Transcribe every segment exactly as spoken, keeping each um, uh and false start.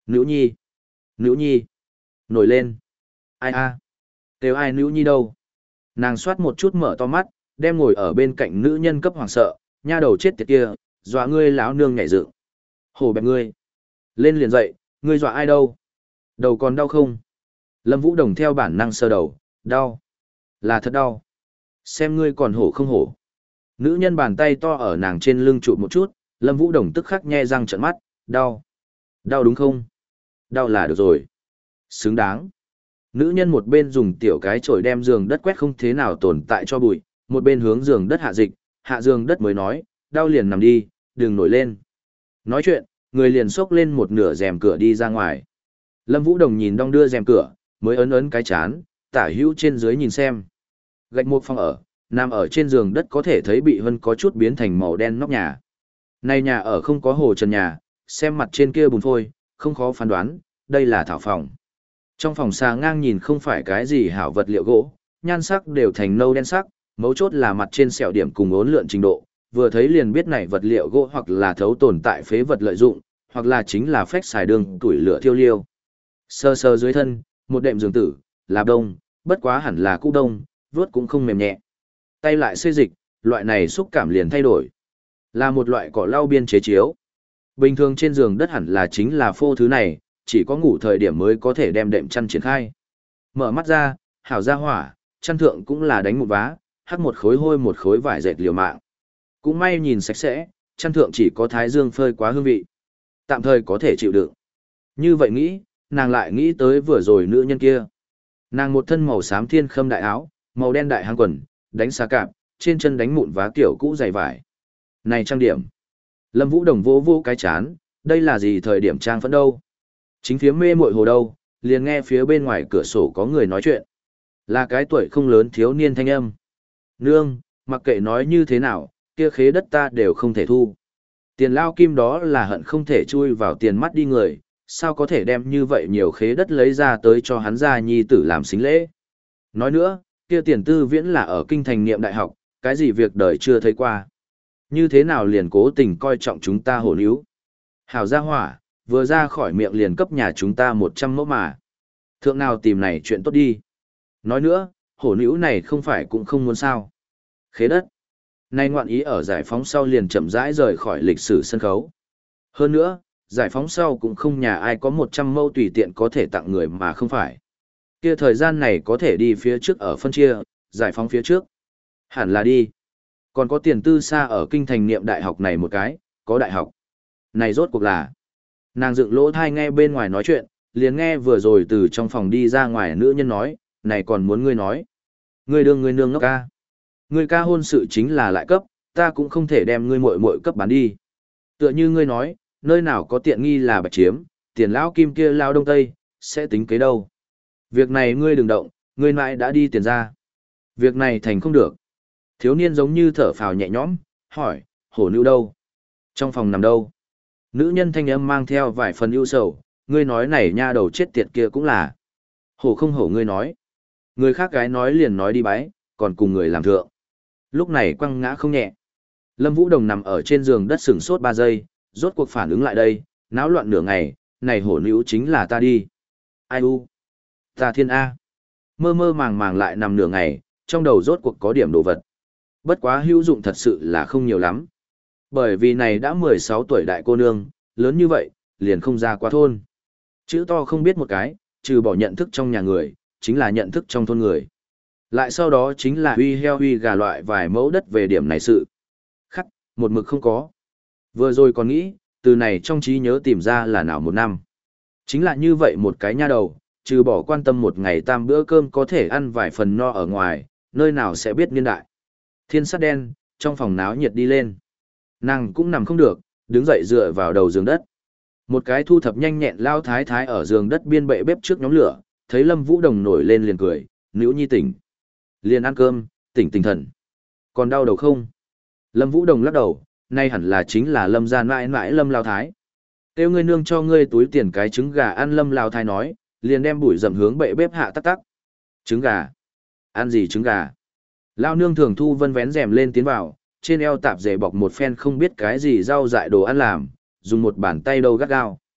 Nữ nhi, nữ nhi, nổi lên. Ai a, à? Kêu ai nữ nhi đâu? Nàng soát một chút mở to mắt, đem ngồi ở bên cạnh nữ nhân cấp hoàng sợ, nha đầu chết tiệt kia, dọa ngươi lão nương nhảy dựng. Hổ bẹp ngươi. Lên liền dậy, ngươi dọa ai đâu? Đầu còn đau không? Lâm Vũ Đồng theo bản năng sơ đầu, đau. Là thật đau. Xem ngươi còn hổ không hổ. Nữ nhân bàn tay to ở nàng trên lưng trụ một chút, Lâm Vũ Đồng tức khắc nhe răng trợn mắt, đau. Đau đúng không? Đau là được rồi. Xứng đáng. Nữ nhân một bên dùng tiểu cái chổi đem giường đất quét không thế nào tồn tại cho bụi, một bên hướng giường đất hạ dịch, hạ giường đất mới nói, đau liền nằm đi, đừng nổi lên. Nói chuyện, người liền xốc lên một nửa rèm cửa đi ra ngoài. Lâm Vũ Đồng nhìn đong đưa rèm cửa, mới ấn ấn cái chán, tả hữu trên dưới nhìn xem. Gạch một phòng ở, nằm ở trên giường đất có thể thấy bị hân có chút biến thành màu đen nóc nhà. Này nhà ở không có hồ trần nhà, xem mặt trên kia bùn phôi, không khó phán đoán, đây là thảo phòng. Trong phòng xà ngang nhìn không phải cái gì hảo vật liệu gỗ, nhan sắc đều thành nâu đen sắc, mấu chốt là mặt trên sẹo điểm cùng ốn lượn trình độ, vừa thấy liền biết này vật liệu gỗ hoặc là thấu tồn tại phế vật lợi dụng, hoặc là chính là phách xài đường tuổi lửa thiêu liêu. Sơ sơ dưới thân, một đệm giường tử, là đông, bất quá hẳn là cũ đông, vuốt cũng không mềm nhẹ. Tay lại xê dịch, loại này xúc cảm liền thay đổi. Là một loại cỏ lau biên chế chiếu. Bình thường trên giường đất hẳn là chính là phô thứ này, chỉ có ngủ thời điểm mới có thể đem đệm chăn triển khai. Mở mắt ra, hảo ra hỏa, chăn thượng cũng là đánh một vá, hắc một khối hôi một khối vải dệt liều mạng. Cũng may nhìn sạch sẽ, chăn thượng chỉ có thái dương phơi quá hương vị. Tạm thời có thể chịu đựng. Như vậy nghĩ, nàng lại nghĩ tới vừa rồi nữ nhân kia. Nàng một thân màu xám thiên khâm đại áo, màu đen đại hang quần, đánh xà cạp, trên chân đánh mụn vá kiểu cũ dày vải. Này trang điểm. Lâm Vũ Đồng vô vô cái chán, đây là gì thời điểm trang phẫn đâu. Chính phía mê muội hồ đâu, liền nghe phía bên ngoài cửa sổ có người nói chuyện. Là cái tuổi không lớn thiếu niên thanh âm. Nương, mặc kệ nói như thế nào, kia khế đất ta đều không thể thu. Tiền lao kim đó là hận không thể chui vào tiền mắt đi người, sao có thể đem như vậy nhiều khế đất lấy ra tới cho hắn gia nhi tử làm xính lễ. Nói nữa, kia tiền tư viễn là ở kinh thành niệm đại học, cái gì việc đời chưa thấy qua. Như thế nào liền cố tình coi trọng chúng ta hổ níu. Hảo gia hỏa, vừa ra khỏi miệng liền cấp nhà chúng ta một trăm mẫu mà. Thượng nào tìm này chuyện tốt đi. Nói nữa, hổ níu này không phải cũng không muốn sao. Khế đất. Nay ngoạn ý ở giải phóng sau liền chậm rãi rời khỏi lịch sử sân khấu. Hơn nữa, giải phóng sau cũng không nhà ai có một trăm mẫu tùy tiện có thể tặng người mà không phải. Kia thời gian này có thể đi phía trước ở phân chia, giải phóng phía trước. Hẳn là đi. Còn có tiền tư xa ở kinh thành niệm đại học này một cái, có đại học. Này rốt cuộc là. Nàng dựng lỗ thai nghe bên ngoài nói chuyện, liền nghe vừa rồi từ trong phòng đi ra ngoài nữ nhân nói, này còn muốn ngươi nói. Ngươi đương ngươi nương ngốc ca. Ngươi ca hôn sự chính là lại cấp, ta cũng không thể đem ngươi muội muội cấp bán đi. Tựa như ngươi nói, nơi nào có tiện nghi là bạch chiếm, tiền lão kim kia lao đông tây, sẽ tính kế đâu. Việc này ngươi đừng động, ngươi mãi đã đi tiền ra. Việc này thành không được. Thiếu niên giống như thở phào nhẹ nhõm, hỏi, hổ nữ đâu? Trong phòng nằm đâu? Nữ nhân thanh âm mang theo vài phần ưu sầu, ngươi nói này nha đầu chết tiệt kia cũng là. Hổ không hổ ngươi nói. Người khác gái nói liền nói đi bái, còn cùng người làm thượng. Lúc này quăng ngã không nhẹ. Lâm Vũ Đồng nằm ở trên giường đất sửng sốt ba giây, rốt cuộc phản ứng lại đây, náo loạn nửa ngày, này hổ nữ chính là ta đi. Ai u? Ta thiên A. Mơ mơ màng màng lại nằm nửa ngày, trong đầu rốt cuộc có điểm đồ vật. Bất quá hữu dụng thật sự là không nhiều lắm. Bởi vì này đã mười sáu tuổi đại cô nương, lớn như vậy, liền không ra qua thôn. Chữ to không biết một cái, trừ bỏ nhận thức trong nhà người, chính là nhận thức trong thôn người. Lại sau đó chính là huy heo huy gà loại vài mẫu đất về điểm này sự. Khắc, một mực không có. Vừa rồi còn nghĩ, từ này trong trí nhớ tìm ra là nào một năm. Chính là như vậy một cái nha đầu, trừ bỏ quan tâm một ngày tam bữa cơm có thể ăn vài phần no ở ngoài, nơi nào sẽ biết niên đại. Thiên sắt đen, trong phòng náo nhiệt đi lên. Nàng cũng nằm không được, đứng dậy dựa vào đầu giường đất. Một cái thu thập nhanh nhẹn lao thái thái ở giường đất biên bệ bếp trước nhóm lửa, thấy Lâm Vũ Đồng nổi lên liền cười, nữ nhi tỉnh. Liền ăn cơm, tỉnh tinh thần. Còn đau đầu không? Lâm Vũ Đồng lắc đầu, nay hẳn là chính là Lâm gia mãi mãi Lâm lao thái. Tiêu ngươi nương cho ngươi túi tiền cái trứng gà ăn Lâm lao thái nói, liền đem bụi rậm hướng bệ bếp hạ tắc tắc. Trứng gà? Ăn gì trứng gà? Lao nương thường thu vân vén rèm lên tiến vào, trên eo tạp dề bọc một phen không biết cái gì rau dại đồ ăn làm, dùng một bàn tay đầu gắt gao.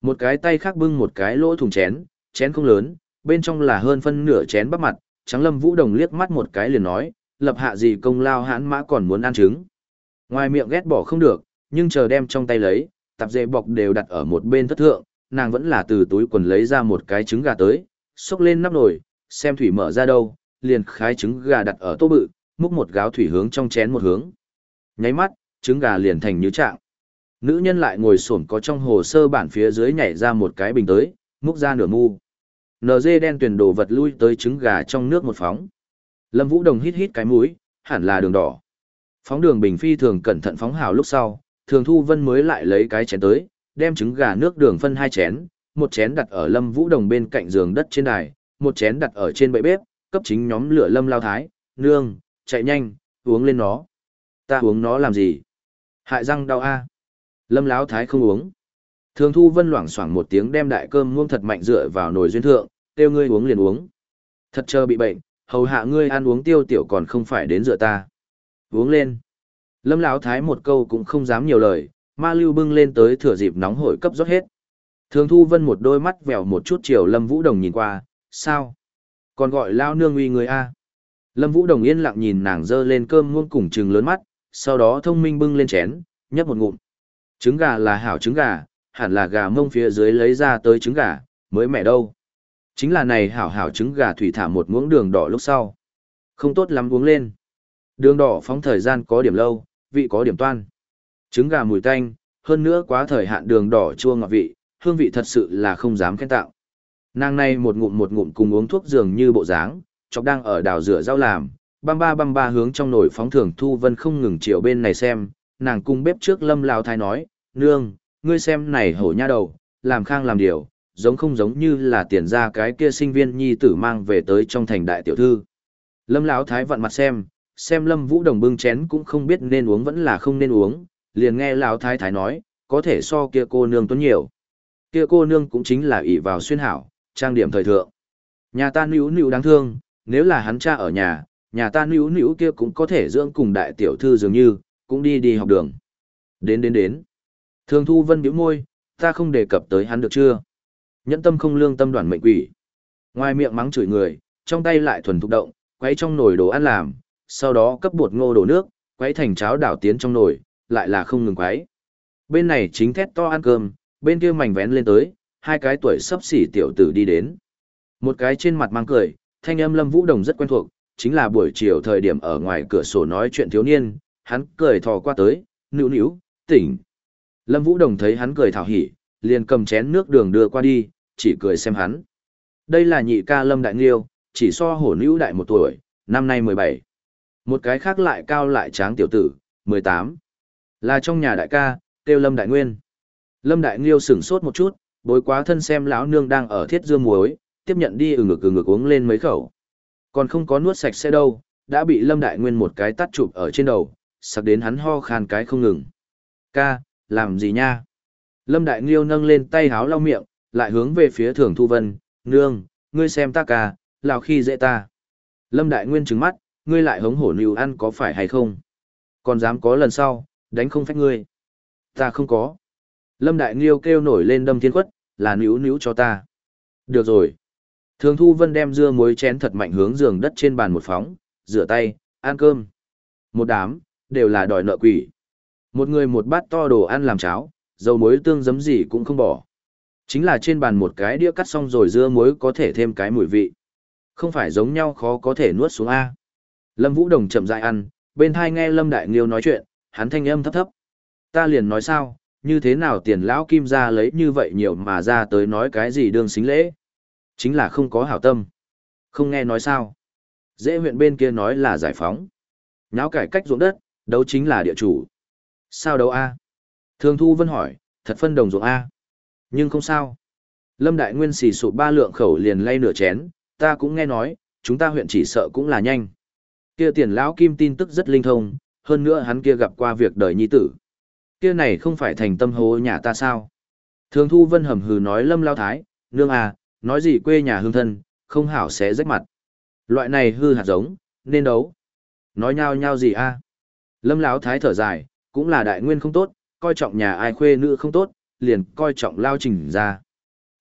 Một cái tay khác bưng một cái lỗ thùng chén, chén không lớn, bên trong là hơn phân nửa chén bắp mặt, trắng Lâm Vũ Đồng liếc mắt một cái liền nói, lập hạ gì công lao hãn mã còn muốn ăn trứng. Ngoài miệng ghét bỏ không được, nhưng chờ đem trong tay lấy, tạp dề bọc đều đặt ở một bên thất thượng, nàng vẫn là từ túi quần lấy ra một cái trứng gà tới, xúc lên nắp nồi, xem thủy mở ra đâu, liền khái trứng gà đặt ở tô bự, múc một gáo thủy hướng trong chén một hướng. Nháy mắt, trứng gà liền thành như trạng. Nữ nhân lại ngồi xổm có trong hồ sơ bản phía dưới nhảy ra một cái bình tới, múc ra nửa mu. en giê đen tuyển đồ vật lui tới trứng gà trong nước một phóng. Lâm Vũ Đồng hít hít cái mũi, hẳn là đường đỏ. Phóng đường bình phi thường cẩn thận phóng hào lúc sau, Thường Thu Vân mới lại lấy cái chén tới, đem trứng gà nước đường phân hai chén, một chén đặt ở Lâm Vũ Đồng bên cạnh giường đất trên đài, một chén đặt ở trên bệ bếp, cấp chính nhóm lửa Lâm Lao Thái, nương, chạy nhanh, uống lên nó. Ta uống nó làm gì? Hại răng đau a. Lâm Lão Thái không uống. Thường Thu Vân loảng xoảng một tiếng đem đại cơm muông thật mạnh dựa vào nồi duyên thượng, kêu ngươi uống liền uống. Thật chờ bị bệnh, hầu hạ ngươi ăn uống tiêu tiểu còn không phải đến dựa ta. Uống lên. Lâm Lão Thái một câu cũng không dám nhiều lời, ma lưu bưng lên tới thừa dịp nóng hổi cấp rót hết. Thường Thu Vân một đôi mắt vèo một chút chiều Lâm Vũ Đồng nhìn qua, sao? Còn gọi lao nương uy người a? Lâm Vũ Đồng yên lặng nhìn nàng dơ lên cơm muông cùng trừng lớn mắt, sau đó thông minh bưng lên chén, nhấp một ngụm. Trứng gà là hảo trứng gà, hẳn là gà mông phía dưới lấy ra tới trứng gà, mới mẻ đâu. Chính là này hảo hảo trứng gà thủy thả một muỗng đường đỏ lúc sau. Không tốt lắm uống lên. Đường đỏ phóng thời gian có điểm lâu, vị có điểm toan. Trứng gà mùi tanh, hơn nữa quá thời hạn đường đỏ chua ngọt vị, hương vị thật sự là không dám khen tạo. Nàng này một ngụm một ngụm cùng uống thuốc dường như bộ dáng, chọc đang ở đào rửa rau làm, băm ba băm ba hướng trong nồi phóng. Thường Thu Vân không ngừng chiều bên này xem, nàng cung bếp trước Lâm Lao Thái nói, nương, ngươi xem này hổ nha đầu, làm khang làm điều, giống không giống như là tiền ra cái kia sinh viên nhi tử mang về tới trong thành đại tiểu thư. Lâm Lão Thái vặn mặt xem, xem Lâm Vũ Đồng bưng chén cũng không biết nên uống vẫn là không nên uống, liền nghe Lão Thái Thái nói, có thể so kia cô nương tuấn nhiều. Kia cô nương cũng chính là ỷ vào xuyên hảo, trang điểm thời thượng. Nhà ta níu níu đáng thương, nếu là hắn cha ở nhà, nhà ta níu níu kia cũng có thể dưỡng cùng đại tiểu thư dường như, cũng đi đi học đường. Đến đến đến. Thường Thu Vân bĩu môi, ta không đề cập tới hắn được chưa? Nhẫn tâm không lương tâm đoàn mệnh quỷ. Ngoài miệng mắng chửi người, trong tay lại thuần thục động, quấy trong nồi đồ ăn làm, sau đó cấp bột ngô đổ nước, quấy thành cháo đảo tiến trong nồi, lại là không ngừng quấy. Bên này chính thét to ăn cơm, bên kia mảnh vén lên tới, hai cái tuổi sắp xỉ tiểu tử đi đến. Một cái trên mặt mang cười, thanh âm Lâm Vũ Đồng rất quen thuộc, chính là buổi chiều thời điểm ở ngoài cửa sổ nói chuyện thiếu niên, hắn cười thò qua tới, nữu nữu, tỉnh. Lâm Vũ Đồng thấy hắn cười thảo hỉ, liền cầm chén nước đường đưa qua đi, chỉ cười xem hắn. Đây là nhị ca Lâm Đại Nghiêu, chỉ so hổ nữu đại một tuổi, năm nay mười bảy. Một cái khác lại cao lại tráng tiểu tử, mười tám. Là trong nhà đại ca, kêu Lâm Đại Nguyên. Lâm Đại Nghiêu sửng sốt một chút, bối quá thân xem lão nương đang ở thiết dưa muối, tiếp nhận đi ừ ngực ừ ngực uống lên mấy khẩu. Còn không có nuốt sạch sẽ đâu, đã bị Lâm Đại Nguyên một cái tát chụp ở trên đầu, sặc đến hắn ho khan cái không ngừng. Ca, làm gì nha? Lâm Đại Nghiêu nâng lên tay háo lau miệng, lại hướng về phía Thường Thu Vân, nương, ngươi xem ta ca, lào khi dễ ta. Lâm Đại Nguyên trừng mắt, ngươi lại hống hổ nịu ăn có phải hay không? Còn dám có lần sau, đánh không phách ngươi. Ta không có. Lâm Đại Nghiêu kêu nổi lên đâm thiên quất, là níu níu cho ta. Được rồi. Thường Thu Vân đem dưa muối chén thật mạnh hướng giường đất trên bàn một phóng, rửa tay, ăn cơm. Một đám, đều là đòi nợ quỷ. Một người một bát to đồ ăn làm cháo, dầu muối tương giấm gì cũng không bỏ. Chính là trên bàn một cái đĩa cắt xong rồi dưa muối có thể thêm cái mùi vị. Không phải giống nhau khó có thể nuốt xuống A. Lâm Vũ Đồng chậm rãi ăn, bên thai nghe Lâm Đại Nghiêu nói chuyện, hắn thanh âm thấp thấp. Ta liền nói sao, như thế nào tiền lão kim ra lấy như vậy nhiều mà ra tới nói cái gì đương xính lễ. Chính là không có hảo tâm. Không nghe nói sao. Dễ huyện bên kia nói là giải phóng. Nháo cải cách ruộng đất, đấu chính là địa chủ. Sao đấu A? Thường Thu Vân hỏi, thật phân đồng ruộng A. Nhưng không sao. Lâm Đại Nguyên xì sụp ba lượng khẩu liền lay nửa chén, ta cũng nghe nói, chúng ta huyện chỉ sợ cũng là nhanh. Kia tiền lão kim tin tức rất linh thông, hơn nữa hắn kia gặp qua việc đời nhi tử. Kia này không phải thành tâm hố nhà ta sao? Thường Thu Vân hầm hừ nói Lâm Lao Thái, nương à, nói gì quê nhà hương thân, không hảo sẽ rách mặt. Loại này hư hạt giống, nên đấu. Nói nhau nhau gì a? Lâm Lão Thái thở dài, cũng là Đại Nguyên không tốt, coi trọng nhà ai khuê nữ không tốt, liền coi trọng Lao Trình ra.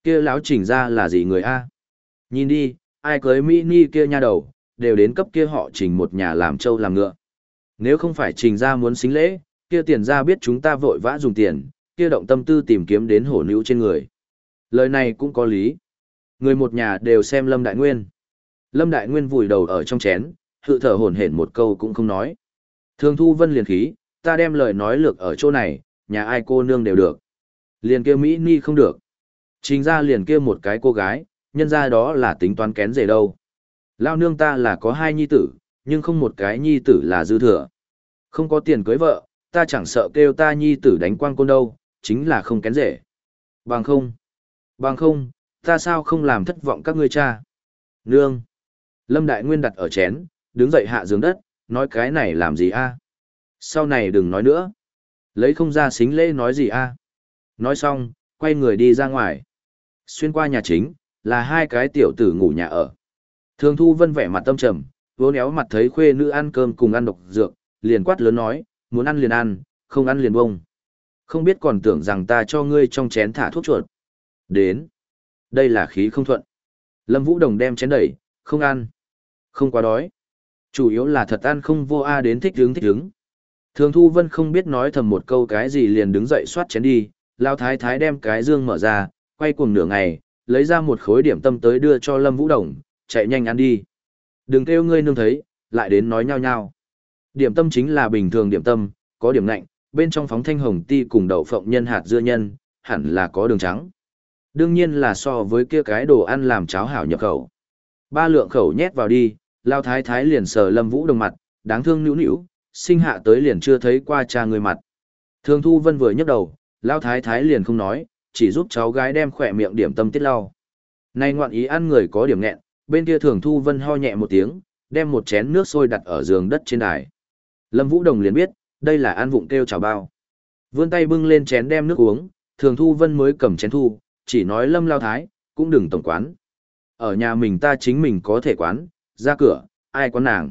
Kia lão Trình ra là gì người a? Nhìn đi, ai cưới Mỹ Ni kia nha đầu, đều đến cấp kia họ Trình một nhà làm trâu làm ngựa. Nếu không phải Trình ra muốn xính lễ, kia tiền ra biết chúng ta vội vã dùng tiền, kia động tâm tư tìm kiếm đến hổ nữ trên người. Lời này cũng có lý. Người một nhà đều xem Lâm Đại Nguyên. Lâm Đại Nguyên vùi đầu ở trong chén, hự thở hổn hển một câu cũng không nói. Thường Thu Vân liền khí, ta đem lời nói lược ở chỗ này, nhà ai cô nương đều được. Liền kia Mỹ Ni không được. Trình ra liền kia một cái cô gái, nhân ra đó là tính toán kén rể đâu. Lao nương ta là có hai nhi tử, nhưng không một cái nhi tử là dư thừa. Không có tiền cưới vợ, ta chẳng sợ kêu ta nhi tử đánh quang côn đâu, chính là không kén rể. Bằng không, bằng không, ta sao không làm thất vọng các ngươi cha. Nương. Lâm Đại Nguyên đặt ở chén, đứng dậy hạ giường đất, nói cái này làm gì a? Sau này đừng nói nữa. Lấy không ra xính lễ nói gì a? Nói xong, quay người đi ra ngoài. Xuyên qua nhà chính, là hai cái tiểu tử ngủ nhà ở. Thường Thu Vân vẻ mặt tâm trầm, vỗ néo mặt thấy khuê nữ ăn cơm cùng ăn độc dược, liền quát lớn nói, muốn ăn liền ăn, không ăn liền bông. Không biết còn tưởng rằng ta cho ngươi trong chén thả thuốc chuột. Đến. Đây là khí không thuận. Lâm Vũ Đồng đem chén đẩy, không ăn. Không quá đói. Chủ yếu là thật ăn không vô a đến thích hứng thích hứng. Thường Thu Vân không biết nói thầm một câu cái gì liền đứng dậy xoát chén đi, Lao Thái Thái đem cái dương mở ra, quay cuồng nửa ngày, lấy ra một khối điểm tâm tới đưa cho Lâm Vũ Đồng, chạy nhanh ăn đi. Đừng kêu ngươi nương thấy, lại đến nói nhau nhau. Điểm tâm chính là bình thường điểm tâm, có điểm lạnh, bên trong phóng thanh hồng ti cùng đậu phộng nhân hạt dưa nhân, hẳn là có đường trắng. Đương nhiên là so với kia cái đồ ăn làm cháo hảo nhập khẩu. Ba lượng khẩu nhét vào đi, Lao Thái Thái liền sờ Lâm Vũ Đồng mặt, đáng thương nữu nữu, sinh hạ tới liền chưa thấy qua cha người mặt. Thường Thu Vân vừa nhấc đầu, Lao Thái Thái liền không nói, chỉ giúp cháu gái đem khỏe miệng điểm tâm tiết lau. Nay ngoạn ý ăn người có điểm nghẹn, bên kia Thường Thu Vân ho nhẹ một tiếng, đem một chén nước sôi đặt ở giường đất trên đài. Lâm Vũ Đồng liền biết, đây là ăn vụng kêu chào bao. Vươn tay bưng lên chén đem nước uống, Thường Thu Vân mới cầm chén thu, chỉ nói Lâm Lao Thái, cũng đừng tổng quán. Ở nhà mình ta chính mình có thể quán, ra cửa, ai quán nàng.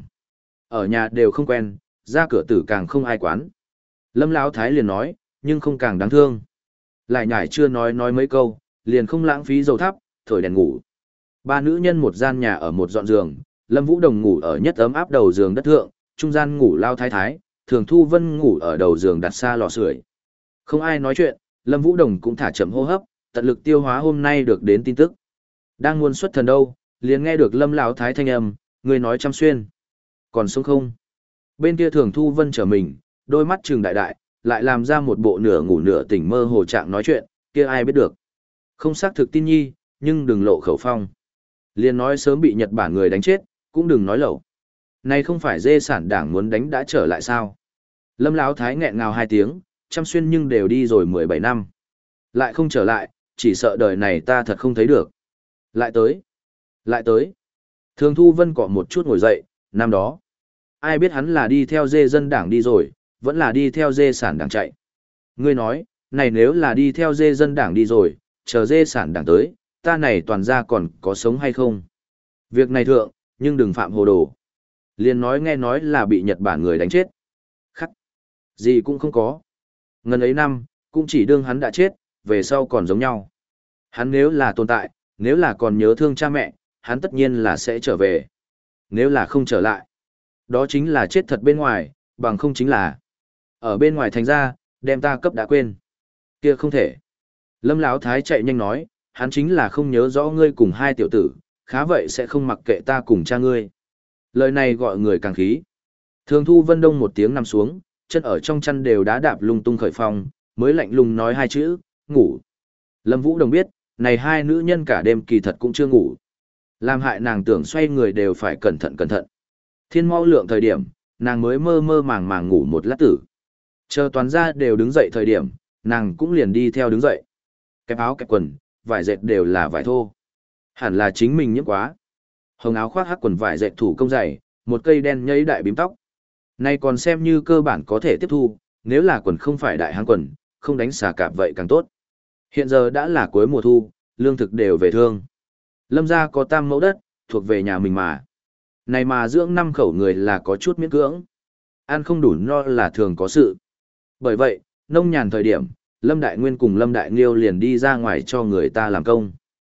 Ở nhà đều không quen, ra cửa tử càng không ai quán. Lâm Lão Thái liền nói, nhưng không càng đáng thương. Lại nhải chưa nói nói mấy câu, liền không lãng phí dầu thắp, thổi đèn ngủ. Ba nữ nhân một gian nhà ở một dọn giường, Lâm Vũ Đồng ngủ ở nhất ấm áp đầu giường đất thượng, trung gian ngủ Lao Thái Thái, Thường Thu Vân ngủ ở đầu giường đặt xa lò sưởi. Không ai nói chuyện, Lâm Vũ Đồng cũng thả chậm hô hấp, tận lực tiêu hóa hôm nay được đến tin tức. Đang muốn xuất thần đâu, liền nghe được Lâm Lão Thái thanh âm, người nói chăm xuyên. Còn sống không? Bên kia Thường Thu Vân trở mình, đôi mắt trừng đại đại, lại làm ra một bộ nửa ngủ nửa tỉnh mơ hồ trạng nói chuyện, kia ai biết được. Không xác thực tin nhi, nhưng đừng lộ khẩu phong. Liền nói sớm bị Nhật Bản người đánh chết, cũng đừng nói lẩu. Này không phải dê sản đảng muốn đánh đã trở lại sao? Lâm Lão Thái nghẹn ngào hai tiếng, chăm xuyên nhưng đều đi rồi mười bảy năm. Lại không trở lại, chỉ sợ đời này ta thật không thấy được. Lại tới. Lại tới. Thường Thu Vân cọ một chút ngồi dậy, năm đó. Ai biết hắn là đi theo dê dân đảng đi rồi, vẫn là đi theo dê sản đảng chạy. Ngươi nói, này nếu là đi theo dê dân đảng đi rồi, chờ dê sản đảng tới, ta này toàn ra còn có sống hay không? Việc này thượng, nhưng đừng phạm hồ đồ. Liền nói nghe nói là bị Nhật Bản người đánh chết. Khắc. Gì cũng không có. Ngần ấy năm, cũng chỉ đương hắn đã chết, về sau còn giống nhau. Hắn nếu là tồn tại, nếu là còn nhớ thương cha mẹ, hắn tất nhiên là sẽ trở về. Nếu là không trở lại, đó chính là chết thật bên ngoài, bằng không chính là ở bên ngoài thành ra, đem ta cấp đã quên. Kia không thể. Lâm Lão Thái chạy nhanh nói, hắn chính là không nhớ rõ ngươi cùng hai tiểu tử, khá vậy sẽ không mặc kệ ta cùng cha ngươi. Lời này gọi người càng khí. Thường Thu Vân Đông một tiếng nằm xuống, chân ở trong chăn đều đá đạp lung tung khởi phong, mới lạnh lùng nói hai chữ, ngủ. Lâm Vũ Đồng biết, này hai nữ nhân cả đêm kỳ thật cũng chưa ngủ. Làm hại nàng tưởng xoay người đều phải cẩn thận cẩn thận. Thiên mau lượng thời điểm, nàng mới mơ mơ màng màng ngủ một lát tử. Chờ toàn ra đều đứng dậy thời điểm, nàng cũng liền đi theo đứng dậy. Kẹp áo kẹp quần, vải dệt đều là vải thô. Hẳn là chính mình nhiễm quá. Hồng áo khoác hắc quần vải dệt thủ công dày, một cây đen nhấy đại bím tóc. Này còn xem như cơ bản có thể tiếp thu, nếu là quần không phải đại hang quần, không đánh xà cạp vậy càng tốt. Hiện giờ đã là cuối mùa thu, lương thực đều về thương. Lâm gia có tam mẫu đất, thuộc về nhà mình mà. Này mà dưỡng năm khẩu người là có chút miễn cưỡng. Ăn không đủ no là thường có sự. Bởi vậy, nông nhàn thời điểm, Lâm Đại Nguyên cùng Lâm Đại Nghiêu liền đi ra ngoài cho người ta làm công.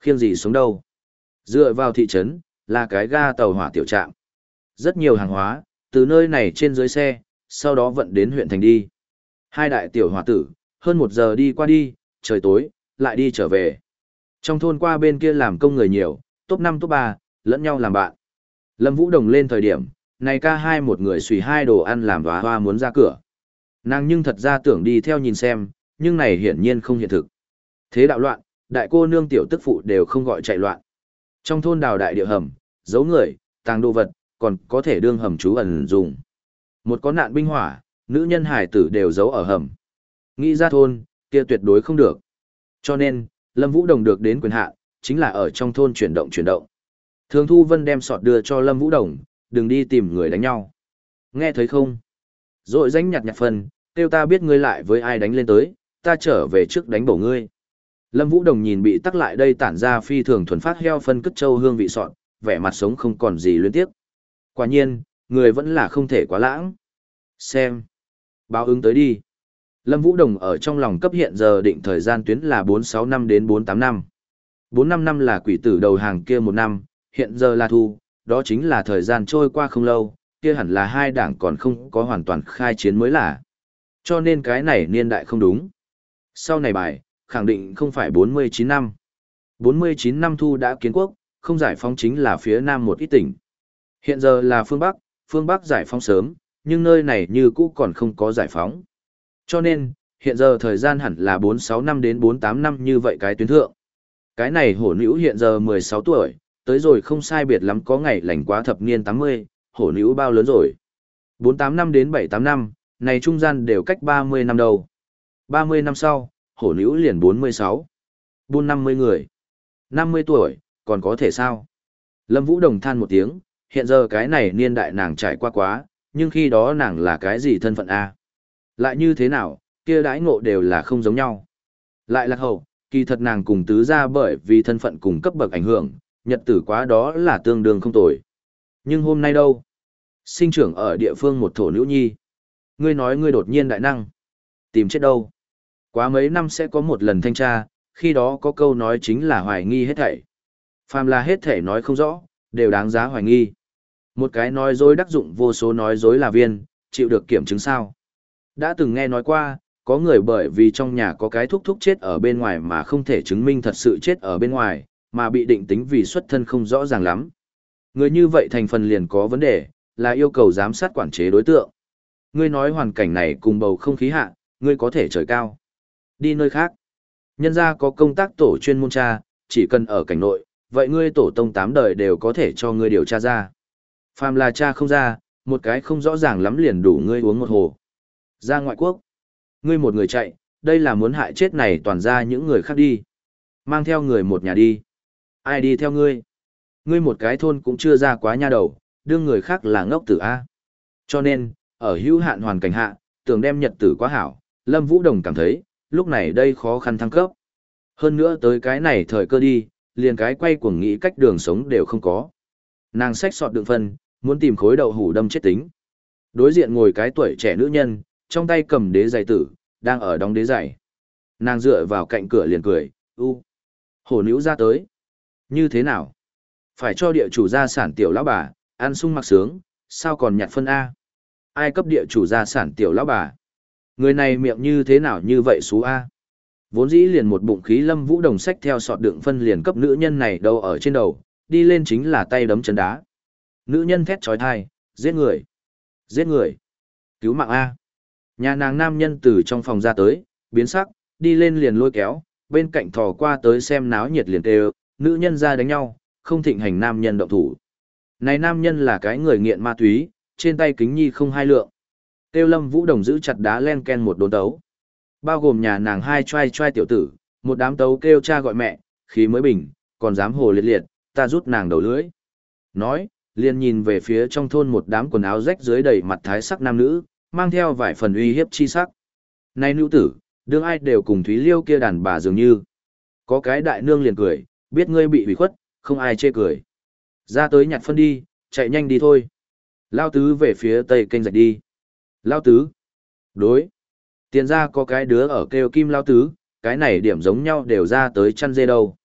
Khiêng gì sống đâu. Dựa vào thị trấn, là cái ga tàu hỏa tiểu trạm. Rất nhiều hàng hóa, từ nơi này trên dưới xe, sau đó vận đến huyện thành đi. Hai đại tiểu hỏa tử, hơn một giờ đi qua đi, trời tối, lại đi trở về. Trong thôn qua bên kia làm công người nhiều, top năm top ba, lẫn nhau làm bạn. Lâm Vũ Đồng lên thời điểm, này ca hai một người xùy hai đồ ăn làm và hoa muốn ra cửa. Nàng nhưng thật ra tưởng đi theo nhìn xem, nhưng này hiển nhiên không hiện thực. Thế đạo loạn, đại cô nương tiểu tức phụ đều không gọi chạy loạn. Trong thôn đào đại địa hầm, giấu người, tàng đồ vật, còn có thể đương hầm trú ẩn dùng. Một có nạn binh hỏa, nữ nhân hải tử đều giấu ở hầm. Nghĩ ra thôn, kia tuyệt đối không được. Cho nên, Lâm Vũ Đồng được đến quyền hạn, chính là ở trong thôn chuyển động chuyển động. Thường Thu Vân đem sọt đưa cho Lâm Vũ Đồng, đừng đi tìm người đánh nhau. Nghe thấy không? Rồi danh nhặt nhặt phần, kêu ta biết ngươi lại với ai đánh lên tới, ta trở về trước đánh bổ ngươi. Lâm Vũ Đồng nhìn bị tắc lại đây tản ra phi thường thuần phát heo phân cất châu hương vị sọt, vẻ mặt sống không còn gì luyến tiếc. Quả nhiên, người vẫn là không thể quá lãng. Xem. Báo ứng tới đi. Lâm Vũ Đồng ở trong lòng cấp hiện giờ định thời gian tuyến là bốn sáu năm đến bốn tám năm. bốn năm năm là quỷ tử đầu hàng kia một năm, hiện giờ là thu, đó chính là thời gian trôi qua không lâu, kia hẳn là hai đảng còn không có hoàn toàn khai chiến mới là. Cho nên cái này niên đại không đúng. Sau này bài, khẳng định không phải bốn mươi chín năm. bốn mươi chín năm thu đã kiến quốc, không giải phóng chính là phía nam một ít tỉnh. Hiện giờ là phương Bắc, phương Bắc giải phóng sớm, nhưng nơi này như cũ còn không có giải phóng. Cho nên, hiện giờ thời gian hẳn là bốn sáu năm đến bốn tám năm như vậy cái tuyến thượng. Cái này hổ nữ hiện giờ mười sáu tuổi, tới rồi không sai biệt lắm có ngày lành quá thập niên tám mươi, hổ nữ bao lớn rồi. bốn tám năm đến bảy tám năm, này trung gian đều cách ba mươi năm đầu. ba mươi năm sau, hổ nữ liền bốn mươi sáu. Buôn năm mươi người. năm mươi tuổi, còn có thể sao? Lâm Vũ Đồng than một tiếng, hiện giờ cái này niên đại nàng trải qua quá, nhưng khi đó nàng là cái gì thân phận A? Lại như thế nào, kia đãi ngộ đều là không giống nhau. Lại lạc hậu, kỳ thật nàng cùng tứ gia bởi vì thân phận cùng cấp bậc ảnh hưởng, nhật tử quá đó là tương đương không tồi. Nhưng hôm nay đâu? Sinh trưởng ở địa phương một thổ nữ nhi. Ngươi nói ngươi đột nhiên đại năng. Tìm chết đâu? Quá mấy năm sẽ có một lần thanh tra, khi đó có câu nói chính là hoài nghi hết thảy. Phàm là hết thảy nói không rõ, đều đáng giá hoài nghi. Một cái nói dối đắc dụng vô số nói dối là viên, chịu được kiểm chứng sao? Đã từng nghe nói qua, có người bởi vì trong nhà có cái thúc thúc chết ở bên ngoài mà không thể chứng minh thật sự chết ở bên ngoài, mà bị định tính vì xuất thân không rõ ràng lắm. Người như vậy thành phần liền có vấn đề, là yêu cầu giám sát quản chế đối tượng. Ngươi nói hoàn cảnh này cùng bầu không khí hạ, ngươi có thể trời cao. Đi nơi khác. Nhân ra có công tác tổ chuyên môn tra, chỉ cần ở cảnh nội, vậy ngươi tổ tông tám đời đều có thể cho ngươi điều tra ra. Phàm là cha không ra, một cái không rõ ràng lắm liền đủ ngươi uống một hồ. Ra ngoại quốc. Ngươi một người chạy, đây là muốn hại chết này toàn ra những người khác đi. Mang theo người một nhà đi. Ai đi theo ngươi? Ngươi một cái thôn cũng chưa ra quá nha đầu, đương người khác là ngốc tử A. Cho nên, ở hữu hạn hoàn cảnh hạ, tưởng đem nhật tử quá hảo, Lâm Vũ Đồng cảm thấy, lúc này đây khó khăn thăng cấp. Hơn nữa tới cái này thời cơ đi, liền cái quay cuồng nghĩ cách đường sống đều không có. Nàng xách sọt đựng phân, muốn tìm khối đậu hủ đâm chết tính. Đối diện ngồi cái tuổi trẻ nữ nhân, trong tay cầm đế giày tử, đang ở đóng đế giày. Nàng dựa vào cạnh cửa liền cười, u. Hổ nữ ra tới. Như thế nào? Phải cho địa chủ gia sản tiểu lão bà, ăn sung mặc sướng, sao còn nhặt phân A? Ai cấp địa chủ gia sản tiểu lão bà? Người này miệng như thế nào như vậy xú A? Vốn dĩ liền một bụng khí Lâm Vũ Đồng sách theo sọt đựng phân liền cấp nữ nhân này đâu ở trên đầu, đi lên chính là tay đấm chân đá. Nữ nhân thét trói thai, giết người, giết người, cứu mạng A. Nhà nàng nam nhân từ trong phòng ra tới, biến sắc, đi lên liền lôi kéo, bên cạnh thò qua tới xem náo nhiệt liền kêu, nữ nhân ra đánh nhau, không thịnh hành nam nhân động thủ. Này nam nhân là cái người nghiện ma túy, trên tay kính nhi không hai lượng. Tiêu Lâm Vũ Đồng giữ chặt đá len ken một đốn tấu. Bao gồm nhà nàng hai trai trai tiểu tử, một đám tấu kêu cha gọi mẹ, khí mới bình, còn dám hồ liệt liệt, ta rút nàng đầu lưỡi. Nói, liền nhìn về phía trong thôn một đám quần áo rách dưới đầy mặt thái sắc nam nữ, mang theo vài phần uy hiếp chi sắc. Này nữ tử, đương ai đều cùng Thúy Liêu kia đàn bà dường như. Có cái đại nương liền cười, biết ngươi bị hủy khuất, không ai chê cười. Ra tới nhặt phân đi, chạy nhanh đi thôi. Lao tứ về phía tây kênh rạch đi. Lao tứ. Đối. Tiền ra có cái đứa ở kêu kim lao tứ, cái này điểm giống nhau đều ra tới chăn dê đâu.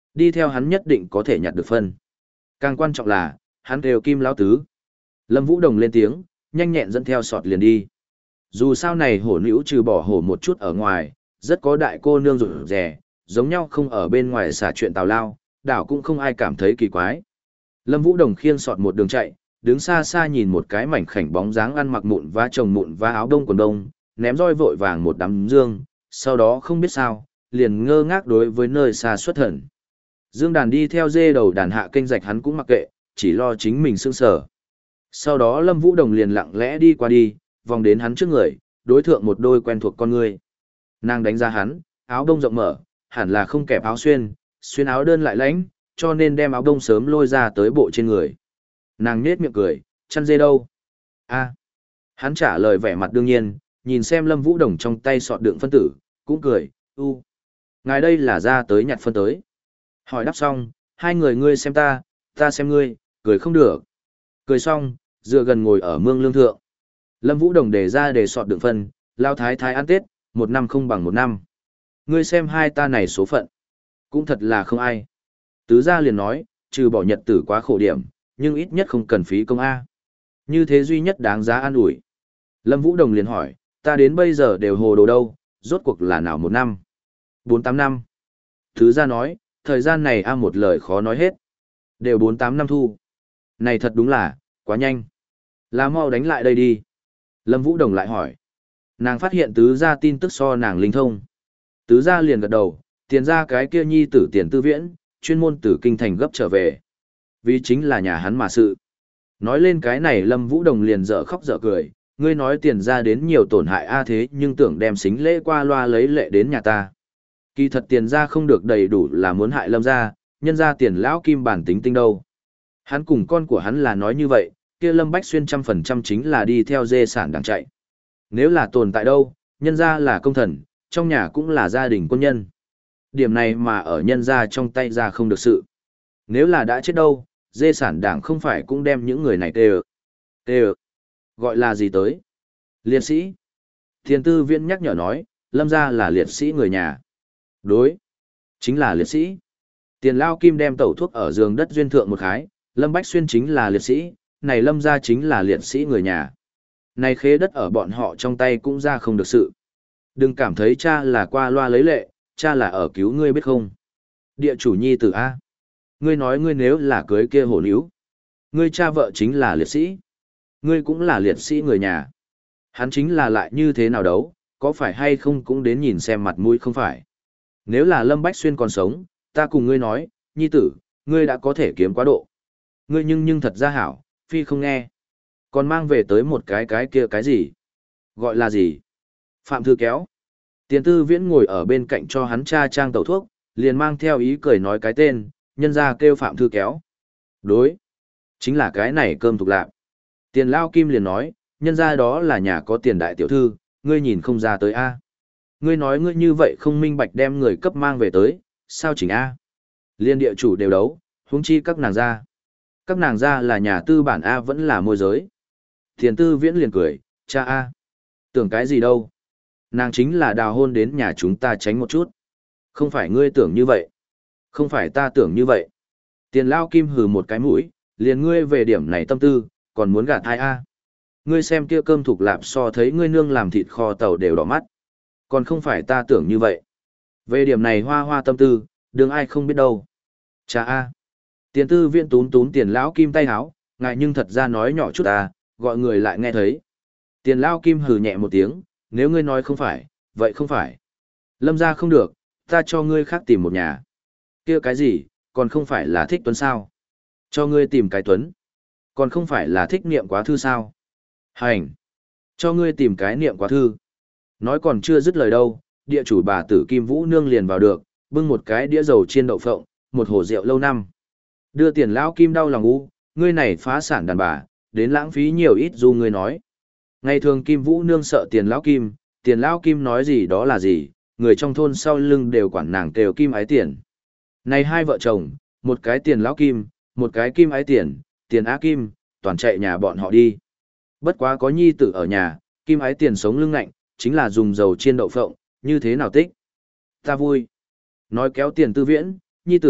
Đi theo hắn nhất định có thể nhặt được phân. Càng quan trọng là, hắn đều kim lão tứ. Lâm Vũ Đồng lên tiếng, nhanh nhẹn dẫn theo sọt liền đi. Dù sao này hổ nữ trừ bỏ hổ một chút ở ngoài, rất có đại cô nương rụt rè, giống nhau không ở bên ngoài xả chuyện tào lao, đảo cũng không ai cảm thấy kỳ quái. Lâm Vũ Đồng khiêng sọt một đường chạy, đứng xa xa nhìn một cái mảnh khảnh bóng dáng ăn mặc mụn và chồng mụn và áo đông quần đông, ném roi vội vàng một đám dương, sau đó không biết sao, liền ngơ ngác đối với nơi xa xuất thần. Dương đàn đi theo dê đầu đàn hạ kênh rạch hắn cũng mặc kệ, chỉ lo chính mình sương sở. Sau đó Lâm Vũ Đồng liền lặng lẽ đi qua đi, vòng đến hắn trước người, đối thượng một đôi quen thuộc con người. Nàng đánh ra hắn, áo đông rộng mở, hẳn là không kẹp áo xuyên, xuyên áo đơn lại lãnh, cho nên đem áo đông sớm lôi ra tới bộ trên người. Nàng nhếch miệng cười, chăn dê đâu? A. Hắn trả lời vẻ mặt đương nhiên, nhìn xem Lâm Vũ Đồng trong tay sọt đựng phân tử, cũng cười, u. Ngài đây là ra tới nhặt phân tới. Hỏi đáp xong, hai người ngươi xem ta, ta xem ngươi, cười không được. Cười xong, dựa gần ngồi ở mương lương thượng. Lâm Vũ Đồng đề ra để sọt đựng phân, lao thái thái ăn Tết, một năm không bằng một năm. Ngươi xem hai ta này số phận. Cũng thật là không ai. Tứ gia liền nói, trừ bỏ nhật tử quá khổ điểm, nhưng ít nhất không cần phí công A. Như thế duy nhất đáng giá an ủi. Lâm Vũ Đồng liền hỏi, ta đến bây giờ đều hồ đồ đâu, rốt cuộc là nào một năm? Bốn tám năm. Tứ gia nói, thời gian này A một lời khó nói hết. Đều bốn tám năm thu. Này thật đúng là, quá nhanh. Là mau đánh lại đây đi. Lâm Vũ Đồng lại hỏi. Nàng phát hiện tứ gia tin tức so nàng linh thông. Tứ gia liền gật đầu, tiền ra cái kia nhi tử tiền tư viễn, chuyên môn từ kinh thành gấp trở về. Vì chính là nhà hắn mà sự. Nói lên cái này Lâm Vũ Đồng liền dở khóc dở cười, ngươi nói tiền ra đến nhiều tổn hại a thế nhưng tưởng đem xính lễ qua loa lấy lệ đến nhà ta. Kỳ thật tiền ra không được đầy đủ là muốn hại Lâm ra, nhân ra tiền lão kim bản tính tinh đâu. Hắn cùng con của hắn là nói như vậy, kia Lâm Bách Xuyên trăm phần trăm chính là đi theo dê sản đang chạy. Nếu là tồn tại đâu, nhân ra là công thần, trong nhà cũng là gia đình quân nhân. Điểm này mà ở nhân ra trong tay ra không được sự. Nếu là đã chết đâu, dê sản đảng không phải cũng đem những người này tê ợ. Tê ợ. Gọi là gì tới? Liệt sĩ. Thiên tư viên nhắc nhở nói, Lâm ra là liệt sĩ người nhà. Đối. Chính là liệt sĩ. Tiền lao kim đem tẩu thuốc ở giường đất duyên thượng một khái, Lâm Bách Xuyên chính là liệt sĩ, này Lâm ra chính là liệt sĩ người nhà. Này khế đất ở bọn họ trong tay cũng ra không được sự. Đừng cảm thấy cha là qua loa lấy lệ, cha là ở cứu ngươi biết không. Địa chủ nhi tử A. Ngươi nói ngươi nếu là cưới kia hổ níu. Ngươi cha vợ chính là liệt sĩ. Ngươi cũng là liệt sĩ người nhà. Hắn chính là lại như thế nào đấu, có phải hay không cũng đến nhìn xem mặt mũi không phải. Nếu là Lâm Bách Xuyên còn sống, ta cùng ngươi nói, nhi tử, ngươi đã có thể kiếm quá độ. Ngươi nhưng nhưng thật ra hảo, phi không nghe. Còn mang về tới một cái cái kia cái gì? Gọi là gì? Phạm Thư Kéo. Tiền tư viễn ngồi ở bên cạnh cho hắn cha trang tẩu thuốc, liền mang theo ý cười nói cái tên, nhân ra kêu Phạm Thư Kéo. Đối. Chính là cái này cơm thuộc lạc. Tiền lao kim liền nói, nhân ra đó là nhà có tiền đại tiểu thư, ngươi nhìn không ra tới A. Ngươi nói ngươi như vậy không minh bạch đem người cấp mang về tới, sao chỉnh A. Liên địa chủ đều đấu, huống chi các nàng ra. Các nàng ra là nhà tư bản A vẫn là môi giới. Tiền tư viễn liền cười, cha A. Tưởng cái gì đâu. Nàng chính là đào hôn đến nhà chúng ta tránh một chút. Không phải ngươi tưởng như vậy. Không phải ta tưởng như vậy. Tiền lao kim hừ một cái mũi, liền ngươi về điểm này tâm tư, còn muốn gạt ai A. Ngươi xem kia cơm thuộc lạp so thấy ngươi nương làm thịt kho tàu đều đỏ mắt. Còn không phải ta tưởng như vậy. Về điểm này hoa hoa tâm tư, đừng ai không biết đâu. Cha A. Tiền tư viện tún tún tiền lão kim tay háo, ngại nhưng thật ra nói nhỏ chút à, gọi người lại nghe thấy. Tiền lão kim hừ nhẹ một tiếng, nếu ngươi nói không phải, vậy không phải. Lâm ra không được, ta cho ngươi khác tìm một nhà. Kia cái gì, còn không phải là thích Tuấn sao? Cho ngươi tìm cái Tuấn. Còn không phải là thích niệm quá thư sao? Hành. Cho ngươi tìm cái niệm quá thư. Nói còn chưa dứt lời đâu, địa chủ bà tử Kim Vũ Nương liền vào được, bưng một cái đĩa dầu chiên đậu phộng, một hồ rượu lâu năm. Đưa tiền lão kim đau lòng u, ngươi này phá sản đàn bà, đến lãng phí nhiều ít dù ngươi nói. Ngày thường Kim Vũ Nương sợ tiền lão kim, tiền lão kim nói gì đó là gì, người trong thôn sau lưng đều quản nàng kêu kim ái tiền. Này hai vợ chồng, một cái tiền lão kim, một cái kim ái tiền, tiền á kim, toàn chạy nhà bọn họ đi. Bất quá có nhi tử ở nhà, kim ái tiền sống lưng lạnh, chính là dùng dầu chiên đậu phộng, như thế nào tích. Ta vui. Nói kéo tiền tư viễn, nhi tử,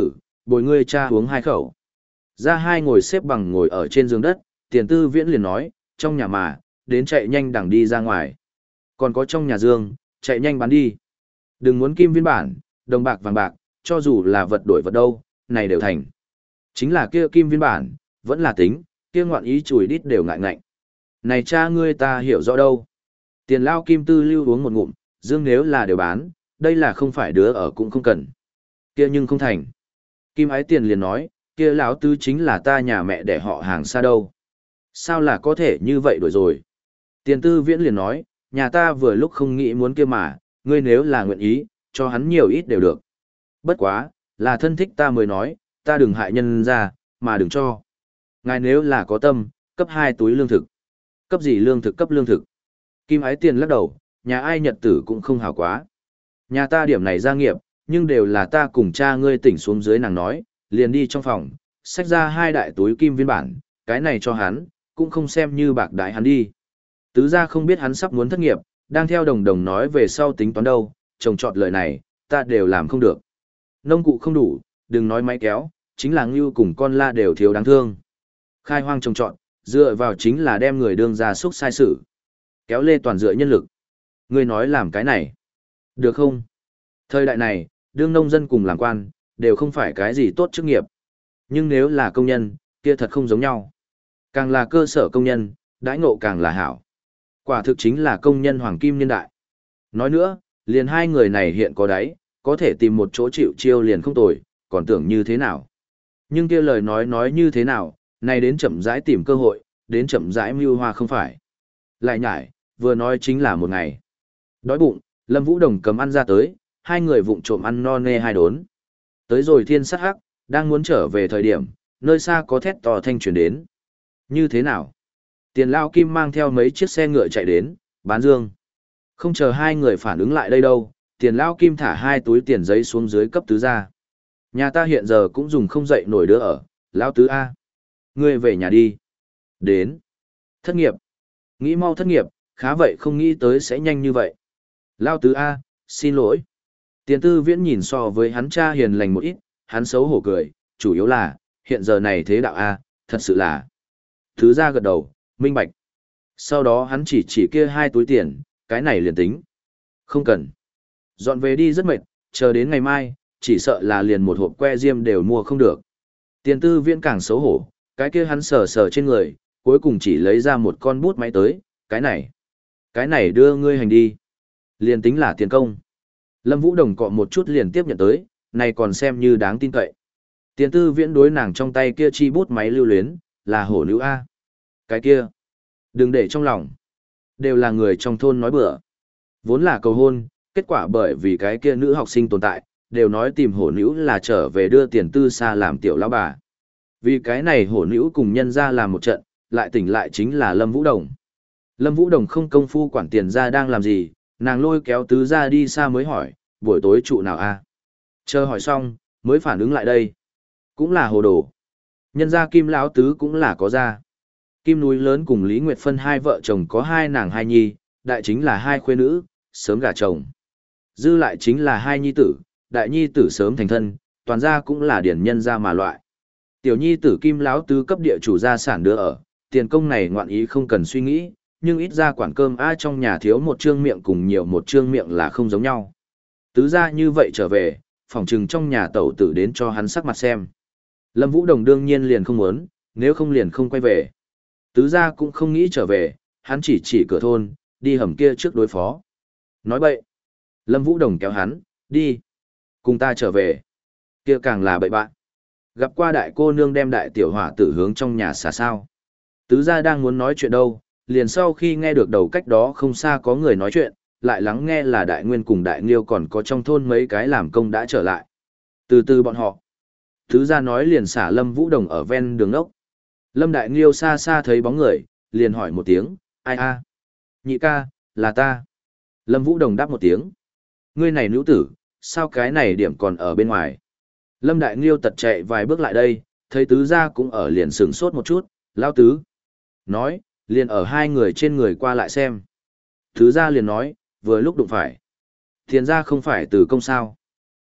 bồi ngươi cha uống hai khẩu. Ra hai ngồi xếp bằng ngồi ở trên giường đất, tiền tư viễn liền nói, trong nhà mà, đến chạy nhanh đằng đi ra ngoài. Còn có trong nhà dương, chạy nhanh bán đi. Đừng muốn kim viên bản, đồng bạc vàng bạc, cho dù là vật đổi vật đâu, này đều thành. Chính là kia kim viên bản, vẫn là tính, kia ngoạn ý chùi đít đều ngại ngạnh. Này cha ngươi ta hiểu rõ đâu. Tiền lao kim tư lưu uống một ngụm, dương nếu là đều bán, đây là không phải đứa ở cũng không cần. Kia nhưng không thành. Kim ái tiền liền nói, kia lão tứ chính là ta nhà mẹ để họ hàng xa đâu. Sao là có thể như vậy đổi rồi? Tiền tư viễn liền nói, nhà ta vừa lúc không nghĩ muốn kia mà, ngươi nếu là nguyện ý, cho hắn nhiều ít đều được. Bất quá, là thân thích ta mới nói, ta đừng hại nhân ra, mà đừng cho. Ngài nếu là có tâm, cấp hai túi lương thực. Cấp gì lương thực cấp lương thực. Kim ái tiền lắc đầu, nhà ai nhật tử cũng không hảo quá. Nhà ta điểm này gia nghiệp, nhưng đều là ta cùng cha ngươi tỉnh xuống dưới nàng nói, liền đi trong phòng, xách ra hai đại túi kim viên bản, cái này cho hắn, cũng không xem như bạc đại hắn đi. Tứ gia không biết hắn sắp muốn thất nghiệp, đang theo đồng đồng nói về sau tính toán đâu, trồng trọt lời này, ta đều làm không được. Nông cụ không đủ, đừng nói máy kéo, chính là ngưu cùng con la đều thiếu đáng thương. Khai hoang trồng trọt, dựa vào chính là đem người đương ra xúc sai sự. Kéo lê toàn dựa nhân lực. Ngươi nói làm cái này, được không? Thời đại này, đương nông dân cùng làm quan, đều không phải cái gì tốt chức nghiệp. Nhưng nếu là công nhân, kia thật không giống nhau. Càng là cơ sở công nhân, đãi ngộ càng là hảo. Quả thực chính là công nhân hoàng kim niên đại. Nói nữa, liền hai người này hiện có đáy, có thể tìm một chỗ chịu chiêu liền không tồi, còn tưởng như thế nào. Nhưng kia lời nói nói như thế nào, này đến chậm rãi tìm cơ hội, đến chậm rãi mưu hoa không phải. Lại nhải, vừa nói chính là một ngày. Đói bụng, Lâm Vũ Đồng cầm ăn ra tới, hai người vụng trộm ăn no nê hai đốn. Tới rồi thiên sát hắc, đang muốn trở về thời điểm, nơi xa có thét to thanh truyền đến. Như thế nào? Tiền lao kim mang theo mấy chiếc xe ngựa chạy đến, bán dương. Không chờ hai người phản ứng lại đây đâu, tiền lao kim thả hai túi tiền giấy xuống dưới cấp tứ ra. Nhà ta hiện giờ cũng dùng không dậy nổi đứa ở, lao tứ A. Ngươi về nhà đi. Đến. Thất nghiệp. Nghĩ mau thất nghiệp, khá vậy không nghĩ tới sẽ nhanh như vậy. Lao tứ A, xin lỗi. Tiền tư viễn nhìn so với hắn cha hiền lành một ít, hắn xấu hổ cười, chủ yếu là, hiện giờ này thế đạo A, thật sự là. Thứ ra gật đầu, minh bạch. Sau đó hắn chỉ chỉ kia hai túi tiền, cái này liền tính. Không cần. Dọn về đi rất mệt, chờ đến ngày mai, chỉ sợ là liền một hộp que diêm đều mua không được. Tiền tư viễn càng xấu hổ, cái kia hắn sờ sờ trên người, cuối cùng chỉ lấy ra một con bút máy tới, cái này. Cái này đưa ngươi hành đi. Liền tính là tiền công. Lâm Vũ Đồng cọ một chút liền tiếp nhận tới, này còn xem như đáng tin cậy. Tiền tư viễn đối nàng trong tay kia chi bút máy lưu luyến, là hổ nữ A. Cái kia. Đừng để trong lòng. Đều là người trong thôn nói bừa. Vốn là cầu hôn, kết quả bởi vì cái kia nữ học sinh tồn tại, đều nói tìm hổ nữ là trở về đưa tiền tư xa làm tiểu lão bà. Vì cái này hổ nữ cùng nhân ra làm một trận, lại tỉnh lại chính là Lâm Vũ Đồng. Lâm Vũ Đồng không công phu quản tiền ra đang làm gì, nàng lôi kéo tứ ra đi xa mới hỏi, buổi tối trụ nào a? Chờ hỏi xong, mới phản ứng lại đây. Cũng là hồ đồ. Nhân gia Kim lão tứ cũng là có ra. Kim núi lớn cùng Lý Nguyệt Phân hai vợ chồng có hai nàng hai nhi, đại chính là hai khuê nữ, sớm gả chồng. Dư lại chính là hai nhi tử, đại nhi tử sớm thành thân, toàn gia cũng là điển nhân gia mà loại. Tiểu nhi tử Kim lão tứ cấp địa chủ gia sản đưa ở, tiền công này ngoạn ý không cần suy nghĩ, nhưng ít ra quản cơm ai trong nhà thiếu một trương miệng cùng nhiều một trương miệng là không giống nhau. Tứ gia như vậy trở về, phỏng chừng trong nhà tẩu tử đến cho hắn sắc mặt xem. Lâm Vũ Đồng đương nhiên liền không muốn, nếu không liền không quay về. Tứ gia cũng không nghĩ trở về, hắn chỉ chỉ cửa thôn, đi hầm kia trước đối phó. Nói bậy. Lâm Vũ Đồng kéo hắn, đi. Cùng ta trở về. Kia càng là bậy bạn. Gặp qua đại cô nương đem đại tiểu hỏa tử hướng trong nhà xả sao. Tứ gia đang muốn nói chuyện đâu, liền sau khi nghe được đầu cách đó không xa có người nói chuyện, lại lắng nghe là đại nguyên cùng đại nghiêu còn có trong thôn mấy cái làm công đã trở lại. Từ từ bọn họ. Tứ gia nói liền xả Lâm Vũ Đồng ở ven đường ốc. Lâm đại nghiêu xa xa thấy bóng người, liền hỏi một tiếng, ai a? Nhị ca, là ta. Lâm Vũ Đồng đáp một tiếng. Ngươi này nữ tử, sao cái này điểm còn ở bên ngoài? Lâm đại nghiêu tật chạy vài bước lại đây, thấy tứ gia cũng ở liền sửng sốt một chút, lao tứ. Nói, liền ở hai người trên người qua lại xem. Tứ gia liền nói, vừa lúc đụng phải. Thiền gia không phải từ công sao.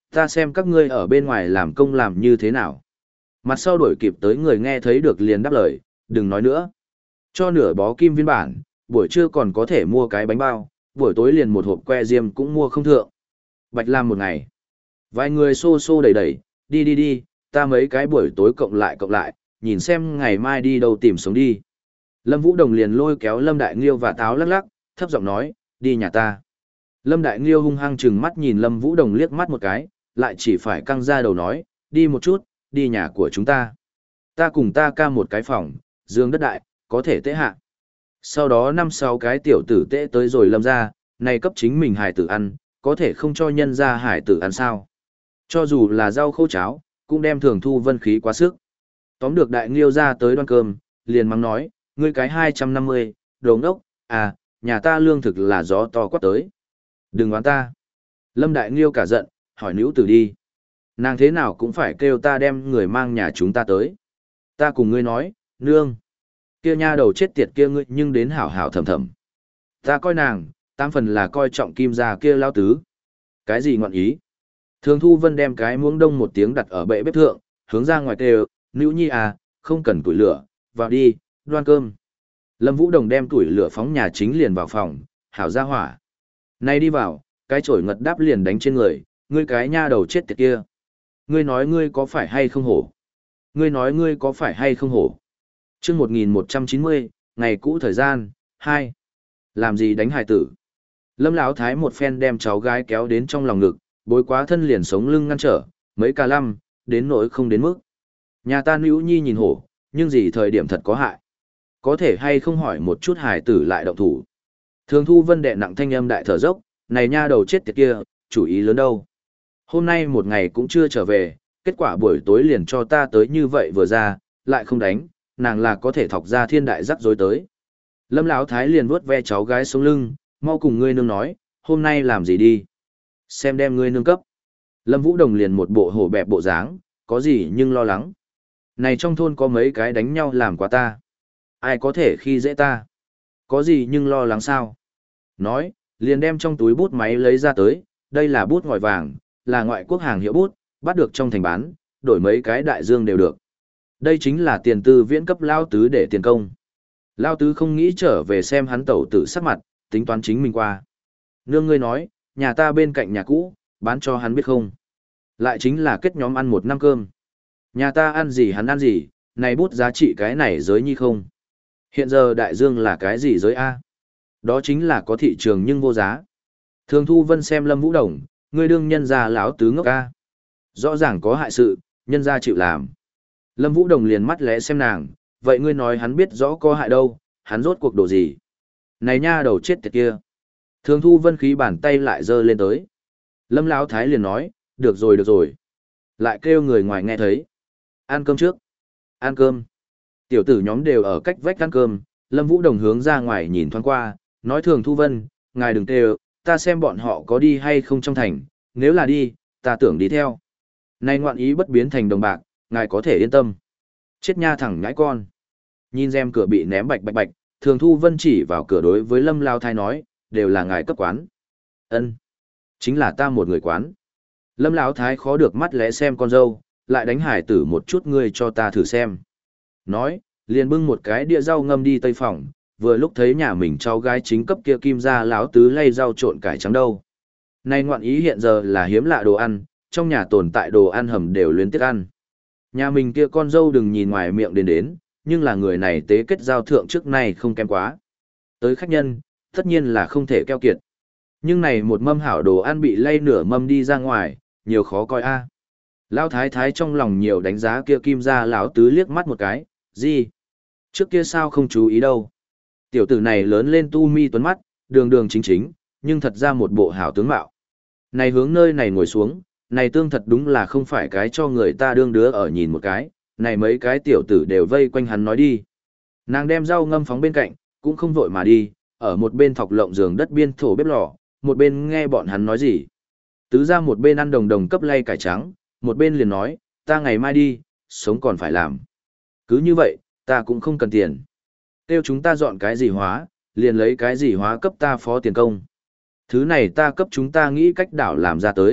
Ta xem các ngươi ở bên ngoài làm công làm như thế nào. Mặt sau đuổi kịp tới người nghe thấy được liền đáp lời, đừng nói nữa. Cho nửa bó kim viên bản, buổi trưa còn có thể mua cái bánh bao, buổi tối liền một hộp que diêm cũng mua không thượng. Bạch làm một ngày. Vài người xô xô đẩy đẩy, đi đi đi, ta mấy cái buổi tối cộng lại cộng lại, nhìn xem ngày mai đi đâu tìm sống đi. Lâm Vũ Đồng liền lôi kéo Lâm Đại Nghiêu và Táo lắc lắc, thấp giọng nói, đi nhà ta. Lâm Đại Nghiêu hung hăng chừng mắt nhìn Lâm Vũ Đồng liếc mắt một cái, lại chỉ phải căng ra đầu nói, đi một chút, đi nhà của chúng ta. Ta cùng ta ca một cái phòng, giường đất đại, có thể tễ hạ. Sau đó năm sáu cái tiểu tử tễ tới rồi Lâm ra, này cấp chính mình hải tử ăn, có thể không cho nhân ra hải tử ăn sao. Cho dù là rau khô cháo, cũng đem Thường Thu Vân khí quá sức. Tóm được Đại Nghiêu ra tới đoan cơm, liền mắng nói, ngươi cái hai trăm năm mươi, đồ ngốc, à, nhà ta lương thực là gió to quát tới. Đừng oán ta. Lâm Đại Nghiêu cả giận, hỏi nữ tử đi. Nàng thế nào cũng phải kêu ta đem người mang nhà chúng ta tới. Ta cùng ngươi nói, nương. Kia nha đầu chết tiệt kia ngươi nhưng đến hảo hảo thầm thầm. Ta coi nàng, tam phần là coi trọng kim gia kia lao tứ. Cái gì ngọn ý? Thường Thu Vân đem cái muỗng đông một tiếng đặt ở bệ bếp thượng, hướng ra ngoài kêu, nữ nhi à, không cần củi lửa, vào đi, đoan cơm. Lâm Vũ Đồng đem củi lửa phóng nhà chính liền vào phòng, hảo ra hỏa. Nay đi vào, cái chổi ngật đáp liền đánh trên người, ngươi cái nha đầu chết tiệt kia. Ngươi nói ngươi có phải hay không hổ? Ngươi nói ngươi có phải hay không hổ? Chương một nghìn một trăm chín mươi, ngày cũ thời gian, hai. Làm gì đánh hài tử? Lâm Lão Thái một phen đem cháu gái kéo đến trong lòng ngực, bối quá thân liền sống lưng ngăn trở, mấy ca lăm, đến nỗi không đến mức. Nhà ta nữ nhi nhìn hổ, nhưng gì thời điểm thật có hại. Có thể hay không hỏi một chút hài tử lại động thủ. Thường Thu Vân đệ nặng thanh âm đại thở dốc, này nha đầu chết tiệt kia, chủ ý lớn đâu. Hôm nay một ngày cũng chưa trở về, kết quả buổi tối liền cho ta tới như vậy vừa ra, lại không đánh, nàng là có thể thọc ra thiên đại rắc rối tới. Lâm Lão Thái liền vuốt ve cháu gái sống lưng, mau cùng ngươi nương nói, hôm nay làm gì đi. Xem đem ngươi nương cấp. Lâm Vũ Đồng liền một bộ hổ bẹp bộ dáng, có gì nhưng lo lắng. Này trong thôn có mấy cái đánh nhau làm quá ta. Ai có thể khi dễ ta. Có gì nhưng lo lắng sao. Nói, liền đem trong túi bút máy lấy ra tới, đây là bút ngòi vàng, là ngoại quốc hàng hiệu bút, bắt được trong thành bán, đổi mấy cái đại dương đều được. Đây chính là tiền tư viễn cấp Lao Tứ để tiền công. Lao Tứ không nghĩ trở về xem hắn tẩu tử sắc mặt, tính toán chính mình qua. Nương ngươi nói, nhà ta bên cạnh nhà cũ, bán cho hắn biết không. Lại chính là kết nhóm ăn một năm cơm. Nhà ta ăn gì hắn ăn gì, này bút giá trị cái này giới nhi không. Hiện giờ đại dương là cái gì giới A? Đó chính là có thị trường nhưng vô giá. Thường Thu Vân xem Lâm Vũ Đồng, ngươi đương nhân gia lão tứ ngốc A. Rõ ràng có hại sự, nhân gia chịu làm. Lâm Vũ Đồng liền mắt lẽ xem nàng, vậy ngươi nói hắn biết rõ có hại đâu, hắn rốt cuộc đồ gì? Này nha đầu chết tiệt kia. Thường Thu Vân khí bàn tay lại giơ lên tới. Lâm Lão Thái liền nói, được rồi được rồi. Lại kêu người ngoài nghe thấy. Ăn cơm trước. Ăn cơm. Tiểu tử nhóm đều ở cách vách ăn cơm, Lâm Vũ Đồng hướng ra ngoài nhìn thoáng qua, nói Thường Thu Vân, ngài đừng kêu, ta xem bọn họ có đi hay không trong thành, nếu là đi, ta tưởng đi theo. Này ngoạn ý bất biến thành đồng bạc, ngài có thể yên tâm. Chết nha thẳng nhãi con. Nhìn rèm cửa bị ném bạch bạch bạch, Thường Thu Vân chỉ vào cửa đối với Lâm Lao Thái nói, đều là ngài cấp quán. Ân, chính là ta một người quán. Lâm Lão Thái khó được mắt lẽ xem con dâu, lại đánh hải tử một chút ngươi cho ta thử xem. Nói, liền bưng một cái đĩa rau ngâm đi tây phòng, vừa lúc thấy nhà mình cháu gái chính cấp kia kim ra lão tứ lay rau trộn cải trắng đâu. Này ngoạn ý hiện giờ là hiếm lạ đồ ăn, trong nhà tồn tại đồ ăn hầm đều luyến tiếc ăn. Nhà mình kia con dâu đừng nhìn ngoài miệng đến đến, nhưng là người này tế kết giao thượng trước nay không kém quá. Tới khách nhân, tất nhiên là không thể keo kiệt. Nhưng này một mâm hảo đồ ăn bị lay nửa mâm đi ra ngoài, nhiều khó coi a. À. Lão thái thái trong lòng nhiều đánh giá kia kim gia lão tứ liếc mắt một cái, gì? Trước kia sao không chú ý đâu. Tiểu tử này lớn lên tu mi tuấn mắt, đường đường chính chính, nhưng thật ra một bộ hảo tướng mạo. Này hướng nơi này ngồi xuống, này tương thật đúng là không phải cái cho người ta đương đứa ở nhìn một cái, này mấy cái tiểu tử đều vây quanh hắn nói đi. Nàng đem rau ngâm phóng bên cạnh, cũng không vội mà đi, ở một bên thọc lộng giường đất biên thổ bếp lò, một bên nghe bọn hắn nói gì. Tứ ra một bên ăn đồng đồng cấp lay cải trắng, một bên liền nói, ta ngày mai đi, sống còn phải làm. Cứ như vậy, ta cũng không cần tiền. Tiêu chúng ta dọn cái gì hóa, liền lấy cái gì hóa cấp ta phó tiền công. Thứ này ta cấp chúng ta nghĩ cách đảo làm ra tới,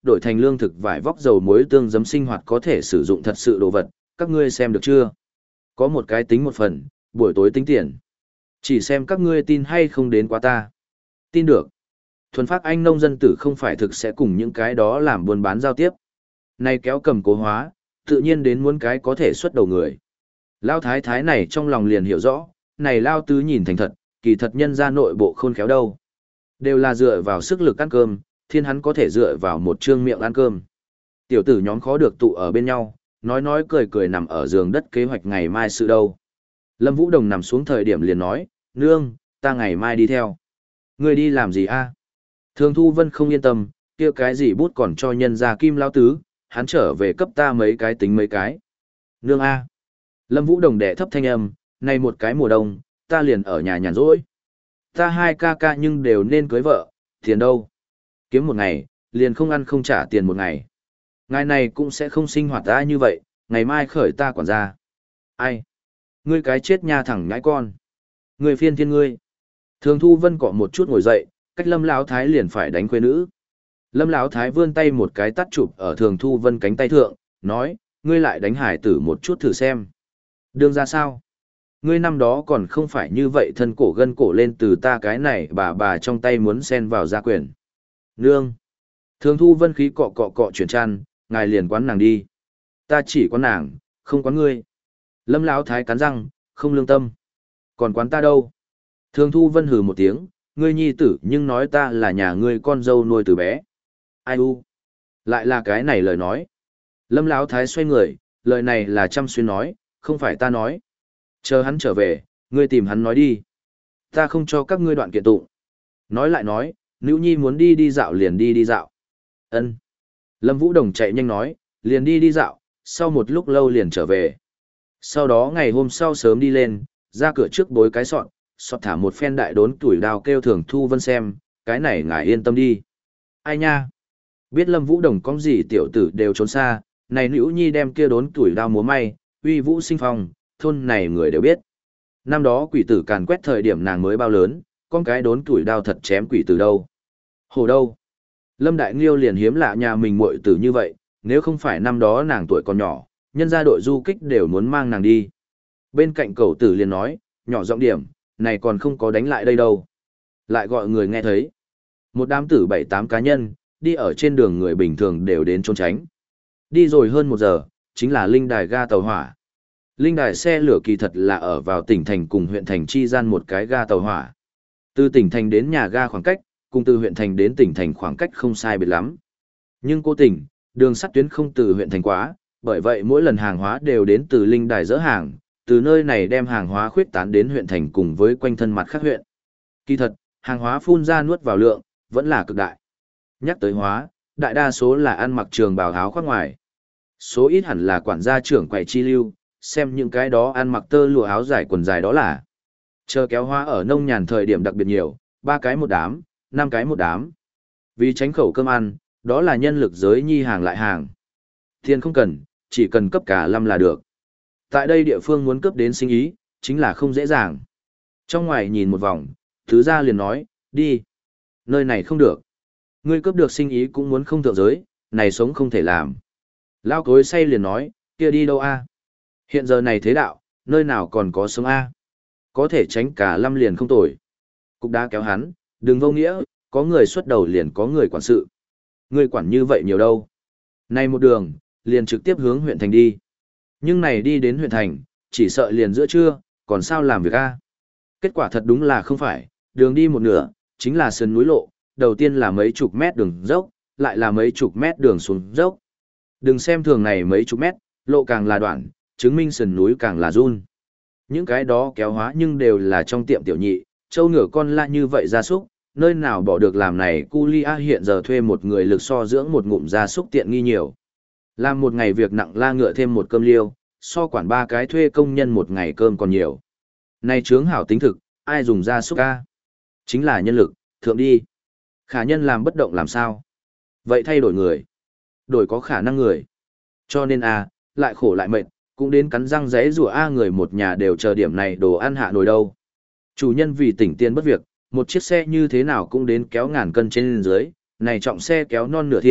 đổi thành lương thực vải vóc dầu muối tương giấm sinh hoạt có thể sử dụng thật sự đồ vật, các ngươi xem được chưa? Có một cái tính một phần, buổi tối tính tiền. Chỉ xem các ngươi tin hay không đến quá ta. Tin được. Thuần phát anh nông dân tử không phải thực sẽ cùng những cái đó làm buôn bán giao tiếp. Này kéo cầm cố hóa, tự nhiên đến muốn cái có thể xuất đầu người. Lao thái thái này trong lòng liền hiểu rõ, này Lao tứ nhìn thành thật, kỳ thật nhân ra nội bộ khôn khéo đâu. Đều là dựa vào sức lực ăn cơm, thiên hắn có thể dựa vào một trương miệng ăn cơm. Tiểu tử nhóm khó được tụ ở bên nhau, nói nói cười cười nằm ở giường đất kế hoạch ngày mai sự đâu. Lâm Vũ Đồng nằm xuống thời điểm liền nói, nương, ta ngày mai đi theo. Ngươi đi làm gì a? Thường Thu Vân không yên tâm, kia cái gì bút còn cho nhân ra kim lao tứ, hắn trở về cấp ta mấy cái tính mấy cái. Nương a. Lâm Vũ Đồng đẻ thấp thanh âm, này một cái mùa đông, ta liền ở nhà nhàn rỗi. Ta hai ca ca nhưng đều nên cưới vợ, tiền đâu? Kiếm một ngày, liền không ăn không trả tiền một ngày. Ngày này cũng sẽ không sinh hoạt ta như vậy, ngày mai khởi ta quản gia. Ai? Ngươi cái chết nha thẳng ngãi con. Ngươi phiên thiên ngươi. Thường Thu Vân cọ một chút ngồi dậy, cách Lâm Lão Thái liền phải đánh quê nữ. Lâm Lão Thái vươn tay một cái tắt chụp ở Thường Thu Vân cánh tay thượng, nói, ngươi lại đánh hải tử một chút thử xem. Đương ra sao? Ngươi năm đó còn không phải như vậy thân cổ gân cổ lên từ ta cái này bà bà trong tay muốn xen vào gia quyền. Nương. Thường Thu Vân khí cọ cọ cọ chuyển chăn, ngài liền quán nàng đi. Ta chỉ quán nàng, không quán ngươi. Lâm Lão Thái cắn răng, không lương tâm. Còn quán ta đâu? Thường Thu Vân hừ một tiếng, ngươi nhi tử nhưng nói ta là nhà ngươi con dâu nuôi từ bé. Ai u? Lại là cái này lời nói. Lâm Lão Thái xoay người, lời này là Trăm Xuyên nói, không phải ta nói. Chờ hắn trở về, ngươi tìm hắn nói đi. Ta không cho các ngươi đoạn kiện tụng. Nói lại nói, nữ nhi muốn đi đi dạo liền đi đi dạo. Ân. Lâm Vũ Đồng chạy nhanh nói, liền đi đi dạo, sau một lúc lâu liền trở về. Sau đó ngày hôm sau sớm đi lên, ra cửa trước bối cái sọn, sọt thả một phen đại đốn tuổi đào kêu Thường Thu Vân xem, cái này ngài yên tâm đi. Ai nha? Biết Lâm Vũ Đồng có gì tiểu tử đều trốn xa, này nữ nhi đem kia đốn tuổi đao múa may, uy vũ sinh phong, thôn này người đều biết. Năm đó quỷ tử càn quét thời điểm nàng mới bao lớn, con cái đốn tuổi đao thật chém quỷ tử đâu. Hồ đâu? Lâm Đại Nghiêu liền hiếm lạ nhà mình muội tử như vậy, nếu không phải năm đó nàng tuổi còn nhỏ, nhân gia đội du kích đều muốn mang nàng đi. Bên cạnh cậu tử liền nói, nhỏ giọng điểm, này còn không có đánh lại đây đâu. Lại gọi người nghe thấy. Một đám tử bảy tám cá nhân, đi ở trên đường người bình thường đều đến trốn tránh. Đi rồi hơn một giờ, chính là linh đài ga tàu hỏa. Linh đài xe lửa kỳ thật là ở vào tỉnh thành cùng huyện thành chi gian một cái ga tàu hỏa. Từ tỉnh thành đến nhà ga khoảng cách, cùng từ huyện thành đến tỉnh thành khoảng cách không sai biệt lắm. Nhưng cố tình, đường sắt tuyến không từ huyện thành quá, bởi vậy mỗi lần hàng hóa đều đến từ linh đài dỡ hàng, từ nơi này đem hàng hóa khuyết tán đến huyện thành cùng với quanh thân mặt khác huyện. Kỳ thật, hàng hóa phun ra nuốt vào lượng, vẫn là cực đại. Nhắc tới hóa, đại đa số là ăn mặc trường bào áo khoác ngoài. Số ít hẳn là quản gia trưởng quầy chi lưu, xem những cái đó ăn mặc tơ lụa áo dài quần dài đó là. Chờ kéo hóa ở nông nhàn thời điểm đặc biệt nhiều, ba cái một đám, năm cái một đám. Vì tránh khẩu cơm ăn, đó là nhân lực giới nhi hàng lại hàng. Tiền không cần, chỉ cần cấp cả lâm là được. Tại đây địa phương muốn cấp đến sinh ý, chính là không dễ dàng. Trong ngoài nhìn một vòng, thứ gia liền nói, đi. Nơi này không được. Ngươi cấp được sinh ý cũng muốn không thượng giới, này sống không thể làm. Lao cối say liền nói, kia đi đâu a? Hiện giờ này thế đạo, nơi nào còn có sống a? Có thể tránh cả lâm liền không tồi. Cục đá kéo hắn, đừng vô nghĩa, có người xuất đầu liền có người quản sự. Ngươi quản như vậy nhiều đâu. Này một đường, liền trực tiếp hướng huyện thành đi. Nhưng này đi đến huyện thành, chỉ sợ liền giữa trưa, còn sao làm việc a? Kết quả thật đúng là không phải, đường đi một nửa, chính là sườn núi lộ, đầu tiên là mấy chục mét đường dốc, lại là mấy chục mét đường xuống dốc. Đừng xem thường này mấy chục mét, lộ càng là đoạn, chứng minh sườn núi càng là run. Những cái đó kéo hóa nhưng đều là trong tiệm tiểu nhị, châu ngựa con la như vậy gia súc, nơi nào bỏ được làm này cu li a hiện giờ thuê một người lực so dưỡng một ngụm gia súc tiện nghi nhiều. Làm một ngày việc nặng la ngựa thêm một cơm liêu, so quản ba cái thuê công nhân một ngày cơm còn nhiều. Này chướng hảo tính thực, ai dùng gia súc a? Chính là nhân lực, thượng đi. Khả nhân làm bất động làm sao? Vậy thay đổi người. Đổi có khả năng người. Cho nên a, lại khổ lại mệt, cũng đến cắn răng giấy rùa a người một nhà đều chờ điểm này đồ ăn hạ nồi đâu. Chủ nhân vì tỉnh tiền bất việc, một chiếc xe như thế nào cũng đến kéo ngàn cân trên dưới, này trọng xe kéo non nửa thiên,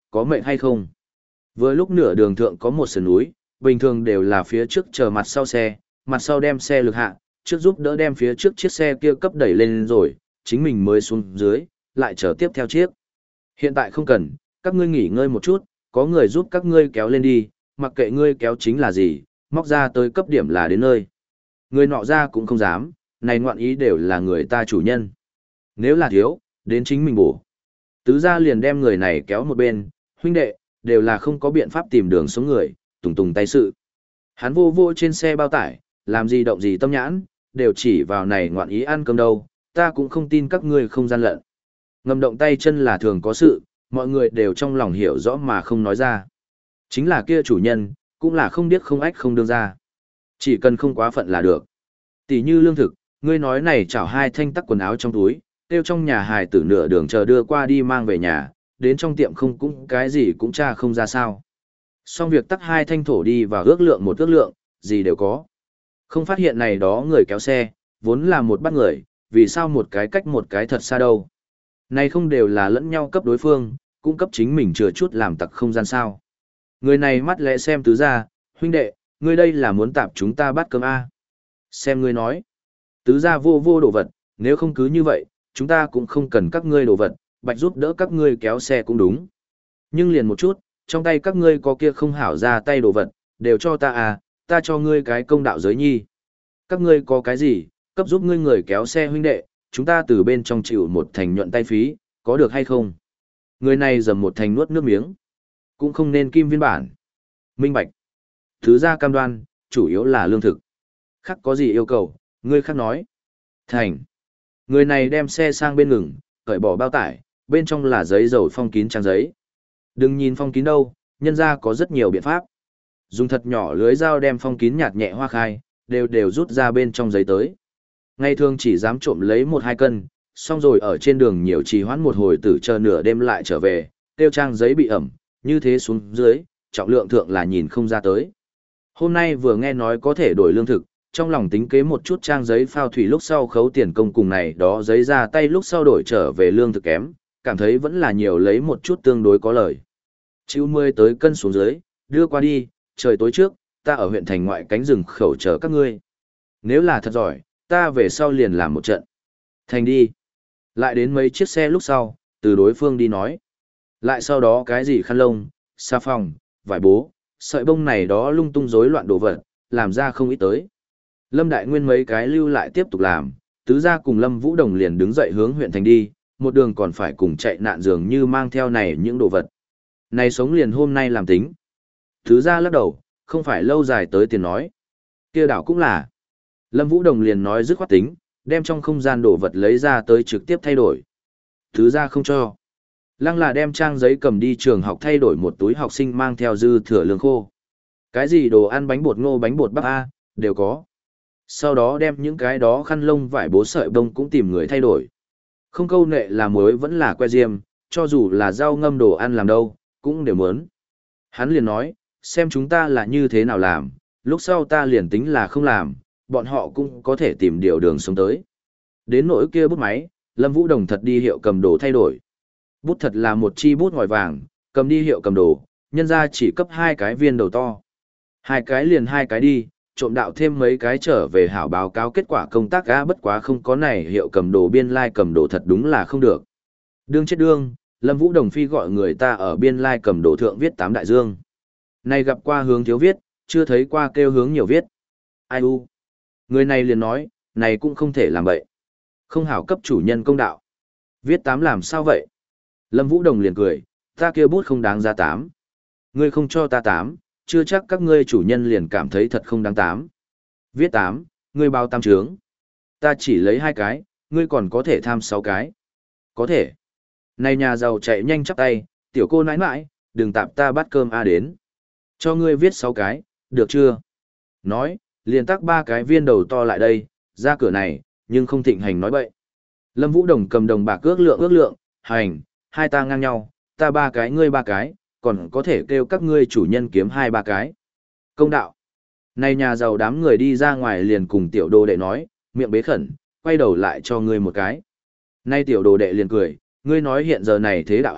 có mệnh hay không? Vừa lúc nửa đường thượng có một sườn núi, bình thường đều là phía trước chờ mặt sau xe, mặt sau đem xe lực hạ, trước giúp đỡ đem phía trước chiếc xe kia cấp đẩy lên rồi, chính mình mới xuống dưới, lại chờ tiếp theo chiếc. Hiện tại không cần, các ngươi nghỉ ngơi một chút, có người giúp các ngươi kéo lên đi, mặc kệ ngươi kéo chính là gì, móc ra tới cấp điểm là đến nơi. Người nọ ra cũng không dám, này ngoạn ý đều là người ta chủ nhân. Nếu là thiếu, đến chính mình bổ. Tứ gia liền đem người này kéo một bên, huynh đệ, đều là không có biện pháp tìm đường sống người, tùng tùng tay sự. Hắn vô vô trên xe bao tải, làm gì động gì tâm nhãn, đều chỉ vào này ngoạn ý ăn cơm đâu, ta cũng không tin các ngươi không gian lận. Ngầm động tay chân là thường có sự, mọi người đều trong lòng hiểu rõ mà không nói ra. Chính là kia chủ nhân, cũng là không điếc không ách không đương ra. Chỉ cần không quá phận là được. Tỷ như lương thực, ngươi nói này chảo hai thanh tắc quần áo trong túi, tiêu trong nhà hài tử nửa đường chờ đưa qua đi mang về nhà, đến trong tiệm không cũng cái gì cũng tra không ra sao. Xong việc tắc hai thanh thổ đi vào ước lượng một ước lượng, gì đều có. Không phát hiện này đó người kéo xe, vốn là một bắt người, vì sao một cái cách một cái thật xa đâu. Này không đều là lẫn nhau cấp đối phương, cũng cấp chính mình chừa chút làm tặc không gian sao. Người này mắt lẽ xem tứ gia, huynh đệ, ngươi đây là muốn tạp chúng ta bắt cơm A. Xem ngươi nói, tứ gia vô vô đồ vật, nếu không cứ như vậy, chúng ta cũng không cần các ngươi đồ vật, bạch giúp đỡ các ngươi kéo xe cũng đúng. Nhưng liền một chút, trong tay các ngươi có kia không hảo ra tay đồ vật, đều cho ta à, ta cho ngươi cái công đạo giới nhi. Các ngươi có cái gì, cấp giúp ngươi người kéo xe huynh đệ, chúng ta từ bên trong chịu một thành nhuận tay phí, có được hay không? Người này dầm một thành nuốt nước miếng. Cũng không nên kim viên bản. Minh bạch. Thứ ra cam đoan, chủ yếu là lương thực. Khác có gì yêu cầu, ngươi khác nói. Thành. Người này đem xe sang bên ngừng, cởi bỏ bao tải, bên trong là giấy dầu phong kín trang giấy. Đừng nhìn phong kín đâu, nhân ra có rất nhiều biện pháp. Dùng thật nhỏ lưới dao đem phong kín nhạt nhẹ hoa khai, đều đều rút ra bên trong giấy tới. Ngày thường chỉ dám trộm lấy một hai cân, xong rồi ở trên đường nhiều trì hoãn một hồi tử chờ nửa đêm lại trở về, tiêu trang giấy bị ẩm, như thế xuống dưới, trọng lượng thượng là nhìn không ra tới. Hôm nay vừa nghe nói có thể đổi lương thực, trong lòng tính kế một chút trang giấy phao thủy lúc sau khấu tiền công cùng này đó giấy ra tay lúc sau đổi trở về lương thực kém, cảm thấy vẫn là nhiều lấy một chút tương đối có lời. Chịu mươi tới cân xuống dưới, đưa qua đi, trời tối trước, ta ở huyện thành ngoại cánh rừng khẩu chờ các ngươi. Nếu là thật giỏi, ta về sau liền làm một trận. Thành đi. Lại đến mấy chiếc xe lúc sau, từ đối phương đi nói. Lại sau đó cái gì khăn lông, xà phòng, vải bố, sợi bông này đó lung tung rối loạn đồ vật, làm ra không ít tới. Lâm Đại Nguyên mấy cái lưu lại tiếp tục làm, tứ gia cùng Lâm Vũ Đồng liền đứng dậy hướng huyện thành đi, một đường còn phải cùng chạy nạn dường như mang theo này những đồ vật. Này sống liền hôm nay làm tính. Tứ gia lắc đầu, không phải lâu dài tới tiền nói. Kia đảo cũng là. Lâm Vũ Đồng liền nói dứt khoát tính, đem trong không gian đồ vật lấy ra tới trực tiếp thay đổi. Tứ gia không cho. Lăng là đem trang giấy cầm đi trường học thay đổi một túi học sinh mang theo dư thừa lương khô. Cái gì đồ ăn bánh bột ngô bánh bột bắp A, đều có. Sau đó đem những cái đó khăn lông vải bố sợi bông cũng tìm người thay đổi. Không câu nệ là muối vẫn là que diêm, cho dù là rau ngâm đồ ăn làm đâu, cũng đều muốn. Hắn liền nói, xem chúng ta là như thế nào làm, lúc sau ta liền tính là không làm, bọn họ cũng có thể tìm điều đường sống tới. Đến nỗi kia bút máy, Lâm Vũ Đồng thật đi hiệu cầm đồ thay đổi. Bút thật là một chi bút ngòi vàng, cầm đi hiệu cầm đồ, nhân ra chỉ cấp hai cái viên đầu to. Hai cái liền hai cái đi, trộm đạo thêm mấy cái trở về hảo báo cáo kết quả công tác á, bất quá không có này hiệu cầm đồ biên lai like cầm đồ thật đúng là không được. Đương chết đương, Lâm Vũ Đồng Phi gọi người ta ở biên lai like cầm đồ thượng viết tám đại dương. Này gặp qua hướng thiếu viết, chưa thấy qua kêu hướng nhiều viết. Ai u? Người này liền nói, này cũng không thể làm vậy. Không hảo cấp chủ nhân công đạo. Viết tám làm sao vậy? Lâm Vũ Đồng liền cười, ta kia bút không đáng ra tám. Ngươi không cho ta tám, chưa chắc các ngươi chủ nhân liền cảm thấy thật không đáng tám. Viết tám, ngươi bao tam trướng. Ta chỉ lấy hai cái, ngươi còn có thể tham sáu cái. Có thể. Này nhà giàu chạy nhanh chắp tay, tiểu cô nãi nãi, đừng tạp ta bắt cơm A đến. Cho ngươi viết sáu cái, được chưa? Nói, liền tắc ba cái viên đầu to lại đây, ra cửa này, nhưng không thịnh hành nói bậy. Lâm Vũ Đồng cầm đồng bạc ước lượng ước lượng, hành, hai ta ngang nhau, ta ba cái ngươi ba cái, còn có thể kêu các ngươi chủ nhân kiếm hai ba cái. Công đạo. Này nhà giàu đám người đi ra ngoài liền cùng tiểu đồ đệ nói, miệng bế khẩn, quay đầu lại cho ngươi một cái. Nay tiểu đồ đệ liền cười, ngươi nói hiện giờ này thế đạo a,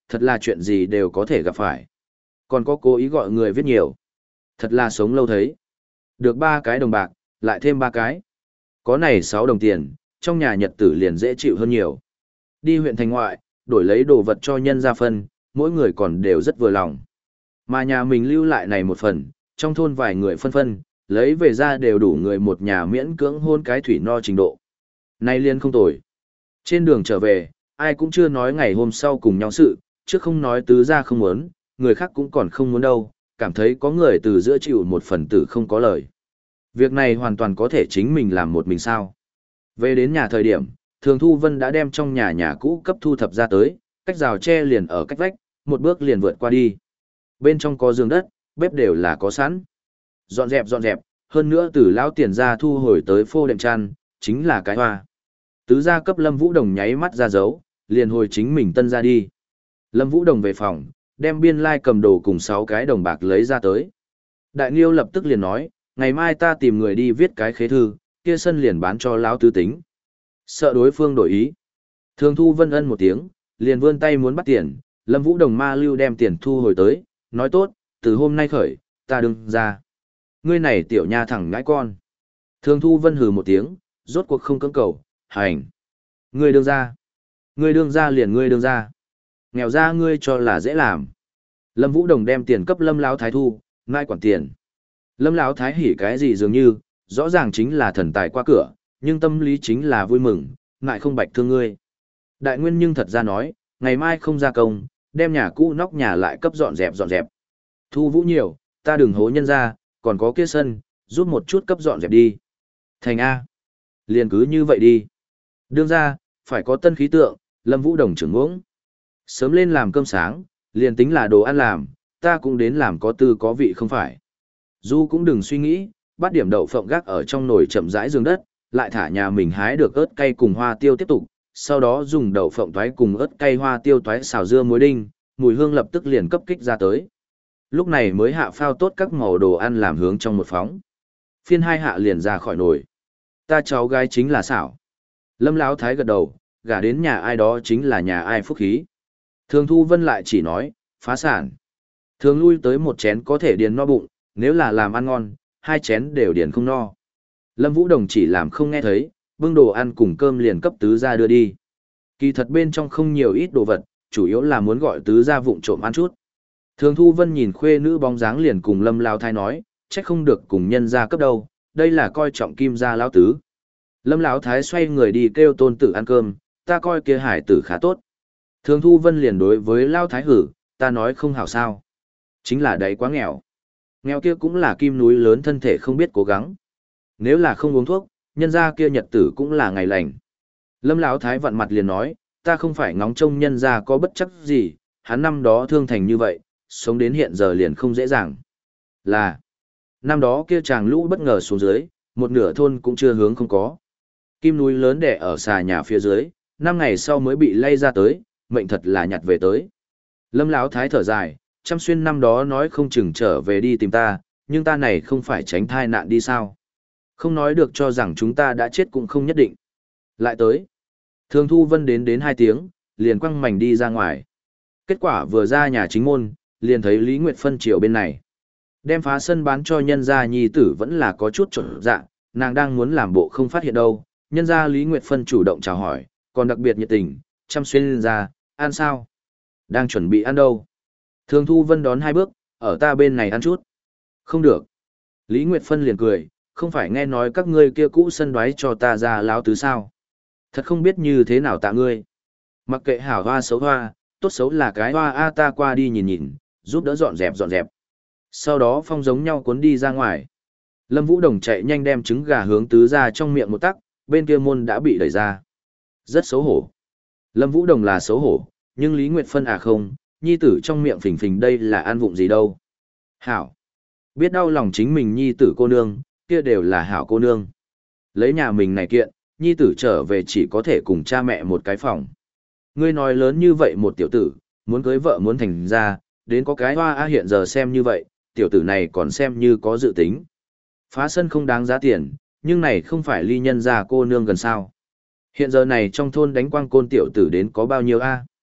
thật là chuyện gì đều có thể gặp phải. Còn có cố ý gọi người viết nhiều. Thật là sống lâu thấy. Được ba cái đồng bạc, lại thêm ba cái. Có này sáu đồng tiền, trong nhà nhật tử liền dễ chịu hơn nhiều. Đi huyện thành ngoại, đổi lấy đồ vật cho nhân gia phân, mỗi người còn đều rất vừa lòng. Mà nhà mình lưu lại này một phần, trong thôn vài người phân phân, lấy về ra đều đủ người một nhà miễn cưỡng hôn cái thủy no trình độ. Nay liên không tồi. Trên đường trở về, ai cũng chưa nói ngày hôm sau cùng nhau sự, chứ không nói tứ gia không muốn, người khác cũng còn không muốn đâu, cảm thấy có người từ giữa chịu một phần tử không có lời. Việc này hoàn toàn có thể chính mình làm một mình sao. Về đến nhà thời điểm, Thường Thu Vân đã đem trong nhà nhà cũ cấp thu thập ra tới, cách rào tre liền ở cách vách, một bước liền vượt qua đi. Bên trong có giường đất, bếp đều là có sẵn. Dọn dẹp dọn dẹp, hơn nữa từ lão tiền ra thu hồi tới phô đệm chăn, chính là cái hoa. Tứ gia cấp Lâm Vũ Đồng nháy mắt ra dấu, liền hồi chính mình tân ra đi. Lâm Vũ Đồng về phòng, đem biên lai cầm đồ cùng sáu cái đồng bạc lấy ra tới. Đại Nghiêu lập tức liền nói, ngày mai ta tìm người đi viết cái khế thư, kia sân liền bán cho lão tứ tính. Sợ đối phương đổi ý. Thường Thu Vân ân một tiếng, liền vươn tay muốn bắt tiền, Lâm Vũ Đồng ma lưu đem tiền thu hồi tới, nói tốt, từ hôm nay khởi, ta đừng ra. Ngươi này tiểu nha thẳng ngãi con. Thường Thu Vân hừ một tiếng, rốt cuộc không cưỡng cầu, hành. Ngươi đương ra. Ngươi đương ra liền ngươi đương ra. Nghèo ra ngươi cho là dễ làm. Lâm Vũ Đồng đem tiền cấp Lâm Lão Thái thu, nai quản tiền. Lâm Lão Thái hỉ cái gì dường như, rõ ràng chính là thần tài qua cửa, nhưng tâm lý chính là vui mừng, ngại không bạch thương ngươi. Đại Nguyên nhưng thật ra nói, ngày mai không ra công, đem nhà cũ nóc nhà lại cấp dọn dẹp dọn dẹp. Thu vũ nhiều, ta đừng hố nhân ra, còn có kia sân, giúp một chút cấp dọn dẹp đi. Thành A. Liền cứ như vậy đi. Đương ra, phải có tân khí tượng, Lâm Vũ Đồng trưởng ngưỡng. Sớm lên làm cơm sáng, liền tính là đồ ăn làm, ta cũng đến làm có tư có vị không phải. Du cũng đừng suy nghĩ, bắt điểm đậu phộng gác ở trong nồi chậm rãi giường đất, lại thả nhà mình hái được ớt cay cùng hoa tiêu tiếp tục, sau đó dùng đậu phộng toái cùng ớt cay hoa tiêu toái xào dưa muối đinh, mùi hương lập tức liền cấp kích ra tới. Lúc này mới hạ phao tốt các màu đồ ăn làm hướng trong một phóng. Phiên hai hạ liền ra khỏi nồi. Ta cháu gái chính là xảo. Lâm Lão Thái gật đầu, gả đến nhà ai đó chính là nhà ai phúc khí. Thường Thu Vân lại chỉ nói, phá sản. Thường lui tới một chén có thể điền no bụng, nếu là làm ăn ngon, hai chén đều điền không no. Lâm Vũ Đồng chỉ làm không nghe thấy, bưng đồ ăn cùng cơm liền cấp tứ gia đưa đi. Kỳ thật bên trong không nhiều ít đồ vật, chủ yếu là muốn gọi tứ gia vụng trộm ăn chút. Thường Thu Vân nhìn khuê nữ bóng dáng liền cùng Lâm Lão Thái nói, trách không được cùng nhân gia cấp đâu, đây là coi trọng kim gia lão tứ. Lâm Lão Thái xoay người đi kêu tôn tử ăn cơm, ta coi kia hải tử khá tốt. Thường Thu Vân liền đối với Lão Thái hử, ta nói không hảo sao. Chính là đấy quá nghèo. Nghèo kia cũng là kim núi lớn thân thể không biết cố gắng. Nếu là không uống thuốc, nhân gia kia nhật tử cũng là ngày lành. Lâm Lão Thái vặn mặt liền nói, ta không phải ngóng trông nhân gia có bất chấp gì, hắn năm đó thương thành như vậy, sống đến hiện giờ liền không dễ dàng. Là, năm đó kia chàng lũ bất ngờ xuống dưới, một nửa thôn cũng chưa hướng không có. Kim núi lớn đè ở xà nhà phía dưới, năm ngày sau mới bị lay ra tới, mệnh thật là nhặt về tới. Lâm Lão Thái thở dài, Trăm Xuyên năm đó nói không chừng trở về đi tìm ta, nhưng ta này không phải tránh thai nạn đi sao. Không nói được cho rằng chúng ta đã chết cũng không nhất định. Lại tới. Thường Thu Vân đến đến hai tiếng, liền quăng mảnh đi ra ngoài. Kết quả vừa ra nhà chính môn, liền thấy Lý Nguyệt phân chiều bên này. Đem phá sân bán cho nhân gia nhi tử vẫn là có chút trộn dạ, nàng đang muốn làm bộ không phát hiện đâu. Nhân gia Lý Nguyệt phân chủ động chào hỏi, còn đặc biệt nhiệt tình, Trăm Xuyên ra, ăn sao? Đang chuẩn bị ăn đâu? Thường Thu Vân đón hai bước, ở ta bên này ăn chút. Không được. Lý Nguyệt phân liền cười, không phải nghe nói các ngươi kia cũ sân đoái cho ta ra láo tứ sao. Thật không biết như thế nào tạ ngươi. Mặc kệ hảo hoa xấu hoa, tốt xấu là cái hoa a ta qua đi nhìn nhìn, giúp đỡ dọn dẹp dọn dẹp. Sau đó phong giống nhau cuốn đi ra ngoài. Lâm Vũ Đồng chạy nhanh đem trứng gà hướng tứ ra trong miệng một tắc, bên kia môn đã bị đẩy ra. Rất xấu hổ. Lâm Vũ Đồng là xấu hổ, nhưng Lý Nguyệt phân à không, nhi tử trong miệng phình phình đây là ăn vụng gì đâu. Hảo. Biết đau lòng chính mình nhi tử cô nương, kia đều là hảo cô nương. Lấy nhà mình này kiện, nhi tử trở về chỉ có thể cùng cha mẹ một cái phòng. Ngươi nói lớn như vậy một tiểu tử, muốn cưới vợ muốn thành ra, đến có cái hoa a hiện giờ xem như vậy, tiểu tử này còn xem như có dự tính. Phá sân không đáng giá tiền, nhưng này không phải ly nhân ra cô nương gần sao. Hiện giờ này trong thôn đánh quang côn tiểu tử đến có bao nhiêu a?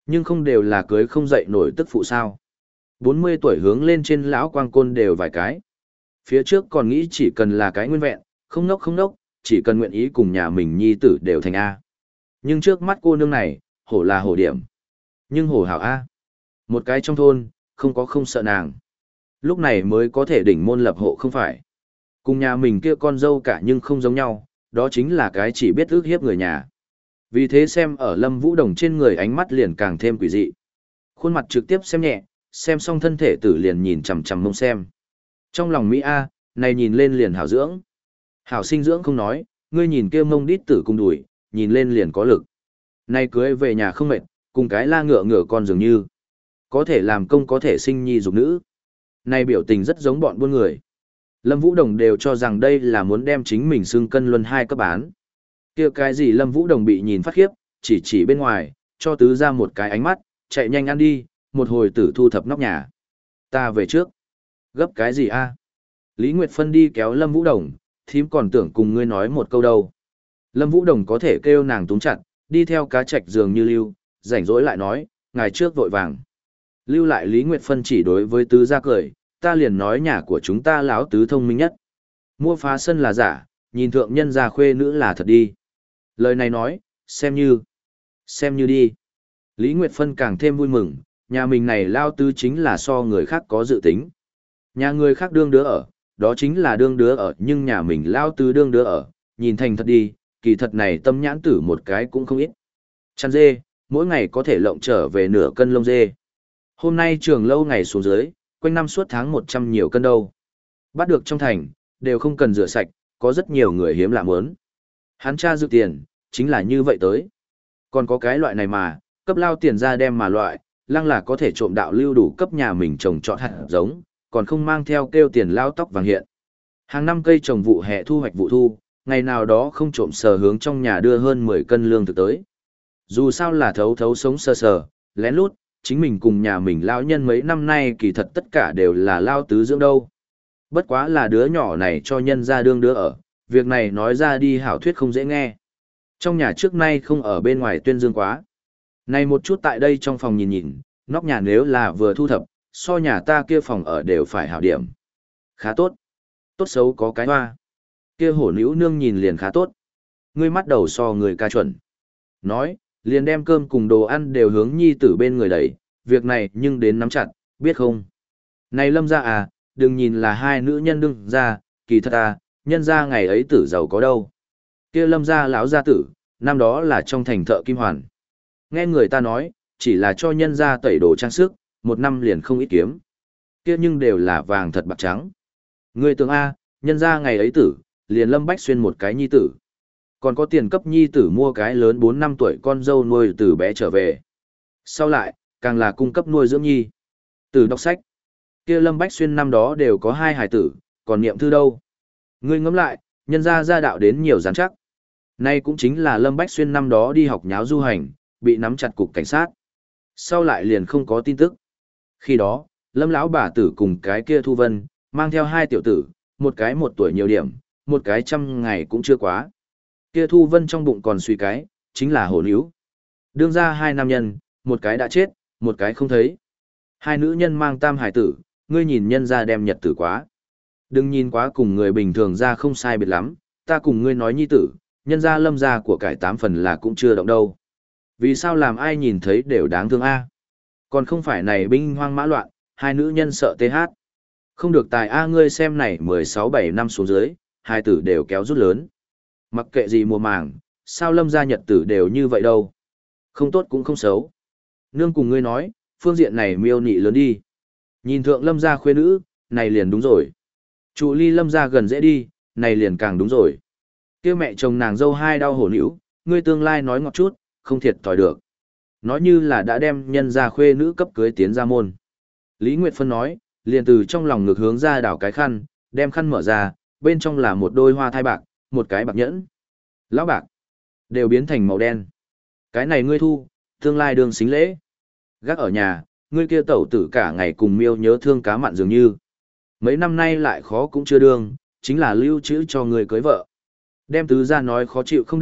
Nhưng không đều là cưới không dậy nổi tức phụ sao. bốn mươi tuổi hướng lên trên lão quang côn đều vài cái. Phía trước còn nghĩ chỉ cần là cái nguyên vẹn, không nốc không nốc, chỉ cần nguyện ý cùng nhà mình nhi tử đều thành A. Nhưng trước mắt cô nương này, hổ là hổ điểm. Nhưng hổ hảo A. Một cái trong thôn, không có không sợ nàng. Lúc này mới có thể đỉnh môn lập hộ không phải. Cùng nhà mình kia con dâu cả nhưng không giống nhau, đó chính là cái chỉ biết ước hiếp người nhà. Vì thế xem ở Lâm Vũ Đồng trên người ánh mắt liền càng thêm quỷ dị. Khuôn mặt trực tiếp xem nhẹ, xem xong thân thể tử liền nhìn chằm chằm mông xem. Trong lòng Mỹ A, này nhìn lên liền hảo dưỡng. Hảo sinh dưỡng không nói, ngươi nhìn kia mông đít tử cùng đùi, nhìn lên liền có lực. Này cưới về nhà không mệt, cùng cái la ngựa ngựa con dường như. Có thể làm công có thể sinh nhi dục nữ. Này biểu tình rất giống bọn buôn người. Lâm Vũ Đồng đều cho rằng đây là muốn đem chính mình xưng cân luân hai cấp bán. Kia cái gì Lâm Vũ Đồng bị nhìn phát khiếp, chỉ chỉ bên ngoài, cho tứ ra một cái ánh mắt, chạy nhanh ăn đi, một hồi tử thu thập nóc nhà. Ta về trước. Gấp cái gì a? Lý Nguyệt Phân đi kéo Lâm Vũ Đồng, thím còn tưởng cùng ngươi nói một câu đâu. Lâm Vũ Đồng có thể kêu nàng túng chặt, đi theo cá trạch dường như lưu, rảnh rỗi lại nói, ngày trước vội vàng. Lưu lại Lý Nguyệt Phân chỉ đối với tứ gia cười, ta liền nói nhà của chúng ta lão tứ thông minh nhất. Mua phá sân là giả, nhìn thượng nhân gia khuê nữ là thật đi. Lời này nói, xem như, xem như đi. Lý Nguyệt Phân càng thêm vui mừng, nhà mình này lao tứ chính là so người khác có dự tính. Nhà người khác đương đứa ở, đó chính là đương đứa ở, nhưng nhà mình lao tứ đương đứa ở, nhìn thành thật đi, kỳ thật này tâm nhãn tử một cái cũng không ít. Chăn dê, mỗi ngày có thể lộng trở về nửa cân lông dê. Hôm nay trường lâu ngày xuống dưới, quanh năm suốt tháng một trăm nhiều cân đâu. Bắt được trong thành, đều không cần rửa sạch, có rất nhiều người hiếm lạ muốn. Hắn tra dự tiền, chính là như vậy tới. Còn có cái loại này mà, cấp lao tiền ra đem mà loại, lăng là có thể trộm đạo lưu đủ cấp nhà mình trồng trọt hạt giống, còn không mang theo kêu tiền lao tóc vàng hiện. Hàng năm cây trồng vụ hè thu hoạch vụ thu, ngày nào đó không trộm sờ hướng trong nhà đưa hơn mười cân lương thực tới. Dù sao là thấu thấu sống sờ sờ, lén lút, chính mình cùng nhà mình lão nhân mấy năm nay kỳ thật tất cả đều là lao tứ dưỡng đâu. Bất quá là đứa nhỏ này cho nhân ra đương đứa ở, việc này nói ra đi hảo thuyết không dễ nghe. Trong nhà trước nay không ở bên ngoài tuyên dương quá. Này một chút tại đây trong phòng nhìn nhìn, nóc nhà nếu là vừa thu thập, so nhà ta kia phòng ở đều phải hảo điểm. Khá tốt. Tốt xấu có cái hoa. Kia hổ nữ nương nhìn liền khá tốt. Ngươi mắt đầu so người ca chuẩn. Nói, liền đem cơm cùng đồ ăn đều hướng nhi tử bên người đẩy, việc này nhưng đến nắm chặt, biết không? Này Lâm gia à, đừng nhìn là hai nữ nhân đương ra, kỳ thật à, nhân gia ngày ấy tử giàu có đâu. Kia Lâm gia lão gia tử, năm đó là trong thành thợ kim hoàn. Nghe người ta nói, chỉ là cho nhân gia tẩy đồ trang sức, một năm liền không ít kiếm. Kia nhưng đều là vàng thật bạc trắng. Người tưởng a, nhân gia ngày ấy tử, liền Lâm Bách Xuyên một cái nhi tử. Còn có tiền cấp nhi tử mua cái lớn bốn năm tuổi con dâu nuôi từ bé trở về. Sau lại, càng là cung cấp nuôi dưỡng nhi. Từ đọc sách, kia Lâm Bách Xuyên năm đó đều có hai hài tử, còn niệm thư đâu. Ngươi ngẫm lại, nhân gia gia đạo đến nhiều gián chắc. Nay cũng chính là Lâm Bách Xuyên năm đó đi học nháo du hành, bị nắm chặt cục cảnh sát. Sau lại liền không có tin tức. Khi đó, Lâm lão bà tử cùng cái kia Thu Vân, mang theo hai tiểu tử, một cái một tuổi nhiều điểm, một cái trăm ngày cũng chưa quá. Kia Thu Vân trong bụng còn suy cái, chính là hổ níu. Đương ra hai nam nhân, một cái đã chết, một cái không thấy. Hai nữ nhân mang tam hải tử, ngươi nhìn nhân ra đem nhật tử quá. Đừng nhìn quá cùng người bình thường ra không sai biệt lắm, ta cùng ngươi nói nhi tử, nhân ra Lâm ra của cải tám phần là cũng chưa động đâu. Vì sao làm ai nhìn thấy đều đáng thương a? Còn không phải này binh hoang mã loạn, hai nữ nhân sợ tê hát. Không được tài a, ngươi xem này mười sáu bảy năm xuống dưới, hai tử đều kéo rút lớn. Mặc kệ gì mùa màng, sao Lâm gia nhật tử đều như vậy đâu. Không tốt cũng không xấu. Nương cùng ngươi nói, phương diện này miêu nị lớn đi. Nhìn thượng Lâm gia khuê nữ, này liền đúng rồi. Trụ ly Lâm gia gần dễ đi, này liền càng đúng rồi. Kia mẹ chồng nàng dâu hai đau hổ nữ, ngươi tương lai nói ngọt chút, không thiệt thòi được. Nói như là đã đem nhân gia khuê nữ cấp cưới tiến ra môn. Lý Nguyệt Phân nói, liền từ trong lòng ngực hướng ra đảo cái khăn, đem khăn mở ra, bên trong là một đôi hoa thai bạc, một cái bạc nhẫn. Lão bạc, đều biến thành màu đen. Cái này ngươi thu, tương lai đường xính lễ. Gác ở nhà, ngươi kia tẩu tử cả ngày cùng miêu nhớ thương cá mặn dường như. Mấy năm nay lại khó cũng chưa đương, chính là lưu trữ cho người cưới vợ. Đem tứ ra nói khó chịu không được,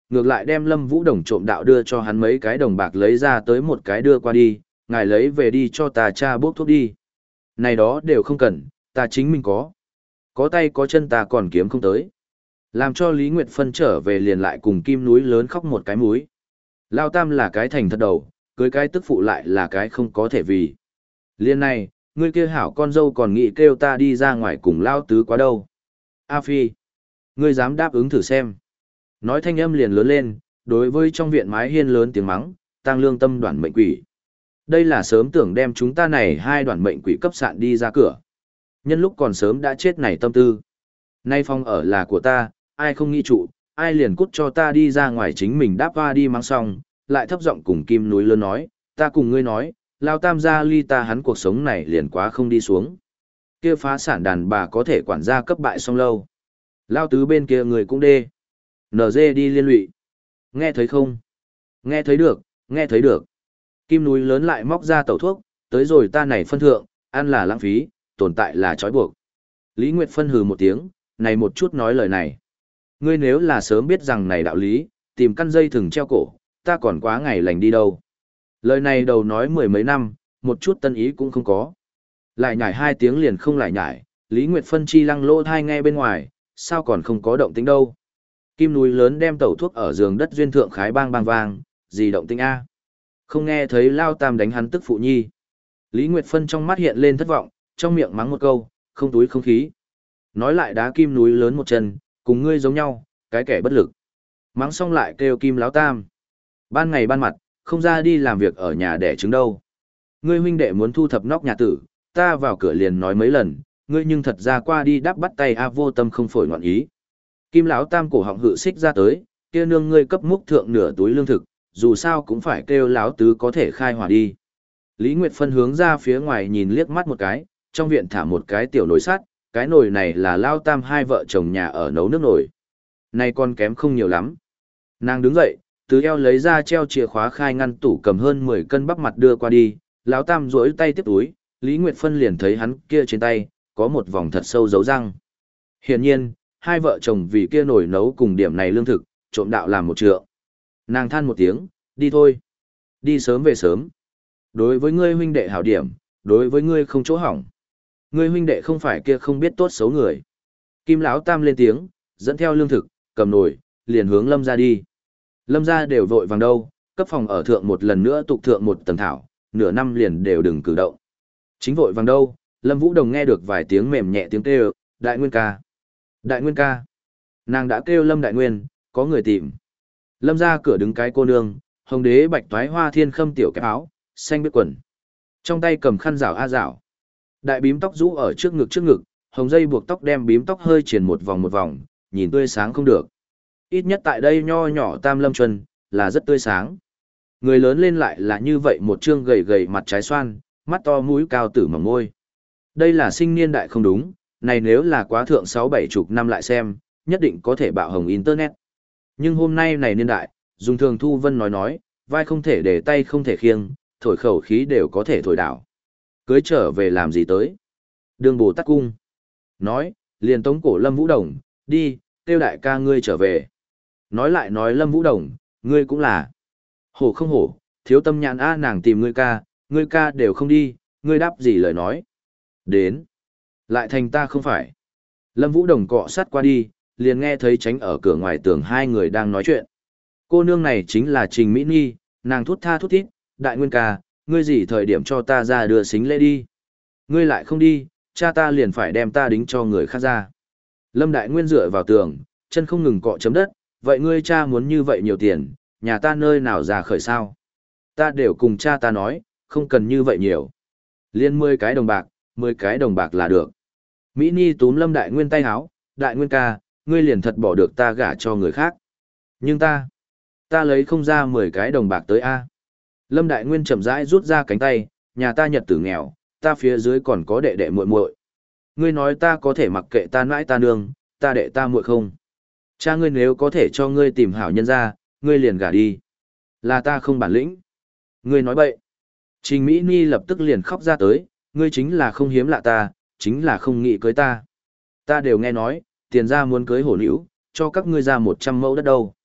ngược lại đem Lâm Vũ Đồng trộm đạo đưa cho hắn mấy cái đồng bạc lấy ra tới một cái đưa qua đi, ngài lấy về đi cho ta cha bốc thuốc đi. Này đó đều không cần, ta chính mình có. Có tay có chân ta còn kiếm không tới. Làm cho Lý Nguyệt Phân trở về liền lại cùng Kim Núi Lớn khóc một cái múi. Lao Tam là cái thành thật đầu, cưới cái tức phụ lại là cái không có thể vì. Liên này, ngươi kia hảo con dâu còn nghĩ kêu ta đi ra ngoài cùng Lao Tứ quá đâu. A Phi, ngươi dám đáp ứng thử xem. Nói thanh âm liền lớn lên, đối với trong viện mái hiên lớn tiếng mắng, tăng lương tâm đoản mệnh quỷ. Đây là sớm tưởng đem chúng ta này hai đoản mệnh quỷ cấp sạn đi ra cửa. Nhân lúc còn sớm đã chết này tâm tư. Nay phòng ở là của ta, ai không nghĩ trụ, ai liền cút cho ta đi ra ngoài chính mình đáp hoa đi mang xong, lại thấp giọng cùng Kim Núi Lớn nói, ta cùng ngươi nói, Lao Tam gia ly ta hắn cuộc sống này liền quá không đi xuống. Kia phá sản đàn bà có thể quản gia cấp bại xong lâu. Lao Tứ bên kia người cũng đê. Nở dê đi liên lụy. Nghe thấy không? Nghe thấy được, nghe thấy được. Kim Núi Lớn lại móc ra tẩu thuốc, tới rồi ta này phân thượng, ăn là lãng phí, tồn tại là trói buộc. Lý Nguyệt Phân hừ một tiếng, này một chút nói lời này. Ngươi nếu là sớm biết rằng này đạo lý, tìm căn dây thừng treo cổ, ta còn quá ngày lành đi đâu. Lời này đầu nói mười mấy năm, một chút tân ý cũng không có. Lại nhảy hai tiếng liền không lại nhảy, Lý Nguyệt Phân chi lăng lỗ thai nghe bên ngoài, sao còn không có động tĩnh đâu. Kim Núi Lớn đem tẩu thuốc ở giường đất duyên thượng khái bang bang vang, gì động tĩnh A. Không nghe thấy Lao Tam đánh hắn tức phụ nhi. Lý Nguyệt Phân trong mắt hiện lên thất vọng, trong miệng mắng một câu, không túi không khí. Nói lại đá Kim Núi Lớn một chân, cùng ngươi giống nhau, cái kẻ bất lực. Mắng xong lại kêu Kim Lão Tam. Ban ngày ban mặt, không ra đi làm việc ở nhà đẻ trứng đâu. Ngươi huynh đệ muốn thu thập nóc nhà tử, ta vào cửa liền nói mấy lần, ngươi nhưng thật ra qua đi đáp bắt tay a vô tâm không phổi ngoạn ý. Kim Lão Tam cổ họng hự xích ra tới, kia nương ngươi cấp múc thượng nửa túi lương thực, dù sao cũng phải kêu Lão Tứ có thể khai hỏa đi. Lý Nguyệt Phân hướng ra phía ngoài nhìn liếc mắt một cái, trong viện thả một cái tiểu nồi sắt, cái nồi này là Lao Tam hai vợ chồng nhà ở nấu nước nồi. Này con kém không nhiều lắm. Nàng đứng dậy, từ eo lấy ra treo chìa khóa khai ngăn tủ cầm hơn mười cân bắp mặt đưa qua đi, Lão Tam duỗi tay tiếp túi, Lý Nguyệt Phân liền thấy hắn kia trên tay, có một vòng thật sâu dấu răng. Hiển nhiên, hai vợ chồng vì kia nồi nấu cùng điểm này lương thực, trộm đạo làm một trượng. Nàng than một tiếng, đi thôi. Đi sớm về sớm. Đối với ngươi huynh đệ hảo điểm, đối với ngươi không chỗ hỏng. Ngươi huynh đệ không phải kia không biết tốt xấu người. Kim Lão Tam lên tiếng, dẫn theo lương thực, cầm nồi, liền hướng Lâm ra đi. Lâm ra đều vội vàng đâu, cấp phòng ở thượng một lần nữa tục thượng một tầng thảo, nửa năm liền đều đừng cử động. Chính vội vàng đâu, Lâm Vũ Đồng nghe được vài tiếng mềm nhẹ tiếng kêu, Đại Nguyên ca. Đại Nguyên ca. Nàng đã kêu Lâm Đại Nguyên, có người tìm. Lâm ra cửa đứng cái cô nương, hồng đế bạch toái hoa thiên khâm tiểu kẹp áo, xanh biết quần. Trong tay cầm khăn rảo a rảo. Đại bím tóc rũ ở trước ngực trước ngực, hồng dây buộc tóc đem bím tóc hơi triển một vòng một vòng, nhìn tươi sáng không được. Ít nhất tại đây nho nhỏ Tam Lâm Chuân, là rất tươi sáng. Người lớn lên lại là như vậy một trương gầy gầy mặt trái xoan, mắt to mũi cao tử mỏng môi. Đây là sinh niên đại không đúng, này nếu là quá thượng sáu bảy chục năm lại xem, nhất định có thể bạo hồng Internet. Nhưng hôm nay này niên đại, dùng thường Thu Vân nói nói, vai không thể để tay không thể khiêng, thổi khẩu khí đều có thể thổi đảo. Cưới trở về làm gì tới? Đường Bồ Tát Cung. Nói, liền tống cổ Lâm Vũ Đồng, đi, tiêu đại ca ngươi trở về. Nói lại nói Lâm Vũ Đồng, ngươi cũng là. Hổ không hổ, thiếu tâm nhãn a nàng tìm ngươi ca, ngươi ca đều không đi, ngươi đáp gì lời nói. Đến. Lại thành ta không phải. Lâm Vũ Đồng cọ sát qua đi, liền nghe thấy tránh ở cửa ngoài tường hai người đang nói chuyện. Cô nương này chính là Trình Mỹ Nhi, nàng thút tha thút thít, Đại Nguyên ca, ngươi gì thời điểm cho ta ra đưa xính lễ đi. Ngươi lại không đi, cha ta liền phải đem ta đính cho người khác ra. Lâm Đại Nguyên dựa vào tường, chân không ngừng cọ chấm đất, vậy ngươi cha muốn như vậy nhiều tiền, nhà ta nơi nào ra khởi sao? Ta đều cùng cha ta nói, không cần như vậy nhiều. Liên mười cái đồng bạc, mười cái đồng bạc là được. Mỹ Ni túm Lâm Đại Nguyên tay háo, Đại Nguyên ca, ngươi liền thật bỏ được ta gả cho người khác. Nhưng ta, ta lấy không ra mười cái đồng bạc tới A. Lâm Đại Nguyên chậm rãi rút ra cánh tay, nhà ta nhật tử nghèo, ta phía dưới còn có đệ đệ muội muội. Ngươi nói ta có thể mặc kệ ta nãi ta nương, ta đệ ta muội không? Cha ngươi nếu có thể cho ngươi tìm hảo nhân ra, ngươi liền gả đi. Là ta không bản lĩnh. Ngươi nói bậy. Trình Mỹ Ni lập tức liền khóc ra tới, ngươi chính là không hiếm lạ ta, chính là không nghĩ cưới ta. Ta đều nghe nói, tiền ra muốn cưới hổ nữ, cho các ngươi ra một trăm mẫu đất đâu.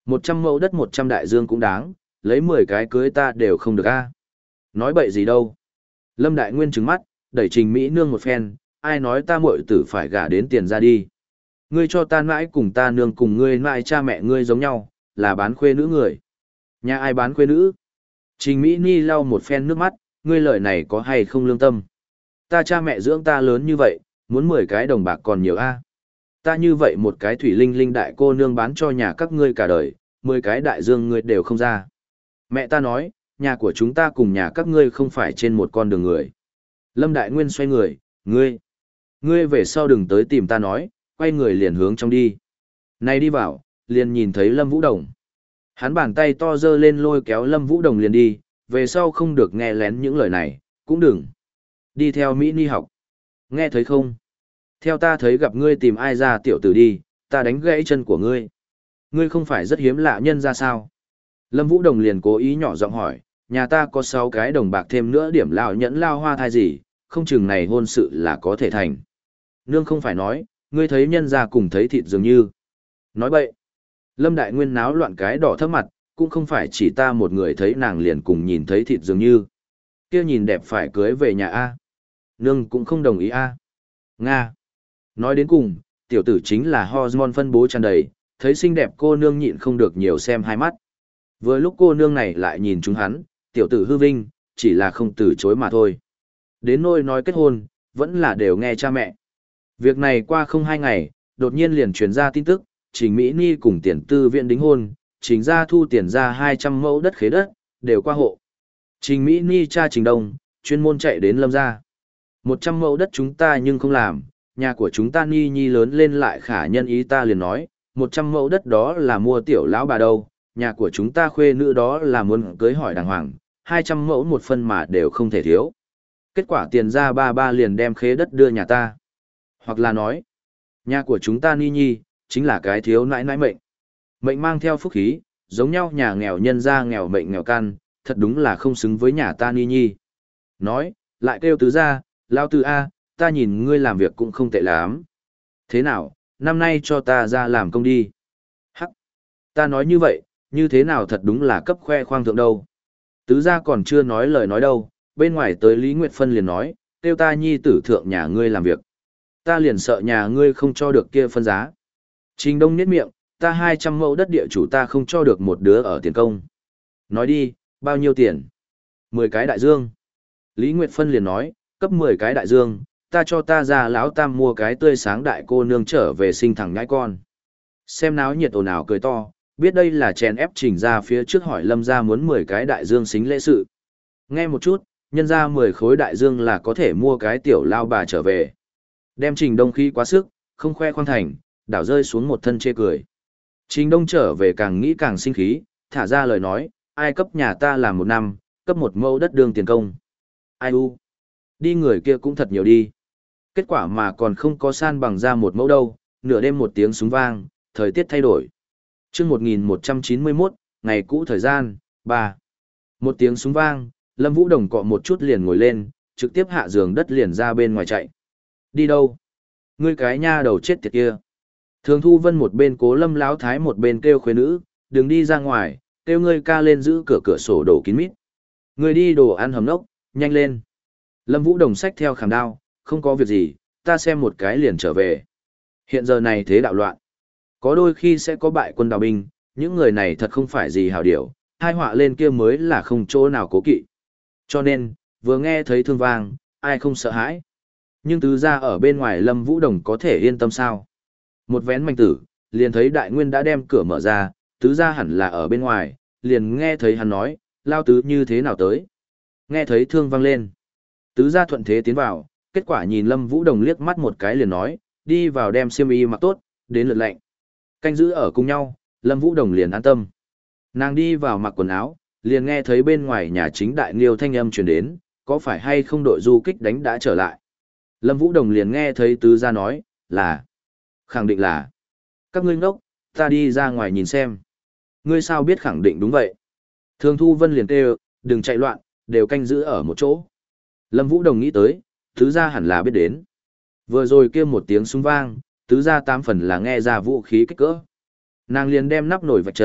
Một trăm mẫu đất một trăm đại dương cũng đáng, lấy mười cái cưới ta đều không được a. Nói bậy gì đâu. Lâm Đại Nguyên trừng mắt, đẩy Trình Mỹ Nương một phen, ai nói ta muội tử phải gả đến tiền ra đi. Ngươi cho ta mãi cùng ta nương cùng ngươi mãi cha mẹ ngươi giống nhau, là bán khuê nữ người. Nhà ai bán khuê nữ? Trình Mỹ Ni lau một phen nước mắt, ngươi lời này có hay không lương tâm? Ta cha mẹ dưỡng ta lớn như vậy, muốn mười cái đồng bạc còn nhiều a. Ta như vậy một cái thủy linh linh đại cô nương bán cho nhà các ngươi cả đời, mười cái đại dương ngươi đều không ra. Mẹ ta nói, nhà của chúng ta cùng nhà các ngươi không phải trên một con đường người. Lâm Đại Nguyên xoay người, ngươi, ngươi về sau đừng tới tìm ta nói, quay người liền hướng trong đi. Này đi vào, liền nhìn thấy Lâm Vũ Đồng. Hắn bàn tay to dơ lên lôi kéo Lâm Vũ Đồng liền đi, về sau không được nghe lén những lời này, cũng đừng. Đi theo Mỹ Ni học. Nghe thấy không? Theo ta thấy gặp ngươi tìm ai ra tiểu tử đi, ta đánh gãy chân của ngươi. Ngươi không phải rất hiếm lạ nhân ra sao? Lâm Vũ Đồng liền cố ý nhỏ giọng hỏi, nhà ta có sáu cái đồng bạc thêm nữa điểm lao nhẫn lao hoa thai gì, không chừng này hôn sự là có thể thành. Nương không phải nói, ngươi thấy nhân ra cùng thấy thịt dường như. Nói bậy. Lâm Đại Nguyên náo loạn cái đỏ thấp mặt, cũng không phải chỉ ta một người thấy nàng liền cùng nhìn thấy thịt dường như. Kia nhìn đẹp phải cưới về nhà A. Nương cũng không đồng ý A. Nga. Nói đến cùng, tiểu tử chính là hormone phân bố tràn đầy, thấy xinh đẹp cô nương nhịn không được nhiều xem hai mắt. Vừa lúc cô nương này lại nhìn chúng hắn, tiểu tử hư vinh, chỉ là không từ chối mà thôi. Đến nôi nói kết hôn, vẫn là đều nghe cha mẹ. Việc này qua không hai ngày, đột nhiên liền truyền ra tin tức, Trình Mỹ Ni cùng tiền tư viện đính hôn, Trình gia thu tiền ra hai trăm mẫu đất khế đất, đều qua hộ. Trình Mỹ Ni cha Trình Đông, chuyên môn chạy đến Lâm gia. một trăm mẫu đất chúng ta nhưng không làm, nhà của chúng ta Ni Nhi lớn lên lại khả nhân ý ta liền nói, một trăm mẫu đất đó là mua tiểu lão bà đâu, nhà của chúng ta khuê nữ đó là muốn cưới hỏi đàng hoàng, hai trăm mẫu một phân mà đều không thể thiếu. Kết quả tiền ra ba ba liền đem khế đất đưa nhà ta. Hoặc là nói, nhà của chúng ta Ni Nhi, chính là cái thiếu nãi nãi mệnh. Mệnh mang theo phúc khí, giống nhau nhà nghèo nhân ra nghèo mệnh nghèo căn, thật đúng là không xứng với nhà ta Ni Nhi. Nói, lại kêu tứ ra, lao tứ A, ta nhìn ngươi làm việc cũng không tệ lắm. Thế nào, năm nay cho ta ra làm công đi. Hắc, ta nói như vậy, như thế nào thật đúng là cấp khoe khoang thượng đâu. Tứ gia còn chưa nói lời nói đâu, bên ngoài tới Lý Nguyệt Phân liền nói, kêu ta nhi tử thượng nhà ngươi làm việc. Ta liền sợ nhà ngươi không cho được kia phân giá. Trình Đông niết miệng, ta hai trăm mẫu đất địa chủ ta không cho được một đứa ở tiền công. Nói đi, bao nhiêu tiền? Mười cái đại dương. Lý Nguyệt Phân liền nói, cấp mười cái đại dương, ta cho ta ra lão tam mua cái tươi sáng đại cô nương trở về sinh thẳng nhãi con. Xem náo nhiệt ồn ào cười to, biết đây là chèn ép Trình ra phía trước hỏi Lâm ra muốn mười cái đại dương xính lễ sự. Nghe một chút, nhân ra mười khối đại dương là có thể mua cái tiểu lao bà trở về. Đem Trình Đông khí quá sức, không khoe khoang thành, đảo rơi xuống một thân chê cười. Trình Đông trở về càng nghĩ càng sinh khí, thả ra lời nói, ai cấp nhà ta làm một năm, cấp một mẫu đất đương tiền công. Ai u, đi người kia cũng thật nhiều đi. Kết quả mà còn không có san bằng ra một mẫu đâu, nửa đêm một tiếng súng vang, thời tiết thay đổi. Chương một nghìn một trăm chín mươi mốt, ngày cũ thời gian, ba. Một tiếng súng vang, Lâm Vũ Đồng cọ một chút liền ngồi lên, trực tiếp hạ giường đất liền ra bên ngoài chạy. Đi đâu? Ngươi cái nha đầu chết tiệt kia. Thường Thu Vân một bên cố Lâm Lão thái một bên kêu khuê nữ, đừng đi ra ngoài, kêu ngươi ca lên giữ cửa cửa sổ đổ kín mít. Ngươi đi đồ ăn hầm nốc, nhanh lên. Lâm Vũ Đồng xách theo khảm đao, không có việc gì, ta xem một cái liền trở về. Hiện giờ này thế đạo loạn. Có đôi khi sẽ có bại quân đào binh, những người này thật không phải gì hào điểu, hai họa lên kia mới là không chỗ nào cố kỵ. Cho nên, vừa nghe thấy thương vang, ai không sợ hãi. Nhưng tứ ra ở bên ngoài Lâm Vũ Đồng có thể yên tâm sao? Một vén manh tử, liền thấy đại nguyên đã đem cửa mở ra, tứ ra hẳn là ở bên ngoài, liền nghe thấy hắn nói, lao tứ như thế nào tới. Nghe thấy thương vang lên. Tứ ra thuận thế tiến vào, kết quả nhìn Lâm Vũ Đồng liếc mắt một cái liền nói, đi vào đem xiêm y mặc tốt, đến lượt lệnh. Canh giữ ở cùng nhau, Lâm Vũ Đồng liền an tâm. Nàng đi vào mặc quần áo, liền nghe thấy bên ngoài nhà chính đại nghiêu thanh âm truyền đến, có phải hay không đội du kích đánh đã trở lại. Lâm Vũ Đồng liền nghe thấy tứ gia nói, là, khẳng định là, các ngươi ngốc, ta đi ra ngoài nhìn xem. Ngươi sao biết khẳng định đúng vậy? Thường Thu Vân liền kêu, đừng chạy loạn, đều canh giữ ở một chỗ. Lâm Vũ Đồng nghĩ tới, tứ gia hẳn là biết đến. Vừa rồi kia một tiếng súng vang, tứ gia tám phần là nghe ra vũ khí kích cỡ. Nàng liền đem nắp nồi vạch trần,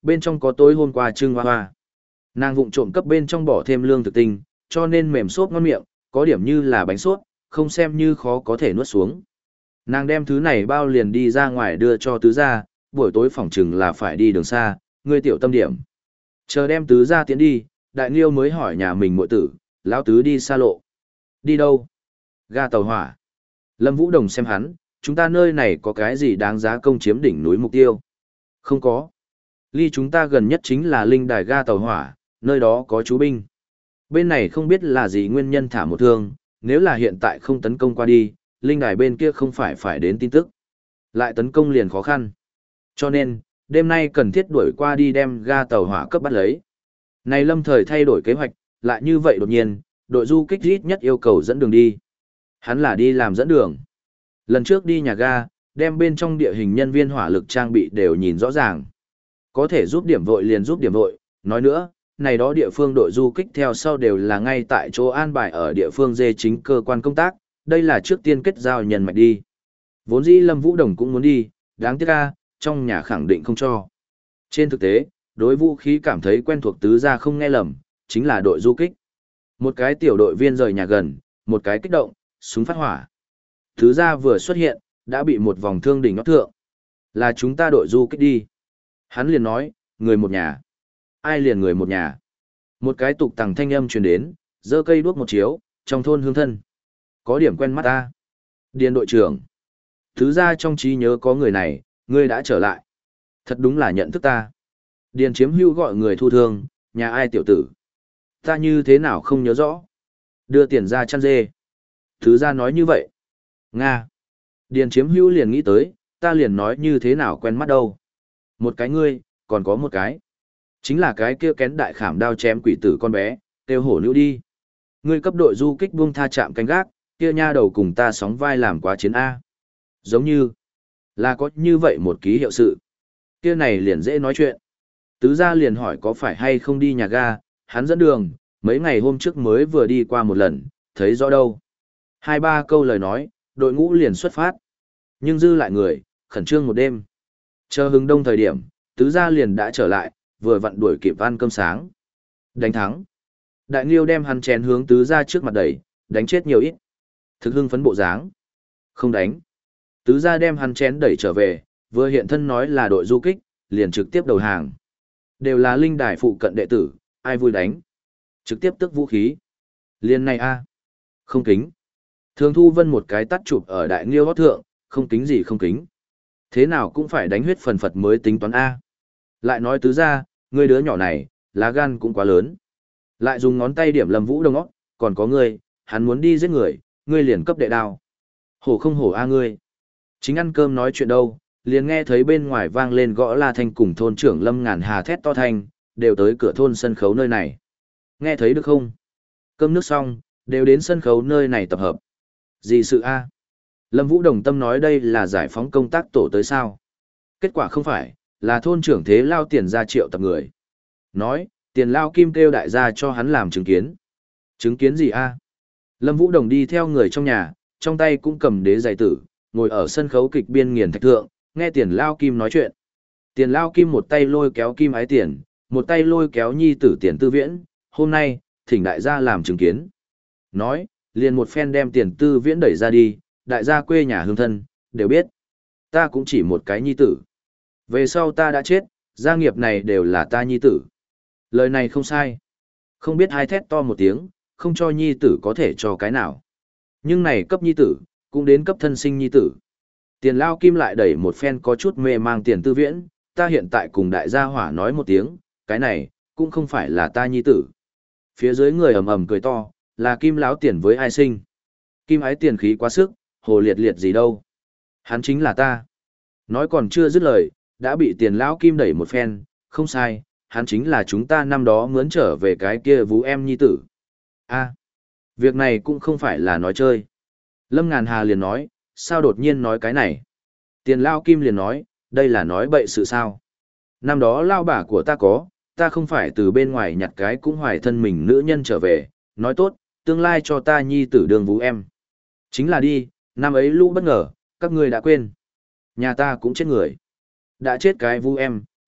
bên trong có tối hôm qua trưng hoa hoa. Nàng vụng trộm cấp bên trong bỏ thêm lương thực tinh, cho nên mềm xốp ngon miệng, có điểm như là bánh xốp, không xem như khó có thể nuốt xuống. Nàng đem thứ này bao liền đi ra ngoài đưa cho tứ gia, buổi tối phỏng chừng là phải đi đường xa, ngươi tiểu tâm điểm. Chờ đem tứ gia tiến đi, đại nghiêu mới hỏi nhà mình muội tử, lão tứ đi xa lộ. Đi đâu? Ga tàu hỏa. Lâm Vũ Đồng xem hắn, chúng ta nơi này có cái gì đáng giá công chiếm đỉnh núi mục tiêu? Không có. Ly chúng ta gần nhất chính là linh đài ga tàu hỏa, nơi đó có chú binh. Bên này không biết là gì nguyên nhân thả một thương, nếu là hiện tại không tấn công qua đi, linh đài bên kia không phải phải đến tin tức. Lại tấn công liền khó khăn. Cho nên, đêm nay cần thiết đuổi qua đi đem ga tàu hỏa cấp bắt lấy. Này lâm thời thay đổi kế hoạch, lại như vậy đột nhiên, đội du kích ít nhất yêu cầu dẫn đường đi. Hắn là đi làm dẫn đường. Lần trước đi nhà ga, đem bên trong địa hình nhân viên hỏa lực trang bị đều nhìn rõ ràng. Có thể giúp điểm vội liền giúp điểm vội, nói nữa, này đó địa phương đội du kích theo sau đều là ngay tại chỗ an bài ở địa phương dê chính cơ quan công tác, đây là trước tiên kết giao nhân mạch đi. Vốn dĩ Lâm Vũ Đồng cũng muốn đi, đáng tiếc ra, trong nhà khẳng định không cho. Trên thực tế, đối vũ khí cảm thấy quen thuộc tứ gia không nghe lầm, chính là đội du kích. Một cái tiểu đội viên rời nhà gần, một cái kích động, súng phát hỏa. Tứ gia vừa xuất hiện, đã bị một vòng thương đỉnh nót thượng. Là chúng ta đội du kích đi. Hắn liền nói, người một nhà. Ai liền người một nhà. Một cái tục tằng thanh âm truyền đến, giơ cây đuốc một chiếu, trong thôn hương thân. Có điểm quen mắt ta. Điền đội trưởng. Thứ ra trong trí nhớ có người này, ngươi đã trở lại. Thật đúng là nhận thức ta. Điền chiếm hưu gọi người thu thương, nhà ai tiểu tử. Ta như thế nào không nhớ rõ. Đưa tiền ra chăn dê. Thứ ra nói như vậy. Nga. Điền chiếm hưu liền nghĩ tới, ta liền nói như thế nào quen mắt đâu. Một cái ngươi, còn có một cái. Chính là cái kia kén đại khảm đao chém quỷ tử con bé, kêu hổ nữ đi. Ngươi cấp đội du kích buông tha chạm canh gác, kia nha đầu cùng ta sóng vai làm quá chiến A. Giống như, là có như vậy một ký hiệu sự. Kia này liền dễ nói chuyện. Tứ gia liền hỏi có phải hay không đi nhà ga, hắn dẫn đường, mấy ngày hôm trước mới vừa đi qua một lần, thấy rõ đâu. Hai ba câu lời nói, đội ngũ liền xuất phát. Nhưng dư lại người, khẩn trương một đêm. Chờ hừng đông thời điểm, tứ gia liền đã trở lại, vừa vặn đuổi kịp ăn cơm sáng. Đánh thắng. Đại Nghiêu đem hắn chén hướng tứ gia trước mặt đẩy, đánh chết nhiều ít. Thực hưng phấn bộ dáng. Không đánh. Tứ gia đem hắn chén đẩy trở về, vừa hiện thân nói là đội du kích, liền trực tiếp đầu hàng. Đều là linh đài phụ cận đệ tử, ai vui đánh. Trực tiếp tức vũ khí. Liên này a, không kính. Thường Thu Vân một cái tắt chụp ở Đại Nghiêu hót thượng, không kính gì không kính. Thế nào cũng phải đánh huyết phần phật mới tính toán A. Lại nói tứ ra, ngươi đứa nhỏ này, lá gan cũng quá lớn. Lại dùng ngón tay điểm Lâm Vũ Đồng óc, còn có ngươi, hắn muốn đi giết người, ngươi liền cấp đệ đao. Hổ không hổ A ngươi. Chính ăn cơm nói chuyện đâu, liền nghe thấy bên ngoài vang lên gõ la thanh cùng thôn trưởng Lâm Ngàn Hà thét to thanh, đều tới cửa thôn sân khấu nơi này. Nghe thấy được không? Cơm nước xong, đều đến sân khấu nơi này tập hợp. Gì sự A? Lâm Vũ Đồng tâm nói đây là giải phóng công tác tổ tới sao. Kết quả không phải, là thôn trưởng thế lao tiền ra triệu tập người. Nói, tiền lao kim kêu đại gia cho hắn làm chứng kiến. Chứng kiến gì a? Lâm Vũ Đồng đi theo người trong nhà, trong tay cũng cầm đế giày tử, ngồi ở sân khấu kịch biên nghiền thạch thượng, nghe tiền lao kim nói chuyện. Tiền lao kim một tay lôi kéo kim ái tiền, một tay lôi kéo nhi tử tiền tư viễn, hôm nay, thỉnh đại gia làm chứng kiến. Nói, liền một phen đem tiền tư viễn đẩy ra đi, đại gia quê nhà hương thân, đều biết. Ta cũng chỉ một cái nhi tử. Về sau ta đã chết, gia nghiệp này đều là ta nhi tử. Lời này không sai. Không biết hai thét to một tiếng, không cho nhi tử có thể cho cái nào. Nhưng này cấp nhi tử, cũng đến cấp thân sinh nhi tử. Tiền lao kim lại đẩy một phen có chút mê mang tiền tư viễn, ta hiện tại cùng đại gia hỏa nói một tiếng, cái này, cũng không phải là ta nhi tử. Phía dưới người ầm ầm cười to, là kim láo tiền với ai sinh. Kim ái tiền khí quá sức, hồ liệt liệt gì đâu. Hắn chính là ta. Nói còn chưa dứt lời, đã bị tiền lão kim đẩy một phen, không sai, hắn chính là chúng ta năm đó mướn trở về cái kia vú em nhi tử. A, việc này cũng không phải là nói chơi. Lâm Ngàn Hà liền nói, sao đột nhiên nói cái này? Tiền lão kim liền nói, đây là nói bậy sự sao? Năm đó lao bà của ta có, ta không phải từ bên ngoài nhặt cái cũng hoài thân mình nữ nhân trở về, nói tốt, tương lai cho ta nhi tử đường vú em. Chính là đi, năm ấy lũ bất ngờ, các ngươi đã quên. Nhà ta cũng chết người. Đã chết cái vu em,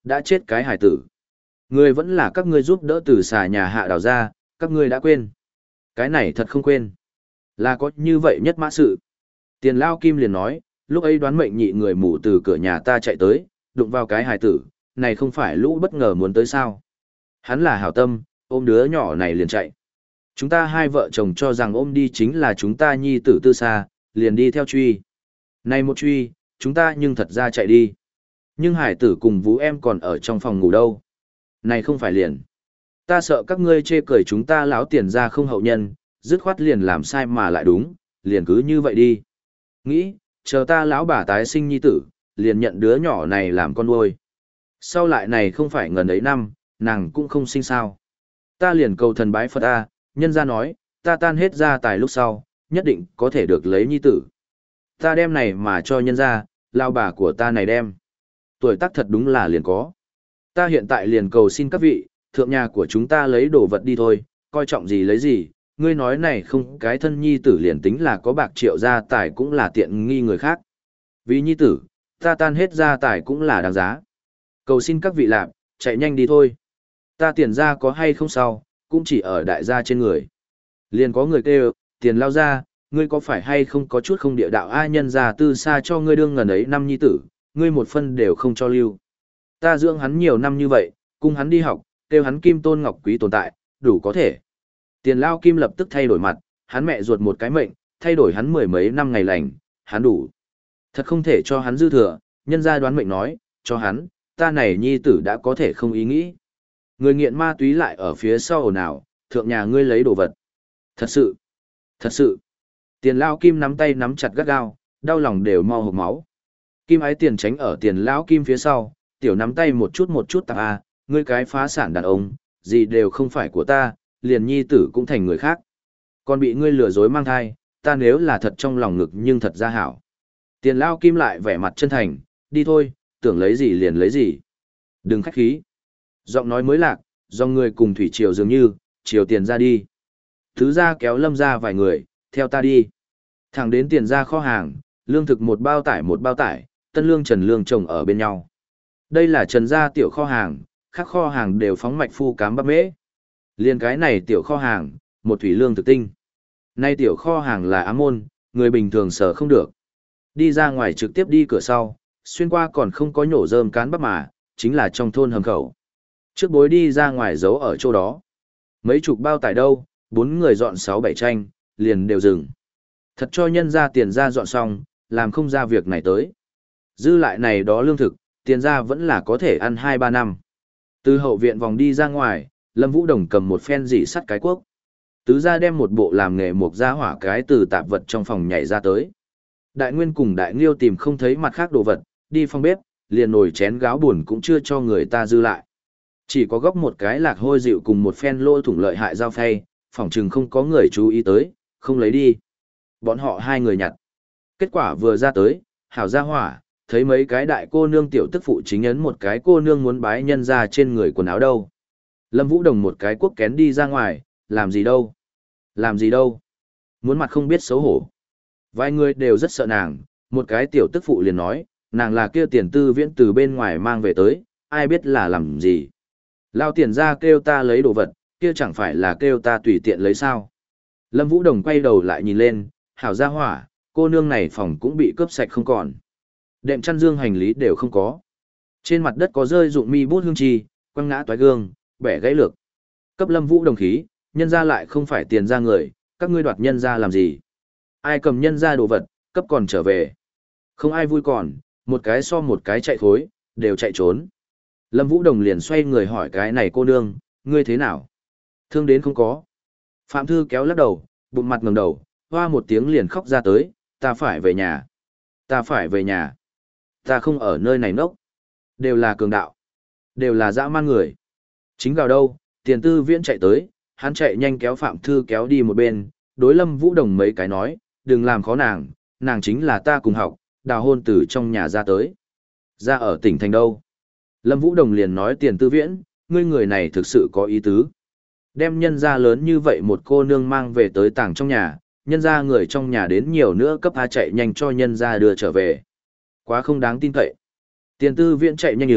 Đã chết cái hải tử. Người vẫn là các ngươi giúp đỡ từ xà nhà hạ đào ra, các ngươi đã quên. Cái này thật không quên. Là có như vậy nhất mã sự. Tiền lao kim liền nói, lúc ấy đoán mệnh nhị người mù từ cửa nhà ta chạy tới, đụng vào cái hải tử, này không phải lũ bất ngờ muốn tới sao. Hắn là hảo tâm, ôm đứa nhỏ này liền chạy. Chúng ta hai vợ chồng cho rằng ôm đi chính là chúng ta nhi tử tư xa, liền đi theo truy. Này một truy, chúng ta nhưng thật ra chạy đi. Nhưng hải tử cùng vũ em còn ở trong phòng ngủ đâu. Này không phải liền. Ta sợ các ngươi chê cười chúng ta láo tiền ra không hậu nhân, dứt khoát liền làm sai mà lại đúng, liền cứ như vậy đi. Nghĩ, chờ ta lão bà tái sinh nhi tử, liền nhận đứa nhỏ này làm con nuôi. Sau lại này không phải ngần ấy năm, nàng cũng không sinh sao. Ta liền cầu thần bái Phật A, nhân ra nói, ta tan hết gia tài lúc sau, nhất định có thể được lấy nhi tử. Ta đem này mà cho nhân ra, lao bà của ta này đem. Tuổi tác thật đúng là liền có. Ta hiện tại liền cầu xin các vị, thượng nhà của chúng ta lấy đồ vật đi thôi, coi trọng gì lấy gì, ngươi nói này không cái thân nhi tử liền tính là có bạc triệu gia tài cũng là tiện nghi người khác. Vì nhi tử, ta tan hết gia tài cũng là đáng giá. Cầu xin các vị lạp, chạy nhanh đi thôi. Ta tiền ra có hay không sao, cũng chỉ ở đại gia trên người. Liền có người kêu, tiền lao ra, ngươi có phải hay không có chút không địa đạo ai nhân ra tư xa cho ngươi đương ngần ấy năm nhi tử, ngươi một phân đều không cho lưu. Ta dưỡng hắn nhiều năm như vậy, cung hắn đi học, kêu hắn kim tôn ngọc quý tồn tại, đủ có thể. Tiền lao kim lập tức thay đổi mặt, hắn mẹ ruột một cái mệnh, thay đổi hắn mười mấy năm ngày lành, hắn đủ. Thật không thể cho hắn dư thừa, nhân gia đoán mệnh nói, cho hắn, ta này nhi tử đã có thể không ý nghĩ. Người nghiện ma túy lại ở phía sau ồn ào, thượng nhà ngươi lấy đồ vật. Thật sự, thật sự. Tiền lao kim nắm tay nắm chặt gắt gao, đau lòng đều mau hộc máu. Kim ái tiền tránh ở tiền lão kim phía sau, tiểu nắm tay một chút một chút tạp à, ngươi cái phá sản đàn ông, gì đều không phải của ta, liền nhi tử cũng thành người khác. Còn bị ngươi lừa dối mang thai, ta nếu là thật trong lòng ngực nhưng thật ra hảo. Tiền lao kim lại vẻ mặt chân thành, đi thôi, tưởng lấy gì liền lấy gì. Đừng khách khí. Giọng nói mới lạc, do người cùng thủy triều dường như, chiều tiền ra đi. Thứ ra kéo lâm ra vài người, theo ta đi. Thẳng đến tiền ra kho hàng, lương thực một bao tải một bao tải, tân lương trần lương chồng ở bên nhau. Đây là trần gia tiểu kho hàng, các kho hàng đều phóng mạch phu cám bắp mễ. Liên cái này tiểu kho hàng, một thủy lương thực tinh. Nay tiểu kho hàng là ám môn, người bình thường sở không được. Đi ra ngoài trực tiếp đi cửa sau, xuyên qua còn không có nhổ rơm cán bắp mà, chính là trong thôn hầm khẩu. Trước bối đi ra ngoài giấu ở chỗ đó. Mấy chục bao tải đâu, bốn người dọn sáu bảy tranh, liền đều dừng. Thật cho nhân ra tiền ra dọn xong, làm không ra việc này tới. Dư lại này đó lương thực, tiền ra vẫn là có thể ăn hai ba năm. Từ hậu viện vòng đi ra ngoài, Lâm Vũ Đồng cầm một phen dỉ sắt cái cuốc. Tứ ra đem một bộ làm nghề mộc ra hỏa cái từ tạp vật trong phòng nhảy ra tới. Đại Nguyên cùng Đại Nghiêu tìm không thấy mặt khác đồ vật, đi phòng bếp, liền nồi chén gáo buồn cũng chưa cho người ta dư lại. Chỉ có góc một cái lạc hôi dịu cùng một phen lỗ thủng lợi hại dao phay, phỏng chừng không có người chú ý tới, không lấy đi. Bọn họ hai người nhặt. Kết quả vừa ra tới, hảo ra hỏa, thấy mấy cái đại cô nương tiểu tức phụ chính ấn một cái cô nương muốn bái nhân ra trên người quần áo đâu. Lâm Vũ Đồng một cái cuốc kén đi ra ngoài, làm gì đâu? Làm gì đâu? Muốn mặt không biết xấu hổ. Vài người đều rất sợ nàng, một cái tiểu tức phụ liền nói, nàng là kia tiền tư viễn từ bên ngoài mang về tới, ai biết là làm gì. Lao tiền ra kêu ta lấy đồ vật, kia chẳng phải là kêu ta tùy tiện lấy sao. Lâm Vũ Đồng quay đầu lại nhìn lên, hảo ra hỏa, cô nương này phòng cũng bị cướp sạch không còn. Đệm chăn dương hành lý đều không có. Trên mặt đất có rơi dụng mi bút hương trì, quăng ngã toái gương, bẻ gãy lược. Cấp Lâm Vũ Đồng khí, nhân ra lại không phải tiền ra người, các ngươi đoạt nhân ra làm gì. Ai cầm nhân ra đồ vật, cấp còn trở về. Không ai vui còn, một cái so một cái chạy thối, đều chạy trốn. Lâm Vũ Đồng liền xoay người hỏi cái này cô nương, ngươi thế nào? Thương đến không có. Phạm Thư kéo lắc đầu, bụng mặt ngẩng đầu, hoa một tiếng liền khóc ra tới, ta phải về nhà. Ta phải về nhà. Ta không ở nơi này nốc. Đều là cường đạo. Đều là dã man người. Chính vào đâu, tiền tư viễn chạy tới, hắn chạy nhanh kéo Phạm Thư kéo đi một bên, đối Lâm Vũ Đồng mấy cái nói, đừng làm khó nàng, nàng chính là ta cùng học, đào hôn từ trong nhà ra tới. Ra ở tỉnh thành đâu? Lâm Vũ Đồng liền nói tiền tư viễn, ngươi người này thực sự có ý tứ. Đem nhân ra lớn như vậy một cô nương mang về tới tàng trong nhà, nhân ra người trong nhà đến nhiều nữa cấp A chạy nhanh cho nhân ra đưa trở về. Quá không đáng tin cậy. Tiền tư viễn chạy nhanh ứng,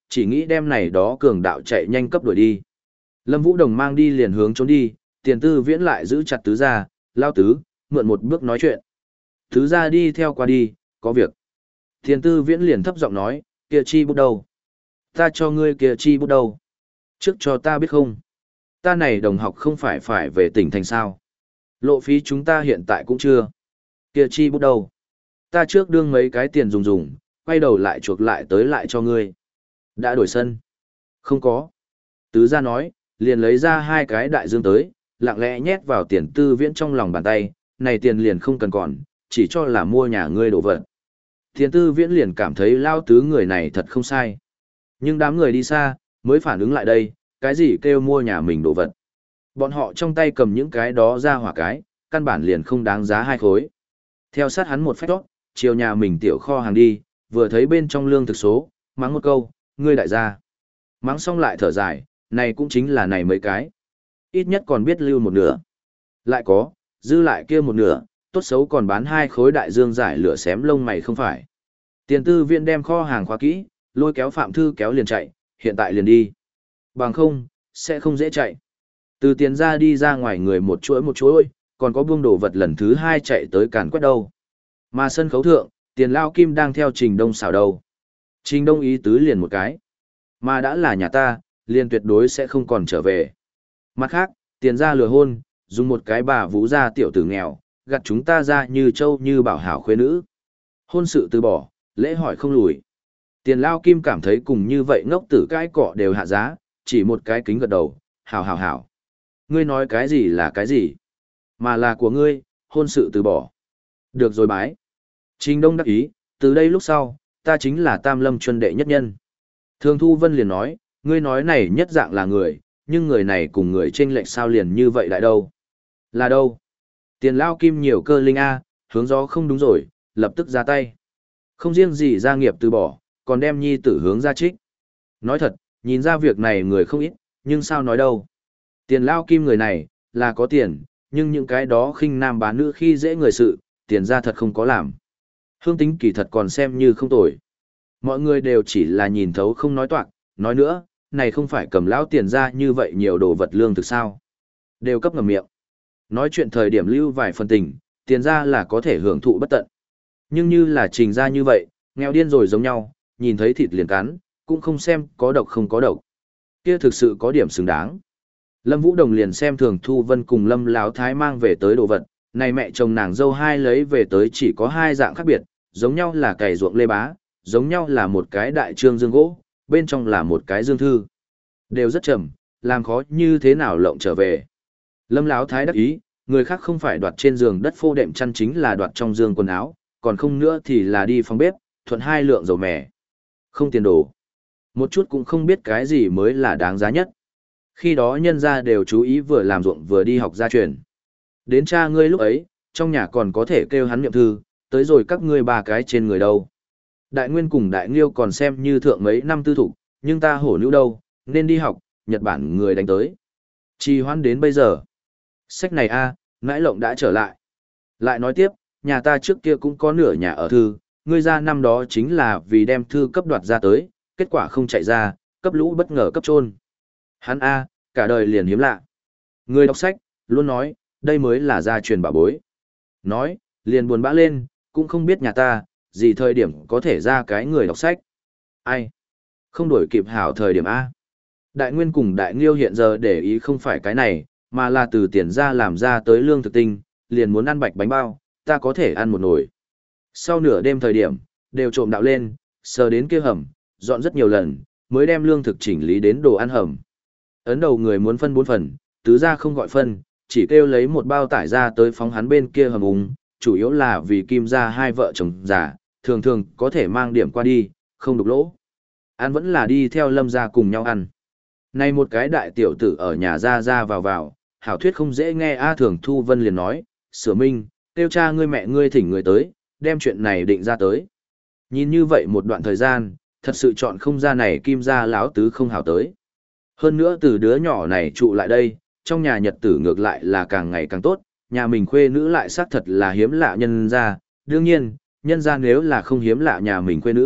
chỉ nghĩ đem này đó cường đạo chạy nhanh cấp đuổi đi. Lâm Vũ Đồng mang đi liền hướng trốn đi, Tiền Tư Viễn lại giữ chặt tứ gia, lao tứ, mượn một bước nói chuyện. Tứ gia đi theo qua đi, có việc. Tiền Tư Viễn liền thấp giọng nói, kia chi bút đâu? Ta cho ngươi kia chi bút đâu? Trước cho ta biết không? Ta này đồng học không phải phải về tỉnh thành sao? Lộ phí chúng ta hiện tại cũng chưa. Kia chi bút đâu? Ta trước đương mấy cái tiền dùng dùng, quay đầu lại chuộc lại tới lại cho ngươi. Đã đổi sân? Không có. Tứ gia nói, liền lấy ra hai cái đại dương tới, lặng lẽ nhét vào Tiền Tư Viễn trong lòng bàn tay, này tiền liền không cần còn, chỉ cho là mua nhà ngươi đồ vật. Tiền Tư Viễn liền cảm thấy lao tứ người này thật không sai. Nhưng đám người đi xa, mới phản ứng lại đây, cái gì kêu mua nhà mình đồ vật. Bọn họ trong tay cầm những cái đó ra hỏa cái, căn bản liền không đáng giá hai khối. Theo sát hắn một phách đốt, chiều nhà mình tiểu kho hàng đi, vừa thấy bên trong lương thực số, mắng một câu, ngươi đại gia. Mắng xong lại thở dài, này cũng chính là này mấy cái. Ít nhất còn biết lưu một nửa. Lại có, dư lại kia một nửa, tốt xấu còn bán hai khối đại dương giải lửa xém lông mày không phải. Tiền Tư Viễn đem kho hàng khóa kỹ, lôi kéo Phạm Thư kéo liền chạy, hiện tại liền đi. Bằng không, sẽ không dễ chạy. Từ tiền ra đi ra ngoài người một chuỗi một chuỗi, còn có buông đồ vật lần thứ hai chạy tới càn quét đâu. Mà sân khấu thượng, Tiền Lao Kim đang theo Trình Đông xảo đầu. Trình Đông ý tứ liền một cái. Mà đã là nhà ta, liền tuyệt đối sẽ không còn trở về. Mặt khác, tiền ra lừa hôn, dùng một cái bà vũ ra tiểu tử nghèo, gặt chúng ta ra như châu như bảo hảo khuê nữ. Hôn sự từ bỏ, lễ hỏi không lùi. Tiền Lao Kim cảm thấy cùng như vậy ngốc tử cái cọ đều hạ giá, chỉ một cái kính gật đầu, hảo hảo hảo. Ngươi nói cái gì là cái gì? Mà là của ngươi, hôn sự từ bỏ. Được rồi bái. Trình Đông đắc ý, từ đây lúc sau, ta chính là Tam Lâm Chuân đệ nhất nhân. Thường Thu Vân liền nói, ngươi nói này nhất dạng là người, nhưng người này cùng người chênh lệch sao liền như vậy lại đâu? Là đâu? Tiền Lao Kim nhiều cơ linh A, hướng gió không đúng rồi, lập tức ra tay. Không riêng gì gia nghiệp từ bỏ, còn đem nhi tử hướng ra trích. Nói thật, nhìn ra việc này người không ít, nhưng sao nói đâu? Tiền Lao Kim người này, là có tiền, nhưng những cái đó khinh nam bán nữ khi dễ người sự, tiền ra thật không có làm. Hương tính kỳ thật còn xem như không tồi. Mọi người đều chỉ là nhìn thấu không nói toạc, nói nữa, này không phải cầm lão tiền ra như vậy nhiều đồ vật lương thực sao. Đều cấp ngầm miệng. Nói chuyện thời điểm lưu vài phần tình, tiền ra là có thể hưởng thụ bất tận. Nhưng như là Trình ra như vậy, nghèo điên rồi giống nhau, nhìn thấy thịt liền cắn, cũng không xem có độc không có độc. Kia thực sự có điểm xứng đáng. Lâm Vũ Đồng liền xem Thường Thu Vân cùng Lâm Lão Thái mang về tới đồ vật, này mẹ chồng nàng dâu hai lấy về tới chỉ có hai dạng khác biệt, giống nhau là cày ruộng lê bá, giống nhau là một cái đại trương dương gỗ, bên trong là một cái dương thư. Đều rất chậm, làm khó như thế nào lộng trở về. Lâm Lão Thái đắc ý, người khác không phải đoạt trên giường đất phô đệm chăn chính là đoạt trong giường quần áo, còn không nữa thì là đi phòng bếp, thuận hai lượng dầu mè. Không tiền đồ. Một chút cũng không biết cái gì mới là đáng giá nhất. Khi đó nhân gia đều chú ý vừa làm ruộng vừa đi học gia truyền. Đến cha ngươi lúc ấy, trong nhà còn có thể kêu hắn niệm thư, tới rồi các ngươi ba cái trên người đâu. Đại Nguyên cùng Đại Nghiêu còn xem như thượng mấy năm tư thục, nhưng ta hổ nữ đâu, nên đi học, Nhật Bản người đánh tới. Trì hoãn đến bây giờ. Sách này a, nãi lộng đã trở lại. Lại nói tiếp, nhà ta trước kia cũng có nửa nhà ở thư, ngươi ra năm đó chính là vì đem thư cấp đoạt ra tới, kết quả không chạy ra, cấp lũ bất ngờ cấp trôn. Hắn a, cả đời liền hiếm lạ. Người đọc sách, luôn nói, đây mới là gia truyền bảo bối. Nói, liền buồn bã lên, cũng không biết nhà ta, gì thời điểm có thể ra cái người đọc sách. Ai? Không đổi kịp hảo thời điểm A. Đại Nguyên cùng Đại Nghiêu hiện giờ để ý không phải cái này, mà là từ tiền ra làm ra tới lương thực tinh, liền muốn ăn bạch bánh bao, ta có thể ăn một nồi. Sau nửa đêm thời điểm, đều trộm đạo lên, sờ đến kia hầm, dọn rất nhiều lần, mới đem lương thực chỉnh lý đến đồ ăn hầm. Ấn đầu người muốn phân bốn phần, tứ ra không gọi phân, chỉ kêu lấy một bao tải ra tới phóng hắn bên kia hầm úng, chủ yếu là vì Kim ra hai vợ chồng già, thường thường có thể mang điểm qua đi, không đục lỗ. Ăn vẫn là đi theo Lâm ra cùng nhau ăn. Này một cái đại tiểu tử ở nhà ra ra vào vào, hảo thuyết không dễ nghe A Thường Thu Vân liền nói, sửa minh, tiêu cha ngươi mẹ ngươi thỉnh người tới, đem chuyện này định ra tới. Nhìn như vậy một đoạn thời gian, thật sự chọn không ra này Kim ra láo tứ không hảo tới. Hơn nữa từ đứa nhỏ này trụ lại đây, trong nhà nhật tử ngược lại là càng ngày càng tốt, nhà mình khuê nữ lại xác thật là hiếm lạ nhân ra, đương nhiên, nhân ra nếu là không hiếm lạ nhà mình khuê nữ,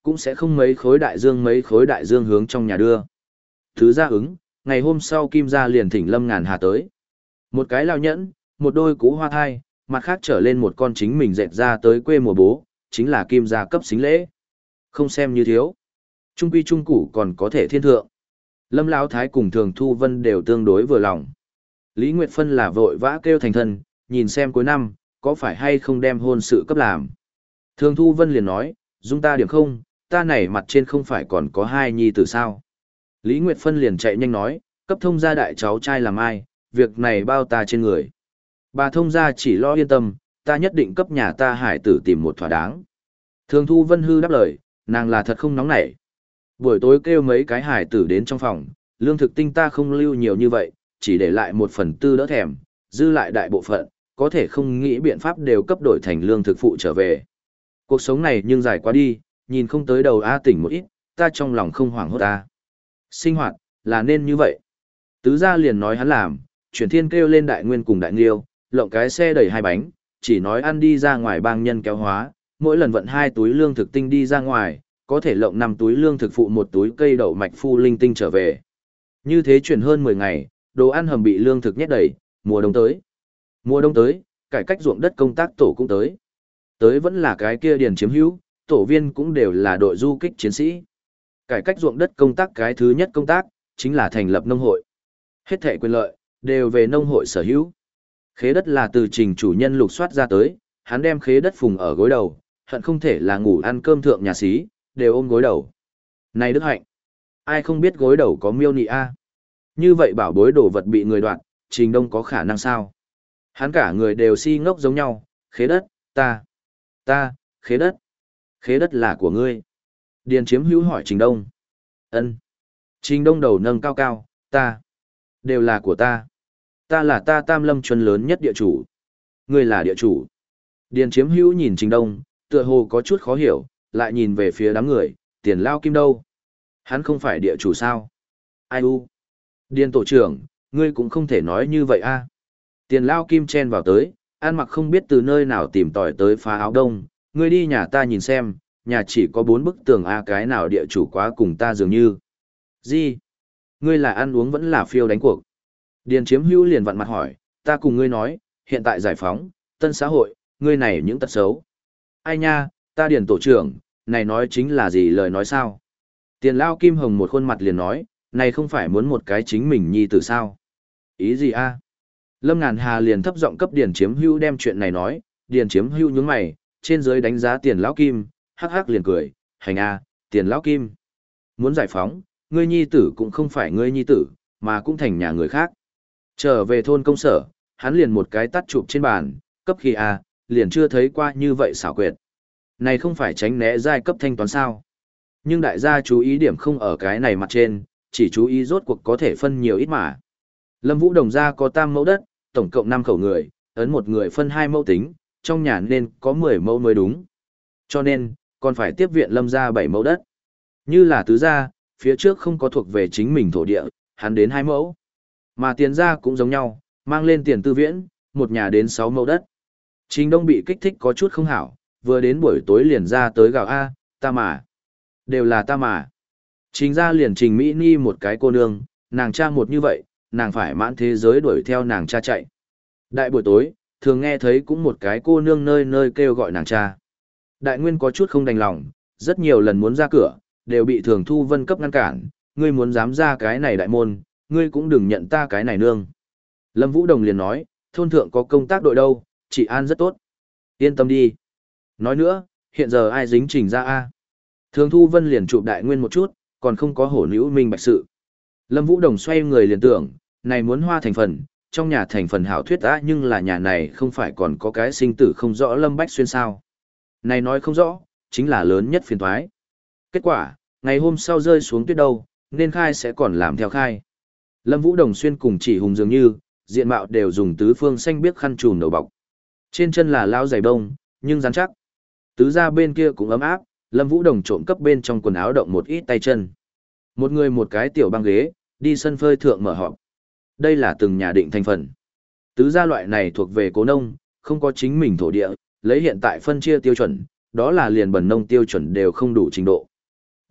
cũng sẽ không mấy khối đại dương mấy khối đại dương hướng trong nhà đưa. Thứ gia ứng, ngày hôm sau Kim gia liền thỉnh Lâm Ngàn Hà tới. Một cái lao nhẫn, một đôi cú hoa thai, mặt khác trở lên một con chính mình dệt ra tới quê mùa bố, chính là Kim gia cấp xính lễ. Không xem như thiếu. Trung quy trung củ còn có thể thiên thượng. Lâm Lão Thái cùng Thường Thu Vân đều tương đối vừa lòng. Lý Nguyệt Phân là vội vã kêu thành thân, nhìn xem cuối năm, có phải hay không đem hôn sự cấp làm. Thường Thu Vân liền nói, dung ta điểm không, ta này mặt trên không phải còn có hai nhi tử sao. Lý Nguyệt Phân liền chạy nhanh nói, cấp thông gia đại cháu trai làm ai, việc này bao ta trên người. Bà thông gia chỉ lo yên tâm, ta nhất định cấp nhà ta hải tử tìm một thỏa đáng. Thường Thu Vân hư đáp lời, nàng là thật không nóng nảy. Buổi tối kêu mấy cái hải tử đến trong phòng, lương thực tinh ta không lưu nhiều như vậy, chỉ để lại một phần tư đỡ thèm, dư lại đại bộ phận, có thể không nghĩ biện pháp đều cấp đổi thành lương thực phụ trở về. Cuộc sống này nhưng dài quá đi, nhìn không tới đầu A tỉnh một ít, ta trong lòng không hoảng hốt ta. Sinh hoạt, là nên như vậy. Tứ gia liền nói hắn làm, chuyển thiên kêu lên đại nguyên cùng đại nghiêu, lộng cái xe đẩy hai bánh, chỉ nói ăn đi ra ngoài bang nhân kéo hóa, mỗi lần vận hai túi lương thực tinh đi ra ngoài, có thể lộng năm túi lương thực phụ một túi cây đậu mạch phu linh tinh trở về. Như thế chuyển hơn mười ngày, đồ ăn hầm bị lương thực nhét đầy, mùa đông tới. Mùa đông tới, cải cách ruộng đất công tác tổ cũng tới. Tới vẫn là cái kia điền chiếm hữu, tổ viên cũng đều là đội du kích chiến sĩ. Cải cách ruộng đất công tác cái thứ nhất công tác, chính là thành lập nông hội. Hết thảy quyền lợi, đều về nông hội sở hữu. Khế đất là từ trình chủ nhân lục soát ra tới, hắn đem khế đất phùng ở gối đầu, hận không thể là ngủ ăn cơm thượng nhà xí, đều ôm gối đầu. Này Đức Hạnh, ai không biết gối đầu có miêu nị a? Như vậy bảo bối đồ vật bị người đoạt, Trình Đông có khả năng sao? Hắn cả người đều si ngốc giống nhau, khế đất, ta, ta, khế đất, khế đất là của ngươi. Điền Chiếm Hữu hỏi Trình Đông. Ân. Trình Đông đầu nâng cao cao, ta, đều là của ta. Ta là ta Tam Lâm Chuân lớn nhất địa chủ. Ngươi là địa chủ. Điền Chiếm Hữu nhìn Trình Đông, tựa hồ có chút khó hiểu, lại nhìn về phía đám người, Tiền Lao Kim đâu? Hắn không phải địa chủ sao? Ai u? Điền tổ trưởng, ngươi cũng không thể nói như vậy a. Tiền Lao Kim chen vào tới, ăn mặc không biết từ nơi nào tìm tòi tới phá áo đông, ngươi đi nhà ta nhìn xem, nhà chỉ có bốn bức tường a, cái nào địa chủ quá cùng ta dường như. Gì? Ngươi là ăn uống vẫn là phiêu đánh cuộc? Điền Chiếm Hữu liền vặn mặt hỏi, ta cùng ngươi nói, hiện tại giải phóng, tân xã hội, ngươi này những tật xấu. Ai nha, ta Điền tổ trưởng, này nói chính là gì lời nói sao? Tiền Lao Kim Hồng một khuôn mặt liền nói, này không phải muốn một cái chính mình nhi tử sao? Ý gì a? Lâm Ngàn Hà liền thấp giọng cấp Điền Chiếm Hữu đem chuyện này nói, Điền Chiếm Hữu nhướng mày, trên dưới đánh giá Tiền Lão Kim, hắc hắc liền cười, hành a, Tiền Lão Kim. Muốn giải phóng, ngươi nhi tử cũng không phải ngươi nhi tử, mà cũng thành nhà người khác. Trở về thôn công sở, hắn liền một cái tắt chụp trên bàn, cấp khi a, liền chưa thấy qua như vậy xảo quyệt. Này không phải tránh né giai cấp thanh toán sao? Nhưng đại gia chú ý điểm không ở cái này mặt trên, chỉ chú ý rốt cuộc có thể phân nhiều ít mà. Lâm Vũ Đồng gia có tam mẫu đất, tổng cộng năm khẩu người, ấn một người phân hai mẫu tính, trong nhà nên có mười mẫu mới đúng. Cho nên, còn phải tiếp viện Lâm gia bảy mẫu đất. Như là tứ gia, phía trước không có thuộc về chính mình thổ địa, hắn đến hai mẫu. Mà tiền gia cũng giống nhau, mang lên tiền tư viễn, một nhà đến sáu mẫu đất. Trình Đông bị kích thích có chút không hảo, vừa đến buổi tối liền ra tới gào a, ta mà. Đều là ta mà. Trình ra liền Trình Mỹ Ni một cái cô nương, nàng cha một như vậy, nàng phải mãn thế giới đuổi theo nàng cha chạy. Đại buổi tối, thường nghe thấy cũng một cái cô nương nơi nơi kêu gọi nàng cha. Đại Nguyên có chút không đành lòng, rất nhiều lần muốn ra cửa, đều bị Thường Thu Vân cấp ngăn cản, ngươi muốn dám ra cái này đại môn, ngươi cũng đừng nhận ta cái này nương. Lâm Vũ Đồng liền nói, thôn thượng có công tác đội đâu, chị An rất tốt. Yên tâm đi. Nói nữa, hiện giờ ai dính Trình ra a? Thường Thu Vân liền chụp Đại Nguyên một chút, còn không có hổ nữ minh bạch sự. Lâm Vũ Đồng xoay người liền tưởng, này muốn hoa thành phần, trong nhà thành phần hảo thuyết á, nhưng là nhà này không phải còn có cái sinh tử không rõ Lâm Bách Xuyên sao. Này nói không rõ, chính là lớn nhất phiền toái. Kết quả, ngày hôm sau rơi xuống tuyết đâu, nên khai sẽ còn làm theo khai. Lâm Vũ Đồng Xuyên cùng Chỉ Hùng dường như, diện mạo đều dùng tứ phương xanh biếc khăn trùm đầu bọc. Trên chân là lao giày bông, nhưng rắn chắc. Tứ ra bên kia cũng ấm áp, Lâm Vũ Đồng trộm cấp bên trong quần áo động một ít tay chân. Một người một cái tiểu băng ghế, đi sân phơi thượng mở họp. Đây là từng nhà định thành phần. Tứ gia loại này thuộc về cố nông, không có chính mình thổ địa, lấy hiện tại phân chia tiêu chuẩn, đó là liền bần nông tiêu chuẩn đều không đủ trình độ.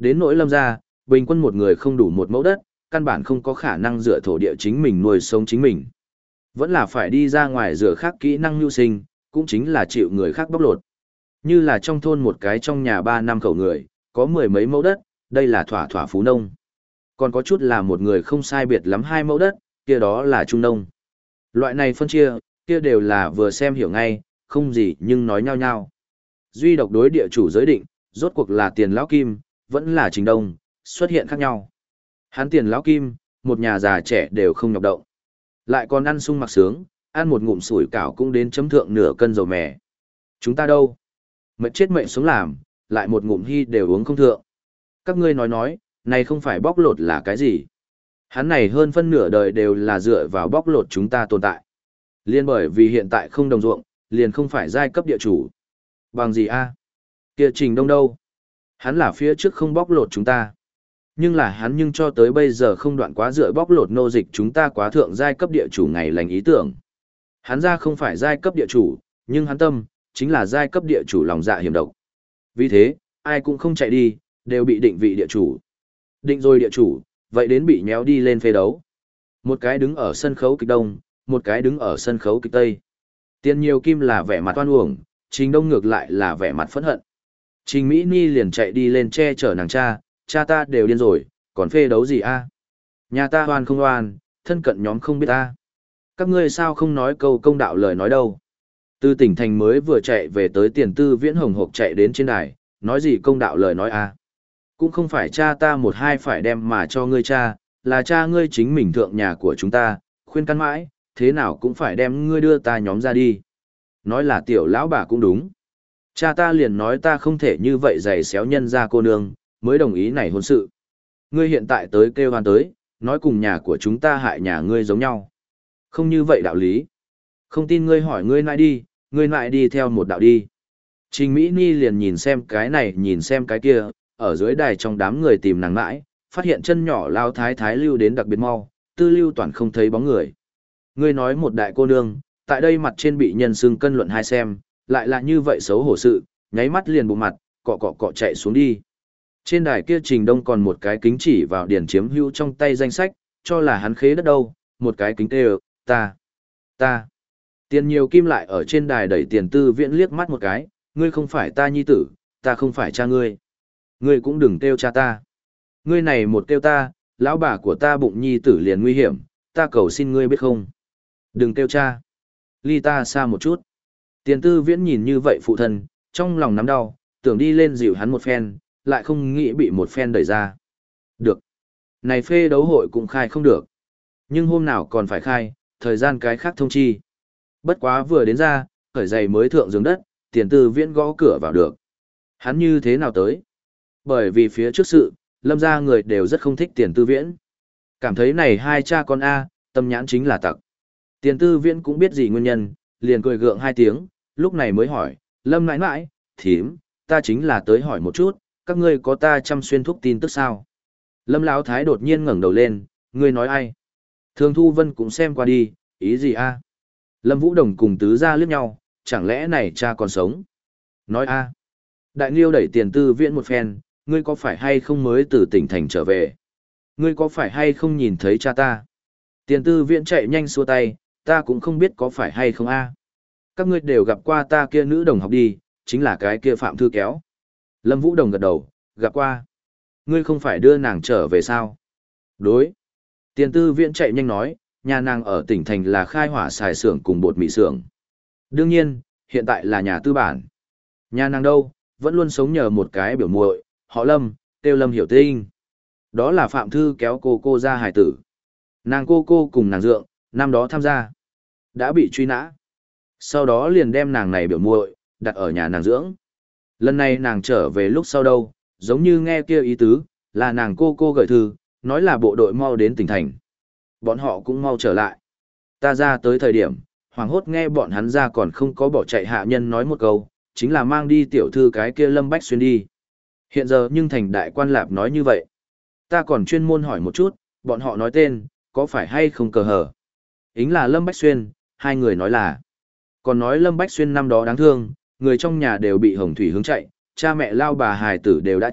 Đến nỗi Lâm gia, bình quân một người không đủ một mẫu đất, căn bản không có khả năng dựa thổ địa chính mình nuôi sống chính mình. Vẫn là phải đi ra ngoài dựa khác kỹ năng nhu sinh, cũng chính là chịu người khác bóc lột. Như là trong thôn một cái trong nhà ba năm khẩu người, có mười mấy mẫu đất, đây là thỏa thỏa phú nông. Còn có chút là một người không sai biệt lắm hai mẫu đất, kia đó là trung nông. Loại này phân chia, kia đều là vừa xem hiểu ngay, không gì nhưng nói nhau nhau. Duy độc đối địa chủ giới định, rốt cuộc là tiền lão kim, vẫn là Trình Đông, xuất hiện khác nhau. Hắn tiền lão kim, một nhà già trẻ đều không nhọc động. Lại còn ăn sung mặc sướng, ăn một ngụm sủi cảo cũng đến chấm thượng nửa cân dầu mè. Chúng ta đâu? Mệt chết mệnh sống làm, lại một ngụm hy đều uống không thượng. Các ngươi nói nói, này không phải bóc lột là cái gì? Hắn này hơn phân nửa đời đều là dựa vào bóc lột chúng ta tồn tại. Liên bởi vì hiện tại không đồng ruộng, liền không phải giai cấp địa chủ. Bằng gì a? Kia Trình Đông đâu? Hắn là phía trước không bóc lột chúng ta. Nhưng là hắn nhưng cho tới bây giờ không đoạn quá dựa bóc lột nô dịch chúng ta quá thượng giai cấp địa chủ ngày lành ý tưởng. Hắn ra không phải giai cấp địa chủ, nhưng hắn tâm, chính là giai cấp địa chủ lòng dạ hiểm độc. Vì thế, ai cũng không chạy đi, đều bị định vị địa chủ. Định rồi địa chủ, vậy đến bị nhéo đi lên phê đấu. Một cái đứng ở sân khấu kịch đông, một cái đứng ở sân khấu kịch tây. Tiền nhiều kim là vẻ mặt oan uổng, Trình Đông ngược lại là vẻ mặt phẫn hận. Trình Mỹ Ni liền chạy đi lên che chở nàng cha, cha ta đều điên rồi, còn phê đấu gì a? Nhà ta oan không oan, thân cận nhóm không biết ta. Các ngươi sao không nói câu công đạo lời nói đâu. Từ tỉnh thành mới vừa chạy về tới tiền tư viễn hồng hộc chạy đến trên đài, nói gì công đạo lời nói a? Cũng không phải cha ta một hai phải đem mà cho ngươi cha, là cha ngươi chính mình thượng nhà của chúng ta, khuyên căn mãi, thế nào cũng phải đem ngươi đưa ta nhóm ra đi. Nói là tiểu lão bà cũng đúng. Cha ta liền nói ta không thể như vậy giày xéo nhân ra cô nương, mới đồng ý này hôn sự. Ngươi hiện tại tới kêu hoan tới, nói cùng nhà của chúng ta hại nhà ngươi giống nhau. Không như vậy đạo lý. Không tin ngươi hỏi ngươi nại đi, ngươi nại đi theo một đạo đi. Trình Mỹ Ni liền nhìn xem cái này nhìn xem cái kia, ở dưới đài trong đám người tìm nàng mãi, phát hiện chân nhỏ lao thái thái lưu đến đặc biệt mau, tư lưu toàn không thấy bóng người. Ngươi nói một đại cô nương, tại đây mặt trên bị nhân xưng cân luận hai xem, lại là như vậy xấu hổ sự, nháy mắt liền bụng mặt, cọ cọ cọ chạy xuống đi. Trên đài kia Trình Đông còn một cái kính chỉ vào điển chiếm hữu trong tay danh sách, cho là hắn khế đất đâu, một cái kính tê ta, ta. Tiền nhiều kim lại ở trên đài đẩy tiền tư viễn liếc mắt một cái, ngươi không phải ta nhi tử, ta không phải cha ngươi. Ngươi cũng đừng kêu cha ta. Ngươi này một kêu ta, lão bà của ta bụng nhi tử liền nguy hiểm, ta cầu xin ngươi biết không. Đừng kêu cha. Ly ta xa một chút. Tiền tư viễn nhìn như vậy phụ thân, trong lòng nắm đau, tưởng đi lên dịu hắn một phen, lại không nghĩ bị một phen đẩy ra. Được. Này phê đấu hội cũng khai không được. Nhưng hôm nào còn phải khai, thời gian cái khác thông chi. Bất quá vừa đến ra, khởi giày mới thượng giường đất, tiền tư viễn gõ cửa vào được. Hắn như thế nào tới? Bởi vì phía trước sự, lâm ra người đều rất không thích tiền tư viễn. Cảm thấy này hai cha con A, tâm nhãn chính là tặc. Tiền tư viễn cũng biết gì nguyên nhân, liền cười gượng hai tiếng, lúc này mới hỏi, lâm nãi nãi, thím, ta chính là tới hỏi một chút, các ngươi có ta chăm xuyên thuốc tin tức sao? Lâm Lão thái đột nhiên ngẩng đầu lên, ngươi nói ai? Thường Thu Vân cũng xem qua đi, ý gì a? Lâm Vũ Đồng cùng tứ gia liếc nhau, chẳng lẽ này cha còn sống? Nói a. Đại Nghiêu đẩy tiền tư viễn một phen, ngươi có phải hay không mới từ tỉnh thành trở về? Ngươi có phải hay không nhìn thấy cha ta? Tiền tư viễn chạy nhanh xua tay, ta cũng không biết có phải hay không a. Các ngươi đều gặp qua ta kia nữ đồng học đi, chính là cái kia Phạm Thư Kéo. Lâm Vũ Đồng gật đầu, gặp qua. Ngươi không phải đưa nàng trở về sao? Đối. Tiền tư viễn chạy nhanh nói, nhà nàng ở tỉnh thành là khai hỏa xài xưởng cùng bột mì xưởng. Đương nhiên, hiện tại là nhà tư bản. Nhà nàng đâu, vẫn luôn sống nhờ một cái biểu muội, họ Lâm, tiêu Lâm Hiểu Tinh. Đó là Phạm Thư Kéo cô cô ra hài tử. Nàng cô cô cùng nàng dượng, năm đó tham gia. Đã bị truy nã. Sau đó liền đem nàng này biểu muội đặt ở nhà nàng dưỡng. Lần này nàng trở về lúc sau đâu, giống như nghe kia ý tứ, là nàng cô cô gửi thư, nói là bộ đội mau đến tỉnh thành. Bọn họ cũng mau trở lại. Ta ra tới thời điểm, hoàng hốt nghe bọn hắn ra còn không có bỏ chạy hạ nhân nói một câu, chính là mang đi tiểu thư cái kia Lâm Bách Xuyên đi. Hiện giờ nhưng thành đại quan lạp nói như vậy. Ta còn chuyên môn hỏi một chút, bọn họ nói tên, có phải hay không cờ hở. Ính là Lâm Bách Xuyên, hai người nói là. Còn nói Lâm Bách Xuyên năm đó đáng thương, người trong nhà đều bị hồng thủy hướng chạy, cha mẹ lao bà hài tử đều đã chết,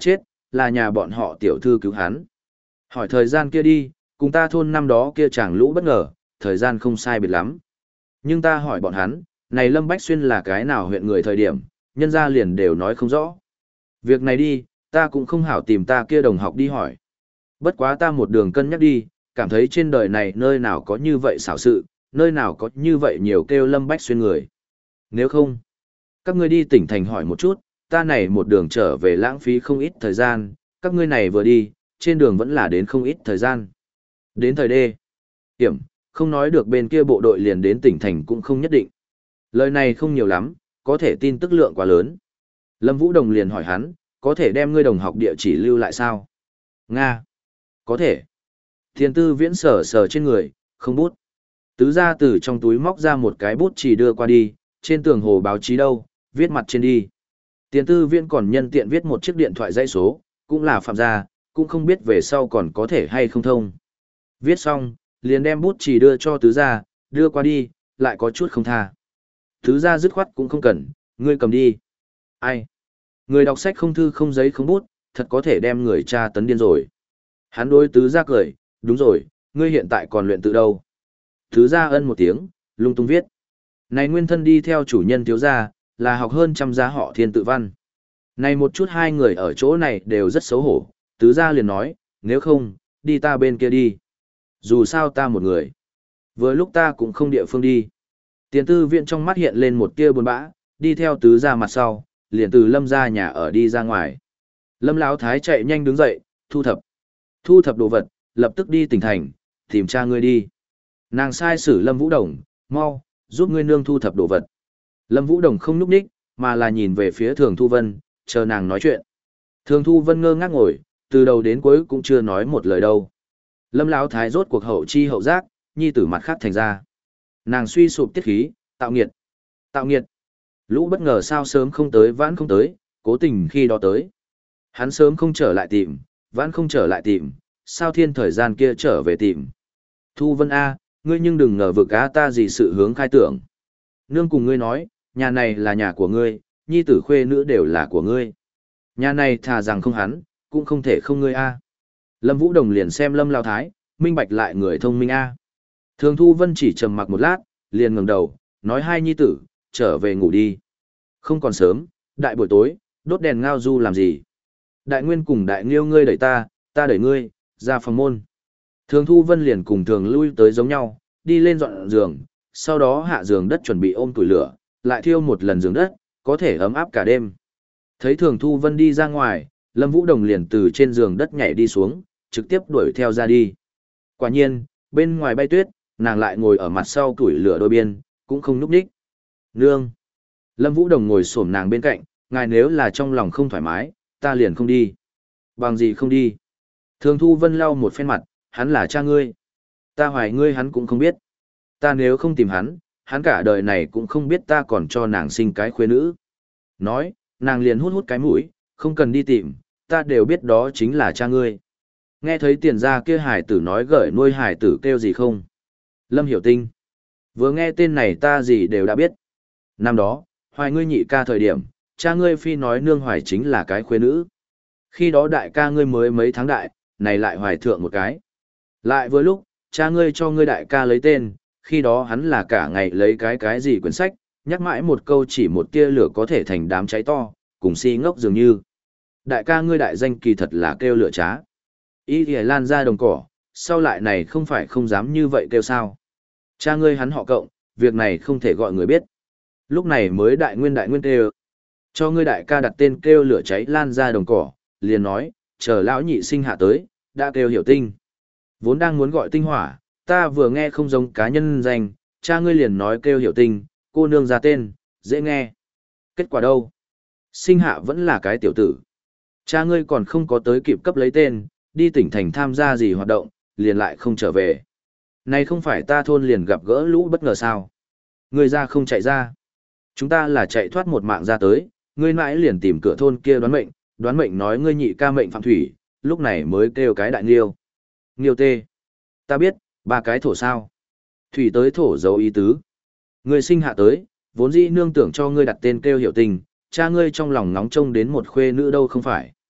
là nhà bọn họ tiểu thư cứu hắn. Hỏi thời gian kia đi, cùng ta thôn năm đó kia chàng lũ bất ngờ, thời gian không sai biệt lắm. Nhưng ta hỏi bọn hắn, này Lâm Bách Xuyên là cái nào huyện người thời điểm, nhân ra liền đều nói không rõ. Việc này đi, ta cũng không hảo tìm ta kia đồng học đi hỏi. Bất quá ta một đường cân nhắc đi, cảm thấy trên đời này nơi nào có như vậy xảo sự, nơi nào có như vậy nhiều kêu Lâm Bách Xuyên người. Nếu không, các ngươi đi tỉnh thành hỏi một chút, ta này một đường trở về lãng phí không ít thời gian, các ngươi này vừa đi, trên đường vẫn là đến không ít thời gian. Đến thời đê, hiểm, không nói được bên kia bộ đội liền đến tỉnh thành cũng không nhất định. Lời này không nhiều lắm, có thể tin tức lượng quá lớn. Lâm Vũ Đồng liền hỏi hắn, có thể đem ngươi đồng học địa chỉ lưu lại sao? Nga. Có thể. Thiên tư viễn sở sở trên người, không bút. Tứ ra từ trong túi móc ra một cái bút chỉ đưa qua đi, trên tường hồ báo chí đâu, viết mặt trên đi. Tiền tư viễn còn nhân tiện viết một chiếc điện thoại dãy số, cũng là phạm gia, cũng không biết về sau còn có thể hay không thông. Viết xong, liền đem bút chỉ đưa cho tứ gia, đưa qua đi, lại có chút không tha. Tứ gia dứt khoát cũng không cần, ngươi cầm đi. Ai? Người đọc sách không thư không giấy không bút, thật có thể đem người cha tấn điên rồi. Hắn đối tứ gia cười, đúng rồi, ngươi hiện tại còn luyện tự đâu. Tứ gia ân một tiếng, lung tung viết. Này nguyên thân đi theo chủ nhân thiếu gia, là học hơn trăm gia họ thiên tự văn. Này một chút hai người ở chỗ này đều rất xấu hổ, tứ gia liền nói, nếu không, đi ta bên kia đi. Dù sao ta một người. Vừa lúc ta cũng không địa phương đi. Tiền tư viện trong mắt hiện lên một tia buồn bã, đi theo tứ gia mặt sau, liền từ Lâm ra nhà ở đi ra ngoài. Lâm Lão Thái chạy nhanh đứng dậy, thu thập. Thu thập đồ vật, lập tức đi tỉnh thành, tìm cha ngươi đi. Nàng sai sử Lâm Vũ Đồng, mau, giúp ngươi nương thu thập đồ vật. Lâm Vũ Đồng không núp ních, mà là nhìn về phía Thường Thu Vân, chờ nàng nói chuyện. Thường Thu Vân ngơ ngác ngồi, từ đầu đến cuối cũng chưa nói một lời đâu. Lâm Lão Thái rốt cuộc hậu chi hậu giác, nhi tử mặt khác thành ra. Nàng suy sụp tiết khí, tạo nghiệt. Tạo nghiệt. Lũ bất ngờ sao sớm không tới vãn không tới, cố tình khi đó tới. Hắn sớm không trở lại tìm, vãn không trở lại tìm, sao thiên thời gian kia trở về tìm. Thu Vân A, ngươi nhưng đừng ngờ vực á ta gì sự hướng khai tưởng. Nương cùng ngươi nói, nhà này là nhà của ngươi, nhi tử khuê nữ đều là của ngươi. Nhà này thà rằng không hắn, cũng không thể không ngươi A. Lâm Vũ Đồng liền xem Lâm Lao Thái, minh bạch lại người thông minh A. Thường Thu Vân chỉ trầm mặc một lát, liền ngẩng đầu, nói hai nhi tử, trở về ngủ đi. Không còn sớm, đại buổi tối, đốt đèn ngao du làm gì. Đại Nguyên cùng Đại Nghiêu ngươi đẩy ta, ta đẩy ngươi, ra phòng môn. Thường Thu Vân liền cùng thường lui tới giống nhau, đi lên dọn giường, sau đó hạ giường đất chuẩn bị ôm củi lửa, lại thiêu một lần giường đất, có thể ấm áp cả đêm. Thấy Thường Thu Vân đi ra ngoài, Lâm Vũ Đồng liền từ trên giường đất nhảy đi xuống, trực tiếp đuổi theo ra đi. Quả nhiên, bên ngoài bay tuyết, nàng lại ngồi ở mặt sau củi lửa đôi biên, cũng không núp đích. Nương! Lâm Vũ Đồng ngồi xổm nàng bên cạnh, ngài nếu là trong lòng không thoải mái, ta liền không đi. Bằng gì không đi? Thường Thu Vân lau một phen mặt, hắn là cha ngươi. Ta hoài ngươi hắn cũng không biết. Ta nếu không tìm hắn, hắn cả đời này cũng không biết ta còn cho nàng sinh cái khuê nữ. Nói, nàng liền hút hút cái mũi, không cần đi tìm, ta đều biết đó chính là cha ngươi. Nghe thấy tiền gia kia hải tử nói gởi nuôi hải tử kêu gì không? Lâm Hiểu Tinh. Vừa nghe tên này ta gì đều đã biết. Năm đó, hoài ngươi nhị ca thời điểm, cha ngươi phi nói nương hoài chính là cái khuê nữ. Khi đó đại ca ngươi mới mấy tháng đại, này lại hoài thượng một cái. Lại với lúc, cha ngươi cho ngươi đại ca lấy tên, khi đó hắn là cả ngày lấy cái cái gì quyển sách, nhắc mãi một câu chỉ một tia lửa có thể thành đám cháy to, cùng si ngốc dường như. Đại ca ngươi đại danh kỳ thật là kêu lửa trá. Y thì lan ra đồng cỏ, sau lại này không phải không dám như vậy kêu sao. Cha ngươi hắn họ cộng, việc này không thể gọi người biết. Lúc này mới đại nguyên đại nguyên kêu. Cho ngươi đại ca đặt tên kêu lửa cháy lan ra đồng cỏ, liền nói, chờ lão nhị sinh hạ tới, đã kêu Hiểu Tinh. Vốn đang muốn gọi tinh hỏa, ta vừa nghe không giống cá nhân danh, cha ngươi liền nói kêu Hiểu Tinh, cô nương ra tên, dễ nghe. Kết quả đâu? Sinh hạ vẫn là cái tiểu tử. Cha ngươi còn không có tới kịp cấp lấy tên, đi tỉnh thành tham gia gì hoạt động, liền lại không trở về. Này không phải ta thôn liền gặp gỡ lũ bất ngờ sao? Ngươi ra không chạy ra. Chúng ta là chạy thoát một mạng ra tới, ngươi mãi liền tìm cửa thôn kia đoán mệnh, đoán mệnh nói ngươi nhị ca mệnh phạm thủy, lúc này mới kêu cái đại nghiêu. Nghiêu tê. Ta biết, ba cái thổ sao. Thủy tới thổ dấu ý tứ. Ngươi sinh hạ tới, vốn dĩ nương tưởng cho ngươi đặt tên kêu Hiểu Tình, cha ngươi trong lòng nóng trông đến một khuê nữ đâu không phải.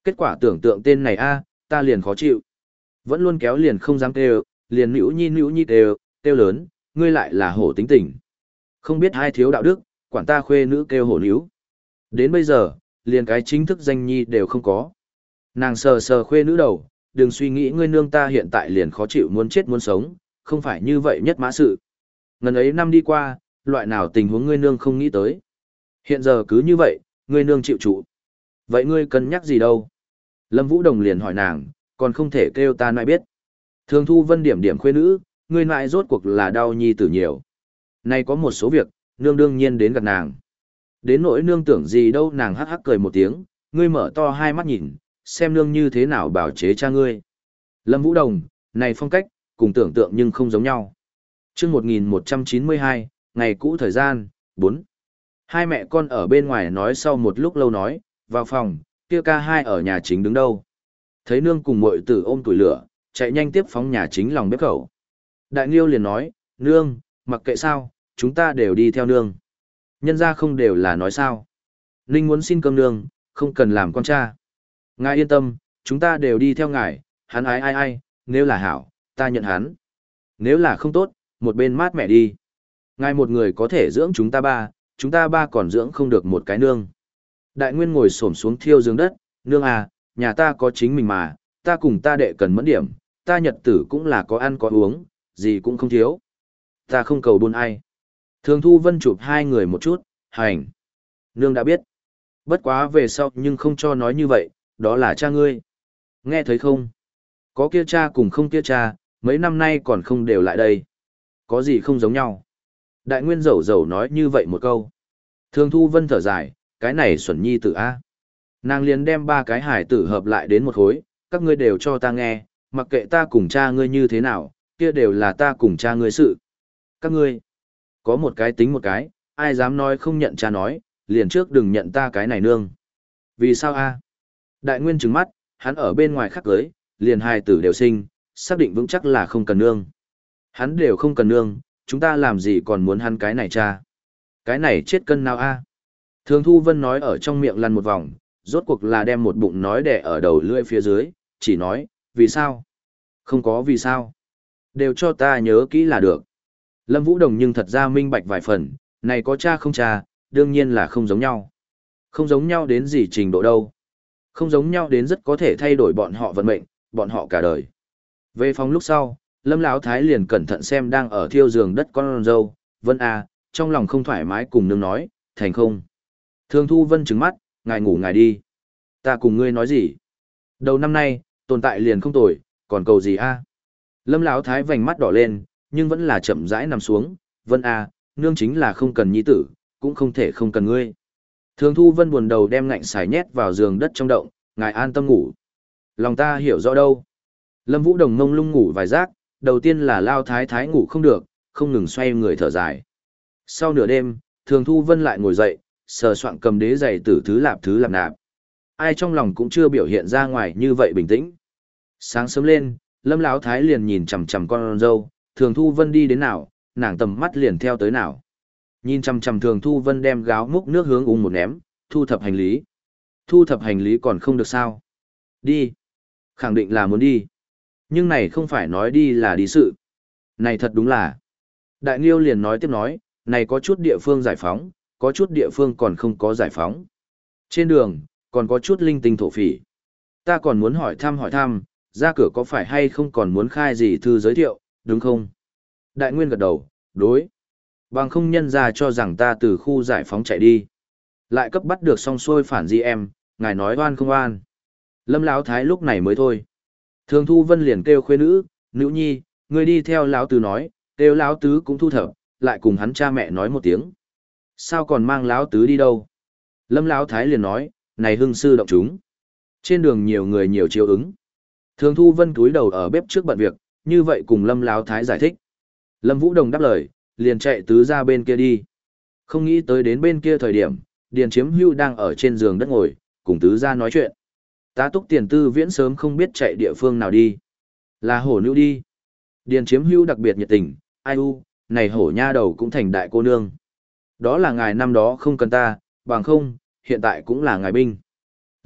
Kết quả tưởng tượng tên này a, ta liền khó chịu. Vẫn luôn kéo liền không dám kêu, liền nữu nhi nữu nhi kêu, kêu lớn, ngươi lại là hổ tính tình. Không biết hai thiếu đạo đức, quản ta khuê nữ kêu hổ níu. Đến bây giờ, liền cái chính thức danh nhi đều không có. Nàng sờ sờ khuê nữ đầu, đừng suy nghĩ ngươi nương ta hiện tại liền khó chịu muốn chết muốn sống, không phải như vậy nhất mã sự. Ngần ấy năm đi qua, loại nào tình huống ngươi nương không nghĩ tới. Hiện giờ cứ như vậy, ngươi nương chịu trụ. Vậy ngươi cân nhắc gì đâu? Lâm Vũ Đồng liền hỏi nàng, còn không thể kêu ta nại biết. Thường Thu Vân điểm điểm khuê nữ, ngươi nại rốt cuộc là đau nhi tử nhiều. Nay có một số việc, nương đương nhiên đến gặp nàng. Đến nỗi nương tưởng gì đâu, nàng hắc hắc cười một tiếng, ngươi mở to hai mắt nhìn, xem nương như thế nào bảo chế cha ngươi. Lâm Vũ Đồng, này phong cách, cùng tưởng tượng nhưng không giống nhau. Chương một nghìn một trăm chín mươi hai, ngày cũ thời gian, bốn. Hai mẹ con ở bên ngoài nói sau một lúc lâu nói, vào phòng, kia ca hai ở nhà chính đứng đâu. Thấy nương cùng muội tử ôm tuổi lửa, chạy nhanh tiếp phóng nhà chính lòng bếp khẩu. Đại Nghiêu liền nói, nương, mặc kệ sao, chúng ta đều đi theo nương. Nhân ra không đều là nói sao. Ninh muốn xin cơm nương, không cần làm con cha. Ngài yên tâm, chúng ta đều đi theo ngài, hắn ái ai ai, nếu là hảo, ta nhận hắn. Nếu là không tốt, một bên mát mẹ đi. Ngài một người có thể dưỡng chúng ta ba, chúng ta ba còn dưỡng không được một cái nương. Đại Nguyên ngồi xổm xuống thiêu giường đất, nương à, nhà ta có chính mình mà, ta cùng ta đệ cần mẫn điểm, ta nhật tử cũng là có ăn có uống, gì cũng không thiếu. Ta không cầu buôn ai. Thường Thu Vân chụp hai người một chút, hành. Nương đã biết. Bất quá về sau nhưng không cho nói như vậy, đó là cha ngươi. Nghe thấy không? Có kia cha cùng không kia cha, mấy năm nay còn không đều lại đây. Có gì không giống nhau? Đại Nguyên dẩu dẩu nói như vậy một câu. Thường Thu Vân thở dài, cái này xuẩn nhi tử A. Nàng liền đem ba cái hải tử hợp lại đến một khối, các ngươi đều cho ta nghe, mặc kệ ta cùng cha ngươi như thế nào, kia đều là ta cùng cha ngươi sự. Các ngươi, có một cái tính một cái, ai dám nói không nhận cha nói, liền trước đừng nhận ta cái này nương. Vì sao A? Đại Nguyên trừng mắt, hắn ở bên ngoài khắc cưới, liền hai tử đều sinh, xác định vững chắc là không cần nương. Hắn đều không cần nương, chúng ta làm gì còn muốn hắn cái này cha? Cái này chết cân nào A? Thường Thu Vân nói ở trong miệng lăn một vòng, rốt cuộc là đem một bụng nói đẻ ở đầu lưỡi phía dưới, chỉ nói, vì sao? Không có vì sao. Đều cho ta nhớ kỹ là được. Lâm Vũ Đồng nhưng thật ra minh bạch vài phần, này có cha không cha, đương nhiên là không giống nhau. Không giống nhau đến gì trình độ đâu. Không giống nhau đến rất có thể thay đổi bọn họ vận mệnh, bọn họ cả đời. Về phòng lúc sau, Lâm Lão Thái liền cẩn thận xem đang ở thiêu giường đất con dâu, Vân à, trong lòng không thoải mái cùng nương nói, thành không. Thường Thu Vân trừng mắt, ngài ngủ ngài đi. Ta cùng ngươi nói gì? Đầu năm nay, tồn tại liền không tồi, còn cầu gì a? Lâm Lão Thái vành mắt đỏ lên, nhưng vẫn là chậm rãi nằm xuống, Vân à, nương chính là không cần nhi tử, cũng không thể không cần ngươi. Thường Thu Vân buồn đầu đem ngạnh xài nhét vào giường đất trong động, ngài an tâm ngủ. Lòng ta hiểu rõ đâu. Lâm Vũ Đồng ngông lung ngủ vài giấc, đầu tiên là Lao Thái Thái ngủ không được, không ngừng xoay người thở dài. Sau nửa đêm, Thường Thu Vân lại ngồi dậy, sờ soạng cầm đế giày tử thứ lạp thứ lạp nạp. Ai trong lòng cũng chưa biểu hiện ra ngoài như vậy bình tĩnh. Sáng sớm lên, Lâm Lão Thái liền nhìn chằm chằm con dâu, Thường Thu Vân đi đến nào, nàng tầm mắt liền theo tới nào. Nhìn chằm chằm Thường Thu Vân đem gáo múc nước hướng ung một ném, thu thập hành lý. Thu thập hành lý còn không được sao? Đi. Khẳng định là muốn đi. Nhưng này không phải nói đi là đi sự. Này thật đúng là. Đại Nghiêu liền nói tiếp nói, này có chút địa phương giải phóng, có chút địa phương còn không có giải phóng. Trên đường, còn có chút linh tinh thổ phỉ. Ta còn muốn hỏi thăm hỏi thăm, ra cửa có phải hay không còn muốn khai gì thư giới thiệu, đúng không? Đại Nguyên gật đầu, đối. Bằng không nhân ra cho rằng ta từ khu giải phóng chạy đi. Lại cấp bắt được xong xuôi phản di em, ngài nói oan không oan. Lâm Lão Thái lúc này mới thôi. Thường Thu Vân liền kêu khuê nữ, nữ nhi, người đi theo Lão Tứ nói, kêu Lão Tứ cũng thu thập, lại cùng hắn cha mẹ nói một tiếng. Sao còn mang Lão Tứ đi đâu? Lâm Lão Thái liền nói, này hưng sư động chúng. Trên đường nhiều người nhiều chiếu ứng. Thường Thu Vân túi đầu ở bếp trước bận việc, như vậy cùng Lâm Lão Thái giải thích. Lâm Vũ Đồng đáp lời, liền chạy tứ ra bên kia đi. Không nghĩ tới đến bên kia thời điểm, Điền Chiếm Hưu đang ở trên giường đất ngồi, cùng tứ ra nói chuyện. Tá túc Tiền Tư Viễn sớm không biết chạy địa phương nào đi. Là hổ nữ đi. Điền Chiếm Hưu đặc biệt nhiệt tình, ai u, này hổ nha đầu cũng thành đại cô nương. Đó là ngài năm đó không cần ta, bằng không, hiện tại cũng là ngài binh.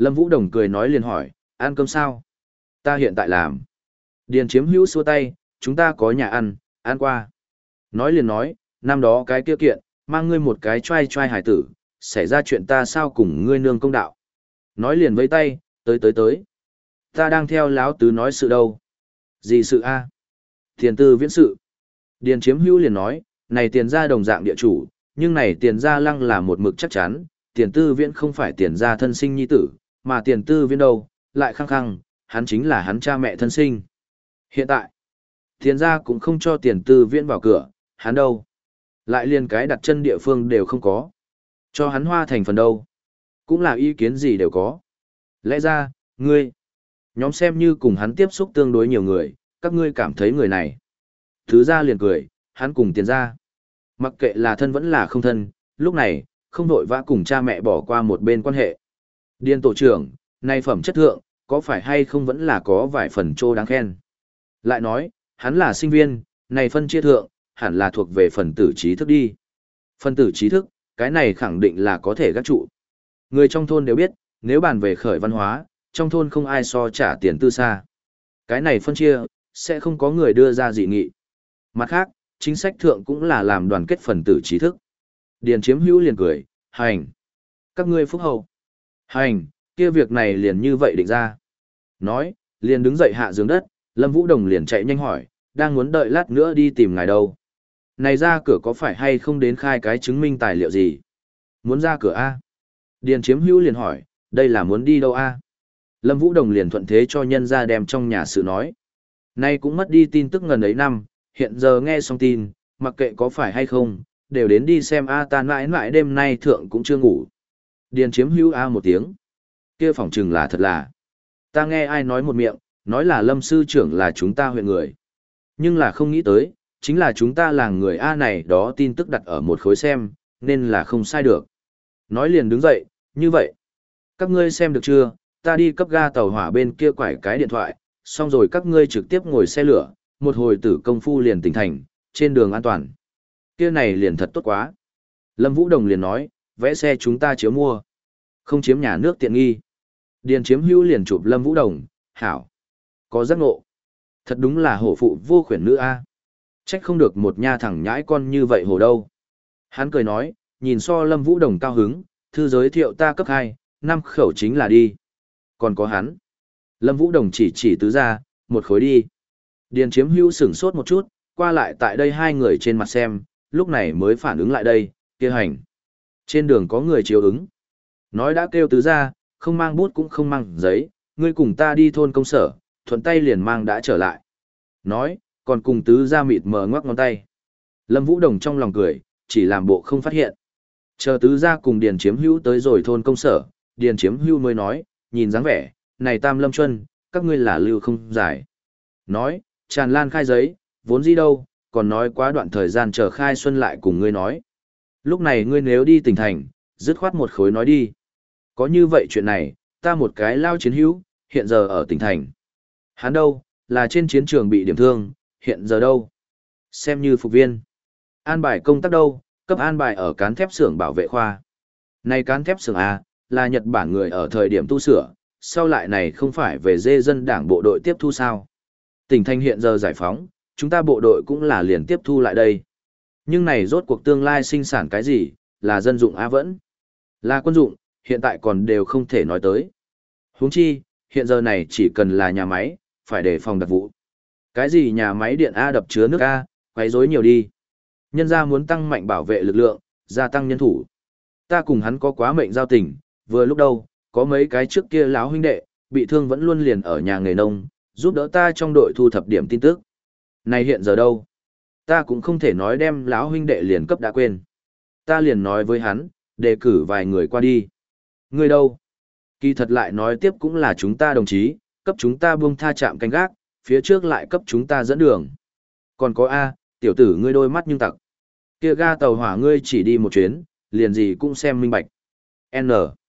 Lâm Vũ Đồng cười nói liền hỏi, ăn cơm sao? Ta hiện tại làm. Điền Chiếm Hữu xua tay, chúng ta có nhà ăn, ăn qua. Nói liền nói, năm đó cái kia kiện, mang ngươi một cái trai trai hải tử, xảy ra chuyện ta sao cùng ngươi nương công đạo. Nói liền với tay, tới tới tới. Ta đang theo láo tứ nói sự đâu. Gì sự a? Tiền tư viễn sự. Điền Chiếm Hữu liền nói, này tiền gia đồng dạng địa chủ, nhưng này tiền gia lăng là một mực chắc chắn, tiền tư viễn không phải tiền gia thân sinh nhi tử, mà tiền tư viễn đâu, lại khăng khăng, hắn chính là hắn cha mẹ thân sinh. Hiện tại, tiền gia cũng không cho tiền tư viễn vào cửa, hắn đâu. Lại liền cái đặt chân địa phương đều không có. Cho hắn hoa thành phần đâu. Cũng là ý kiến gì đều có. Lẽ ra, ngươi, nhóm xem như cùng hắn tiếp xúc tương đối nhiều người, các ngươi cảm thấy người này. Thứ ra liền cười, hắn cùng tiền ra. Mặc kệ là thân vẫn là không thân, lúc này, không vội vã cùng cha mẹ bỏ qua một bên quan hệ. Điền tổ trưởng, nay phẩm chất thượng, có phải hay không vẫn là có vài phần trô đáng khen. Lại nói, hắn là sinh viên, này phân chia thượng, hẳn là thuộc về phần tử trí thức đi. Phần tử trí thức, cái này khẳng định là có thể gác trụ. Người trong thôn đều biết, nếu bàn về khởi văn hóa, trong thôn không ai so trả tiền tư xa. Cái này phân chia, sẽ không có người đưa ra dị nghị. Mặt khác, chính sách thượng cũng là làm đoàn kết phần tử trí thức. Điền Chiếm Hữu liền cười, hành. Các ngươi phúc hậu. Hành, kia việc này liền như vậy định ra. Nói, liền đứng dậy hạ giường đất, Lâm Vũ Đồng liền chạy nhanh hỏi, đang muốn đợi lát nữa đi tìm ngài đâu. Này ra cửa có phải hay không đến khai cái chứng minh tài liệu gì? Muốn ra cửa A? Điền Chiếm Hữu liền hỏi, đây là muốn đi đâu A? Lâm Vũ Đồng liền thuận thế cho nhân ra đem trong nhà sự nói. Nay cũng mất đi tin tức ngần ấy năm, hiện giờ nghe xong tin, mặc kệ có phải hay không, đều đến đi xem A ta mãi mãi đêm nay thượng cũng chưa ngủ. Điền Chiếm Hữu A một tiếng. Kia phỏng chừng là thật là. Ta nghe ai nói một miệng, nói là Lâm sư trưởng là chúng ta huyện người. Nhưng là không nghĩ tới, chính là chúng ta làng người A này đó tin tức đặt ở một khối xem, nên là không sai được. Nói liền đứng dậy, như vậy. Các ngươi xem được chưa, ta đi cấp ga tàu hỏa bên kia quải cái điện thoại, xong rồi các ngươi trực tiếp ngồi xe lửa, một hồi tử công phu liền tỉnh thành, trên đường an toàn. Kia này liền thật tốt quá. Lâm Vũ Đồng liền nói, vẽ xe chúng ta chiếu mua. Không chiếm nhà nước tiện nghi. Điền Chiếm Hữu liền chụp Lâm Vũ Đồng, hảo. Có giác ngộ. Thật đúng là hổ phụ vô khuyển nữ a. Trách không được một nha thẳng nhãi con như vậy hồ đâu. Hắn cười nói, nhìn so Lâm Vũ Đồng cao hứng, thư giới thiệu ta cấp hai, năm khẩu chính là đi. Còn có hắn. Lâm Vũ Đồng chỉ chỉ tứ ra, một khối đi. Điền Chiếm Hữu sửng sốt một chút, qua lại tại đây hai người trên mặt xem, lúc này mới phản ứng lại đây, kia hành. Trên đường có người chiếu ứng. Nói đã kêu tứ ra, không mang bút cũng không mang giấy, ngươi cùng ta đi thôn công sở, thuận tay liền mang đã trở lại. Nói, còn cùng tứ ra mịt mờ ngoắc ngón tay. Lâm Vũ Đồng trong lòng cười, chỉ làm bộ không phát hiện. Chờ tứ ra cùng Điền Chiếm Hữu tới rồi thôn công sở, Điền Chiếm Hữu mới nói, nhìn dáng vẻ, này Tam Lâm Chuân, các ngươi là lưu không giải. Nói, tràn lan khai giấy, vốn gì đâu, còn nói quá đoạn thời gian chờ khai xuân lại cùng ngươi nói. Lúc này ngươi nếu đi tỉnh thành, dứt khoát một khối nói đi. Có như vậy chuyện này, ta một cái lao chiến hữu, hiện giờ ở tỉnh thành. Hắn đâu, là trên chiến trường bị điểm thương, hiện giờ đâu. Xem như phục viên. An bài công tác đâu, cấp an bài ở cán thép xưởng bảo vệ khoa. Này cán thép xưởng A, là Nhật Bản người ở thời điểm tu sửa, sau lại này không phải về dê dân đảng bộ đội tiếp thu sao. Tỉnh thành hiện giờ giải phóng, chúng ta bộ đội cũng là liền tiếp thu lại đây. Nhưng này rốt cuộc tương lai sinh sản cái gì, là dân dụng A vẫn. Là quân dụng, hiện tại còn đều không thể nói tới. Huống chi, hiện giờ này chỉ cần là nhà máy, phải đề phòng đặc vụ. Cái gì nhà máy điện A đập chứa nước A, quấy rối nhiều đi. Nhân gia muốn tăng mạnh bảo vệ lực lượng, gia tăng nhân thủ. Ta cùng hắn có quá mệnh giao tình, vừa lúc đâu, có mấy cái trước kia láo huynh đệ, bị thương vẫn luôn liền ở nhà nghề nông, giúp đỡ ta trong đội thu thập điểm tin tức. Này hiện giờ đâu? Ta cũng không thể nói đem láo huynh đệ liền cấp đã quên. Ta liền nói với hắn, đề cử vài người qua đi. Người đâu? Kỳ thật lại nói tiếp cũng là chúng ta đồng chí, cấp chúng ta buông tha chạm canh gác, phía trước lại cấp chúng ta dẫn đường. Còn có A, tiểu tử ngươi đôi mắt nhưng tặc. Kia ga tàu hỏa ngươi chỉ đi một chuyến, liền gì cũng xem minh bạch. N.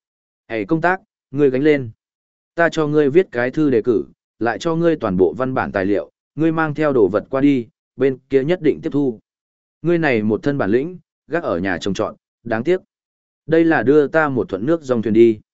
Hãy công tác, ngươi gánh lên. Ta cho ngươi viết cái thư đề cử, lại cho ngươi toàn bộ văn bản tài liệu, ngươi mang theo đồ vật qua đi, bên kia nhất định tiếp thu. Ngươi này một thân bản lĩnh, gác ở nhà trồng trọt, đáng tiếc. Đây là đưa ta một thuận nước dòng thuyền đi.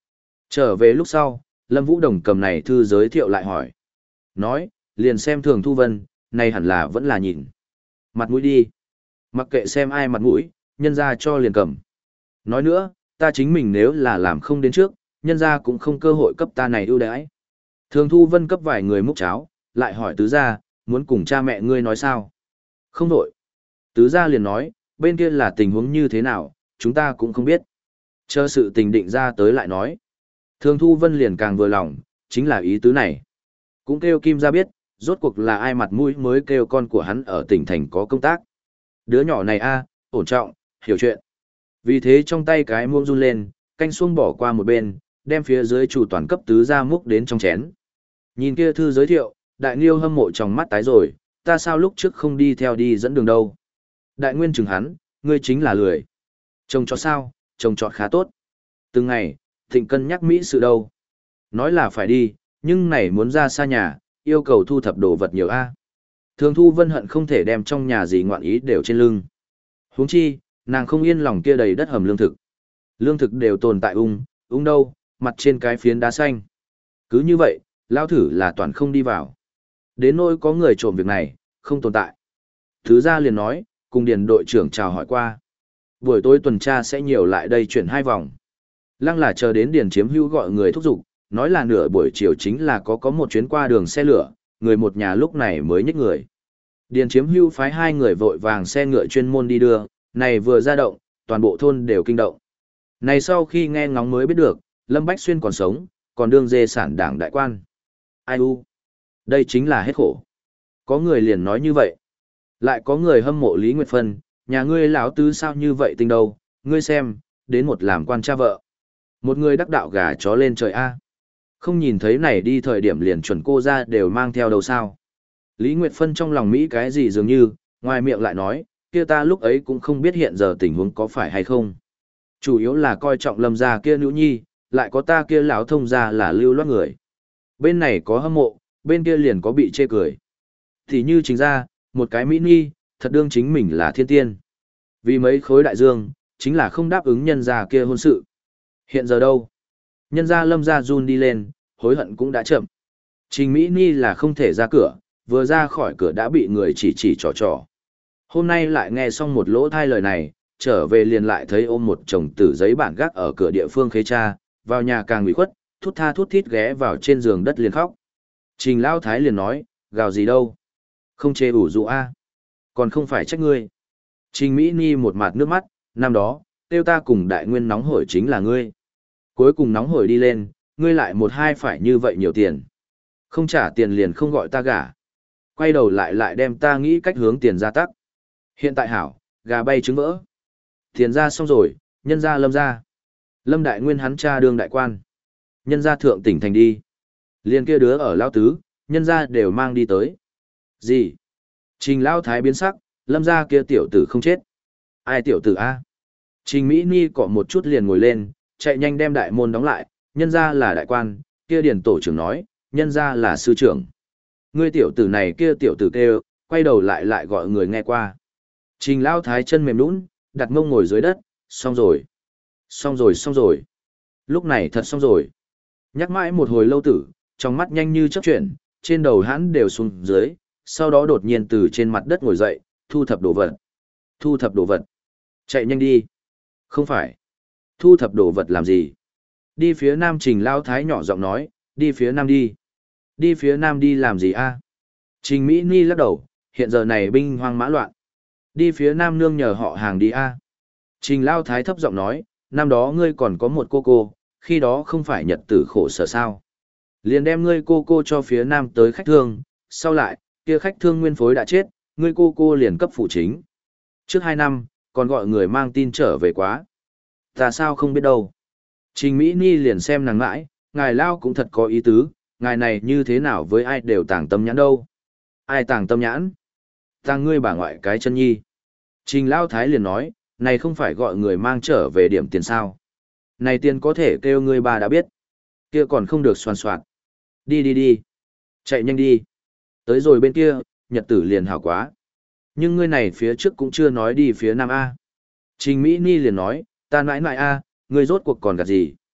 Trở về lúc sau, Lâm Vũ Đồng cầm này thư giới thiệu lại hỏi. Nói, liền xem thường Thu Vân, này hẳn là vẫn là nhìn. Mặt mũi đi. Mặc kệ xem ai mặt mũi, nhân ra cho liền cầm. Nói nữa, ta chính mình nếu là làm không đến trước, nhân ra cũng không cơ hội cấp ta này ưu đãi. Thường Thu Vân cấp vài người múc cháo, lại hỏi tứ gia, muốn cùng cha mẹ ngươi nói sao? Không đổi. Tứ gia liền nói, bên kia là tình huống như thế nào, chúng ta cũng không biết. Chờ sự tình định ra tới lại nói. Thường Thu Vân liền càng vừa lòng, chính là ý tứ này. Cũng kêu Kim gia biết, rốt cuộc là ai mặt mũi mới kêu con của hắn ở tỉnh thành có công tác. Đứa nhỏ này a, ổn trọng, hiểu chuyện. Vì thế trong tay cái muông run lên, canh xuông bỏ qua một bên, đem phía dưới chủ toàn cấp tứ gia múc đến trong chén. Nhìn kia thư giới thiệu, đại nghiêu hâm mộ trong mắt tái rồi, ta sao lúc trước không đi theo đi dẫn đường đâu. Đại nguyên chừng hắn, ngươi chính là lười. Trông cho sao, trông trọt khá tốt. Từng ngày, thịnh cân nhắc Mỹ sự đâu. Nói là phải đi, nhưng này muốn ra xa nhà, yêu cầu thu thập đồ vật nhiều a. Thường Thu Vân hận không thể đem trong nhà gì ngoạn ý đều trên lưng. Huống chi, nàng không yên lòng kia đầy đất hầm lương thực. Lương thực đều tồn tại ung, ung đâu, mặt trên cái phiến đá xanh. Cứ như vậy, lao thử là toàn không đi vào. Đến nỗi có người trộm việc này, không tồn tại. Thứ ra liền nói, cùng điền đội trưởng chào hỏi qua. Buổi tối tuần tra sẽ nhiều lại đây chuyển hai vòng. Lăng là chờ đến điền chiếm hữu gọi người thúc giục, nói là nửa buổi chiều chính là có có một chuyến qua đường xe lửa, người một nhà lúc này mới nhích người. Điền chiếm hữu phái hai người vội vàng xe ngựa chuyên môn đi đưa, này vừa ra động, toàn bộ thôn đều kinh động. Này sau khi nghe ngóng mới biết được, Lâm Bách Xuyên còn sống, còn đương dê sản đảng đại quan. Ai u? Đây chính là hết khổ. Có người liền nói như vậy. Lại có người hâm mộ Lý Nguyệt Phân, nhà ngươi lão tứ sao như vậy tinh đâu, ngươi xem, đến một làm quan cha vợ. Một người đắc đạo gà chó lên trời A. Không nhìn thấy này đi thời điểm liền chuẩn cô ra đều mang theo đầu sao. Lý Nguyệt Phân trong lòng Mỹ cái gì dường như, ngoài miệng lại nói, kia ta lúc ấy cũng không biết hiện giờ tình huống có phải hay không. Chủ yếu là coi trọng Lâm gia kia nữ nhi, lại có ta kia lão thông gia là lưu loát người. Bên này có hâm mộ, bên kia liền có bị chê cười. Thì như chính ra, một cái mỹ nhi, thật đương chính mình là thiên tiên. Vì mấy khối đại dương, chính là không đáp ứng nhân gia kia hôn sự. Hiện giờ đâu? Nhân gia Lâm gia run đi lên, hối hận cũng đã chậm. Trình Mỹ Ni là không thể ra cửa, vừa ra khỏi cửa đã bị người chỉ chỉ trò trò. Hôm nay lại nghe xong một lỗ thai lời này, trở về liền lại thấy ôm một chồng tử giấy bản gác ở cửa địa phương khế cha, vào nhà càng ủy khuất, thút tha thút thít ghé vào trên giường đất liền khóc. Trình Lao Thái liền nói, gào gì đâu. Không chê ủ dụ a, còn không phải trách ngươi. Trình Mỹ Ni một mặt nước mắt, năm đó, tiêu ta cùng đại nguyên nóng hổi chính là ngươi. Cuối cùng nóng hổi đi lên, ngươi lại một hai phải như vậy nhiều tiền. Không trả tiền liền không gọi ta gả. Quay đầu lại lại đem ta nghĩ cách hướng tiền ra tắc. Hiện tại hảo, gà bay trứng vỡ. Tiền ra xong rồi, nhân ra Lâm ra. Lâm đại nguyên hắn cha đương đại quan. Nhân ra thượng tỉnh thành đi. Liên kia đứa ở Lao Tứ, nhân ra đều mang đi tới. Gì? Trình Lao Thái biến sắc, Lâm ra kia tiểu tử không chết. Ai tiểu tử a? Trình Mỹ Ni cọ một chút liền ngồi lên, chạy nhanh đem đại môn đóng lại, nhân ra là đại quan, kia điển tổ trưởng nói, nhân ra là sư trưởng. Ngươi tiểu tử này kia tiểu tử kêu, quay đầu lại lại gọi người nghe qua. Trình Lao Thái chân mềm nũng, đặt mông ngồi dưới đất, xong rồi. Xong rồi xong rồi. Lúc này thật xong rồi. Nhắc mãi một hồi lâu tử, trong mắt nhanh như chớp chuyển, trên đầu hắn đều xuống dưới, sau đó đột nhiên từ trên mặt đất ngồi dậy, thu thập đồ vật. Thu thập đồ vật. Chạy nhanh đi. Không phải. Thu thập đồ vật làm gì? Đi phía nam Trình Lao Thái nhỏ giọng nói, đi phía nam đi. Đi phía nam đi làm gì a? Trình Mỹ Ni lắc đầu, hiện giờ này binh hoang mã loạn. Đi phía nam nương nhờ họ hàng đi a. Trình Lao Thái thấp giọng nói, năm đó ngươi còn có một cô cô, khi đó không phải nhật tử khổ sở sao. Liền đem ngươi cô cô cho phía nam tới khách thương, sau lại, kia khách thương nguyên phối đã chết, ngươi cô cô liền cấp phụ chính. Trước hai năm, còn gọi người mang tin trở về quá. Ta sao không biết đâu. Trình Mỹ Ni liền xem nàng mãi, ngài Lao cũng thật có ý tứ, ngài này như thế nào với ai đều tàng tâm nhãn đâu. Ai tàng tâm nhãn? Tàng ngươi bà ngoại cái chân nhi. Trình Lao Thái liền nói, này không phải gọi người mang trở về điểm tiền sao. Này tiền có thể kêu ngươi bà đã biết. Kia còn không được xoan soạn. Đi đi đi. Chạy nhanh đi. Tới rồi bên kia, nhật tử liền hảo quá. Nhưng ngươi này phía trước cũng chưa nói đi phía nam A. Trình Mỹ Ni liền nói, ta nãi nãi A, ngươi rốt cuộc còn gạt gì.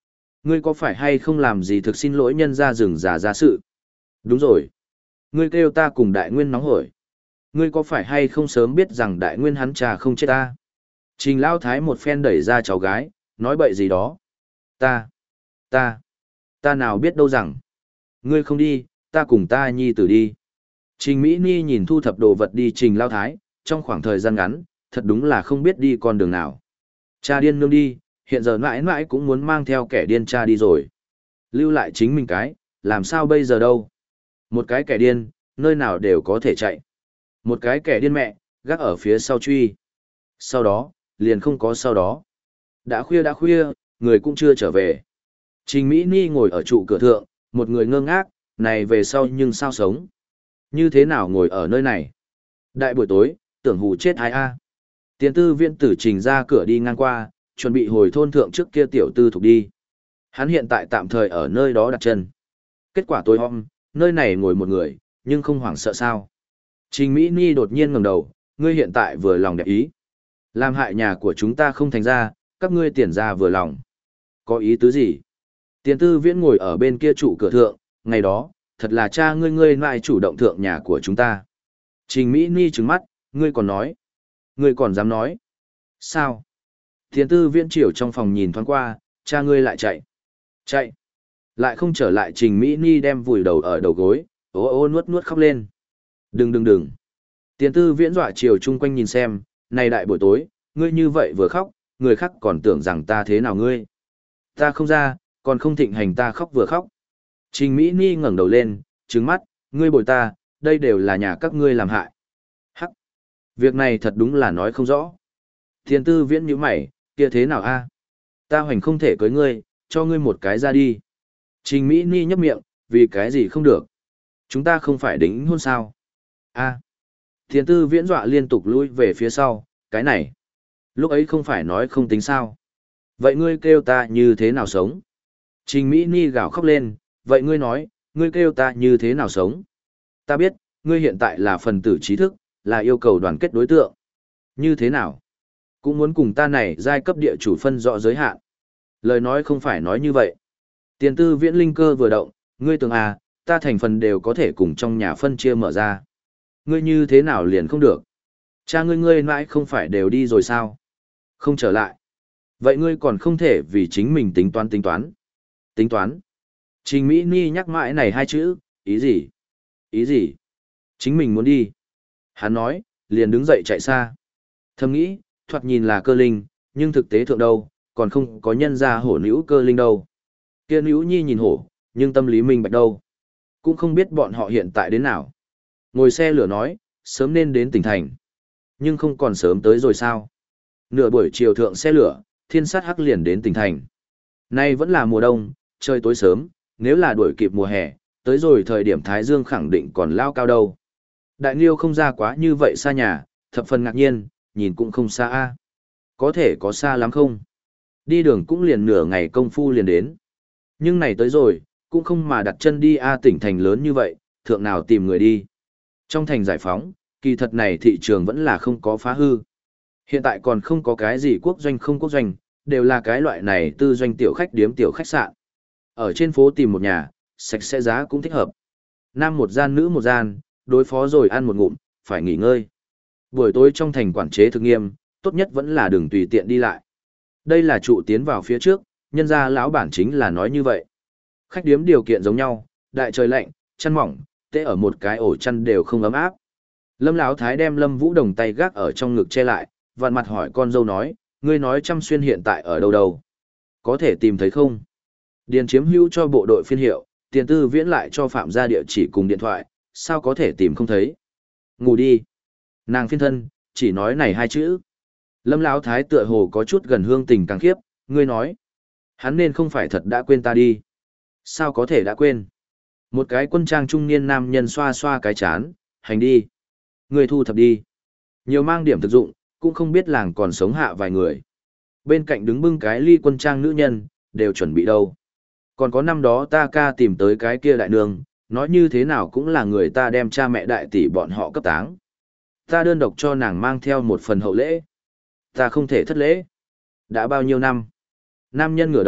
Ngươi có phải hay không làm gì thực xin lỗi nhân ra rừng già ra sự? Đúng rồi. Ngươi kêu ta cùng đại nguyên nóng hổi. Ngươi có phải hay không sớm biết rằng đại nguyên hắn trà không chết ta? Trình Lao Thái một phen đẩy ra cháu gái, nói bậy gì đó. Ta, ta, ta nào biết đâu rằng. Ngươi không đi, ta cùng ta nhi tử đi. Trình Mỹ Ni nhìn thu thập đồ vật đi Trình Lao Thái, trong khoảng thời gian ngắn, thật đúng là không biết đi con đường nào. Cha điên nương đi, hiện giờ mãi mãi cũng muốn mang theo kẻ điên cha đi rồi. Lưu lại chính mình cái, làm sao bây giờ đâu. Một cái kẻ điên, nơi nào đều có thể chạy. Một cái kẻ điên mẹ, gác ở phía sau truy. Sau đó, liền không có sau đó. Đã khuya đã khuya, người cũng chưa trở về. Trình Mỹ Ni ngồi ở trụ cửa thượng, một người ngơ ngác, này về sau nhưng sao sống? Như thế nào ngồi ở nơi này? Đại buổi tối, tưởng hù chết ai a? Tiền tư viện tử Trình ra cửa đi ngang qua, chuẩn bị hồi thôn thượng trước kia tiểu tư thuộc đi. Hắn hiện tại tạm thời ở nơi đó đặt chân. Kết quả tối hôm, nơi này ngồi một người, nhưng không hoảng sợ sao. Trình Mỹ Ni đột nhiên ngẩng đầu, ngươi hiện tại vừa lòng đẹp ý. Làm hại nhà của chúng ta không thành ra, các ngươi tiền ra vừa lòng. Có ý tứ gì? Tiền tư viễn ngồi ở bên kia trụ cửa thượng, ngày đó, thật là cha ngươi ngươi lại chủ động thượng nhà của chúng ta. Trình Mỹ Ni trừng mắt, ngươi còn nói. Ngươi còn dám nói. Sao? Tiền tư viễn chiều trong phòng nhìn thoáng qua, cha ngươi lại chạy. Chạy. Lại không trở lại Trình Mỹ Ni đem vùi đầu ở đầu gối, ô ô nuốt nuốt khóc lên. Đừng đừng đừng. Tiền tư viễn dọa chiều chung quanh nhìn xem, này đại buổi tối, ngươi như vậy vừa khóc, người khác còn tưởng rằng ta thế nào ngươi. Ta không ra, còn không thịnh hành ta khóc vừa khóc. Trình Mỹ Ni ngẩng đầu lên, trừng mắt, ngươi bồi ta, đây đều là nhà các ngươi làm hại. Hắc. Việc này thật đúng là nói không rõ. Tiền tư viễn như mày, kia thế nào a? Ta hoành không thể cưới ngươi, cho ngươi một cái ra đi. Trình Mỹ Ni nhấp miệng, vì cái gì không được. Chúng ta không phải đính hôn sao. A. Tiền tư viễn dọa liên tục lui về phía sau, cái này. Lúc ấy không phải nói không tính sao. Vậy ngươi kêu ta như thế nào sống? Trình Mỹ Ni gào khóc lên, vậy ngươi nói, ngươi kêu ta như thế nào sống? Ta biết, ngươi hiện tại là phần tử trí thức, là yêu cầu đoàn kết đối tượng. Như thế nào? Cũng muốn cùng ta này giai cấp địa chủ phân rõ giới hạn. Lời nói không phải nói như vậy. Tiền tư viễn linh cơ vừa động, ngươi tưởng à, ta thành phần đều có thể cùng trong nhà phân chia mở ra. Ngươi như thế nào liền không được? Cha ngươi ngươi mãi không phải đều đi rồi sao? Không trở lại. Vậy ngươi còn không thể vì chính mình tính toán tính toán. Tính toán. Trình Mỹ Ni nhắc mãi này hai chữ, ý gì? Ý gì? Chính mình muốn đi. Hắn nói, liền đứng dậy chạy xa. Thầm nghĩ, thoạt nhìn là cơ linh, nhưng thực tế thượng đâu, còn không có nhân ra hổ nữ cơ linh đâu. Kia nữ nhi nhìn hổ, nhưng tâm lý minh bạch đâu. Cũng không biết bọn họ hiện tại đến nào. Ngồi xe lửa nói, sớm nên đến tỉnh thành. Nhưng không còn sớm tới rồi sao? Nửa buổi chiều thượng xe lửa, thiên sát hắc liền đến tỉnh thành. Nay vẫn là mùa đông, trời tối sớm, nếu là đuổi kịp mùa hè, tới rồi thời điểm Thái Dương khẳng định còn lao cao đâu. Đại Nghiêu không ra quá như vậy xa nhà, thập phần ngạc nhiên, nhìn cũng không xa a. Có thể có xa lắm không? Đi đường cũng liền nửa ngày công phu liền đến. Nhưng này tới rồi, cũng không mà đặt chân đi a tỉnh thành lớn như vậy, thượng nào tìm người đi. Trong thành giải phóng, kỳ thật này thị trường vẫn là không có phá hư. Hiện tại còn không có cái gì quốc doanh không quốc doanh, đều là cái loại này tư doanh tiểu khách điếm tiểu khách sạn. Ở trên phố tìm một nhà, sạch sẽ giá cũng thích hợp. Nam một gian nữ một gian, đối phó rồi ăn một ngụm, phải nghỉ ngơi. Buổi tối trong thành quản chế thực nghiêm, tốt nhất vẫn là đừng tùy tiện đi lại. Đây là trụ tiến vào phía trước, nhân ra lão bản chính là nói như vậy. Khách điếm điều kiện giống nhau, đại trời lạnh, chăn mỏng, tê ở một cái ổ chăn đều không ấm áp. Lâm Lão Thái đem Lâm Vũ Đồng tay gác ở trong ngực che lại, vặn mặt hỏi con dâu nói, ngươi nói Trăm Xuyên hiện tại ở đâu đâu? Có thể tìm thấy không? Điền chiếm hữu cho bộ đội phiên hiệu, tiền tư viễn lại cho Phạm gia địa chỉ cùng điện thoại, sao có thể tìm không thấy? Ngủ đi. Nàng phiên thân, chỉ nói này hai chữ. Lâm Lão Thái tựa hồ có chút gần hương tình càng khiếp, ngươi nói. Hắn nên không phải thật đã quên ta đi. Sao có thể đã quên? Một cái quân trang trung niên nam nhân xoa xoa cái chán, hành đi. Ngươi thu thập đi. Nhiều mang điểm thực dụng, cũng không biết làng còn sống hạ vài người. Bên cạnh đứng bưng cái ly quân trang nữ nhân, đều chuẩn bị đâu. Còn có năm đó ta ca tìm tới cái kia đại nương, nói như thế nào cũng là người ta đem cha mẹ đại tỷ bọn họ cấp táng. Ta đơn độc cho nàng mang theo một phần hậu lễ. Ta không thể thất lễ. Đã bao nhiêu năm? Nam nhân ngửa đầu,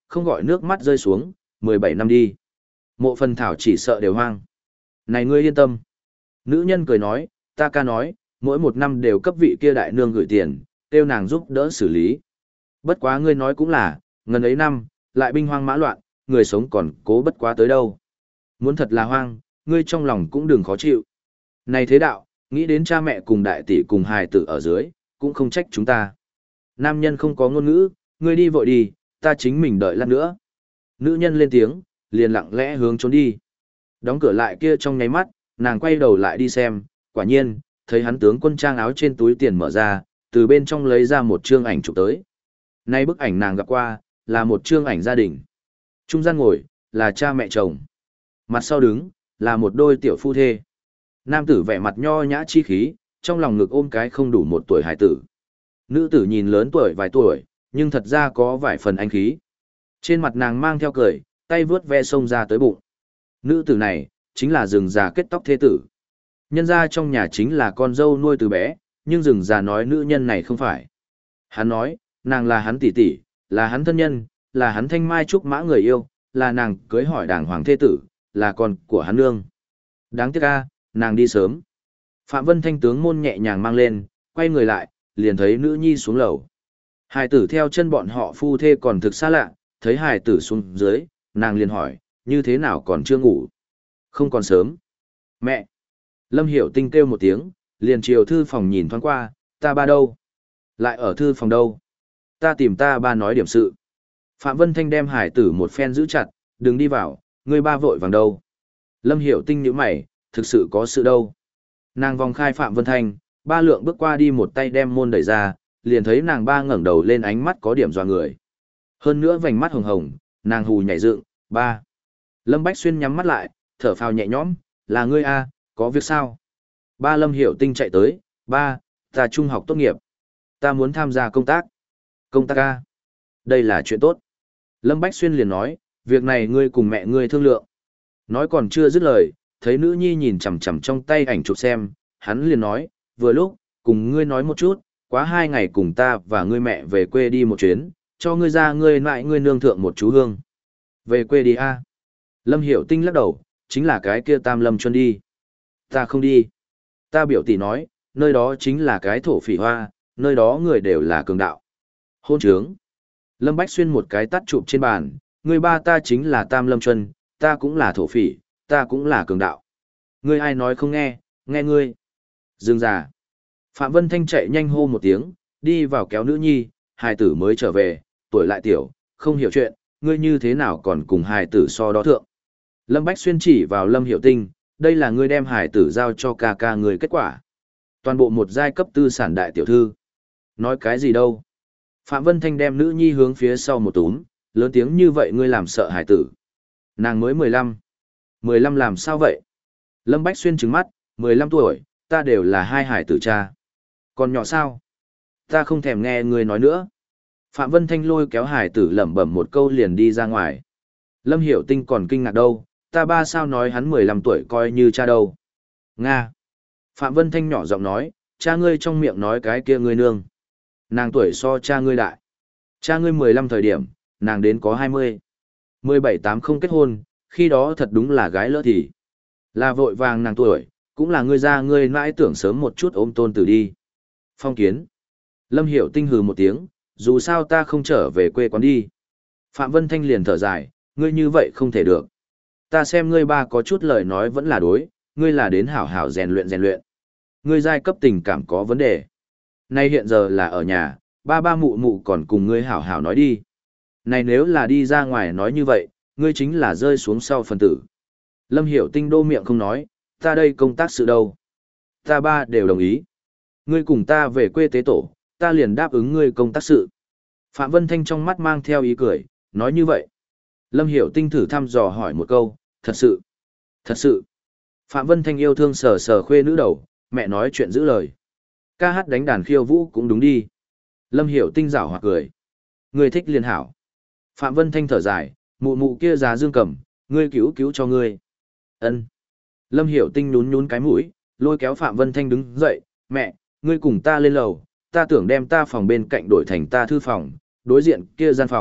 không gọi nước mắt rơi xuống, mười bảy năm đi. Mộ phần thảo chỉ sợ đều hoang. Này ngươi yên tâm. Nữ nhân cười nói, ta ca nói, mỗi một năm đều cấp vị kia đại nương gửi tiền, kêu nàng giúp đỡ xử lý. Bất quá ngươi nói cũng là, ngần ấy năm, lại binh hoang mã loạn, người sống còn cố bất quá tới đâu. Muốn thật là hoang, ngươi trong lòng cũng đừng khó chịu. Này thế đạo, nghĩ đến cha mẹ cùng đại tỷ cùng hài tử ở dưới, cũng không trách chúng ta. Nam nhân không có ngôn ngữ, ngươi đi vội đi, ta chính mình đợi lát nữa. Nữ nhân lên tiếng, liền lặng lẽ hướng trốn đi. Đóng cửa lại kia trong nháy mắt, nàng quay đầu lại đi xem, quả nhiên, thấy hắn tướng quân trang áo trên túi tiền mở ra, từ bên trong lấy ra một chương ảnh chụp tới. Nay bức ảnh nàng gặp qua, là một chương ảnh gia đình. Trung gian ngồi, là cha mẹ chồng. Mặt sau đứng, là một đôi tiểu phu thê. Nam tử vẻ mặt nho nhã chi khí, trong lòng ngực ôm cái không đủ một tuổi hải tử. Nữ tử nhìn lớn tuổi vài tuổi, nhưng thật ra có vài phần anh khí. Trên mặt nàng mang theo cười, tay vướt ve sông ra tới bụng. Nữ tử này, chính là rừng già kết tóc thế tử. Nhân ra trong nhà chính là con dâu nuôi từ bé, nhưng rừng già nói nữ nhân này không phải. Hắn nói, nàng là hắn tỷ tỷ, là hắn thân nhân, là hắn thanh mai trúc mã người yêu, là nàng cưới hỏi đàng hoàng thế tử, là con của hắn nương. Đáng tiếc a, nàng đi sớm. Phạm Vân Thanh tướng môn nhẹ nhàng mang lên, quay người lại, liền thấy nữ nhi xuống lầu. Hải tử theo chân bọn họ phu thê còn thực xa lạ, thấy hải tử xuống dưới, nàng liền hỏi, như thế nào còn chưa ngủ? Không còn sớm. Mẹ! Lâm Hiểu Tinh kêu một tiếng, liền chiều thư phòng nhìn thoáng qua, ta ba đâu? Lại ở thư phòng đâu? Ta tìm ta ba nói điểm sự. Phạm Vân Thanh đem hải tử một phen giữ chặt, đừng đi vào, ngươi ba vội vàng đâu. Lâm Hiểu Tinh nhíu mày, thực sự có sự đâu. Nàng vòng khai Phạm Vân Thanh, ba lượng bước qua đi một tay đem môn đẩy ra, liền thấy nàng ba ngẩng đầu lên ánh mắt có điểm dọa người. Hơn nữa vành mắt hồng hồng, nàng hù nhảy dựng, ba. Lâm Bách Xuyên nhắm mắt lại, thở phào nhẹ nhõm, là ngươi a, có việc sao? Ba Lâm Hiểu Tinh chạy tới, ba, ta trung học tốt nghiệp. Ta muốn tham gia công tác. Công tác a? Đây là chuyện tốt. Lâm Bách Xuyên liền nói, việc này ngươi cùng mẹ ngươi thương lượng. Nói còn chưa dứt lời, thấy nữ nhi nhìn chằm chằm trong tay ảnh chụp xem, hắn liền nói, vừa lúc, cùng ngươi nói một chút, quá hai ngày cùng ta và ngươi mẹ về quê đi một chuyến, cho ngươi ra ngươi lại ngươi nương thượng một chú hương. Về quê đi a? Lâm Hiểu Tinh lắc đầu, chính là cái kia Tam Lâm Chuân đi. Ta không đi. Ta biểu tỷ nói, nơi đó chính là cái thổ phỉ hoa, nơi đó người đều là cường đạo. Hôn trướng. Lâm Bách Xuyên một cái tắt chụp trên bàn, người ba ta chính là Tam Lâm Chuân, ta cũng là thổ phỉ, ta cũng là cường đạo. Ngươi ai nói không nghe, nghe ngươi. Dương già. Phạm Vân Thanh chạy nhanh hô một tiếng, đi vào kéo nữ nhi, hài tử mới trở về, tuổi lại tiểu, không hiểu chuyện, ngươi như thế nào còn cùng hài tử so đó thượng. Lâm Bách Xuyên chỉ vào Lâm Hiểu Tinh, đây là ngươi đem hài tử giao cho ca ca người kết quả. Toàn bộ một giai cấp tư sản đại tiểu thư. Nói cái gì đâu. Phạm Vân Thanh đem nữ nhi hướng phía sau một túm, lớn tiếng như vậy ngươi làm sợ hài tử. Nàng mới mười lăm. mười lăm làm sao vậy? Lâm Bách Xuyên trừng mắt, mười lăm tuổi, ta đều là hai hài tử cha. Còn nhỏ sao? Ta không thèm nghe ngươi nói nữa. Phạm Vân Thanh lôi kéo hài tử lẩm bẩm một câu liền đi ra ngoài. Lâm Hiểu Tinh còn kinh ngạc đâu, ta ba sao nói hắn mười lăm tuổi coi như cha đâu. Nga. Phạm Vân Thanh nhỏ giọng nói, cha ngươi trong miệng nói cái kia ngươi nương. Nàng tuổi so cha ngươi đại. Cha ngươi mười lăm thời điểm, nàng đến có hai mươi. mười bảy tám không kết hôn, khi đó thật đúng là gái lỡ thì. Là vội vàng nàng tuổi, cũng là ngươi ra ngươi mãi tưởng sớm một chút ôm tôn tử đi. Phong kiến. Lâm Hiểu Tinh hừ một tiếng, dù sao ta không trở về quê quán đi. Phạm Vân Thanh liền thở dài, ngươi như vậy không thể được. Ta xem ngươi ba có chút lời nói vẫn là đối, ngươi là đến hảo hảo rèn luyện rèn luyện. Ngươi giai cấp tình cảm có vấn đề. Nay hiện giờ là ở nhà, ba ba mụ mụ còn cùng ngươi hảo hảo nói đi. Này nếu là đi ra ngoài nói như vậy, ngươi chính là rơi xuống sau phần tử. Lâm Hiểu Tinh đô miệng không nói, ta đây công tác sự đâu. Ta ba đều đồng ý. Ngươi cùng ta về quê tế tổ, ta liền đáp ứng ngươi công tác sự. Phạm Vân Thanh trong mắt mang theo ý cười, nói như vậy. Lâm Hiểu Tinh thử thăm dò hỏi một câu, thật sự, thật sự. Phạm Vân Thanh yêu thương sờ sờ khuê nữ đầu, mẹ nói chuyện giữ lời. Ca hát đánh đàn khiêu vũ cũng đúng đi. Lâm Hiểu Tinh giảo hoặc cười. Ngươi thích liền hảo. Phạm Vân Thanh thở dài, mụ mụ kia già dương cầm, ngươi cứu cứu cho ngươi. Ân. Lâm Hiểu Tinh nhún nhún cái mũi, lôi kéo Phạm Vân Thanh đứng dậy, mẹ, ngươi cùng ta lên lầu, ta tưởng đem ta phòng bên cạnh đổi thành ta thư phòng, đối diện kia gian phòng,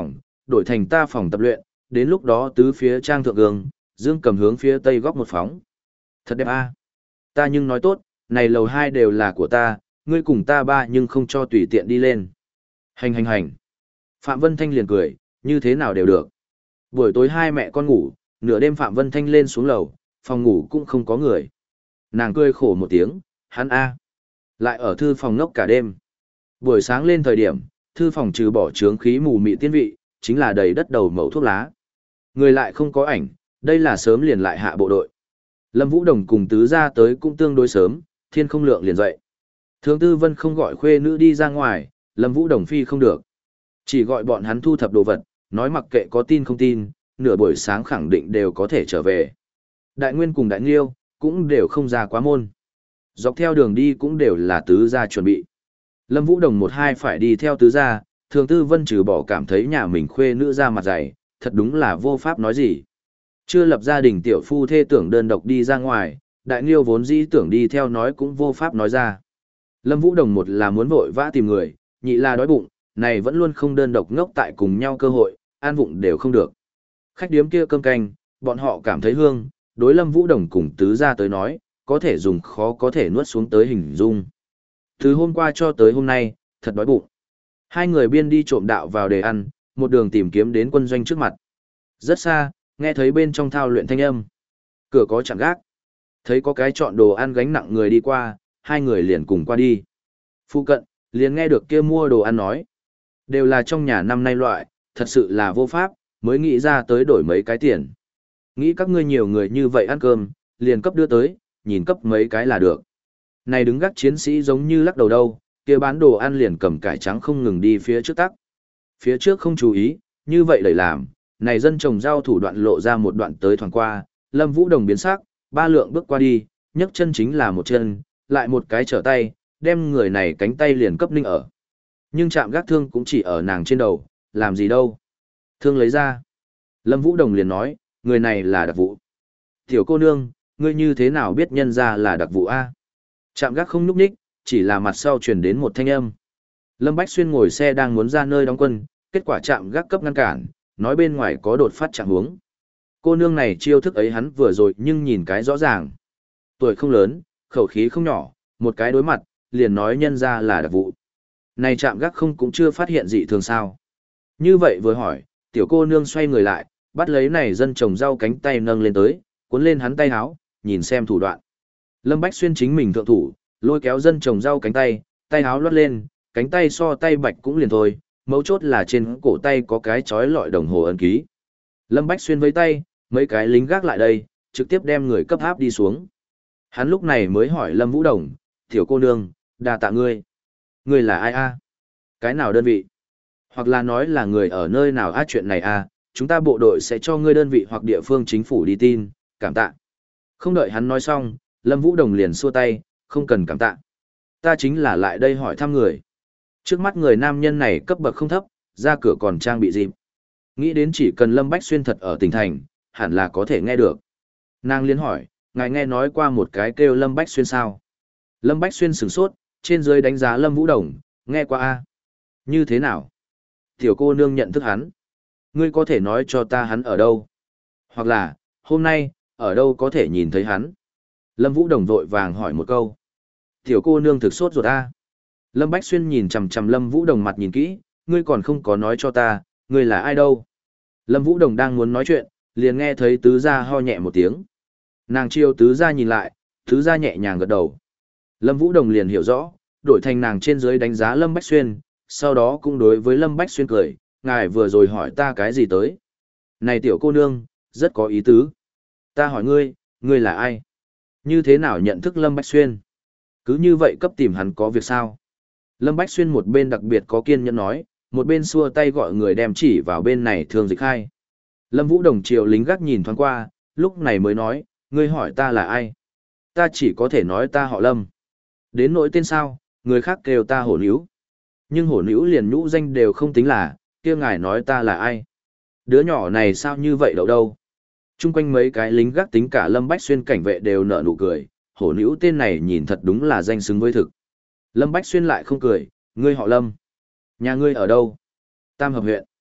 đổi thành ta phòng tập luyện, đến lúc đó tứ phía trang thượng gương, dương cầm hướng phía tây góc một phóng. Thật đẹp a. Ta nhưng nói tốt, này lầu hai đều là của ta, ngươi cùng ta ba nhưng không cho tùy tiện đi lên. Hành hành hành. Phạm Vân Thanh liền cười, như thế nào đều được. Buổi tối hai mẹ con ngủ, nửa đêm Phạm Vân Thanh lên xuống lầu, phòng ngủ cũng không có người. Nàng cười khổ một tiếng, hắn a, lại ở thư phòng ngốc cả đêm. Buổi sáng lên thời điểm, thư phòng trừ bỏ trướng khí mù mị tiên vị, chính là đầy đất đầu mẩu thuốc lá. Người lại không có ảnh, đây là sớm liền lại hạ bộ đội. Lâm Vũ Đồng cùng tứ gia tới cũng tương đối sớm, thiên không lượng liền dậy. Thường Tư Vân không gọi khuê nữ đi ra ngoài, Lâm Vũ Đồng phi không được. Chỉ gọi bọn hắn thu thập đồ vật, nói mặc kệ có tin không tin, nửa buổi sáng khẳng định đều có thể trở về. Đại Nguyên cùng Đại Nghiêu, cũng đều không ra quá môn. Dọc theo đường đi cũng đều là tứ gia chuẩn bị. Lâm Vũ Đồng một hai phải đi theo tứ gia, Thường Tư Vân trừ bỏ cảm thấy nhà mình khuê nữ ra mặt dày, thật đúng là vô pháp nói gì. Chưa lập gia đình tiểu phu thê tưởng đơn độc đi ra ngoài, Đại Nghiêu vốn dĩ tưởng đi theo nói cũng vô pháp nói ra. Lâm Vũ Đồng một là muốn vội vã tìm người, nhị là đói bụng, này vẫn luôn không đơn độc ngốc tại cùng nhau cơ hội, an vụng đều không được. Khách điếm kia cơm canh, bọn họ cảm thấy hương, đối Lâm Vũ Đồng cùng tứ gia tới nói, có thể dùng khó có thể nuốt xuống tới hình dung. Từ hôm qua cho tới hôm nay, thật đói bụng. Hai người biên đi trộm đạo vào để ăn, một đường tìm kiếm đến quân doanh trước mặt. Rất xa, nghe thấy bên trong thao luyện thanh âm. Cửa có chặn gác. Thấy có cái chọn đồ ăn gánh nặng người đi qua, hai người liền cùng qua đi. Phu cận, liền nghe được kia mua đồ ăn nói. Đều là trong nhà năm nay loại, thật sự là vô pháp, mới nghĩ ra tới đổi mấy cái tiền. Nghĩ các ngươi nhiều người như vậy ăn cơm, liền cấp đưa tới, nhìn cấp mấy cái là được. Này đứng gác chiến sĩ giống như lắc đầu đâu, kia bán đồ ăn liền cầm cải trắng không ngừng đi phía trước tắc. Phía trước không chú ý, như vậy đẩy làm, này dân trồng rau thủ đoạn lộ ra một đoạn tới thoảng qua, Lâm Vũ Đồng biến sắc, ba lượng bước qua đi, nhấc chân chính là một chân, lại một cái trở tay, đem người này cánh tay liền cấp ninh ở. Nhưng chạm gác thương cũng chỉ ở nàng trên đầu, làm gì đâu. Thương lấy ra. Lâm Vũ Đồng liền nói, người này là đặc vụ. Tiểu cô nương, ngươi như thế nào biết nhân ra là đặc vụ A? Chạm gác không nhúc nhích, chỉ là mặt sau truyền đến một thanh âm. Lâm Bách Xuyên ngồi xe đang muốn ra nơi đóng quân, kết quả chạm gác cấp ngăn cản, nói bên ngoài có đột phát trạng huống. Cô nương này chiêu thức ấy hắn vừa rồi nhưng nhìn cái rõ ràng. Tuổi không lớn, khẩu khí không nhỏ, một cái đối mặt, liền nói nhân ra là đặc vụ. Này chạm gác không cũng chưa phát hiện gì thường sao. Như vậy vừa hỏi, tiểu cô nương xoay người lại, bắt lấy này dân trồng rau cánh tay nâng lên tới, cuốn lên hắn tay háo, nhìn xem thủ đoạn. Lâm Bách Xuyên chính mình thượng thủ, lôi kéo dân trồng rau cánh tay, tay háo lót lên, cánh tay so tay bạch cũng liền thôi, mấu chốt là trên cổ tay có cái chói lọi đồng hồ ấn ký. Lâm Bách Xuyên với tay, mấy cái lính gác lại đây, trực tiếp đem người cấp áp đi xuống. Hắn lúc này mới hỏi Lâm Vũ Đồng, tiểu cô nương, đà tạ ngươi. Ngươi là ai a? Cái nào đơn vị? Hoặc là nói là người ở nơi nào á chuyện này a? Chúng ta bộ đội sẽ cho ngươi đơn vị hoặc địa phương chính phủ đi tin, cảm tạ. Không đợi hắn nói xong, Lâm Vũ Đồng liền xua tay, không cần cảm tạ. Ta chính là lại đây hỏi thăm người. Trước mắt người nam nhân này cấp bậc không thấp, ra cửa còn trang bị dịp. Nghĩ đến chỉ cần Lâm Bách Xuyên thật ở tỉnh thành, hẳn là có thể nghe được. Nàng liên hỏi, ngài nghe nói qua một cái kêu Lâm Bách Xuyên sao? Lâm Bách Xuyên sửng sốt, trên dưới đánh giá Lâm Vũ Đồng, nghe qua a. Như thế nào? Tiểu cô nương nhận thức hắn. Ngươi có thể nói cho ta hắn ở đâu? Hoặc là, hôm nay, ở đâu có thể nhìn thấy hắn? Lâm Vũ Đồng vội vàng hỏi một câu. Tiểu cô nương thực sốt ruột a. Lâm Bách Xuyên nhìn chằm chằm Lâm Vũ Đồng mặt nhìn kỹ, ngươi còn không có nói cho ta, ngươi là ai đâu? Lâm Vũ Đồng đang muốn nói chuyện, liền nghe thấy tứ gia ho nhẹ một tiếng. Nàng chiêu tứ gia nhìn lại, tứ gia nhẹ nhàng gật đầu. Lâm Vũ Đồng liền hiểu rõ, đổi thành nàng trên dưới đánh giá Lâm Bách Xuyên, sau đó cũng đối với Lâm Bách Xuyên cười, ngài vừa rồi hỏi ta cái gì tới? Này tiểu cô nương, rất có ý tứ. Ta hỏi ngươi, ngươi là ai? Như thế nào nhận thức Lâm Bách Xuyên? Cứ như vậy cấp tìm hắn có việc sao? Lâm Bách Xuyên một bên đặc biệt có kiên nhẫn nói, một bên xua tay gọi người đem chỉ vào bên này Thương Dịch Khai. Lâm Vũ Đồng chiều lính gác nhìn thoáng qua, lúc này mới nói, ngươi hỏi ta là ai? Ta chỉ có thể nói ta họ Lâm. Đến nỗi tên sao, người khác kêu ta hổ níu. Nhưng hổ níu liền nhũ danh đều không tính là, kia ngài nói ta là ai? Đứa nhỏ này sao như vậy đâu đâu? Trung quanh mấy cái lính gác tính cả Lâm Bách Xuyên cảnh vệ đều nở nụ cười, hổ níu tên này nhìn thật đúng là danh xứng với thực. Lâm Bách Xuyên lại không cười, ngươi họ Lâm. Nhà ngươi ở đâu? Tam Hợp huyện.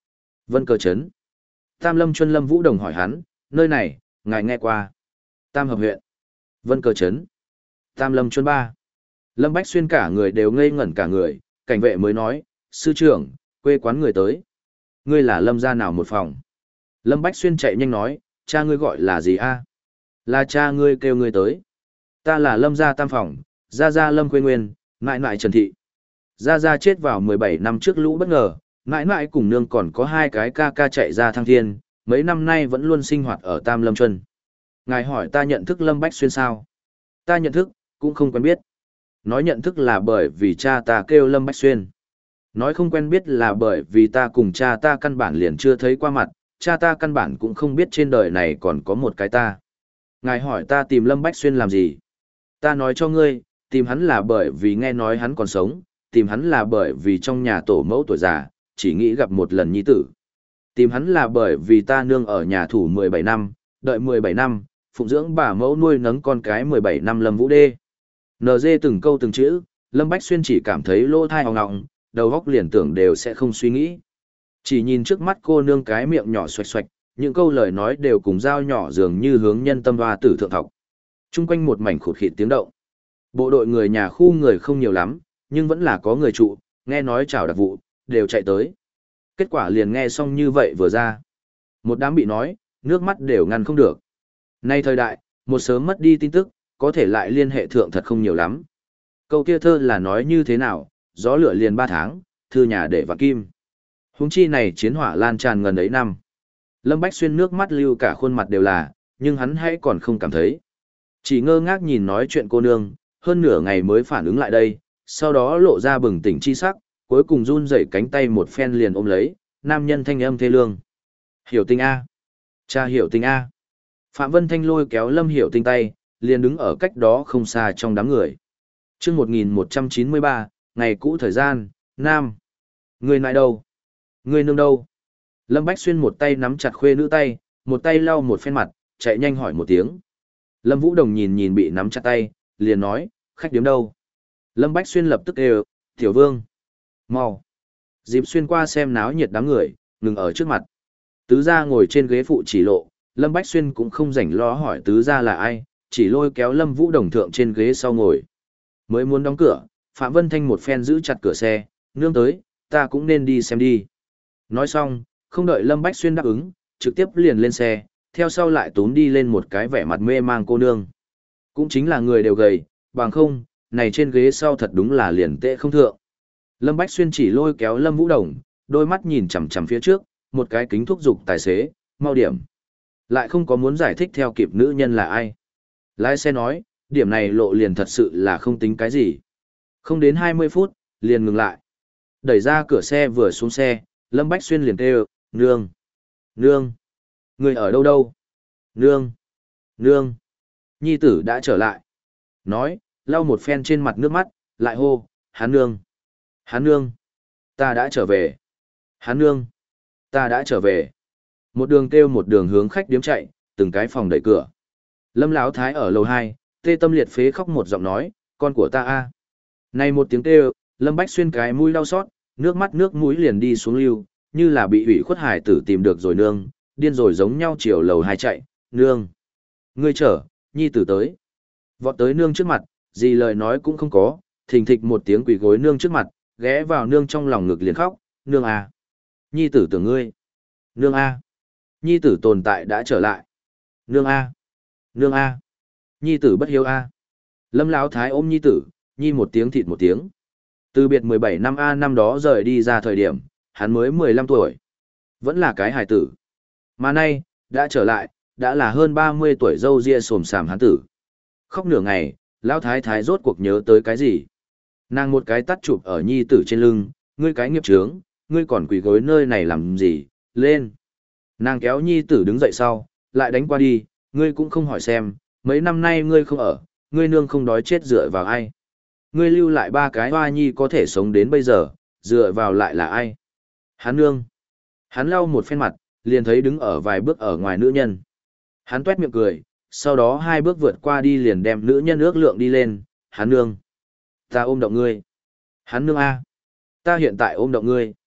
Vân Cơ Trấn. Tam Lâm Chuân Lâm Vũ Đồng hỏi hắn, nơi này, ngài nghe qua. Tam Hợp huyện. Vân Cơ Trấn. Tam Lâm Chuân ba. Lâm Bách Xuyên cả người đều ngây ngẩn cả người, cảnh vệ mới nói, sư trưởng, quê quán người tới. Ngươi là Lâm gia nào một phòng? Lâm Bách Xuyên chạy nhanh nói, cha ngươi gọi là gì a? Là cha ngươi kêu ngươi tới. Ta là Lâm gia tam phòng, gia gia Lâm Quê Nguyên, mãi mãi Trần Thị. Gia gia chết vào mười bảy năm trước lũ bất ngờ, mãi mãi cùng nương còn có hai cái ca ca chạy ra thăng thiên, mấy năm nay vẫn luôn sinh hoạt ở Tam Lâm Chuân. Ngài hỏi ta nhận thức Lâm Bách Xuyên sao? Ta nhận thức, cũng không quen biết. Nói nhận thức là bởi vì cha ta kêu Lâm Bách Xuyên. Nói không quen biết là bởi vì ta cùng cha ta căn bản liền chưa thấy qua mặt, cha ta căn bản cũng không biết trên đời này còn có một cái ta. Ngài hỏi ta tìm Lâm Bách Xuyên làm gì? Ta nói cho ngươi, tìm hắn là bởi vì nghe nói hắn còn sống, tìm hắn là bởi vì trong nhà tổ mẫu tuổi già, chỉ nghĩ gặp một lần nhi tử. Tìm hắn là bởi vì ta nương ở nhà thủ mười bảy năm, đợi mười bảy năm, phụng dưỡng bà mẫu nuôi nấng con cái mười bảy năm Lâm Vũ Đê. en giê từng câu từng chữ, Lâm Bách Xuyên chỉ cảm thấy lỗ thai hòng ngọng, đầu óc liền tưởng đều sẽ không suy nghĩ. Chỉ nhìn trước mắt cô nương cái miệng nhỏ xoạch xoạch, những câu lời nói đều cùng dao nhỏ dường như hướng nhân tâm hoa tử thượng thọc. Trung quanh một mảnh khụt khịt tiếng động. Bộ đội người nhà khu người không nhiều lắm, nhưng vẫn là có người trụ, nghe nói chào đặc vụ, đều chạy tới. Kết quả liền nghe xong như vậy vừa ra. Một đám bị nói, nước mắt đều ngăn không được. Nay thời đại, một sớm mất đi tin tức, có thể lại liên hệ thượng thật không nhiều lắm. Câu kia thơ là nói như thế nào, gió lửa liền ba tháng, thư nhà để vạn kim. Huống chi này chiến hỏa lan tràn ngần ấy năm. Lâm Bách Xuyên nước mắt lưu cả khuôn mặt đều là, nhưng hắn hãy còn không cảm thấy. Chỉ ngơ ngác nhìn nói chuyện cô nương, hơn nửa ngày mới phản ứng lại đây, sau đó lộ ra bừng tỉnh chi sắc, cuối cùng run rẩy cánh tay một phen liền ôm lấy, nam nhân thanh âm thê lương. Hiểu Tình A. Cha Hiểu Tình A. Phạm Vân Thanh lôi kéo Lâm Hiểu Tình tay, liền đứng ở cách đó không xa trong đám người. Chương một nghìn một trăm chín mươi ba, ngày cũ thời gian, Nam. Người nại đâu? Người nương đâu? Lâm Bách Xuyên một tay nắm chặt khuê nữ tay, một tay lau một phen mặt, chạy nhanh hỏi một tiếng. Lâm Vũ Đồng nhìn nhìn bị nắm chặt tay, liền nói, khách điếm đâu? Lâm Bách Xuyên lập tức kêu, Tiểu Vương. Mau. Dịp xuyên qua xem náo nhiệt đám người, ngừng ở trước mặt. Tứ gia ngồi trên ghế phụ chỉ lộ, Lâm Bách Xuyên cũng không rảnh lo hỏi tứ gia là ai, chỉ lôi kéo Lâm Vũ Đồng thượng trên ghế sau ngồi. Mới muốn đóng cửa, Phạm Vân Thanh một phen giữ chặt cửa xe, nương tới, ta cũng nên đi xem đi. Nói xong, không đợi Lâm Bách Xuyên đáp ứng, trực tiếp liền lên xe, theo sau lại tún đi lên một cái vẻ mặt mê mang cô nương. Cũng chính là người đều gầy, bằng không, này trên ghế sau thật đúng là liền tệ không thượng. Lâm Bách Xuyên chỉ lôi kéo Lâm Vũ Đồng, đôi mắt nhìn chằm chằm phía trước, một cái kính thúc giục tài xế, mau điểm. Lại không có muốn giải thích theo kịp nữ nhân là ai. Lái xe nói, điểm này lộ liền thật sự là không tính cái gì. Không đến hai mươi phút, liền ngừng lại. Đẩy ra cửa xe vừa xuống xe, Lâm Bách Xuyên liền kêu, nương, nương, người ở đâu đâu, nương, nương, nhi tử đã trở lại. Nói, lau một phen trên mặt nước mắt, lại hô, hán nương, hán nương, ta đã trở về, hán nương, ta đã trở về. Một đường kêu một đường hướng khách điếm chạy, từng cái phòng đẩy cửa. Lâm Lão Thái ở lầu hai, tê tâm liệt phế khóc một giọng nói, con của ta a. Này một tiếng kêu, Lâm Bách Xuyên cái mũi đau xót, nước mắt nước mũi liền đi xuống lưu, như là bị ủy khuất hải tử tìm được rồi nương, điên rồi giống nhau chiều lầu hai chạy, nương. Ngươi chở, nhi tử tới. Vọt tới nương trước mặt, gì lời nói cũng không có, thình thịch một tiếng quỳ gối nương trước mặt, ghé vào nương trong lòng ngực liền khóc, nương a. Nhi tử tưởng ngươi. Nương a. Nhi tử tồn tại đã trở lại. Nương a. Nương a. Nhi tử bất hiếu a. Lâm Lão Thái ôm nhi tử, nhi một tiếng thịt một tiếng. Từ biệt mười bảy năm a năm đó rời đi ra thời điểm, hắn mới mười lăm tuổi. Vẫn là cái hài tử. Mà nay, đã trở lại, đã là hơn ba mươi tuổi râu ria xồm xàm hắn tử. Khóc nửa ngày, Lão Thái Thái rốt cuộc nhớ tới cái gì? Nàng một cái tắt chụp ở nhi tử trên lưng, ngươi cái nghiệp trướng, ngươi còn quỳ gối nơi này làm gì, lên. Nàng kéo nhi tử đứng dậy sau, lại đánh qua đi, ngươi cũng không hỏi xem, mấy năm nay ngươi không ở, ngươi nương không đói chết dựa vào ai. Ngươi lưu lại ba cái hoa nhi có thể sống đến bây giờ, dựa vào lại là ai? Hắn nương. Hắn lau một phen mặt, liền thấy đứng ở vài bước ở ngoài nữ nhân. Hắn tuét miệng cười, sau đó hai bước vượt qua đi liền đem nữ nhân ước lượng đi lên, hắn nương. Ta ôm động ngươi. Hắn nương A. Ta hiện tại ôm động ngươi.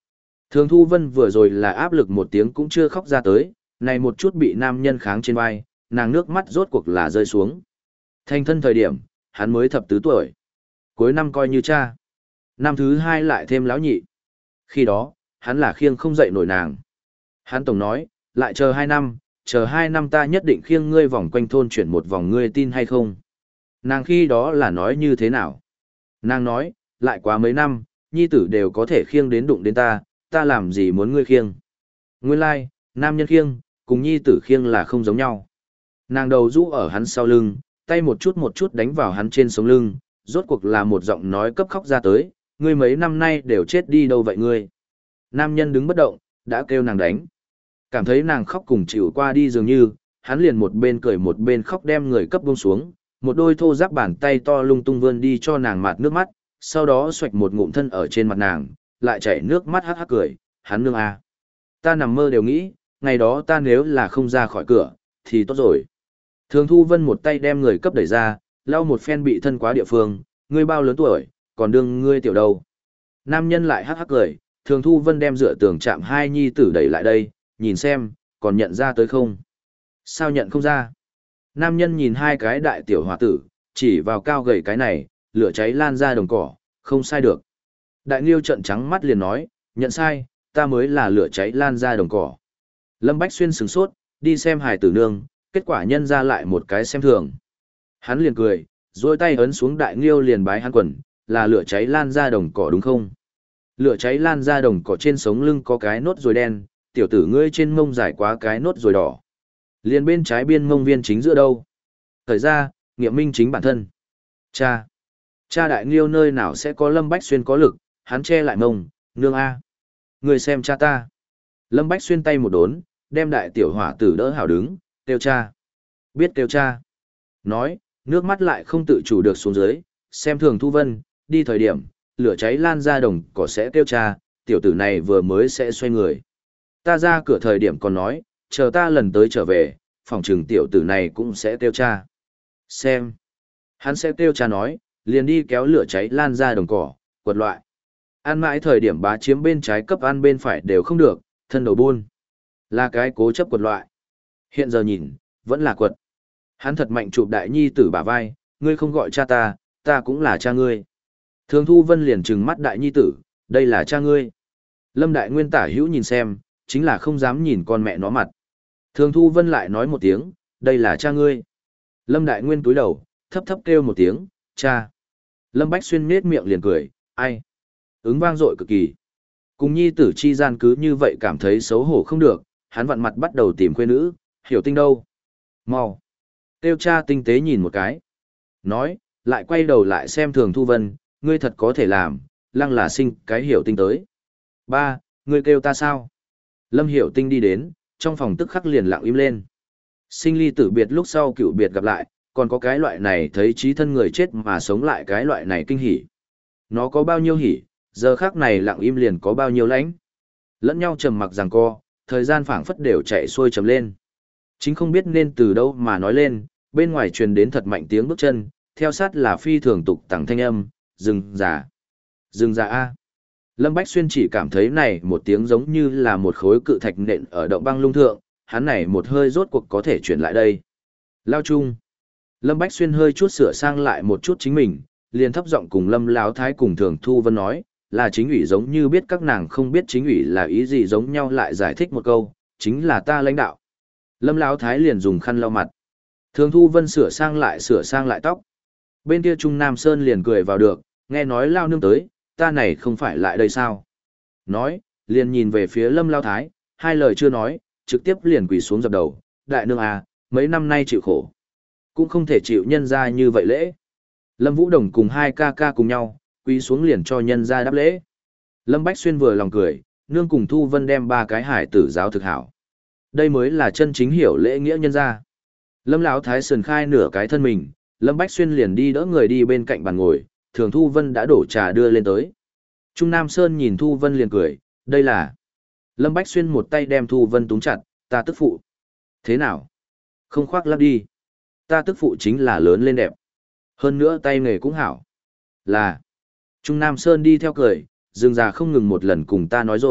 Thường Thu Vân vừa rồi là áp lực một tiếng cũng chưa khóc ra tới, này một chút bị nam nhân kháng trên vai, nàng nước mắt rốt cuộc là rơi xuống. Thành thân thời điểm, hắn mới thập tứ tuổi. Cuối năm coi như cha. Năm thứ hai lại thêm lão nhị. Khi đó, hắn là khiêng không dậy nổi nàng. Hắn tổng nói, lại chờ hai năm, chờ hai năm ta nhất định khiêng ngươi vòng quanh thôn chuyển một vòng, ngươi tin hay không? Nàng khi đó là nói như thế nào? Nàng nói, lại quá mấy năm, nhi tử đều có thể khiêng đến đụng đến ta, ta làm gì muốn ngươi khiêng? Nguyên lai, like, nam nhân khiêng, cùng nhi tử khiêng là không giống nhau. Nàng đầu rũ ở hắn sau lưng, tay một chút một chút đánh vào hắn trên sống lưng, rốt cuộc là một giọng nói cấp khóc ra tới, ngươi mấy năm nay đều chết đi đâu vậy ngươi? Nam nhân đứng bất động, đã kêu nàng đánh. Cảm thấy nàng khóc cùng chịu qua đi dường như, hắn liền một bên cười một bên khóc đem người cấp buông xuống, một đôi thô ráp bàn tay to lung tung vươn đi cho nàng mạt nước mắt, sau đó xoạch một ngụm thân ở trên mặt nàng, lại chảy nước mắt hắc hắc cười, hắn nương à. Ta nằm mơ đều nghĩ, ngày đó ta nếu là không ra khỏi cửa, thì tốt rồi. Thường Thu Vân một tay đem người cấp đẩy ra, lau một phen bị thân quá địa phương, ngươi bao lớn tuổi, còn đương ngươi tiểu đâu. Nam nhân lại hắc hắc cười, Thường Thu Vân đem dựa tường chạm hai nhi tử đẩy lại đây, nhìn xem, còn nhận ra tới không? Sao nhận không ra? Nam nhân nhìn hai cái đại tiểu hòa tử, chỉ vào cao gầy cái này, lửa cháy lan ra đồng cỏ, không sai được. Đại Nghiêu trợn trắng mắt liền nói, nhận sai, ta mới là lửa cháy lan ra đồng cỏ. Lâm Bách Xuyên sửng sốt, đi xem hài tử nương, kết quả nhân ra lại một cái xem thường. Hắn liền cười, duỗi tay ấn xuống Đại Nghiêu liền bái hắn quần, là lửa cháy lan ra đồng cỏ đúng không? Lửa cháy lan ra đồng cỏ trên sống lưng có cái nốt ruồi đen, tiểu tử ngươi trên mông dài quá cái nốt ruồi đỏ. Liền bên trái biên mông viên chính giữa đâu? Thời ra, nghiệm minh chính bản thân. Cha! Cha Đại Nghiêu nơi nào sẽ có Lâm Bách Xuyên có lực, hắn che lại mông, nương A. Người xem cha ta. Lâm Bách Xuyên tay một đốn, đem đại tiểu hỏa tử đỡ hảo đứng, kêu cha. Biết kêu cha. Nói, nước mắt lại không tự chủ được xuống dưới, xem thường Thu Vân, đi thời điểm, lửa cháy lan ra đồng cỏ sẽ kêu cha, tiểu tử này vừa mới sẽ xoay người. Ta ra cửa thời điểm còn nói, chờ ta lần tới trở về, phòng trừng tiểu tử này cũng sẽ kêu cha. Xem. Hắn sẽ kêu cha nói, liền đi kéo lửa cháy lan ra đồng cỏ, quật loại. Ăn mãi thời điểm bá chiếm bên trái cấp ăn bên phải đều không được, thân đầu buôn. Là cái cố chấp quật loại. Hiện giờ nhìn, vẫn là quật. Hắn thật mạnh chụp đại nhi tử bả vai, ngươi không gọi cha ta, ta cũng là cha ngươi. Thường Thu Vân liền trừng mắt đại nhi tử, đây là cha ngươi. Lâm Đại Nguyên tả hữu nhìn xem, chính là không dám nhìn con mẹ nó mặt. Thường Thu Vân lại nói một tiếng, đây là cha ngươi. Lâm Đại Nguyên túi đầu, thấp thấp kêu một tiếng, cha. Lâm Bách Xuyên nết miệng liền cười, ai? Ứng vang dội cực kỳ. Cùng nhi tử chi gian cứ như vậy cảm thấy xấu hổ không được, hắn vặn mặt bắt đầu tìm khuê nữ, hiểu tinh đâu. Mau. Kêu cha tinh tế nhìn một cái. Nói, lại quay đầu lại xem Thường Thu Vân, ngươi thật có thể làm, lăng là sinh cái hiểu tinh tới. Ba, ngươi kêu ta sao? Lâm Hiểu Tinh đi đến, trong phòng tức khắc liền lặng im lên. Sinh ly tử biệt lúc sau cựu biệt gặp lại, còn có cái loại này thấy trí thân người chết mà sống lại cái loại này kinh hỉ. Nó có bao nhiêu hỉ, giờ khắc này lặng im liền có bao nhiêu lãnh. Lẫn nhau trầm mặc giằng co, thời gian phảng phất đều chạy xuôi trầm lên. Chính không biết nên từ đâu mà nói lên, bên ngoài truyền đến thật mạnh tiếng bước chân, theo sát là phi thường tục tẳng thanh âm, dừng giả. Dừng giả A. Lâm Bách Xuyên chỉ cảm thấy này một tiếng giống như là một khối cự thạch nện ở động băng lung thượng, hắn này một hơi rốt cuộc có thể chuyển lại đây. Lao chung. Lâm Bách Xuyên hơi chút sửa sang lại một chút chính mình, liền thấp giọng cùng Lâm Lão Thái cùng Thường Thu Vân nói, là chính ủy giống như biết các nàng không biết chính ủy là ý gì giống nhau lại giải thích một câu, chính là ta lãnh đạo. Lâm Lão Thái liền dùng khăn lau mặt. Thường Thu Vân sửa sang lại sửa sang lại tóc. Bên kia Trung Nam Sơn liền cười vào được, nghe nói Lao nương tới, ta này không phải lại đây sao? Nói, liền nhìn về phía Lâm Lão Thái, hai lời chưa nói, trực tiếp liền quỳ xuống dập đầu, đại nương à, mấy năm nay chịu khổ. Cũng không thể chịu nhân ra như vậy lễ. Lâm Vũ Đồng cùng hai ca ca cùng nhau, quỳ xuống liền cho nhân ra đáp lễ. Lâm Bách Xuyên vừa lòng cười, nương cùng Thu Vân đem ba cái hải tử giáo thực hảo. Đây mới là chân chính hiểu lễ nghĩa nhân ra. Lâm Lão Thái sườn khai nửa cái thân mình, Lâm Bách Xuyên liền đi đỡ người đi bên cạnh bàn ngồi, Thường Thu Vân đã đổ trà đưa lên tới. Trung Nam Sơn nhìn Thu Vân liền cười, đây là... Lâm Bách Xuyên một tay đem Thu Vân túng chặt, ta tức phụ. Thế nào? Không khoác lắp đi. Ta tức phụ chính là lớn lên đẹp. Hơn nữa tay nghề cũng hảo. Là. Trung Nam Sơn đi theo cười, dường già không ngừng một lần cùng ta nói rồi,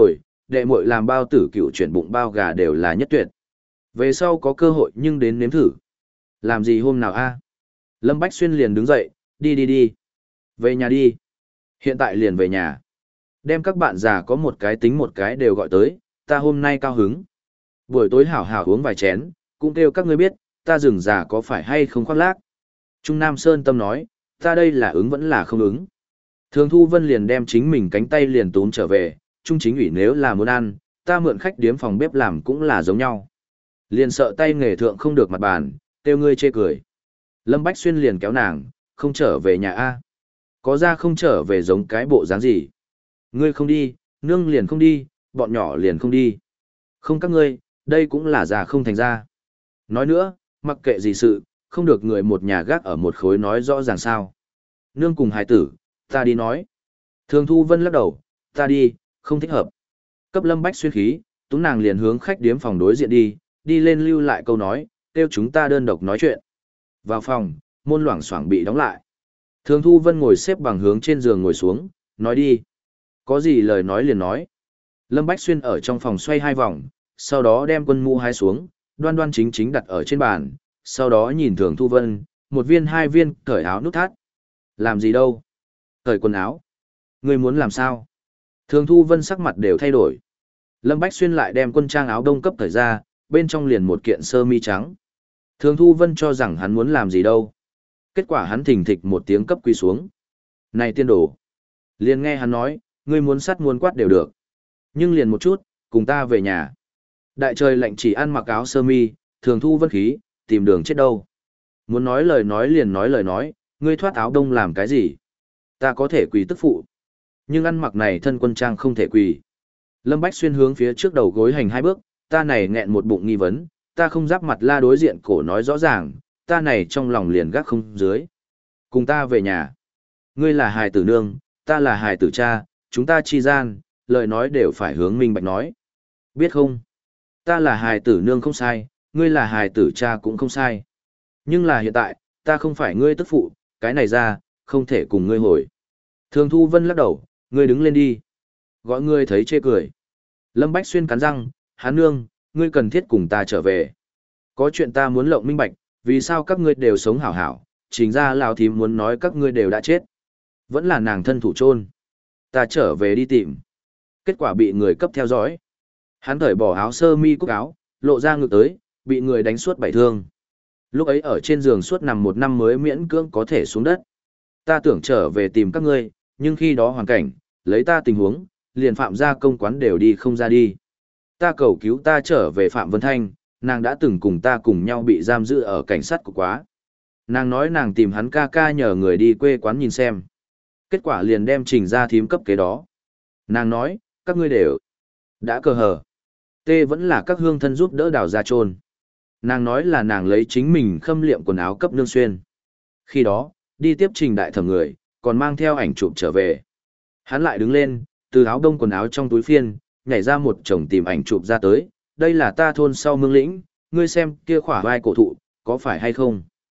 đệ muội làm bao tử cựu chuyển bụng bao gà đều là nhất tuyệt. Về sau có cơ hội nhưng đến nếm thử. Làm gì hôm nào a? Lâm Bách Xuyên liền đứng dậy, đi đi đi. Về nhà đi. Hiện tại liền về nhà. Đem các bạn già có một cái tính một cái đều gọi tới, ta hôm nay cao hứng. Buổi tối hảo hảo uống vài chén, cũng kêu các ngươi biết, ta rừng già có phải hay không khoác lác. Trung Nam Sơn Tâm nói, ta đây là ứng vẫn là không ứng. Thường Thu Vân liền đem chính mình cánh tay liền túm trở về, Trung Chính ủy nếu là muốn ăn, ta mượn khách điếm phòng bếp làm cũng là giống nhau. Liền sợ tay nghề thượng không được mặt bàn, kêu ngươi chê cười. Lâm Bách Xuyên liền kéo nàng, không trở về nhà A. Có ra không trở về giống cái bộ dáng gì. Ngươi không đi, nương liền không đi, bọn nhỏ liền không đi. Không các ngươi, đây cũng là già không thành ra. Nói nữa, mặc kệ gì sự, không được người một nhà gác ở một khối nói rõ ràng sao. Nương cùng hài tử, ta đi nói. Thường Thu Vân lắc đầu, ta đi, không thích hợp. Cấp Lâm Bách Xuyên khí, tú nàng liền hướng khách điếm phòng đối diện đi, đi lên lưu lại câu nói, kêu chúng ta đơn độc nói chuyện. Vào phòng, môn loảng xoảng bị đóng lại. Thường Thu Vân ngồi xếp bằng hướng trên giường ngồi xuống, nói đi. Có gì lời nói liền nói. Lâm Bách Xuyên ở trong phòng xoay hai vòng, sau đó đem quân mũ hái xuống, đoan đoan chính chính đặt ở trên bàn, sau đó nhìn Thường Thu Vân, một viên hai viên cởi áo nút thắt. Làm gì đâu? Cởi quần áo. Ngươi muốn làm sao? Thường Thu Vân sắc mặt đều thay đổi. Lâm Bách Xuyên lại đem quân trang áo đông cấp cởi ra, bên trong liền một kiện sơ mi trắng. Thường Thu Vân cho rằng hắn muốn làm gì đâu. Kết quả hắn thình thịch một tiếng cấp quy xuống. Này tiên đồ. Liền nghe hắn nói, ngươi muốn sắt muốn quát đều được. Nhưng liền một chút, cùng ta về nhà. Đại trời lạnh chỉ ăn mặc áo sơ mi, Thường Thu Vân khí, tìm đường chết đâu. Muốn nói lời nói liền nói lời nói, ngươi thoát áo đông làm cái gì? Ta có thể quỳ tức phụ. Nhưng ăn mặc này thân quân trang không thể quỳ. Lâm Bách Xuyên hướng phía trước đầu gối hành hai bước, ta này nghẹn một bụng nghi vấn, ta không giáp mặt la đối diện cổ nói rõ ràng, ta này trong lòng liền gác không dưới. Cùng ta về nhà. Ngươi là hài tử nương, ta là hài tử cha, chúng ta chi gian, lời nói đều phải hướng minh bạch nói. Biết không? Ta là hài tử nương không sai, ngươi là hài tử cha cũng không sai. Nhưng là hiện tại, ta không phải ngươi tức phụ, cái này ra, không thể cùng ngươi hồi. Thường Thu Vân lắc đầu, ngươi đứng lên đi. Gọi ngươi thấy chê cười. Lâm Bách Xuyên cắn răng, hán nương, ngươi cần thiết cùng ta trở về. Có chuyện ta muốn lộng minh bạch, vì sao các ngươi đều sống hảo hảo, chính ra lão thím muốn nói các ngươi đều đã chết. Vẫn là nàng thân thủ chôn. Ta trở về đi tìm. Kết quả bị người cấp theo dõi. Hắn cởi bỏ áo sơ mi cúc áo, lộ ra ngực tới, bị người đánh suốt bảy thương. Lúc ấy ở trên giường suốt nằm một năm mới miễn cưỡng có thể xuống đất. Ta tưởng trở về tìm các ngươi, nhưng khi đó hoàn cảnh, lấy ta tình huống, liền phạm gia công quán đều đi không ra đi. Ta cầu cứu ta trở về Phạm Vân Thanh, nàng đã từng cùng ta cùng nhau bị giam giữ ở cảnh sát cục quá. Nàng nói nàng tìm hắn ca ca nhờ người đi quê quán nhìn xem. Kết quả liền đem trình ra thím cấp kế đó. Nàng nói, các ngươi đều đã cờ hờ. Tê vẫn là các hương thân giúp đỡ đào ra chôn. Nàng nói là nàng lấy chính mình khâm liệm quần áo cấp nương xuyên. Khi đó, đi tiếp trình đại thẩm người, còn mang theo ảnh chụp trở về. Hắn lại đứng lên, từ áo đông quần áo trong túi phiên, nhảy ra một chồng tìm ảnh chụp ra tới. Đây là ta thôn sau mương lĩnh, ngươi xem kia khỏa vai cổ thụ, có phải hay không?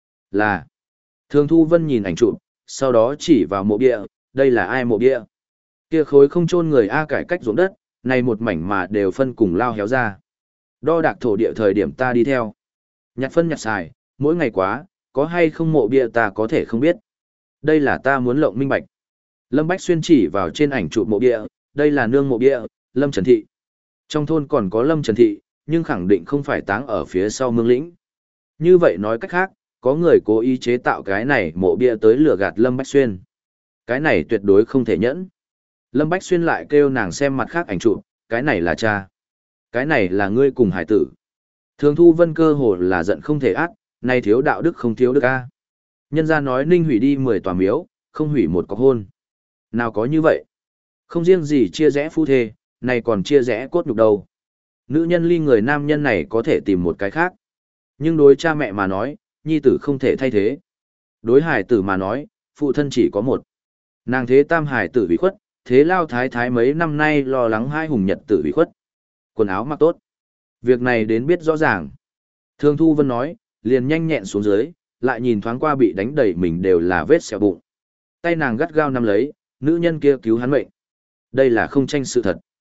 Là. Thường Thu Vân nhìn ảnh chụp, sau đó chỉ vào mộ bia, đây là ai mộ bia? Kia khối không chôn người A cải cách ruộng đất, này một mảnh mà đều phân cùng lao héo ra. Đo đạc thổ địa thời điểm ta đi theo. Nhặt phân nhặt xài, mỗi ngày quá, có hay không mộ bia ta có thể không biết. Đây là ta muốn lộng minh bạch. Lâm Bách Xuyên chỉ vào trên ảnh chụp mộ bia, đây là nương mộ bia, Lâm Trần Thị. Trong thôn còn có Lâm Trần Thị, nhưng khẳng định không phải táng ở phía sau mương lĩnh. Như vậy nói cách khác, có người cố ý chế tạo cái này mộ bia tới lừa gạt Lâm Bách Xuyên. Cái này tuyệt đối không thể nhẫn. Lâm Bách Xuyên lại kêu nàng xem mặt khác ảnh chụp, cái này là cha. Cái này là ngươi cùng hải tử. Thường Thu Vân cơ hồ là giận không thể ác, nay thiếu đạo đức không thiếu đức a. Nhân gia nói Ninh hủy đi mười tòa miếu, không hủy một cọc hôn. Nào có như vậy? Không riêng gì chia rẽ phu thê, này còn chia rẽ cốt nhục đầu. Nữ nhân ly người nam nhân này có thể tìm một cái khác. Nhưng đối cha mẹ mà nói, nhi tử không thể thay thế. Đối hải tử mà nói, phụ thân chỉ có một. Nàng thế tam hải tử bị khuất, thế lao thái thái mấy năm nay lo lắng hai hùng nhật tử bị khuất. Quần áo mặc tốt. Việc này đến biết rõ ràng. Thường Thu Vân nói, liền nhanh nhẹn xuống dưới, lại nhìn thoáng qua bị đánh đầy mình đều là vết sẹo bụng. Tay nàng gắt gao nắm lấy, nữ nhân kia cứu hắn mệnh. Đây là không tranh sự thật.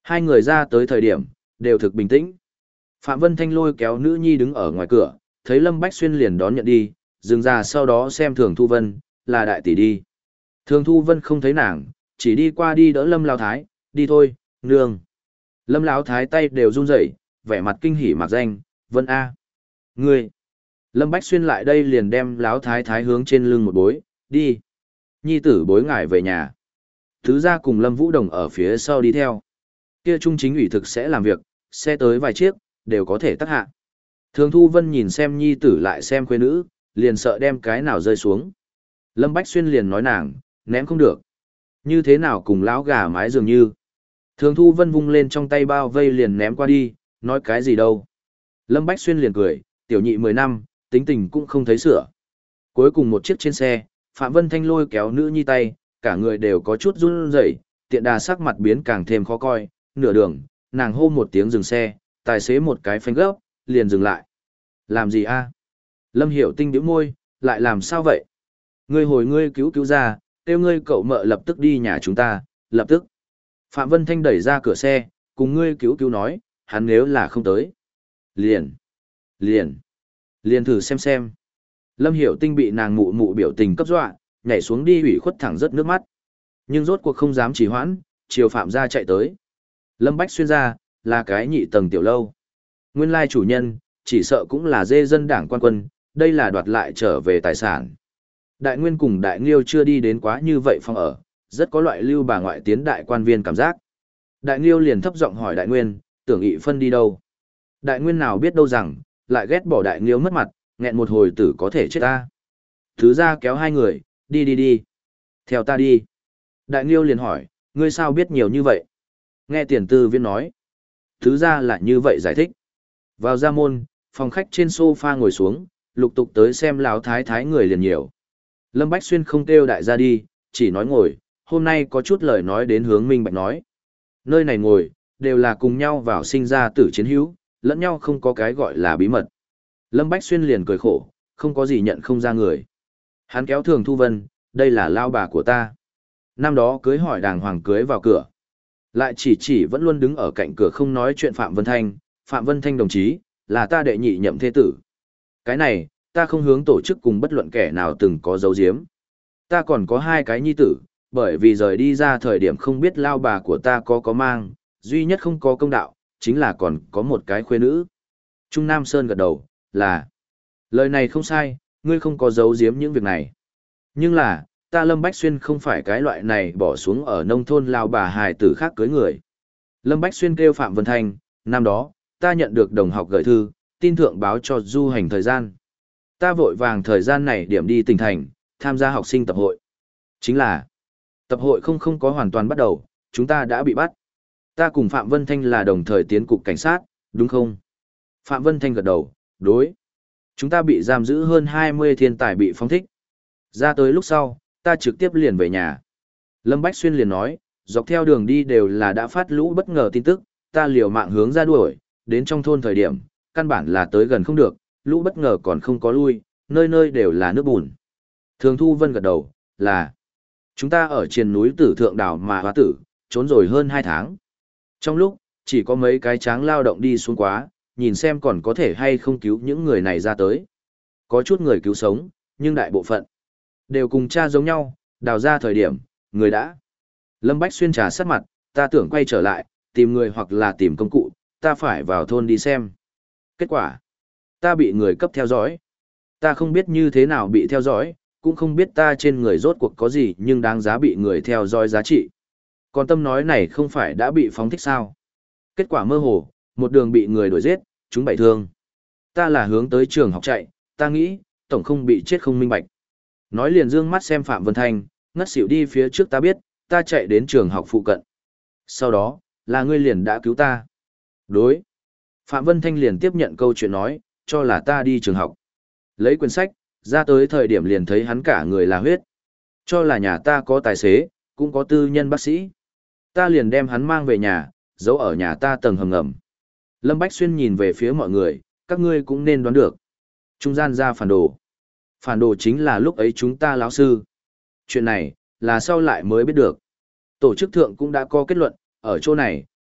Hai người ra tới thời điểm, đều thực bình tĩnh. Phạm Vân Thanh lôi kéo nữ nhi đứng ở ngoài cửa, thấy Lâm Bách Xuyên liền đón nhận đi, dừng ra sau đó xem Thường Thu Vân, là đại tỷ đi. Thường Thu Vân không thấy nàng, chỉ đi qua đi đỡ Lâm Lão Thái, đi thôi, nương. Lâm Lão Thái tay đều run rẩy, vẻ mặt kinh hỉ mặc danh, Vân A. Ngươi. Lâm Bách Xuyên lại đây liền đem Lão Thái Thái hướng trên lưng một bối, đi. Nhi tử bối ngải về nhà. Thứ ra cùng Lâm Vũ Đồng ở phía sau đi theo. Kia trung chính ủy thực sẽ làm việc, xe tới vài chiếc, đều có thể tắc hạ. Thường Thu Vân nhìn xem nhi tử lại xem khuê nữ, liền sợ đem cái nào rơi xuống. Lâm Bách Xuyên liền nói nàng, ném không được. Như thế nào cùng lão gà mái dường như. Thường Thu Vân vung lên trong tay bao vây liền ném qua đi, nói cái gì đâu. Lâm Bách Xuyên liền cười, tiểu nhị mười năm, tính tình cũng không thấy sửa. Cuối cùng một chiếc trên xe, Phạm Vân Thanh lôi kéo nữ nhi tay, cả người đều có chút run rẩy, tiện đà sắc mặt biến càng thêm khó coi, nửa đường, nàng hô một tiếng dừng xe, tài xế một cái phanh gấp, liền dừng lại. Làm gì a? Lâm Hiểu Tinh bĩu môi, lại làm sao vậy? Ngươi hồi ngươi cứu cứu ra, kêu ngươi cậu mợ lập tức đi nhà chúng ta, lập tức. Phạm Vân Thanh đẩy ra cửa xe, cùng ngươi cứu cứu nói, hắn nếu là không tới. Liền, liền, liền thử xem xem. Lâm Hiểu Tinh bị nàng mụ mụ biểu tình cấp dọa, nhảy xuống đi ủy khuất thẳng rất nước mắt. Nhưng rốt cuộc không dám trì hoãn, chiều Phạm ra chạy tới. Lâm Bách Xuyên ra, là cái nhị tầng tiểu lâu. Nguyên lai chủ nhân, chỉ sợ cũng là dê dân đảng quan quân, đây là đoạt lại trở về tài sản. Đại Nguyên cùng Đại Nghiêu chưa đi đến quá như vậy phòng ở, rất có loại lưu bà ngoại tiến đại quan viên cảm giác. Đại Nghiêu liền thấp giọng hỏi Đại Nguyên, tưởng ị phân đi đâu. Đại Nguyên nào biết đâu rằng, lại ghét bỏ Đại Nghiêu mất mặt, nghẹn một hồi tử có thể chết ta. Thứ ra kéo hai người, đi đi đi. Theo ta đi. Đại Nghiêu liền hỏi, ngươi sao biết nhiều như vậy? Nghe tiền tư viên nói. Thứ ra là như vậy giải thích. Vào ra môn, phòng khách trên sofa ngồi xuống, lục tục tới xem lão thái thái người liền nhiều. Lâm Bách Xuyên không kêu đại gia đi, chỉ nói ngồi, hôm nay có chút lời nói đến hướng minh bạch nói. Nơi này ngồi, đều là cùng nhau vào sinh ra tử chiến hữu, lẫn nhau không có cái gọi là bí mật. Lâm Bách Xuyên liền cười khổ, không có gì nhận không ra người. Hắn kéo Thường Thu Vân, đây là lao bà của ta. Năm đó cưới hỏi đàng hoàng cưới vào cửa. Lại chỉ chỉ vẫn luôn đứng ở cạnh cửa không nói chuyện Phạm Vân Thanh, Phạm Vân Thanh đồng chí, là ta đệ nhị nhậm thế tử. Cái này, ta không hướng tổ chức cùng bất luận kẻ nào từng có dấu diếm. Ta còn có hai cái nhi tử, bởi vì rời đi ra thời điểm không biết lao bà của ta có có mang, duy nhất không có công đạo, chính là còn có một cái khuê nữ. Trung Nam Sơn gật đầu, là, lời này không sai, ngươi không có giấu giếm những việc này. Nhưng là, ta Lâm Bách Xuyên không phải cái loại này bỏ xuống ở nông thôn lao bà hài tử khác cưới người. Lâm Bách Xuyên kêu Phạm Vân Thanh, năm đó, ta nhận được đồng học gửi thư, tin thượng báo cho du hành thời gian. Ta vội vàng thời gian này điểm đi tỉnh thành, tham gia học sinh tập hội. Chính là, tập hội không không có hoàn toàn bắt đầu, chúng ta đã bị bắt. Ta cùng Phạm Vân Thanh là đồng thời tiến cục cảnh sát, đúng không? Phạm Vân Thanh gật đầu, đối. Chúng ta bị giam giữ hơn hai mươi thiên tài bị phóng thích. Ra tới lúc sau, ta trực tiếp liền về nhà. Lâm Bách Xuyên liền nói, dọc theo đường đi đều là đã phát lũ bất ngờ tin tức, ta liều mạng hướng ra đuổi, đến trong thôn thời điểm, căn bản là tới gần không được, lũ bất ngờ còn không có lui, nơi nơi đều là nước bùn. Thường Thu Vân gật đầu, là chúng ta ở trên núi Tử Thượng đảo mà hóa tử, trốn rồi hơn hai tháng. Trong lúc, chỉ có mấy cái tráng lao động đi xuống quá, nhìn xem còn có thể hay không cứu những người này ra tới. Có chút người cứu sống, nhưng đại bộ phận đều cùng cha giống nhau, đào ra thời điểm, người đã. Lâm Bách Xuyên trà sát mặt, ta tưởng quay trở lại, tìm người hoặc là tìm công cụ, ta phải vào thôn đi xem. Kết quả, ta bị người cấp theo dõi. Ta không biết như thế nào bị theo dõi, cũng không biết ta trên người rốt cuộc có gì nhưng đáng giá bị người theo dõi giá trị. Còn tâm nói này không phải đã bị phóng thích sao. Kết quả mơ hồ, một đường bị người đuổi giết, chúng bảy thương. Ta là hướng tới trường học chạy, ta nghĩ, tổng không bị chết không minh bạch. Nói liền dương mắt xem Phạm Vân Thanh, ngất xỉu đi phía trước ta biết, ta chạy đến trường học phụ cận. Sau đó, là ngươi liền đã cứu ta. Đối. Phạm Vân Thanh liền tiếp nhận câu chuyện nói, cho là ta đi trường học. Lấy quyển sách, ra tới thời điểm liền thấy hắn cả người là huyết. Cho là nhà ta có tài xế, cũng có tư nhân bác sĩ. Ta liền đem hắn mang về nhà, giấu ở nhà ta tầng hầm ngầm. Lâm Bách Xuyên nhìn về phía mọi người, các ngươi cũng nên đoán được. Trung gian ra phản đồ. Phản đồ chính là lúc ấy chúng ta lão sư. Chuyện này, là sau lại mới biết được. Tổ chức thượng cũng đã có kết luận, ở chỗ này,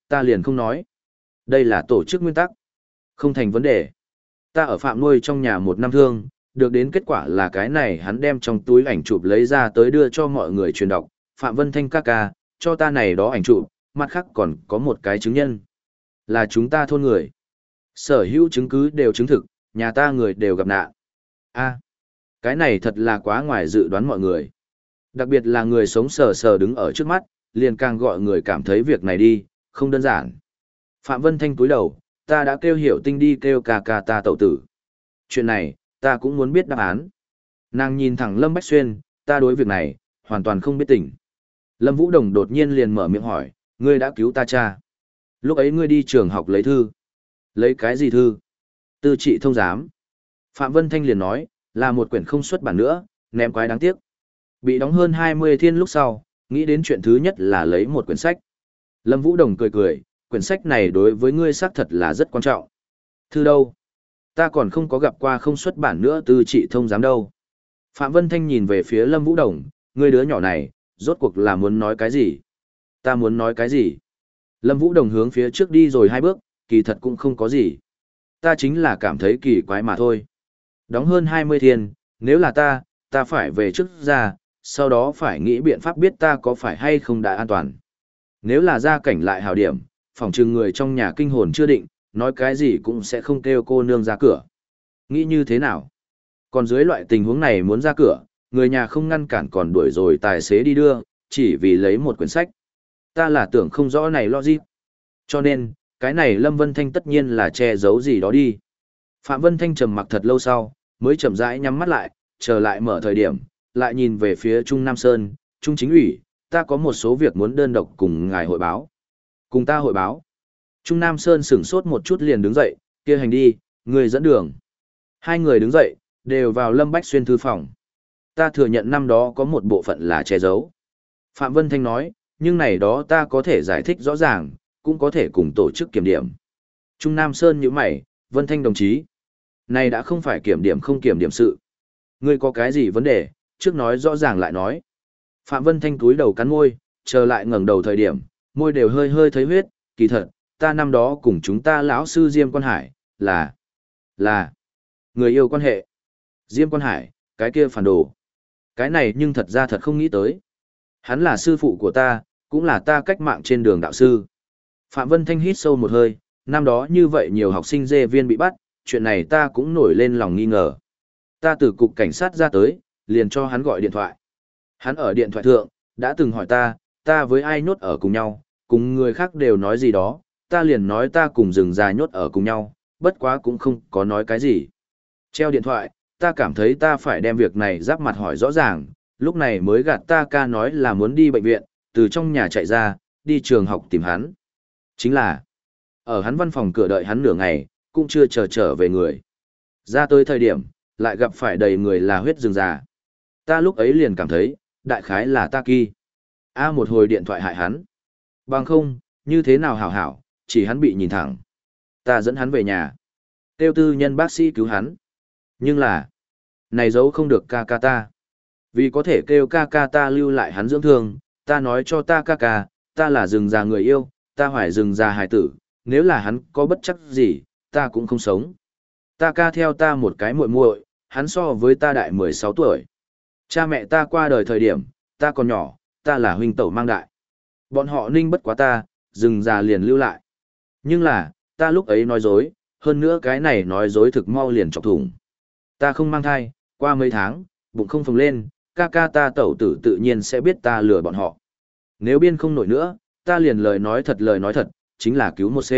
ta liền không nói. Đây là tổ chức nguyên tắc. Không thành vấn đề. Ta ở phạm nuôi trong nhà một năm thương, được đến kết quả là cái này hắn đem trong túi ảnh chụp lấy ra tới đưa cho mọi người truyền đọc. Phạm Vân Thanh ca ca, cho ta này đó ảnh chụp, mặt khác còn có một cái chứng nhân. Là chúng ta thôn người. Sở hữu chứng cứ đều chứng thực, nhà ta người đều gặp nạn. A, cái này thật là quá ngoài dự đoán mọi người. Đặc biệt là người sống sờ sờ đứng ở trước mắt, liền càng gọi người cảm thấy việc này đi, không đơn giản. Phạm Vân Thanh cúi đầu, ta đã kêu Hiểu Tinh đi kêu ca ca ta tẩu tử. Chuyện này, ta cũng muốn biết đáp án. Nàng nhìn thẳng Lâm Bách Xuyên, ta đối việc này, hoàn toàn không biết tỉnh. Lâm Vũ Đồng đột nhiên liền mở miệng hỏi, ngươi đã cứu ta cha. Lúc ấy ngươi đi trường học lấy thư. Lấy cái gì thư? Tư trị thông giám. Phạm Vân Thanh liền nói, là một quyển không xuất bản nữa, ném quái đáng tiếc. Bị đóng hơn hai mươi thiên lúc sau, nghĩ đến chuyện thứ nhất là lấy một quyển sách. Lâm Vũ Đồng cười cười, quyển sách này đối với ngươi xác thật là rất quan trọng. Thư đâu? Ta còn không có gặp qua không xuất bản nữa tư trị thông giám đâu. Phạm Vân Thanh nhìn về phía Lâm Vũ Đồng, ngươi đứa nhỏ này, rốt cuộc là muốn nói cái gì? Ta muốn nói cái gì? Lâm Vũ Đồng hướng phía trước đi rồi hai bước, kỳ thật cũng không có gì. Ta chính là cảm thấy kỳ quái mà thôi. Đóng hơn hai mươi thiên, nếu là ta, ta phải về trước ra, sau đó phải nghĩ biện pháp biết ta có phải hay không đã an toàn. Nếu là gia cảnh lại hào điểm, phòng trừng người trong nhà kinh hồn chưa định, nói cái gì cũng sẽ không kêu cô nương ra cửa. Nghĩ như thế nào? Còn dưới loại tình huống này muốn ra cửa, người nhà không ngăn cản còn đuổi rồi tài xế đi đưa, chỉ vì lấy một quyển sách. Ta là tưởng không rõ này logic. Cho nên, cái này Lâm Vân Thanh tất nhiên là che giấu gì đó đi. Phạm Vân Thanh trầm mặc thật lâu sau, mới chậm rãi nhắm mắt lại, chờ lại mở thời điểm, lại nhìn về phía Trung Nam Sơn, Trung Chính ủy, ta có một số việc muốn đơn độc cùng ngài hội báo. Cùng ta hội báo. Trung Nam Sơn sửng sốt một chút liền đứng dậy, kia hành đi, người dẫn đường. Hai người đứng dậy, đều vào Lâm Bách Xuyên thư phòng. Ta thừa nhận năm đó có một bộ phận là che giấu. Phạm Vân Thanh nói, nhưng này đó ta có thể giải thích rõ ràng, cũng có thể cùng tổ chức kiểm điểm. Trung Nam Sơn nhíu mày, Vân Thanh đồng chí. Này đã không phải kiểm điểm không kiểm điểm sự. Ngươi có cái gì vấn đề, trước nói rõ ràng lại nói. Phạm Vân Thanh túi đầu cắn môi, chờ lại ngẩng đầu thời điểm, môi đều hơi hơi thấy huyết, kỳ thật, ta năm đó cùng chúng ta lão sư Diêm Quan Hải, là, là, người yêu quan hệ. Diêm Quan Hải, cái kia phản đồ. Cái này nhưng thật ra thật không nghĩ tới. Hắn là sư phụ của ta, cũng là ta cách mạng trên đường đạo sư. Phạm Vân Thanh hít sâu một hơi, năm đó như vậy nhiều học sinh dê viên bị bắt, chuyện này ta cũng nổi lên lòng nghi ngờ. Ta từ cục cảnh sát ra tới, liền cho hắn gọi điện thoại. Hắn ở điện thoại thượng, đã từng hỏi ta, ta với ai nhốt ở cùng nhau, cùng người khác đều nói gì đó, ta liền nói ta cùng rừng già nhốt ở cùng nhau, bất quá cũng không có nói cái gì. Treo điện thoại, ta cảm thấy ta phải đem việc này giáp mặt hỏi rõ ràng, lúc này mới gạt ta ca nói là muốn đi bệnh viện, từ trong nhà chạy ra, đi trường học tìm hắn. Chính là, ở hắn văn phòng cửa đợi hắn nửa ngày, cũng chưa chờ trở về người. Ra tới thời điểm, lại gặp phải đầy người là huyết rừng già. Ta lúc ấy liền cảm thấy, đại khái là ta kỳ. A một hồi điện thoại hại hắn. Bằng không, như thế nào hảo hảo, chỉ hắn bị nhìn thẳng. Ta dẫn hắn về nhà. Tiêu tư nhân bác sĩ cứu hắn. Nhưng là, này giấu không được ca ca ta. Vì có thể kêu ca ca ta lưu lại hắn dưỡng thương, ta nói cho ta ca ca, ta là rừng già người yêu, ta hoài rừng già hài tử, nếu là hắn có bất chắc gì, ta cũng không sống. Ta ca theo ta một cái muội muội, hắn so với ta đại mười sáu tuổi. Cha mẹ ta qua đời thời điểm, ta còn nhỏ, ta là huynh tẩu mang đại. Bọn họ ninh bất quá ta, rừng già liền lưu lại. Nhưng là, ta lúc ấy nói dối, hơn nữa cái này nói dối thực mau liền chọc thủng. Ta không mang thai, qua mấy tháng, bụng không phồng lên, ca ca ta tẩu tử tự nhiên sẽ biết ta lừa bọn họ. Nếu biên không nổi nữa, ta liền lời nói thật lời nói thật, chính là cứu một C.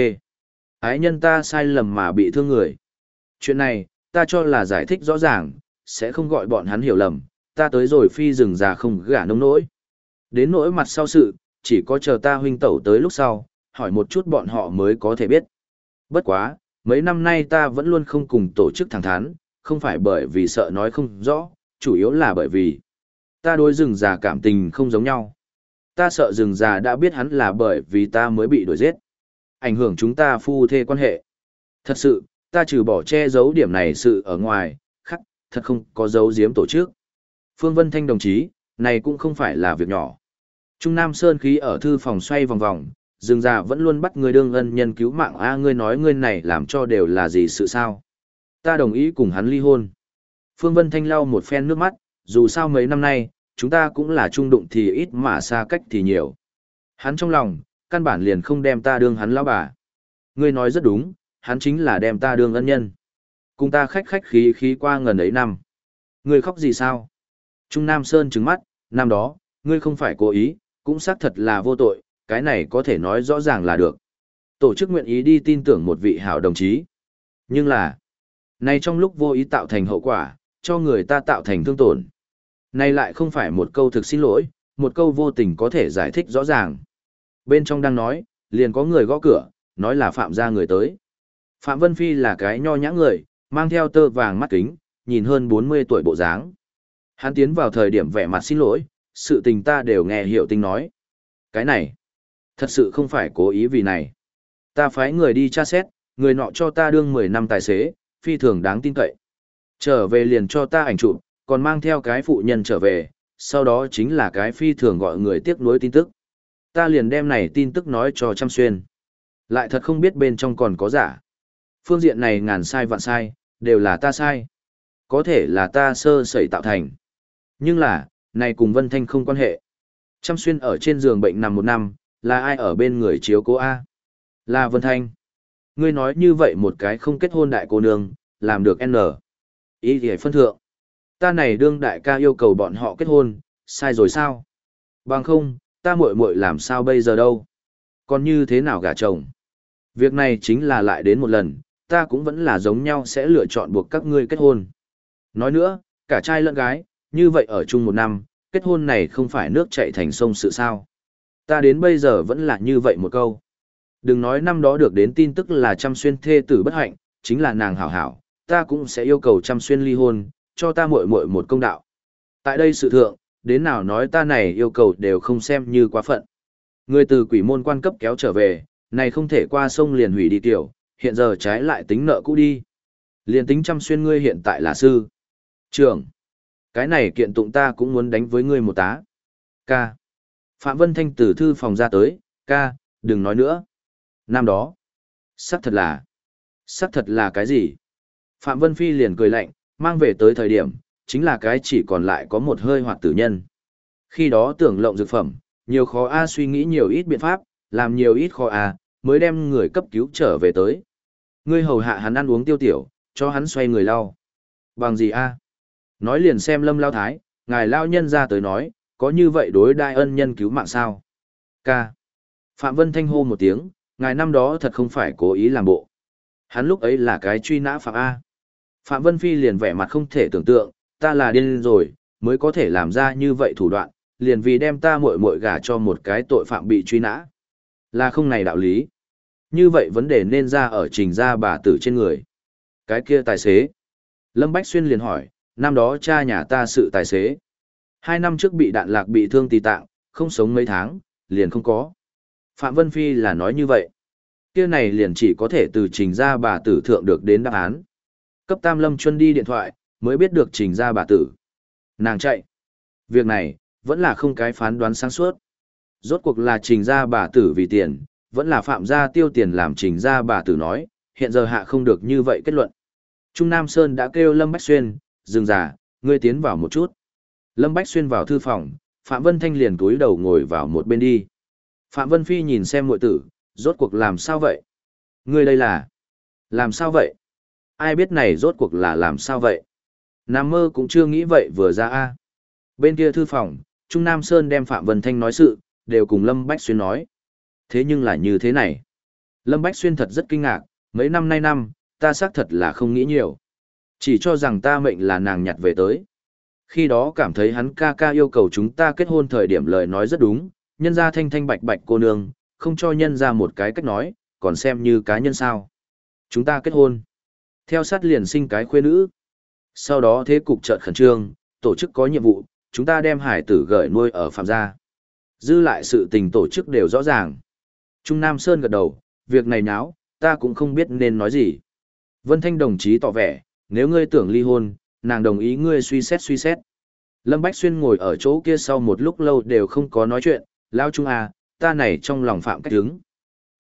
Ái nhân ta sai lầm mà bị thương người. Chuyện này, ta cho là giải thích rõ ràng, sẽ không gọi bọn hắn hiểu lầm, ta tới rồi phi rừng già không gả nông nỗi. Đến nỗi mặt sau sự, chỉ có chờ ta huynh tẩu tới lúc sau, hỏi một chút bọn họ mới có thể biết. Bất quá, mấy năm nay ta vẫn luôn không cùng tổ chức thẳng thắn, không phải bởi vì sợ nói không rõ, chủ yếu là bởi vì ta đối rừng già cảm tình không giống nhau. Ta sợ rừng già đã biết hắn là bởi vì ta mới bị đuổi giết. Ảnh hưởng chúng ta phu thê quan hệ. Thật sự, ta trừ bỏ che giấu điểm này sự ở ngoài, khắc, thật không có giấu giếm tổ chức. Phương Vân Thanh đồng chí, này cũng không phải là việc nhỏ. Trung Nam Sơn khí ở thư phòng xoay vòng vòng, Dương gia vẫn luôn bắt ngươi đương ân nhân cứu mạng a, ngươi nói ngươi này làm cho đều là gì sự sao? Ta đồng ý cùng hắn ly hôn. Phương Vân Thanh lau một phen nước mắt, dù sao mấy năm nay, chúng ta cũng là chung đụng thì ít mà xa cách thì nhiều. Hắn trong lòng, căn bản liền không đem ta đương hắn lão bà. Ngươi nói rất đúng, hắn chính là đem ta đương ân nhân. Cùng ta khách khách khí khí qua ngần ấy năm. Ngươi khóc gì sao? Trung Nam Sơn trừng mắt, năm đó, ngươi không phải cố ý, cũng xác thật là vô tội, cái này có thể nói rõ ràng là được. Tổ chức nguyện ý đi tin tưởng một vị hảo đồng chí. Nhưng là, nay trong lúc vô ý tạo thành hậu quả, cho người ta tạo thành thương tổn. Nay lại không phải một câu thực xin lỗi, một câu vô tình có thể giải thích rõ ràng. Bên trong đang nói, liền có người gõ cửa, nói là Phạm gia người tới. Phạm Vân Phi là cái nho nhã người, mang theo tơ vàng mắt kính, nhìn hơn bốn mươi tuổi bộ dáng. Hắn tiến vào thời điểm vẻ mặt xin lỗi, sự tình ta đều nghe hiểu tình nói. Cái này, thật sự không phải cố ý vì này. Ta phái người đi tra xét, người nọ cho ta đương mười năm tài xế, phi thường đáng tin cậy. Trở về liền cho ta ảnh chụp, còn mang theo cái phụ nhân trở về, sau đó chính là cái phi thường gọi người tiếc nuối tin tức. Ta liền đem này tin tức nói cho Trăm Xuyên. Lại thật không biết bên trong còn có giả. Phương diện này ngàn sai vạn sai, đều là ta sai. Có thể là ta sơ sẩy tạo thành. Nhưng là, này cùng Vân Thanh không quan hệ. Trăm Xuyên ở trên giường bệnh nằm một năm, là ai ở bên người chiếu cố A? Là Vân Thanh. Ngươi nói như vậy một cái không kết hôn đại cô nương, làm được N. Ý thì phân thượng. Ta này đương đại ca yêu cầu bọn họ kết hôn, sai rồi sao? Bằng không, ta muội muội làm sao bây giờ đâu? Còn như thế nào gả chồng? Việc này chính là lại đến một lần, ta cũng vẫn là giống nhau sẽ lựa chọn buộc các ngươi kết hôn. Nói nữa, cả trai lẫn gái, như vậy ở chung một năm, kết hôn này không phải nước chảy thành sông sự sao. Ta đến bây giờ vẫn là như vậy một câu. Đừng nói năm đó được đến tin tức là Trăm Xuyên thê tử bất hạnh, chính là nàng hảo hảo, ta cũng sẽ yêu cầu Trăm Xuyên ly hôn, cho ta muội muội một công đạo. Tại đây sự thượng, đến nào nói ta này yêu cầu đều không xem như quá phận. Người từ quỷ môn quan cấp kéo trở về, này không thể qua sông liền hủy đi tiểu, hiện giờ trái lại tính nợ cũ đi. Liền tính Trăm Xuyên ngươi hiện tại là sư. Trưởng. Cái này kiện tụng ta cũng muốn đánh với ngươi một tá. Ca. Phạm Vân Thanh từ thư phòng ra tới, ca, đừng nói nữa. Năm đó. Sắc thật là. Sắc thật là cái gì? Phạm Vân Phi liền cười lạnh, mang về tới thời điểm, chính là cái chỉ còn lại có một hơi hoạt tử nhân. Khi đó tưởng lộng dược phẩm, nhiều khó A suy nghĩ nhiều ít biện pháp, làm nhiều ít khó A, mới đem người cấp cứu trở về tới. Ngươi hầu hạ hắn ăn uống tiêu tiểu, cho hắn xoay người lau. Bằng gì A? Nói liền xem Lâm Lao Thái, ngài lao nhân ra tới nói, có như vậy đối đại ân nhân cứu mạng sao? Ca. Phạm Vân Thanh hô một tiếng, ngài năm đó thật không phải cố ý làm bộ. Hắn lúc ấy là cái truy nã Phạm A. Phạm Vân Phi liền vẻ mặt không thể tưởng tượng, ta là điên rồi, mới có thể làm ra như vậy thủ đoạn, liền vì đem ta muội muội gả cho một cái tội phạm bị truy nã. Là không này đạo lý. Như vậy vấn đề nên ra ở trình ra bà tử trên người. Cái kia tài xế. Lâm Bách Xuyên liền hỏi, năm đó cha nhà ta sự tài xế. Hai năm trước bị đạn lạc bị thương tì tạng, không sống mấy tháng, liền không có. Phạm Vân Phi là nói như vậy. Kia này liền chỉ có thể từ trình ra bà tử thượng được đến đáp án. Cấp Tam Lâm Chuân đi điện thoại, mới biết được trình ra bà tử. Nàng chạy. Việc này, vẫn là không cái phán đoán sáng suốt. Rốt cuộc là trình ra bà tử vì tiền, vẫn là phạm gia tiêu tiền làm trình ra bà tử nói, hiện giờ hạ không được như vậy kết luận. Trung Nam Sơn đã kêu Lâm Bách Xuyên, dừng già, ngươi tiến vào một chút. Lâm Bách Xuyên vào thư phòng, Phạm Vân Thanh liền túi đầu ngồi vào một bên đi. Phạm Vân Phi nhìn xem muội tử, rốt cuộc làm sao vậy? Ngươi đây là... Làm sao vậy? Ai biết này rốt cuộc là làm sao vậy? Nam mơ cũng chưa nghĩ vậy vừa ra a. Bên kia thư phòng, Trung Nam Sơn đem Phạm Vân Thanh nói sự, đều cùng Lâm Bách Xuyên nói. Thế nhưng là như thế này. Lâm Bách Xuyên thật rất kinh ngạc, mấy năm nay năm, ta xác thật là không nghĩ nhiều. Chỉ cho rằng ta mệnh là nàng nhặt về tới. Khi đó cảm thấy hắn ca ca yêu cầu chúng ta kết hôn thời điểm lời nói rất đúng, nhân ra thanh thanh bạch bạch cô nương, không cho nhân ra một cái cách nói, còn xem như cá nhân sao. Chúng ta kết hôn. Theo sát liền sinh cái khuê nữ. Sau đó thế cục chợt khẩn trương, tổ chức có nhiệm vụ, chúng ta đem hải tử gửi nuôi ở Phạm gia. Dư lại sự tình tổ chức đều rõ ràng. Trung Nam Sơn gật đầu, việc này nháo, ta cũng không biết nên nói gì. Vân Thanh đồng chí tỏ vẻ, nếu ngươi tưởng ly hôn, nàng đồng ý ngươi suy xét suy xét. Lâm Bách Xuyên ngồi ở chỗ kia sau một lúc lâu đều không có nói chuyện, lao Trung à, ta này trong lòng phạm cách đứng.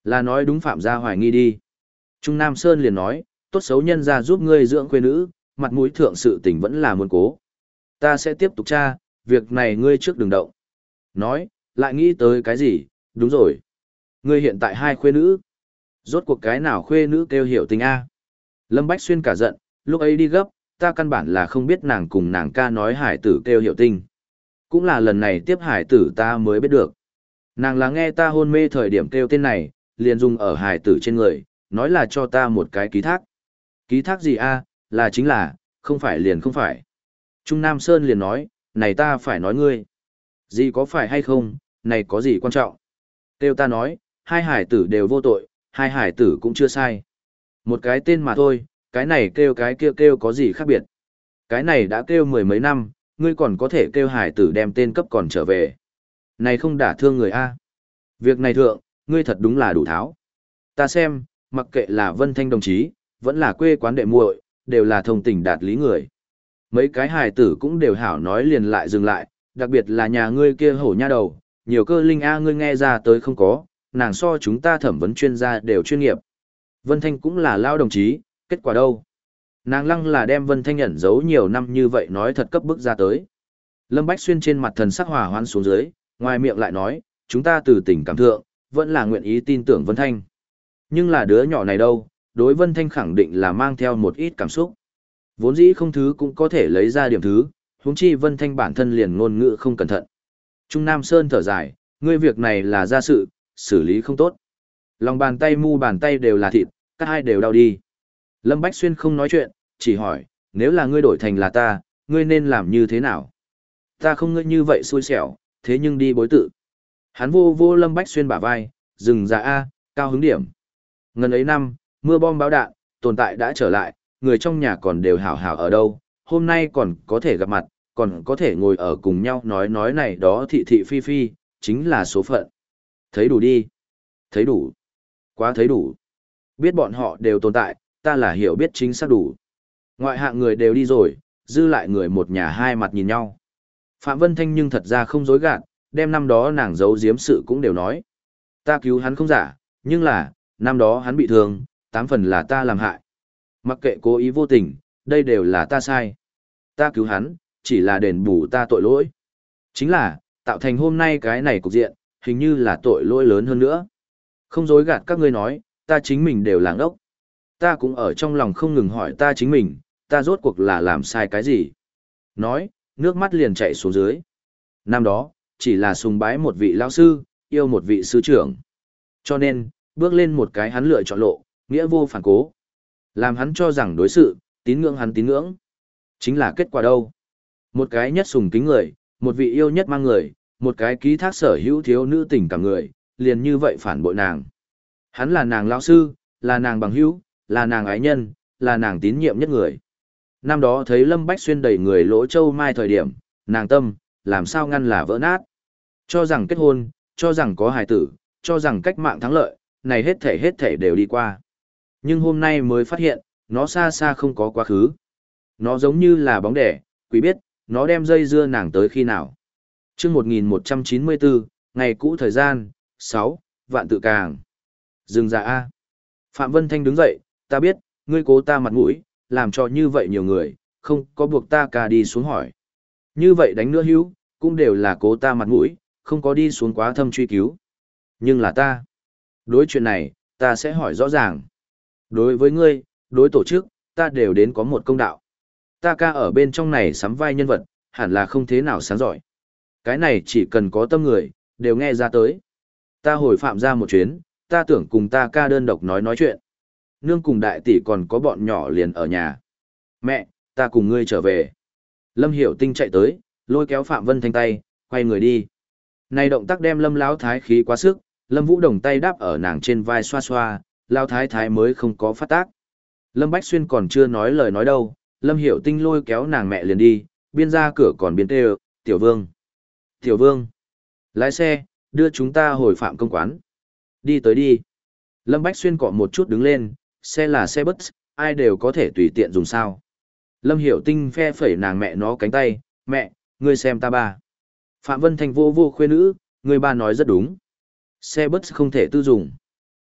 Là nói đúng Phạm gia hoài nghi đi. Trung Nam Sơn liền nói, tốt xấu nhân ra giúp ngươi dưỡng khuê nữ, mặt mũi thượng sự tình vẫn là muốn cố. Ta sẽ tiếp tục tra, việc này ngươi trước đừng động. Nói, lại nghĩ tới cái gì, đúng rồi. Ngươi hiện tại hai khuê nữ. Rốt cuộc cái nào khuê nữ kêu hiểu tình A. Lâm Bách Xuyên cả giận, lúc ấy đi gấp, ta căn bản là không biết nàng cùng nàng ca nói hải tử kêu hiểu tình. Cũng là lần này tiếp hải tử ta mới biết được. Nàng là nghe ta hôn mê thời điểm kêu tên này, liền dùng ở hải tử trên người, nói là cho ta một cái ký thác. Ký thác gì A, là chính là, không phải liền không phải. Trung Nam Sơn liền nói, này ta phải nói ngươi. Gì có phải hay không, này có gì quan trọng. Kêu ta nói, hai hải tử đều vô tội, hai hải tử cũng chưa sai. Một cái tên mà thôi, cái này kêu cái kia kêu có gì khác biệt. Cái này đã kêu mười mấy năm, ngươi còn có thể kêu hải tử đem tên cấp còn trở về. Này không đả thương người A. Việc này thượng, ngươi thật đúng là đủ tháo. Ta xem, mặc kệ là Vân Thanh đồng chí, vẫn là quê quán đệ muội, đều là thông tình đạt lý người. Mấy cái hài tử cũng đều hảo nói liền lại dừng lại, đặc biệt là nhà ngươi kia hổ nha đầu, nhiều cơ linh A ngươi nghe ra tới không có, nàng so chúng ta thẩm vấn chuyên gia đều chuyên nghiệp. Vân Thanh cũng là lao đồng chí, kết quả đâu? Nàng lăng là đem Vân Thanh ẩn giấu nhiều năm như vậy nói thật cấp bức ra tới. Lâm Bách Xuyên trên mặt thần sắc hòa hoãn xuống dưới, ngoài miệng lại nói, chúng ta từ tình cảm thượng, vẫn là nguyện ý tin tưởng Vân Thanh. Nhưng là đứa nhỏ này đâu, đối Vân Thanh khẳng định là mang theo một ít cảm xúc. Vốn dĩ không thứ cũng có thể lấy ra điểm thứ, huống chi Vân Thanh bản thân liền ngôn ngữ không cẩn thận. Trung Nam Sơn thở dài, ngươi việc này là gia sự, xử lý không tốt. Lòng bàn tay mu bàn tay đều là thịt, các hai đều đau đi. Lâm Bách Xuyên không nói chuyện, chỉ hỏi, nếu là ngươi đổi thành là ta, ngươi nên làm như thế nào? Ta không ngươi như vậy xui xẻo, thế nhưng đi bối tự. Hắn vô vô Lâm Bách Xuyên bả vai, dừng ra A, cao hứng điểm. Ngần ấy năm, mưa bom báo đạn, tồn tại đã trở lại, người trong nhà còn đều hảo hảo ở đâu, hôm nay còn có thể gặp mặt, còn có thể ngồi ở cùng nhau nói nói này đó thị thị phi phi, chính là số phận. Thấy đủ đi. Thấy đủ. Quá thấy đủ. Biết bọn họ đều tồn tại, ta là hiểu biết chính xác đủ. Ngoại hạng người đều đi rồi, dư lại người một nhà hai mặt nhìn nhau. Phạm Vân Thanh nhưng thật ra không dối gạt, đem năm đó nàng giấu giếm sự cũng đều nói. Ta cứu hắn không giả, nhưng là, năm đó hắn bị thương, tám phần là ta làm hại. Mặc kệ cố ý vô tình, đây đều là ta sai. Ta cứu hắn, chỉ là đền bù ta tội lỗi. Chính là, tạo thành hôm nay cái này cục diện, hình như là tội lỗi lớn hơn nữa. Không dối gạt các ngươi nói, ta chính mình đều là ngốc. Ta cũng ở trong lòng không ngừng hỏi ta chính mình, ta rốt cuộc là làm sai cái gì. Nói, nước mắt liền chạy xuống dưới. Năm đó, chỉ là sùng bái một vị lão sư, yêu một vị sư trưởng. Cho nên, bước lên một cái hắn lựa chọn lộ, nghĩa vô phản cố. Làm hắn cho rằng đối sự, tín ngưỡng hắn tín ngưỡng. Chính là kết quả đâu. Một cái nhất sùng kính người, một vị yêu nhất mang người, một cái ký thác sở hữu thiếu nữ tình cảm người, liền như vậy phản bội nàng. Hắn là nàng lão sư, là nàng bằng hữu, là nàng ái nhân, là nàng tín nhiệm nhất người. Năm đó thấy Lâm Bách Xuyên đầy người lỗ châu mai thời điểm, nàng tâm, làm sao ngăn là vỡ nát. Cho rằng kết hôn, cho rằng có hài tử, cho rằng cách mạng thắng lợi, này hết thể hết thể đều đi qua. Nhưng hôm nay mới phát hiện, nó xa xa không có quá khứ. Nó giống như là bóng đẻ, quý biết, nó đem dây dưa nàng tới khi nào. Trước một nghìn một trăm chín mươi bốn, ngày cũ thời gian, sáu, vạn tự càng. Dừng ra A. Phạm Vân Thanh đứng dậy, ta biết, ngươi cố ta mặt mũi, làm cho như vậy nhiều người, không có buộc ta cả đi xuống hỏi. Như vậy đánh nữa hữu, cũng đều là cố ta mặt mũi, không có đi xuống quá thâm truy cứu. Nhưng là ta. Đối chuyện này, ta sẽ hỏi rõ ràng. Đối với ngươi, đối tổ chức, ta đều đến có một công đạo. Ta ca ở bên trong này sắm vai nhân vật, hẳn là không thế nào sáng giỏi. Cái này chỉ cần có tâm người, đều nghe ra tới. Ta hồi phạm ra một chuyến, ta tưởng cùng ta ca đơn độc nói nói chuyện. Nương cùng đại tỷ còn có bọn nhỏ liền ở nhà. Mẹ, ta cùng ngươi trở về. Lâm Hiểu Tinh chạy tới, lôi kéo Phạm Vân Thanh tay, quay người đi. Này động tác đem Lâm Lão Thái khí quá sức, Lâm Vũ Đồng tay đáp ở nàng trên vai xoa xoa, Lão Thái Thái mới không có phát tác. Lâm Bách Xuyên còn chưa nói lời nói đâu, Lâm Hiểu Tinh lôi kéo nàng mẹ liền đi, biên ra cửa còn biên kêu, Tiểu Vương. Tiểu Vương. Lái xe, đưa chúng ta hồi Phạm công quán. Đi tới đi. Lâm Bách Xuyên cọ một chút đứng lên, xe là xe bus, ai đều có thể tùy tiện dùng sao. Lâm Hiểu Tinh phe phẩy nàng mẹ nó cánh tay, mẹ, ngươi xem ta ba. Phạm Vân Thành vô vô khuê nữ, ngươi ba nói rất đúng. Xe bus không thể tư dùng.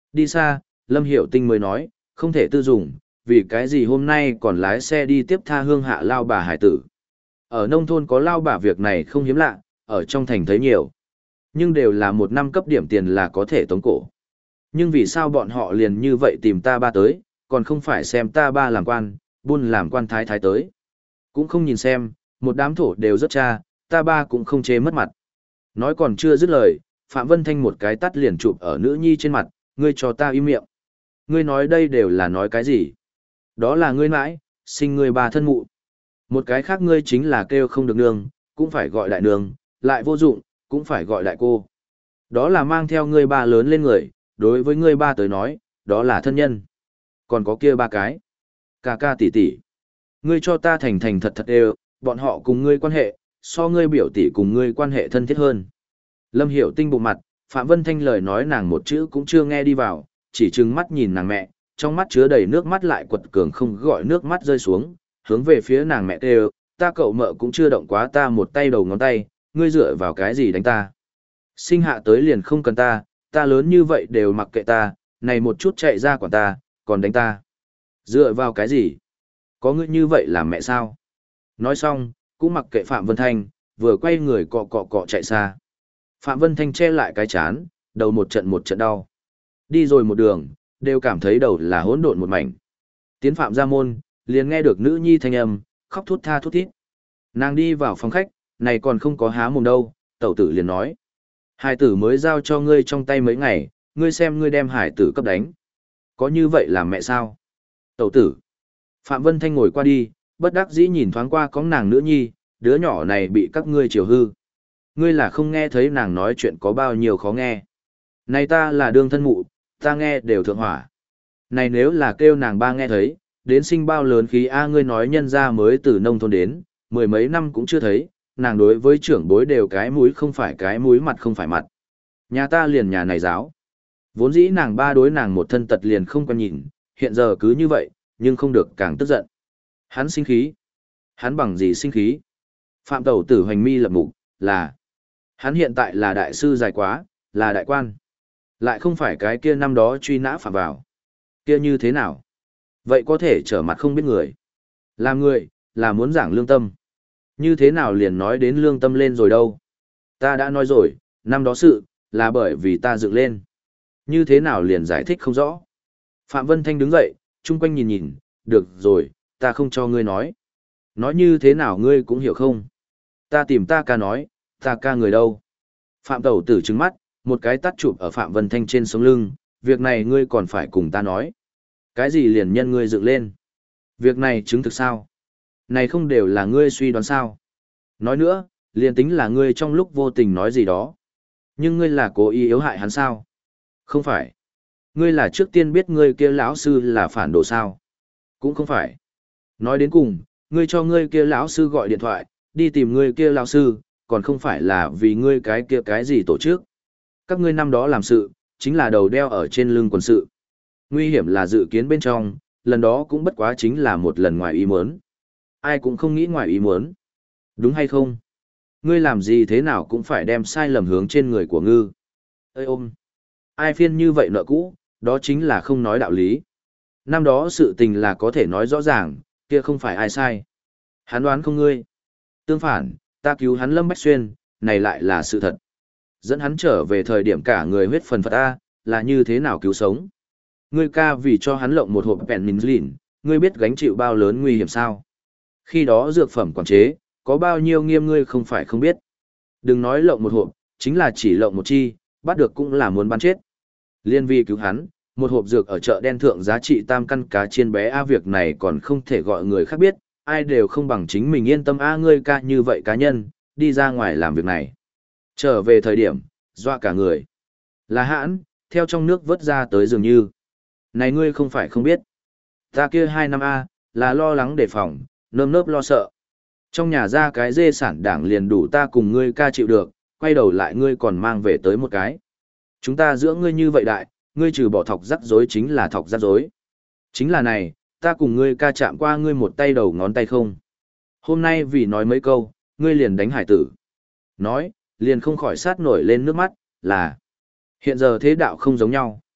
Đi xa, Lâm Hiểu Tinh mới nói, không thể tư dùng, vì cái gì hôm nay còn lái xe đi tiếp tha hương hạ lao bà hải tử. Ở nông thôn có lao bà việc này không hiếm lạ, ở trong thành thấy nhiều. Nhưng đều là một năm cấp điểm tiền là có thể tống cổ. Nhưng vì sao bọn họ liền như vậy tìm ta ba tới, còn không phải xem ta ba làm quan, buôn làm quan thái thái tới. Cũng không nhìn xem, một đám thổ đều rất cha, ta ba cũng không chê mất mặt. Nói còn chưa dứt lời, Phạm Vân Thanh một cái tắt liền chụp ở nữ nhi trên mặt, ngươi cho ta im miệng. Ngươi nói đây đều là nói cái gì? Đó là ngươi mãi, sinh ngươi ba thân mụ. Một cái khác ngươi chính là kêu không được nương, cũng phải gọi đại nương, lại vô dụng, cũng phải gọi đại cô. Đó là mang theo ngươi ba lớn lên người, đối với ngươi ba tới nói, đó là thân nhân. Còn có kia ba cái. Ca ca tỷ tỷ. Ngươi cho ta thành thành thật thật đều, bọn họ cùng ngươi quan hệ, so ngươi biểu tỷ cùng ngươi quan hệ thân thiết hơn. Lâm Hiểu Tinh bụng mặt, Phạm Vân Thanh lời nói nàng một chữ cũng chưa nghe đi vào, chỉ trừng mắt nhìn nàng mẹ, trong mắt chứa đầy nước mắt lại quật cường không gọi nước mắt rơi xuống, hướng về phía nàng mẹ kêu, ta cậu mợ cũng chưa động quá ta một tay đầu ngón tay, ngươi dựa vào cái gì đánh ta. Sinh hạ tới liền không cần ta, ta lớn như vậy đều mặc kệ ta, này một chút chạy ra quản ta, còn đánh ta. Dựa vào cái gì? Có ngươi như vậy làm mẹ sao? Nói xong, cũng mặc kệ Phạm Vân Thanh, vừa quay người cọ cọ cọ chạy xa. Phạm Vân Thanh che lại cái chán, đầu một trận một trận đau. Đi rồi một đường, đều cảm thấy đầu là hỗn độn một mảnh. Tiến Phạm ra môn, liền nghe được nữ nhi thanh âm, khóc thút tha thút thít. Nàng đi vào phòng khách, này còn không có há mồm đâu, tẩu tử liền nói. Hải tử mới giao cho ngươi trong tay mấy ngày, ngươi xem ngươi đem hải tử cấp đánh. Có như vậy làm mẹ sao? Tẩu tử. Phạm Vân Thanh ngồi qua đi, bất đắc dĩ nhìn thoáng qua có nàng nữ nhi, đứa nhỏ này bị các ngươi chiều hư. Ngươi là không nghe thấy nàng nói chuyện có bao nhiêu khó nghe. Này ta là đương thân mụ, ta nghe đều thượng hỏa. Này nếu là kêu nàng ba nghe thấy, đến sinh bao lớn khí A ngươi nói nhân ra mới từ nông thôn đến, mười mấy năm cũng chưa thấy, nàng đối với trưởng bối đều cái mũi không phải cái mũi mặt không phải mặt. Nhà ta liền nhà này giáo. Vốn dĩ nàng ba đối nàng một thân tật liền không quan nhìn, hiện giờ cứ như vậy, nhưng không được càng tức giận. Hắn sinh khí. Hắn bằng gì sinh khí? Phạm tẩu tử hoành mi lập mục, là. Hắn hiện tại là đại sư dài quá, là đại quan. Lại không phải cái kia năm đó truy nã phạm vào. Kia như thế nào? Vậy có thể trở mặt không biết người. Làm người, là muốn giảng lương tâm. Như thế nào liền nói đến lương tâm lên rồi đâu? Ta đã nói rồi, năm đó sự, là bởi vì ta dựng lên. Như thế nào liền giải thích không rõ? Phạm Vân Thanh đứng dậy, chung quanh nhìn nhìn, được rồi, ta không cho ngươi nói. Nói như thế nào ngươi cũng hiểu không? Ta tìm ta ca nói, ta ca người đâu? Phạm tẩu tử trừng mắt, một cái tắt chụp ở Phạm Vân Thanh trên sống lưng, việc này ngươi còn phải cùng ta nói. Cái gì liền nhân ngươi dựng lên? Việc này chứng thực sao? Này không đều là ngươi suy đoán sao? Nói nữa, liền tính là ngươi trong lúc vô tình nói gì đó. Nhưng ngươi là cố ý yếu hại hắn sao? Không phải. Ngươi là trước tiên biết ngươi kia lão sư là phản đồ sao? Cũng không phải. Nói đến cùng, ngươi cho ngươi kia lão sư gọi điện thoại, đi tìm ngươi kia lão sư, còn không phải là vì ngươi cái kia cái gì tổ chức. Các ngươi năm đó làm sự, chính là đầu đeo ở trên lưng quần sự. Nguy hiểm là dự kiến bên trong, lần đó cũng bất quá chính là một lần ngoài ý muốn. Ai cũng không nghĩ ngoài ý muốn. Đúng hay không? Ngươi làm gì thế nào cũng phải đem sai lầm hướng trên người của ngư. Ê ôm! Ai phiên như vậy nợ cũ, đó chính là không nói đạo lý. Năm đó sự tình là có thể nói rõ ràng, kia không phải ai sai. Hắn đoán không ngươi. Tương phản, ta cứu hắn Lâm Bách Xuyên, này lại là sự thật. Dẫn hắn trở về thời điểm cả người huyết phần phật A, là như thế nào cứu sống. Ngươi ca vì cho hắn lộng một hộp penicillin, ngươi biết gánh chịu bao lớn nguy hiểm sao. Khi đó dược phẩm quản chế, có bao nhiêu nghiêm ngươi không phải không biết. Đừng nói lộng một hộp, chính là chỉ lộng một chi, bắt được cũng là muốn bắn chết. Liên vi cứu hắn, một hộp dược ở chợ đen thượng giá trị tam căn cá chiên bé A việc này còn không thể gọi người khác biết, ai đều không bằng chính mình yên tâm A ngươi ca như vậy cá nhân, đi ra ngoài làm việc này. Trở về thời điểm, dọa cả người. Là hãn, theo trong nước vớt ra tới dường như. Này ngươi không phải không biết. Ta kia hai năm A, là lo lắng đề phòng, nơm nớp lo sợ. Trong nhà ra cái dê sản đảng liền đủ ta cùng ngươi ca chịu được, quay đầu lại ngươi còn mang về tới một cái. Chúng ta dưỡng ngươi như vậy đại, ngươi trừ bỏ thọc rắc rối chính là thọc rắc rối. Chính là này, ta cùng ngươi ca chạm qua ngươi một tay đầu ngón tay không. Hôm nay vì nói mấy câu, ngươi liền đánh hải tử. Nói, liền không khỏi sát nổi lên nước mắt, là hiện giờ thế đạo không giống nhau.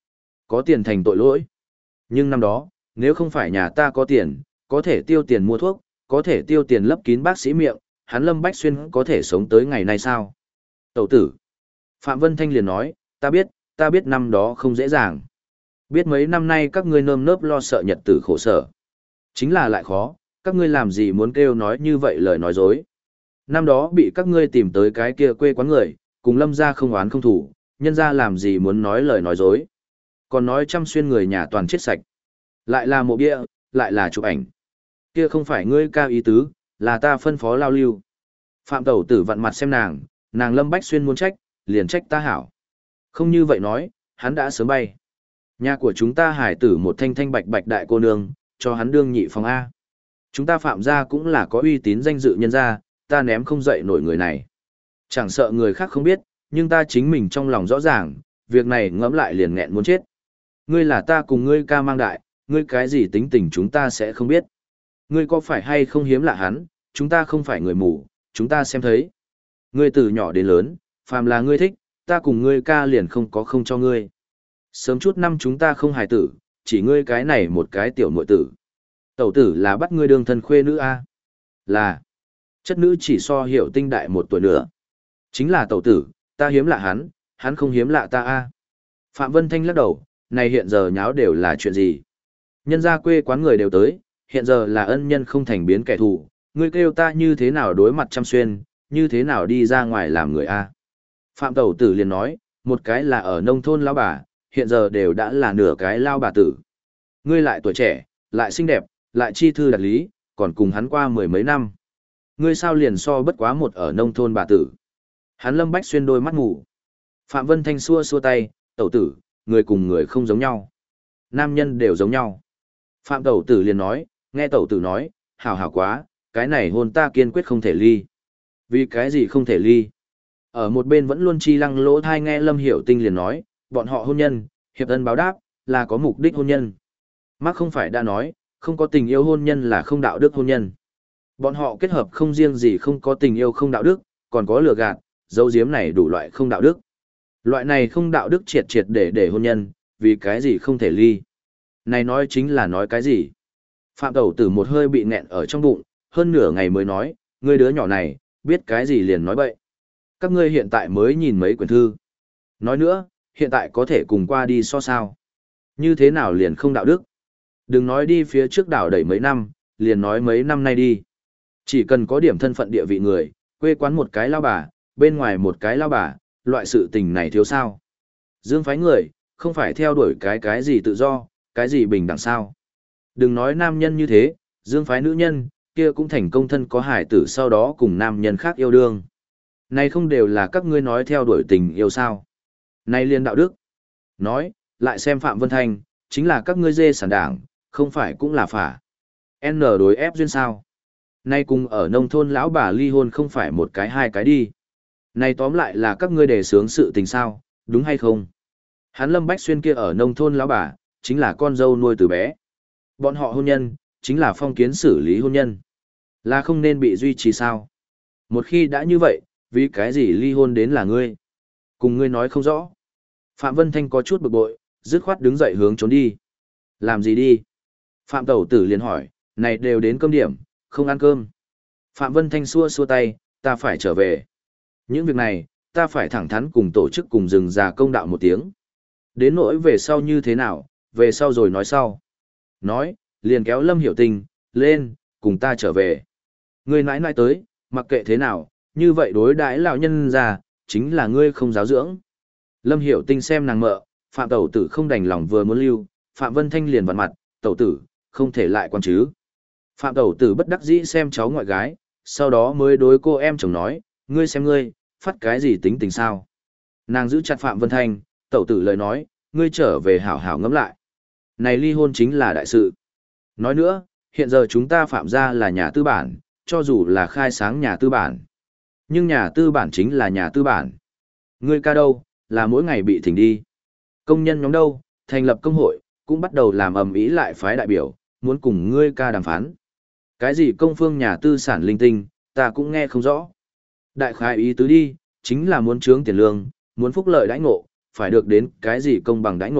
Có tiền thành tội lỗi. Nhưng năm đó, nếu không phải nhà ta có tiền, có thể tiêu tiền mua thuốc, có thể tiêu tiền lấp kín bác sĩ miệng, hắn Lâm Bách Xuyên có thể sống tới ngày nay sao? Tẩu tử. Phạm Vân Thanh liền nói, ta biết, ta biết năm đó không dễ dàng. Biết mấy năm nay các ngươi nơm nớp lo sợ nhật tử khổ sở. Chính là lại khó, các ngươi làm gì muốn kêu nói như vậy lời nói dối. Năm đó bị các ngươi tìm tới cái kia quê quán người, cùng Lâm gia không oán không thủ, nhân gia làm gì muốn nói lời nói dối. Còn nói Trăm Xuyên người nhà toàn chết sạch. Lại là mộ bia, lại là chụp ảnh. Kia không phải ngươi cao ý tứ, là ta phân phó lao lưu. Phạm tẩu tử vặn mặt xem nàng, nàng Lâm Bách Xuyên muốn trách, liền trách ta hảo. Không như vậy nói, hắn đã sớm bay. Nhà của chúng ta hải tử một thanh thanh bạch bạch đại cô nương, cho hắn đương nhị phòng A. Chúng ta Phạm gia cũng là có uy tín danh dự nhân gia, ta ném không dậy nổi người này. Chẳng sợ người khác không biết, nhưng ta chính mình trong lòng rõ ràng, việc này ngẫm lại liền nghẹn muốn chết. Ngươi là ta cùng ngươi ca mang đại, ngươi cái gì tính tình chúng ta sẽ không biết. Ngươi có phải hay không hiếm lạ hắn, chúng ta không phải người mù, chúng ta xem thấy. Ngươi từ nhỏ đến lớn, phàm là ngươi thích, ta cùng ngươi ca liền không có không cho ngươi. Sớm chút năm chúng ta không hài tử, chỉ ngươi cái này một cái tiểu muội tử. Tẩu tử là bắt ngươi đương thân khuê nữ a? Là. Chất nữ chỉ so hiểu tinh đại một tuổi nữa. Chính là tẩu tử, ta hiếm lạ hắn, hắn không hiếm lạ ta a. Phạm Vân Thanh lắc đầu, này hiện giờ nháo đều là chuyện gì? Nhân gia quê quán người đều tới, hiện giờ là ân nhân không thành biến kẻ thù, ngươi kêu ta như thế nào đối mặt Trăm Xuyên, như thế nào đi ra ngoài làm người a? Phạm tẩu tử liền nói, một cái là ở nông thôn lão bà, hiện giờ đều đã là nửa cái lao bà tử. Ngươi lại tuổi trẻ, lại xinh đẹp, lại chi thư đạt lý, còn cùng hắn qua mười mấy năm. Ngươi sao liền so bất quá một ở nông thôn bà tử. Hắn Lâm Bách Xuyên đôi mắt ngủ. Phạm Vân Thanh xua xua tay, tẩu tử, người cùng người không giống nhau. Nam nhân đều giống nhau. Phạm tẩu tử liền nói, nghe tẩu tử nói, hảo hảo quá, cái này hôn ta kiên quyết không thể ly. Vì cái gì không thể ly? Ở một bên vẫn luôn chi lăng lỗ thai nghe Lâm Hiểu Tinh liền nói, bọn họ hôn nhân, hiệp ân báo đáp, là có mục đích hôn nhân. Mark không phải đã nói, không có tình yêu hôn nhân là không đạo đức hôn nhân. Bọn họ kết hợp không riêng gì không có tình yêu không đạo đức, còn có lừa gạt, dấu diếm này đủ loại không đạo đức. Loại này không đạo đức triệt triệt để để hôn nhân, vì cái gì không thể ly. Này nói chính là nói cái gì? Phạm tẩu tử một hơi bị nghẹn ở trong bụng, hơn nửa ngày mới nói, ngươi đứa nhỏ này, biết cái gì liền nói bậy. Các ngươi hiện tại mới nhìn mấy quyển thư. Nói nữa, hiện tại có thể cùng qua đi so sao. Như thế nào liền không đạo đức? Đừng nói đi phía trước đảo đẩy mấy năm, liền nói mấy năm nay đi. Chỉ cần có điểm thân phận địa vị người, quê quán một cái lao bà, bên ngoài một cái lao bà, loại sự tình này thiếu sao. Dương phái người, không phải theo đuổi cái cái gì tự do, cái gì bình đẳng sao. Đừng nói nam nhân như thế, dương phái nữ nhân, kia cũng thành công thân có hải tử sau đó cùng nam nhân khác yêu đương. Này không đều là các ngươi nói theo đuổi tình yêu sao. Này liên đạo đức. Nói, lại xem Phạm Vân Thanh, chính là các ngươi dê sản đảng, không phải cũng là phả. N đối ép duyên sao. Nay cùng ở nông thôn lão bà ly hôn không phải một cái hai cái đi. Này tóm lại là các ngươi đề sướng sự tình sao, đúng hay không? Hắn Lâm Bách Xuyên kia ở nông thôn lão bà, chính là con dâu nuôi từ bé. Bọn họ hôn nhân, chính là phong kiến xử lý hôn nhân. Là không nên bị duy trì sao? Một khi đã như vậy, vì cái gì ly hôn đến là ngươi? Cùng ngươi nói không rõ. Phạm Vân Thanh có chút bực bội, dứt khoát đứng dậy hướng trốn đi. Làm gì đi? Phạm Tẩu Tử liền hỏi, này đều đến cơm điểm, không ăn cơm. Phạm Vân Thanh xua xua tay, ta phải trở về. Những việc này, ta phải thẳng thắn cùng tổ chức cùng rừng già công đạo một tiếng. Đến nỗi về sau như thế nào, về sau rồi nói sau. Nói, liền kéo Lâm Hiểu Tinh, lên, cùng ta trở về. Ngươi nãi nãi tới, mặc kệ thế nào, như vậy đối đãi lão nhân già, chính là ngươi không giáo dưỡng. Lâm Hiểu Tinh xem nàng mợ, Phạm Tẩu Tử không đành lòng vừa muốn lưu, Phạm Vân Thanh liền vặn mặt, Tẩu Tử, không thể lại quan chứ. Phạm Tẩu Tử bất đắc dĩ xem cháu ngoại gái, sau đó mới đối cô em chồng nói, ngươi xem ngươi, phát cái gì tính tình sao. Nàng giữ chặt Phạm Vân Thanh, Tẩu Tử lời nói, ngươi trở về hảo hảo ngẫm lại. Này ly hôn chính là đại sự. Nói nữa, hiện giờ chúng ta Phạm gia là nhà tư bản, cho dù là khai sáng nhà tư bản. Nhưng nhà tư bản chính là nhà tư bản. Ngươi ca đâu, là mỗi ngày bị thỉnh đi. Công nhân nhóm đâu, thành lập công hội, cũng bắt đầu làm ầm ĩ lại phái đại biểu, muốn cùng ngươi ca đàm phán. Cái gì công phương nhà tư sản linh tinh, ta cũng nghe không rõ. Đại khái ý tứ đi, chính là muốn trướng tiền lương, muốn phúc lợi đãi ngộ, phải được đến cái gì công bằng đãi ngộ,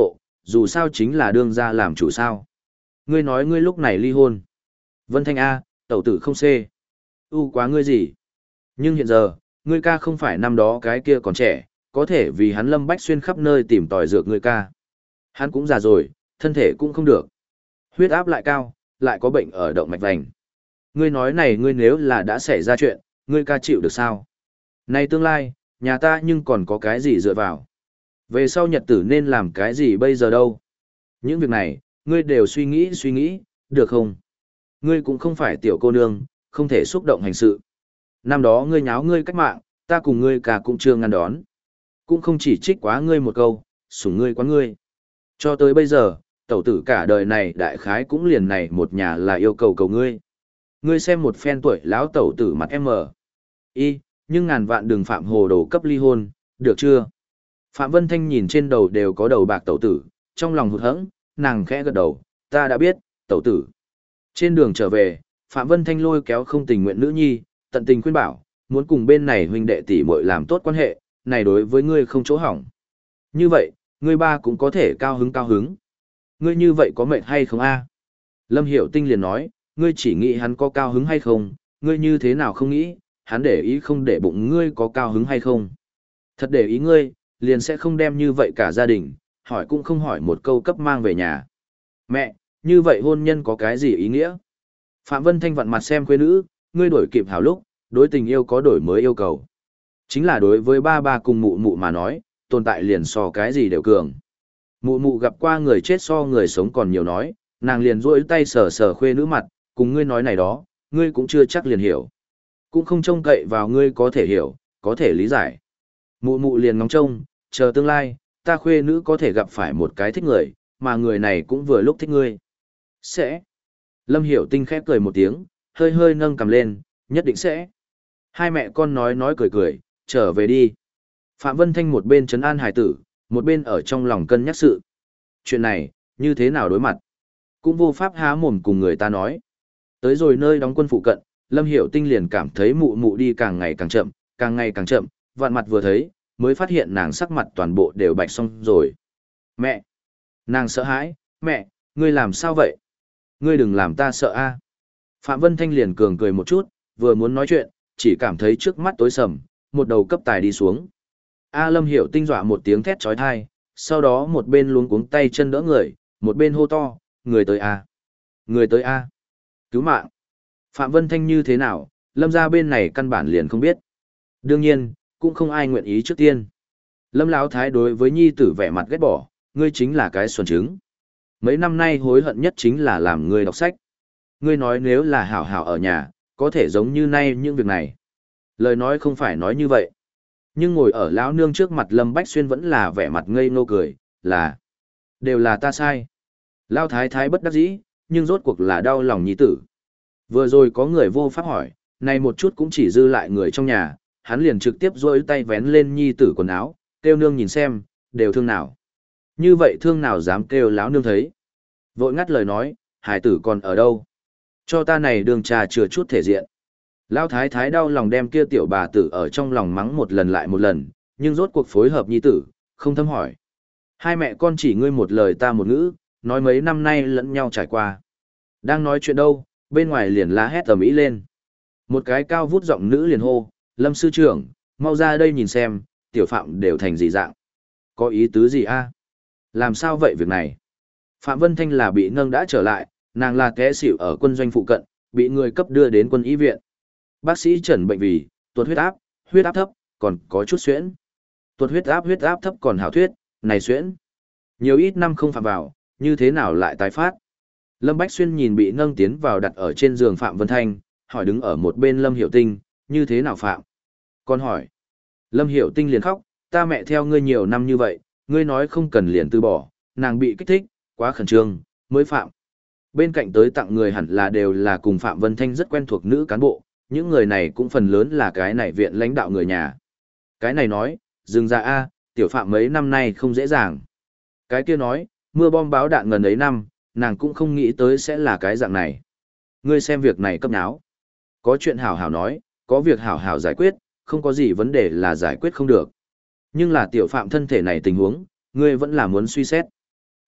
dù sao chính là đương gia làm chủ sao. Ngươi nói ngươi lúc này ly hôn. Vân Thanh A, tẩu tử không xê. U quá ngươi gì. Nhưng hiện giờ, ngươi ca không phải năm đó cái kia còn trẻ, có thể vì hắn Lâm Bách Xuyên khắp nơi tìm tòi dược ngươi ca. Hắn cũng già rồi, thân thể cũng không được. Huyết áp lại cao, lại có bệnh ở động mạch vành. Ngươi nói này ngươi nếu là đã xảy ra chuyện, ngươi ca chịu được sao? Này tương lai, nhà ta nhưng còn có cái gì dựa vào? Về sau nhật tử nên làm cái gì bây giờ đâu? Những việc này, ngươi đều suy nghĩ suy nghĩ, được không? Ngươi cũng không phải tiểu cô nương, không thể xúc động hành sự. Năm đó ngươi nháo ngươi cách mạng, ta cùng ngươi cả cũng chưa ngăn đón. Cũng không chỉ trích quá ngươi một câu, sủng ngươi quá ngươi. Cho tới bây giờ, tẩu tử cả đời này đại khái cũng liền này một nhà là yêu cầu cầu ngươi. Ngươi xem một phen tuổi lão tẩu tử mặt em mờ. Y, nhưng ngàn vạn đừng phạm hồ đồ cấp ly hôn, được chưa? Phạm Vân Thanh nhìn trên đầu đều có đầu bạc tẩu tử, trong lòng hụt hẫng, nàng khẽ gật đầu, ta đã biết, tẩu tử. Trên đường trở về, Phạm Vân Thanh lôi kéo không tình nguyện nữ nhi, tận tình khuyên bảo, muốn cùng bên này huynh đệ tỷ muội làm tốt quan hệ, này đối với ngươi không chỗ hỏng. Như vậy, ngươi ba cũng có thể cao hứng cao hứng. Ngươi như vậy có mệt hay không a? Lâm Hiểu Tinh liền nói, ngươi chỉ nghĩ hắn có cao hứng hay không, ngươi như thế nào không nghĩ, hắn để ý không để bụng ngươi có cao hứng hay không. Thật để ý ngươi, liền sẽ không đem như vậy cả gia đình, hỏi cũng không hỏi một câu cấp mang về nhà. Mẹ, như vậy hôn nhân có cái gì ý nghĩa? Phạm Vân Thanh vặn mặt xem quê nữ, ngươi đổi kịp hảo lúc, đối tình yêu có đổi mới yêu cầu. Chính là đối với ba ba cùng mụ mụ mà nói, tồn tại liền so cái gì đều cường. Mụ mụ gặp qua người chết so người sống còn nhiều nói, nàng liền duỗi tay sờ sờ khuê nữ mặt, cùng ngươi nói này đó, ngươi cũng chưa chắc liền hiểu. Cũng không trông cậy vào ngươi có thể hiểu, có thể lý giải. Mụ mụ liền ngóng trông, chờ tương lai, ta khuê nữ có thể gặp phải một cái thích người, mà người này cũng vừa lúc thích ngươi. Sẽ. Lâm Hiểu Tinh khép cười một tiếng, hơi hơi nâng cầm lên, nhất định sẽ. Hai mẹ con nói nói cười cười, trở về đi. Phạm Vân Thanh một bên trấn an hải tử, một bên ở trong lòng cân nhắc sự. Chuyện này, như thế nào đối mặt? Cũng vô pháp há mồm cùng người ta nói. Tới rồi nơi đóng quân phụ cận, Lâm Hiểu Tinh liền cảm thấy mụ mụ đi càng ngày càng chậm, càng ngày càng chậm, vạn mặt vừa thấy, mới phát hiện nàng sắc mặt toàn bộ đều bạch xong rồi. Mẹ! Nàng sợ hãi, mẹ, ngươi làm sao vậy? Ngươi đừng làm ta sợ a. Phạm Vân Thanh liền cường cười một chút, vừa muốn nói chuyện, chỉ cảm thấy trước mắt tối sầm, một đầu cấp tài đi xuống. A Lâm Hiểu Tinh dọa một tiếng thét chói tai, sau đó một bên luống cuống tay chân đỡ người, một bên hô to, người tới a, người tới a, cứu mạng. Phạm Vân Thanh như thế nào, Lâm gia bên này căn bản liền không biết. Đương nhiên, cũng không ai nguyện ý trước tiên. Lâm Lão Thái đối với nhi tử vẻ mặt ghét bỏ, ngươi chính là cái xuẩn trứng. Mấy năm nay hối hận nhất chính là làm ngươi đọc sách. Ngươi nói nếu là hảo hảo ở nhà, có thể giống như nay những việc này. Lời nói không phải nói như vậy. Nhưng ngồi ở lão nương trước mặt Lâm Bách Xuyên vẫn là vẻ mặt ngây ngô cười, là đều là ta sai. Lão thái thái bất đắc dĩ, nhưng rốt cuộc là đau lòng nhi tử. Vừa rồi có người vô pháp hỏi, này một chút cũng chỉ dư lại người trong nhà, hắn liền trực tiếp duỗi tay vén lên nhi tử quần áo, kêu nương nhìn xem, đều thương nào. Như vậy thương nào dám kêu lão nương thấy. Vội ngắt lời nói, hải tử còn ở đâu? Cho ta này đường trà chừa chút thể diện. Lão thái thái đau lòng đem kia tiểu bà tử ở trong lòng mắng một lần lại một lần, nhưng rốt cuộc phối hợp nhi tử, không thâm hỏi. Hai mẹ con chỉ ngươi một lời ta một ngữ, nói mấy năm nay lẫn nhau trải qua. Đang nói chuyện đâu, bên ngoài liền la hét ầm ĩ lên. Một cái cao vút giọng nữ liền hô, Lâm sư trưởng, mau ra đây nhìn xem, tiểu phạm đều thành gì dạng. Có ý tứ gì a? Làm sao vậy việc này? Phạm Vân Thanh là bị nâng đã trở lại, nàng là té xỉu ở quân doanh phụ cận, bị người cấp đưa đến quân y viện. Bác sĩ chẩn bệnh vì, tuột huyết áp, huyết áp thấp, còn có chút xuyễn. Tuột huyết áp huyết áp thấp còn hảo thuyết, này xuyễn. Nhiều ít năm không phạm vào, như thế nào lại tái phát? Lâm Bách Xuyên nhìn bị nâng tiến vào đặt ở trên giường Phạm Vân Thanh, hỏi đứng ở một bên Lâm Hiểu Tinh, như thế nào phạm? Con hỏi. Lâm Hiểu Tinh liền khóc, ta mẹ theo ngươi nhiều năm như vậy, ngươi nói không cần liền từ bỏ, nàng bị kích thích, quá khẩn trương, mới phạm. Bên cạnh tới tặng người hẳn là đều là cùng Phạm Vân Thanh rất quen thuộc nữ cán bộ, những người này cũng phần lớn là cái này viện lãnh đạo người nhà. Cái này nói, dừng ra A, tiểu Phạm mấy năm nay không dễ dàng. Cái kia nói, mưa bom báo đạn ngần ấy năm, nàng cũng không nghĩ tới sẽ là cái dạng này. Ngươi xem việc này cấp náo. Có chuyện hảo hảo nói, có việc hảo hảo giải quyết, không có gì vấn đề là giải quyết không được. Nhưng là tiểu Phạm thân thể này tình huống, ngươi vẫn là muốn suy xét.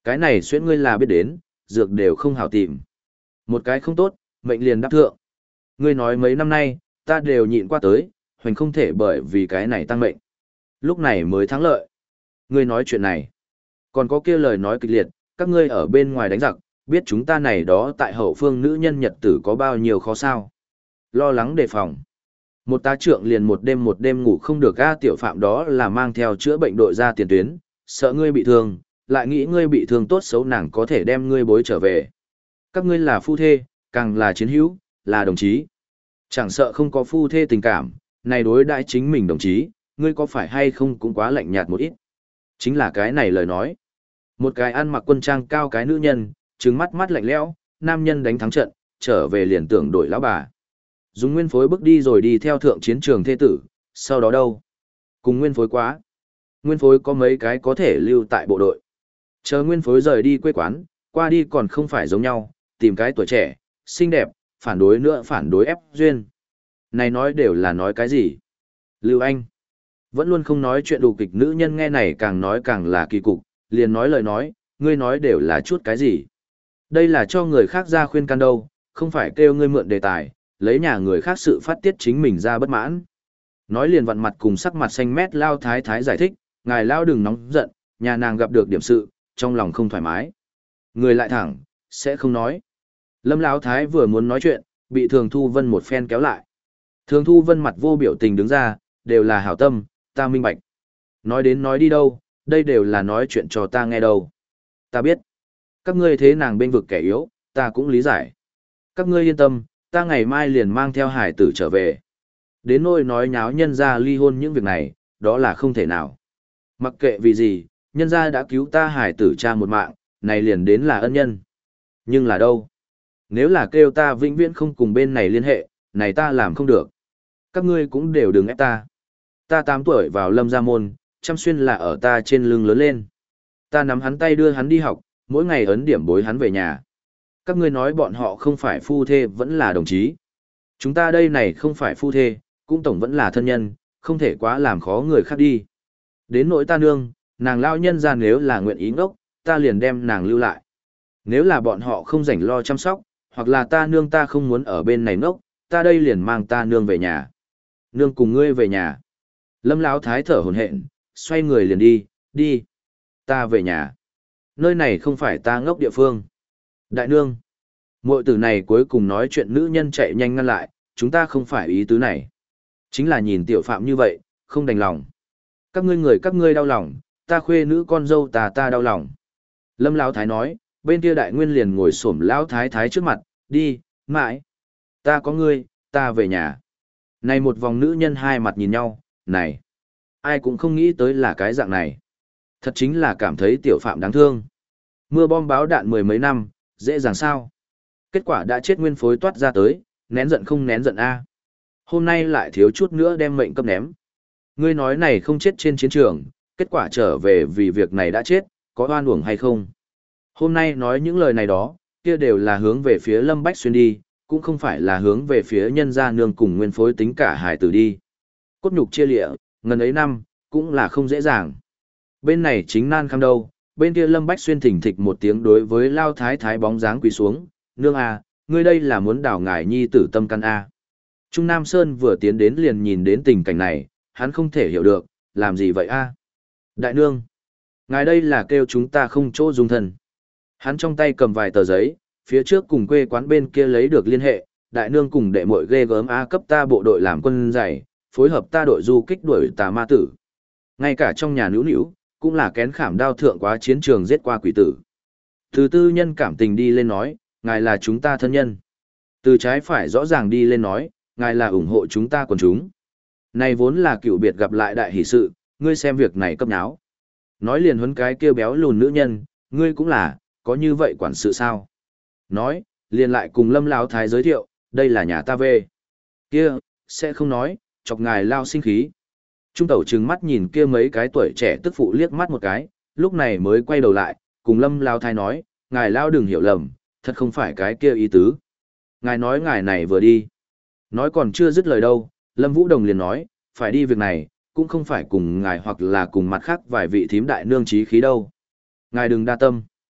Cái này xuyễn ngươi là biết đến, dược đều không hảo tìm. Một cái không tốt, mệnh liền đáp thượng. Ngươi nói mấy năm nay, ta đều nhịn qua tới, hoành không thể bởi vì cái này tăng mệnh. Lúc này mới thắng lợi. Ngươi nói chuyện này. Còn có kia lời nói kịch liệt, các ngươi ở bên ngoài đánh giặc, biết chúng ta này đó tại hậu phương nữ nhân nhật tử có bao nhiêu khó sao. Lo lắng đề phòng. Một tá trượng liền một đêm một đêm ngủ không được, a tiểu phạm đó là mang theo chữa bệnh đội ra tiền tuyến, sợ ngươi bị thương, lại nghĩ ngươi bị thương tốt xấu nàng có thể đem ngươi bối trở về. Các ngươi là phu thê, càng là chiến hữu, là đồng chí. Chẳng sợ không có phu thê tình cảm, này đối đãi chính mình đồng chí, ngươi có phải hay không cũng quá lạnh nhạt một ít. Chính là cái này lời nói. Một cái ăn mặc quân trang cao cái nữ nhân, trừng mắt mắt lạnh lẽo, nam nhân đánh thắng trận, trở về liền tưởng đổi lão bà. Dùng nguyên phối bước đi rồi đi theo thượng chiến trường thê tử, sau đó đâu? Cùng nguyên phối quá. Nguyên phối có mấy cái có thể lưu tại bộ đội. Chờ nguyên phối rời đi quê quán, qua đi còn không phải giống nhau, tìm cái tuổi trẻ, xinh đẹp, phản đối nữa phản đối ép duyên. Này nói đều là nói cái gì? Lưu Anh. Vẫn luôn không nói chuyện đủ kịch nữ nhân nghe này càng nói càng là kỳ cục, liền nói lời nói, ngươi nói đều là chút cái gì? Đây là cho người khác ra khuyên can đâu, không phải kêu ngươi mượn đề tài, lấy nhà người khác sự phát tiết chính mình ra bất mãn. Nói liền vặn mặt cùng sắc mặt xanh mét lao thái thái giải thích, ngài lao đừng nóng giận, nhà nàng gặp được điểm sự, trong lòng không thoải mái. Người lại thẳng, sẽ không nói. Lâm lão thái vừa muốn nói chuyện, bị Thường Thu Vân một phen kéo lại. Thường Thu Vân mặt vô biểu tình đứng ra, đều là hảo tâm, ta minh bạch. Nói đến nói đi đâu, đây đều là nói chuyện cho ta nghe đâu. Ta biết, các ngươi thế nàng bên vực kẻ yếu, ta cũng lý giải. Các ngươi yên tâm, ta ngày mai liền mang theo hải tử trở về. Đến nỗi nói nháo nhân ra ly hôn những việc này, đó là không thể nào. Mặc kệ vì gì, nhân ra đã cứu ta hải tử cha một mạng, này liền đến là ân nhân. Nhưng là đâu? Nếu là kêu ta vĩnh viễn không cùng bên này liên hệ, này ta làm không được. Các ngươi cũng đều đừng ép ta. Ta tám tuổi vào Lâm Gia Môn, Trăm Xuyên là ở ta trên lưng lớn lên. Ta nắm hắn tay đưa hắn đi học, mỗi ngày ấn điểm bối hắn về nhà. Các ngươi nói bọn họ không phải phu thê vẫn là đồng chí. Chúng ta đây này không phải phu thê, cũng tổng vẫn là thân nhân, không thể quá làm khó người khác đi. Đến nỗi ta nương, nàng lao nhân ra nếu là nguyện ý ngốc, ta liền đem nàng lưu lại. Nếu là bọn họ không rảnh lo chăm sóc, hoặc là ta nương ta không muốn ở bên này ngốc, ta đây liền mang ta nương về nhà. Nương cùng ngươi về nhà. Lâm Lão thái thở hổn hển, xoay người liền đi, đi. Ta về nhà. Nơi này không phải ta ngốc địa phương. Đại nương. Muội tử này cuối cùng nói chuyện nữ nhân chạy nhanh ngăn lại, chúng ta không phải ý tứ này. Chính là nhìn tiểu phạm như vậy, không đành lòng. Các ngươi người các ngươi đau lòng, ta khuê nữ con dâu ta ta đau lòng. Lâm Lão thái nói, bên kia đại nguyên liền ngồi xổm Lão thái thái trước mặt, đi, mãi. Ta có ngươi, ta về nhà. Này một vòng nữ nhân hai mặt nhìn nhau, này. Ai cũng không nghĩ tới là cái dạng này. Thật chính là cảm thấy tiểu phạm đáng thương. Mưa bom báo đạn mười mấy năm, dễ dàng sao. Kết quả đã chết nguyên phối toát ra tới, nén giận không nén giận a. Hôm nay lại thiếu chút nữa đem mệnh cấp ném. Ngươi nói này không chết trên chiến trường, kết quả trở về vì việc này đã chết, có oan uổng hay không? Hôm nay nói những lời này đó, kia đều là hướng về phía Lâm Bách Xuyên đi, cũng không phải là hướng về phía nhân gia nương cùng nguyên phối tính cả hải tử đi. Cốt nhục chia lịa, ngần ấy năm, cũng là không dễ dàng. Bên này chính nan khăm đâu, bên kia Lâm Bách Xuyên thỉnh thịch một tiếng đối với Lao Thái Thái bóng dáng quỳ xuống, nương à, ngươi đây là muốn đảo ngải nhi tử tâm căn a. Trung Nam Sơn vừa tiến đến liền nhìn đến tình cảnh này, hắn không thể hiểu được, làm gì vậy a? Đại nương, ngài đây là kêu chúng ta không chỗ dung thân. Hắn trong tay cầm vài tờ giấy, phía trước cùng quê quán bên kia lấy được liên hệ, đại nương cùng đệ muội ghê gớm a cấp ta bộ đội làm quân dày, phối hợp ta đội du kích đuổi tà ma tử. Ngay cả trong nhà nữu nữu, cũng là kén khảm đao thượng quá chiến trường giết qua quỷ tử. Từ tư nhân cảm tình đi lên nói, ngài là chúng ta thân nhân. Từ trái phải rõ ràng đi lên nói, ngài là ủng hộ chúng ta quần chúng. Này vốn là cựu biệt gặp lại đại hỷ sự, ngươi xem việc này cấp náo. Nói liền huấn cái kêu béo lùn nữ nhân, ngươi cũng là, có như vậy quản sự sao? Nói, liền lại cùng Lâm Lão thái giới thiệu, đây là nhà ta về. Kia, sẽ không nói, chọc ngài lao sinh khí. Trung tẩu trừng mắt nhìn kia mấy cái tuổi trẻ tức phụ liếc mắt một cái, lúc này mới quay đầu lại, cùng Lâm Lão thái nói, ngài lao đừng hiểu lầm, thật không phải cái kia ý tứ. Ngài nói ngài này vừa đi. Nói còn chưa dứt lời đâu, Lâm Vũ Đồng liền nói, phải đi việc này, cũng không phải cùng ngài hoặc là cùng mặt khác vài vị thím đại nương trí khí đâu. Ngài đừng đa tâm.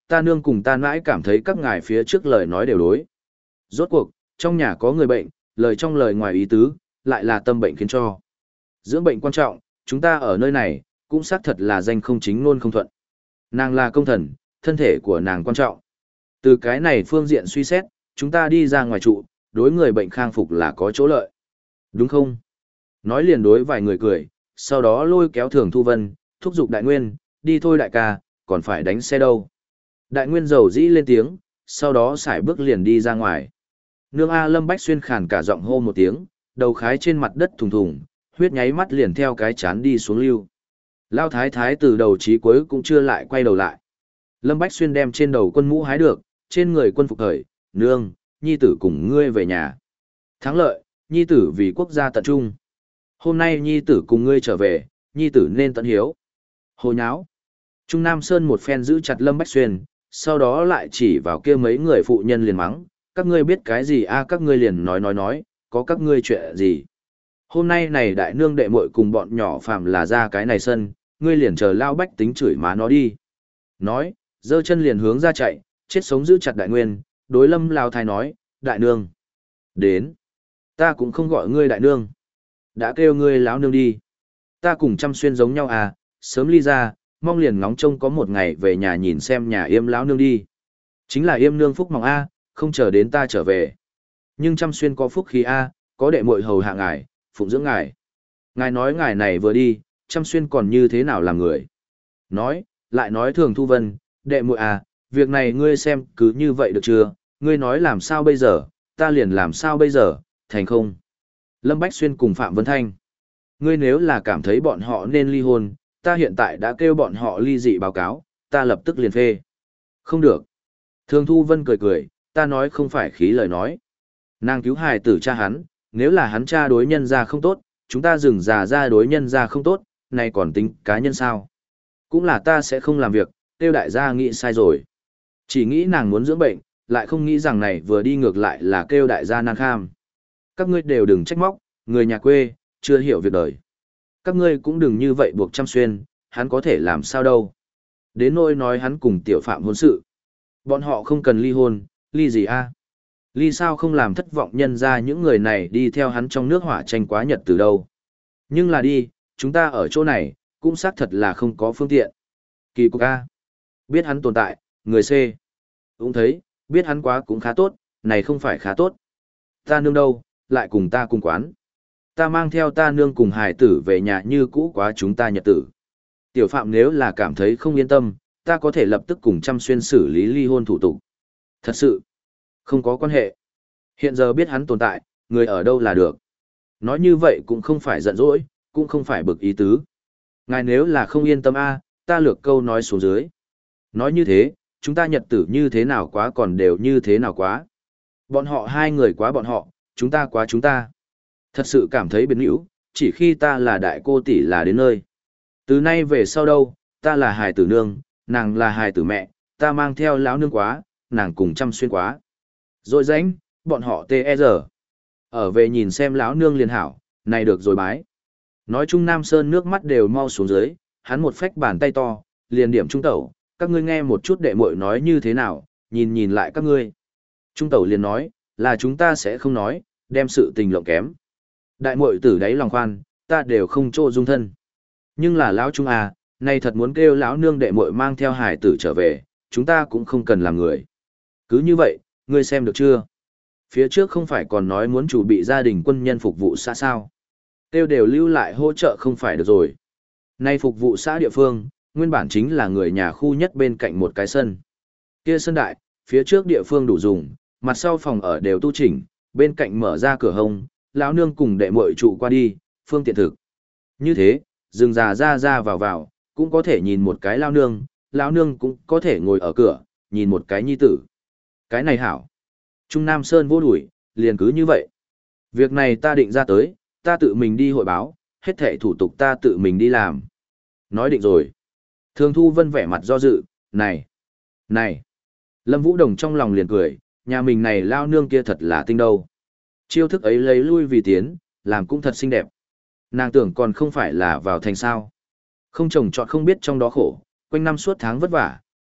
ta nương cùng ta nãi cảm thấy các ngài phía trước lời nói đều đối. Rốt cuộc, trong nhà có người bệnh, lời trong lời ngoài ý tứ, lại là tâm bệnh khiến cho. Dưỡng bệnh quan trọng, chúng ta ở nơi này, cũng xác thật là danh không chính luôn không thuận. Nàng là công thần, thân thể của nàng quan trọng. Từ cái này phương diện suy xét, chúng ta đi ra ngoài trụ, đối người bệnh khang phục là có chỗ lợi. Đúng không? Nói liền đối vài người cười, sau đó lôi kéo Thường Thu Vân, thúc giục Đại Nguyên, đi thôi đại ca, còn phải đánh xe đâu. Đại Nguyên dầu dĩ lên tiếng, sau đó xài bước liền đi ra ngoài. Nương A Lâm Bách Xuyên khàn cả giọng hô một tiếng, đầu khái trên mặt đất thùng thùng, huyết nháy mắt liền theo cái chán đi xuống lưu. Lao thái thái từ đầu chí cuối cũng chưa lại quay đầu lại. Lâm Bách Xuyên đem trên đầu quân mũ hái được, trên người quân phục thời, nương, nhi tử cùng ngươi về nhà. Thắng lợi, nhi tử vì quốc gia tận trung. Hôm nay nhi tử cùng ngươi trở về, nhi tử nên tận hiếu. Hồ nháo. Trung Nam Sơn một phen giữ chặt Lâm Bách Xuyên, sau đó lại chỉ vào kia mấy người phụ nhân liền mắng, các ngươi biết cái gì a? Các ngươi liền nói nói nói, có các ngươi chuyện gì. Hôm nay này đại nương đệ muội cùng bọn nhỏ phàm là ra cái này sân, ngươi liền chờ lao bách tính chửi má nó đi. Nói, giơ chân liền hướng ra chạy, chết sống giữ chặt đại nguyên, đối Lâm lao thái nói, đại nương. Đến. Ta cũng không gọi ngươi đại nương. Đã kêu ngươi lão nương đi. Ta cùng Trăm Xuyên giống nhau à, sớm ly ra, mong liền ngóng trông có một ngày về nhà nhìn xem nhà Yêm lão nương đi. Chính là Yêm nương phúc mỏng a, không chờ đến ta trở về. Nhưng Trăm Xuyên có phúc khí a, có đệ muội hầu hạ ngài, phụng dưỡng ngài. Ngài nói ngài này vừa đi, Trăm Xuyên còn như thế nào làm người. Nói, lại nói Thường Thu Vân, đệ muội à, việc này ngươi xem cứ như vậy được chưa, ngươi nói làm sao bây giờ, ta liền làm sao bây giờ, thành không. Lâm Bách Xuyên cùng Phạm Vân Thanh. Ngươi nếu là cảm thấy bọn họ nên ly hôn, ta hiện tại đã kêu bọn họ ly dị báo cáo, ta lập tức liền phê. Không được. Thường Thu Vân cười cười, ta nói không phải khí lời nói. Nàng cứu hài tử cha hắn, nếu là hắn cha đối nhân ra không tốt, chúng ta dừng già ra đối nhân ra không tốt, này còn tính cá nhân sao. Cũng là ta sẽ không làm việc, tiêu đại gia nghĩ sai rồi. Chỉ nghĩ nàng muốn dưỡng bệnh, lại không nghĩ rằng này vừa đi ngược lại là kêu đại gia nan kham. Các ngươi đều đừng trách móc, người nhà quê, chưa hiểu việc đời. Các ngươi cũng đừng như vậy buộc Trăm Xuyên, hắn có thể làm sao đâu. Đến nỗi nói hắn cùng tiểu phạm hôn sự. Bọn họ không cần ly hôn, ly gì a? Ly sao không làm thất vọng nhân ra những người này đi theo hắn trong nước hỏa tranh quá nhật từ đâu. Nhưng là đi, chúng ta ở chỗ này, cũng xác thật là không có phương tiện. Kỳ cục a. Biết hắn tồn tại, người C. Cũng thấy, biết hắn quá cũng khá tốt, này không phải khá tốt. Ta nương đâu, lại cùng ta cùng quán. Ta mang theo ta nương cùng hài tử về nhà như cũ quá chúng ta nhật tử. Tiểu phạm nếu là cảm thấy không yên tâm, ta có thể lập tức cùng Trăm Xuyên xử lý ly hôn thủ tục. Thật sự, không có quan hệ. Hiện giờ biết hắn tồn tại, người ở đâu là được. Nói như vậy cũng không phải giận dỗi, cũng không phải bực ý tứ. Ngài nếu là không yên tâm a, ta lược câu nói xuống dưới. Nói như thế, chúng ta nhật tử như thế nào quá còn đều như thế nào quá. Bọn họ hai người quá bọn họ, chúng ta quá chúng ta. Thật sự cảm thấy biến hữu, chỉ khi ta là đại cô tỷ là đến nơi. Từ nay về sau đâu, ta là hài tử nương, nàng là hài tử mẹ, ta mang theo lão nương quá, nàng cùng Trăm Xuyên quá. Rồi rãnh, bọn họ tê e giờ. Ở về nhìn xem lão nương liền hảo, này được rồi bái. Nói chung Nam Sơn nước mắt đều mau xuống dưới, hắn một phách bàn tay to, liền điểm trung tẩu, các ngươi nghe một chút đệ muội nói như thế nào, nhìn nhìn lại các ngươi. Trung tẩu liền nói, là chúng ta sẽ không nói, đem sự tình lộng kém. Đại muội tử đáy lòng khoan, ta đều không chỗ dung thân. Nhưng là lão trung à, nay thật muốn kêu lão nương đệ muội mang theo hải tử trở về, chúng ta cũng không cần làm người. Cứ như vậy, ngươi xem được chưa? Phía trước không phải còn nói muốn chủ bị gia đình quân nhân phục vụ xã sao? Kêu đều lưu lại hỗ trợ không phải được rồi. Nay phục vụ xã địa phương, nguyên bản chính là người nhà khu nhất bên cạnh một cái sân. Kia sân đại, phía trước địa phương đủ dùng, mặt sau phòng ở đều tu chỉnh, bên cạnh mở ra cửa hông, lão nương cùng đệ muội trụ qua đi, phương tiện thực. Như thế, rừng già ra ra vào vào, cũng có thể nhìn một cái lão nương, lão nương cũng có thể ngồi ở cửa, nhìn một cái nhi tử. Cái này hảo. Trung Nam Sơn vô đuổi, liền cứ như vậy. Việc này ta định ra tới, ta tự mình đi hội báo, hết thảy thủ tục ta tự mình đi làm. Nói định rồi. Thường Thu Vân vẻ mặt do dự, này, này. Lâm Vũ Đồng trong lòng liền cười, nhà mình này lao nương kia thật là tinh đâu. Chiêu thức ấy lấy lui vì tiến, làm cũng thật xinh đẹp. Nàng tưởng còn không phải là vào thành sao. Không trồng trọt không biết trong đó khổ, quanh năm suốt tháng vất vả,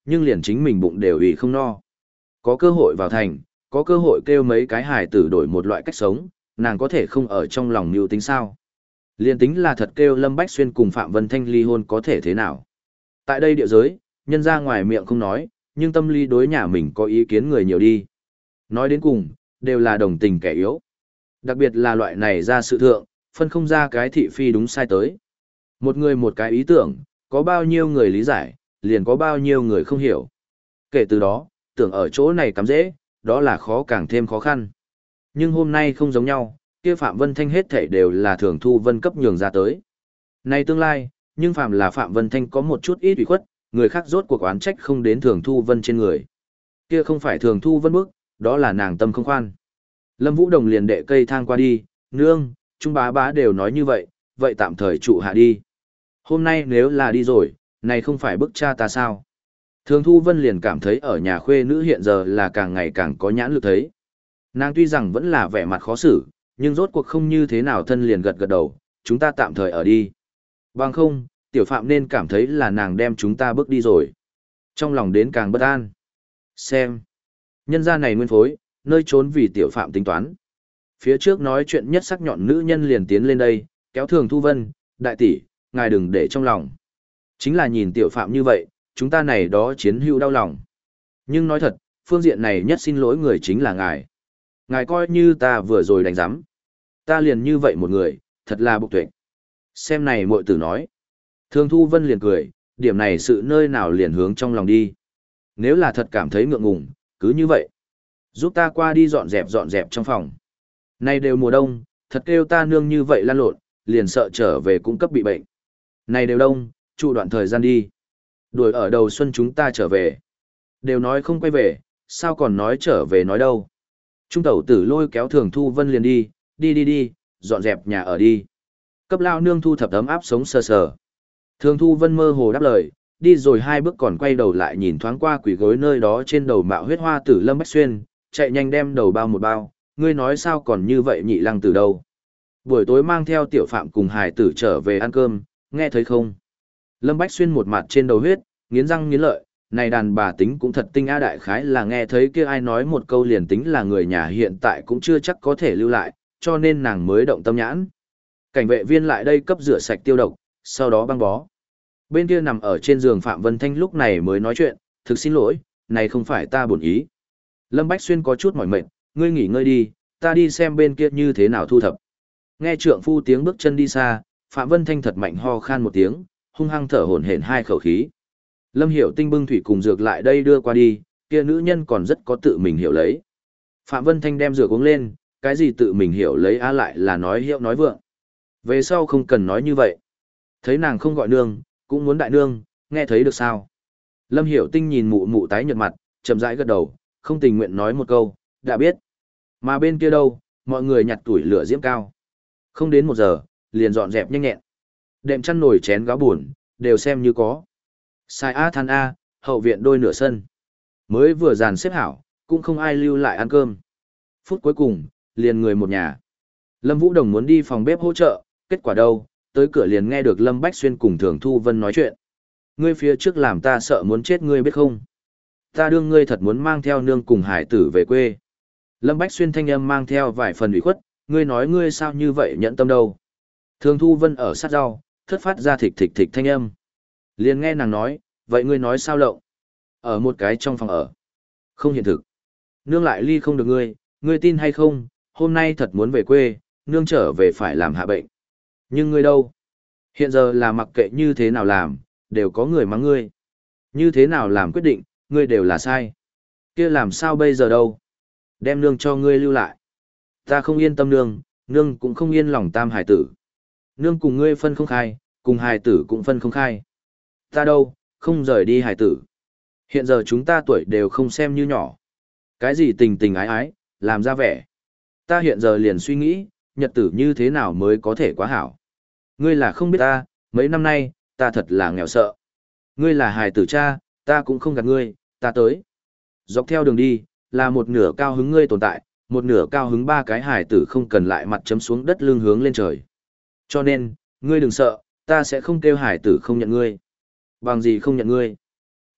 nhưng liền chính mình bụng đều ủy không no. Có cơ hội vào thành, có cơ hội kêu mấy cái hài tử đổi một loại cách sống, nàng có thể không ở trong lòng mưu tính sao. Liên tính là thật kêu Lâm Bách Xuyên cùng Phạm Vân Thanh ly hôn có thể thế nào. Tại đây địa giới, nhân ra ngoài miệng không nói, nhưng tâm lý đối nhà mình có ý kiến người nhiều đi. Nói đến cùng, đều là đồng tình kẻ yếu. Đặc biệt là loại này ra sự thượng, phân không ra cái thị phi đúng sai tới. Một người một cái ý tưởng, có bao nhiêu người lý giải, liền có bao nhiêu người không hiểu. Kể từ đó, tưởng ở chỗ này cắm dễ, đó là khó càng thêm khó khăn. Nhưng hôm nay không giống nhau, kia Phạm Vân Thanh hết thảy đều là Thường Thu Vân cấp nhường ra tới. Này tương lai, nhưng phạm là Phạm Vân Thanh có một chút ít ủy khuất, người khác rốt cuộc oán trách không đến Thường Thu Vân trên người. Kia không phải Thường Thu Vân bức, đó là nàng tâm không khoan. Lâm Vũ Đồng liền đệ cây thang qua đi, nương, trung bá bá đều nói như vậy, vậy tạm thời trụ hạ đi. Hôm nay nếu là đi rồi, này không phải bức cha ta sao? Thường Thu Vân liền cảm thấy ở nhà khuê nữ hiện giờ là càng ngày càng có nhãn lực thấy. Nàng tuy rằng vẫn là vẻ mặt khó xử, nhưng rốt cuộc không như thế nào thân liền gật gật đầu, chúng ta tạm thời ở đi. Bằng không, tiểu phạm nên cảm thấy là nàng đem chúng ta bước đi rồi. Trong lòng đến càng bất an. Xem. Nhân gia này nguyên phối, nơi trốn vì tiểu phạm tính toán. Phía trước nói chuyện nhất sắc nhọn nữ nhân liền tiến lên đây, kéo Thường Thu Vân, đại tỷ, ngài đừng để trong lòng. Chính là nhìn tiểu phạm như vậy, chúng ta này đó chiến hữu đau lòng. Nhưng nói thật, phương diện này nhất xin lỗi người chính là ngài. Ngài coi như ta vừa rồi đánh giám. Ta liền như vậy một người, thật là bục tuệ. Xem này muội tử nói. Thường Thu Vân liền cười, điểm này sự nơi nào liền hướng trong lòng đi. Nếu là thật cảm thấy ngượng ngùng, cứ như vậy. Giúp ta qua đi dọn dẹp dọn dẹp trong phòng. Nay đều mùa đông, thật kêu ta nương như vậy lan lộn, liền sợ trở về cung cấp bị bệnh. Này đều đông, trụ đoạn thời gian đi. Đuổi ở đầu xuân chúng ta trở về. Đều nói không quay về, sao còn nói trở về nói đâu. Trung tẩu tử lôi kéo Thường Thu Vân liền đi, đi đi đi, dọn dẹp nhà ở đi. Cấp lao nương thu thập ấm áp sống sờ sờ. Thường Thu Vân mơ hồ đáp lời, đi rồi hai bước còn quay đầu lại nhìn thoáng qua quỷ gối nơi đó trên đầu mạo huyết hoa tử Lâm Bách Xuyên, chạy nhanh đem đầu bao một bao, ngươi nói sao còn như vậy nhị lăng từ đâu. Buổi tối mang theo tiểu phạm cùng hài tử trở về ăn cơm, nghe thấy không? Lâm Bách Xuyên một mặt trên đầu huyết, nghiến răng nghiến lợi, này đàn bà tính cũng thật tinh a, đại khái là nghe thấy kia ai nói một câu liền tính là người nhà hiện tại cũng chưa chắc có thể lưu lại, cho nên nàng mới động tâm nhãn. Cảnh vệ viên lại đây cấp rửa sạch tiêu độc, sau đó băng bó. Bên kia nằm ở trên giường Phạm Vân Thanh lúc này mới nói chuyện, thực xin lỗi, này không phải ta bổn ý. Lâm Bách Xuyên có chút mỏi mệt, ngươi nghỉ ngơi đi, ta đi xem bên kia như thế nào thu thập. Nghe trượng phu tiếng bước chân đi xa, Phạm Vân Thanh thật mạnh ho khan một tiếng, hung hăng thở hổn hển hai khẩu khí. Lâm Hiểu Tinh bưng thủy cùng dược lại đây đưa qua đi, kia nữ nhân còn rất có tự mình hiểu lấy. Phạm Vân Thanh đem dược uống lên, cái gì tự mình hiểu lấy á lại là nói hiệu nói vượng. Về sau không cần nói như vậy. Thấy nàng không gọi nương, cũng muốn đại nương, nghe thấy được sao? Lâm Hiểu Tinh nhìn mụ mụ tái nhợt mặt, chậm rãi gật đầu, không tình nguyện nói một câu, đã biết. Mà bên kia đâu, mọi người nhặt tuổi lửa diễm cao. Không đến một giờ, liền dọn dẹp nhanh nhẹn. Đệm chăn nồi chén gáo buồn, đều xem như có. Sai A than A, hậu viện đôi nửa sân. Mới vừa dàn xếp hảo, cũng không ai lưu lại ăn cơm. Phút cuối cùng, liền người một nhà. Lâm Vũ Đồng muốn đi phòng bếp hỗ trợ, kết quả đâu, tới cửa liền nghe được Lâm Bách Xuyên cùng Thường Thu Vân nói chuyện. Ngươi phía trước làm ta sợ muốn chết ngươi biết không? Ta đương ngươi thật muốn mang theo nương cùng hải tử về quê. Lâm Bách Xuyên thanh âm mang theo vài phần ủy khuất, ngươi nói ngươi sao như vậy nhẫn tâm đâu. Thường Thu Vân ở sát rau, thất phát ra thịch thịch thịch thanh âm. Liền nghe nàng nói, vậy ngươi nói sao lộng? Ở một cái trong phòng ở. Không hiện thực. Nương lại ly không được ngươi, ngươi tin hay không, hôm nay thật muốn về quê, nương trở về phải làm hạ bệnh. Nhưng ngươi đâu? Hiện giờ là mặc kệ như thế nào làm, đều có người mắng ngươi. Như thế nào làm quyết định, ngươi đều là sai. Kia làm sao bây giờ đâu? Đem nương cho ngươi lưu lại. Ta không yên tâm nương, nương cũng không yên lòng tam hài tử. Nương cùng ngươi phân không khai, cùng hài tử cũng phân không khai. Ta đâu, không rời đi hài tử. Hiện giờ chúng ta tuổi đều không xem như nhỏ. Cái gì tình tình ái ái, làm ra vẻ. Ta hiện giờ liền suy nghĩ, nhật tử như thế nào mới có thể quá hảo. Ngươi là không biết ta, mấy năm nay, ta thật là nghèo sợ. Ngươi là hài tử cha, ta cũng không gạt ngươi, ta tới. Dọc theo đường đi, là một nửa cao hứng ngươi tồn tại, một nửa cao hứng ba cái hài tử không cần lại mặt chấm xuống đất lưng hướng lên trời. Cho nên, ngươi đừng sợ, ta sẽ không kêu hài tử không nhận ngươi. Bằng gì không nhận ngươi?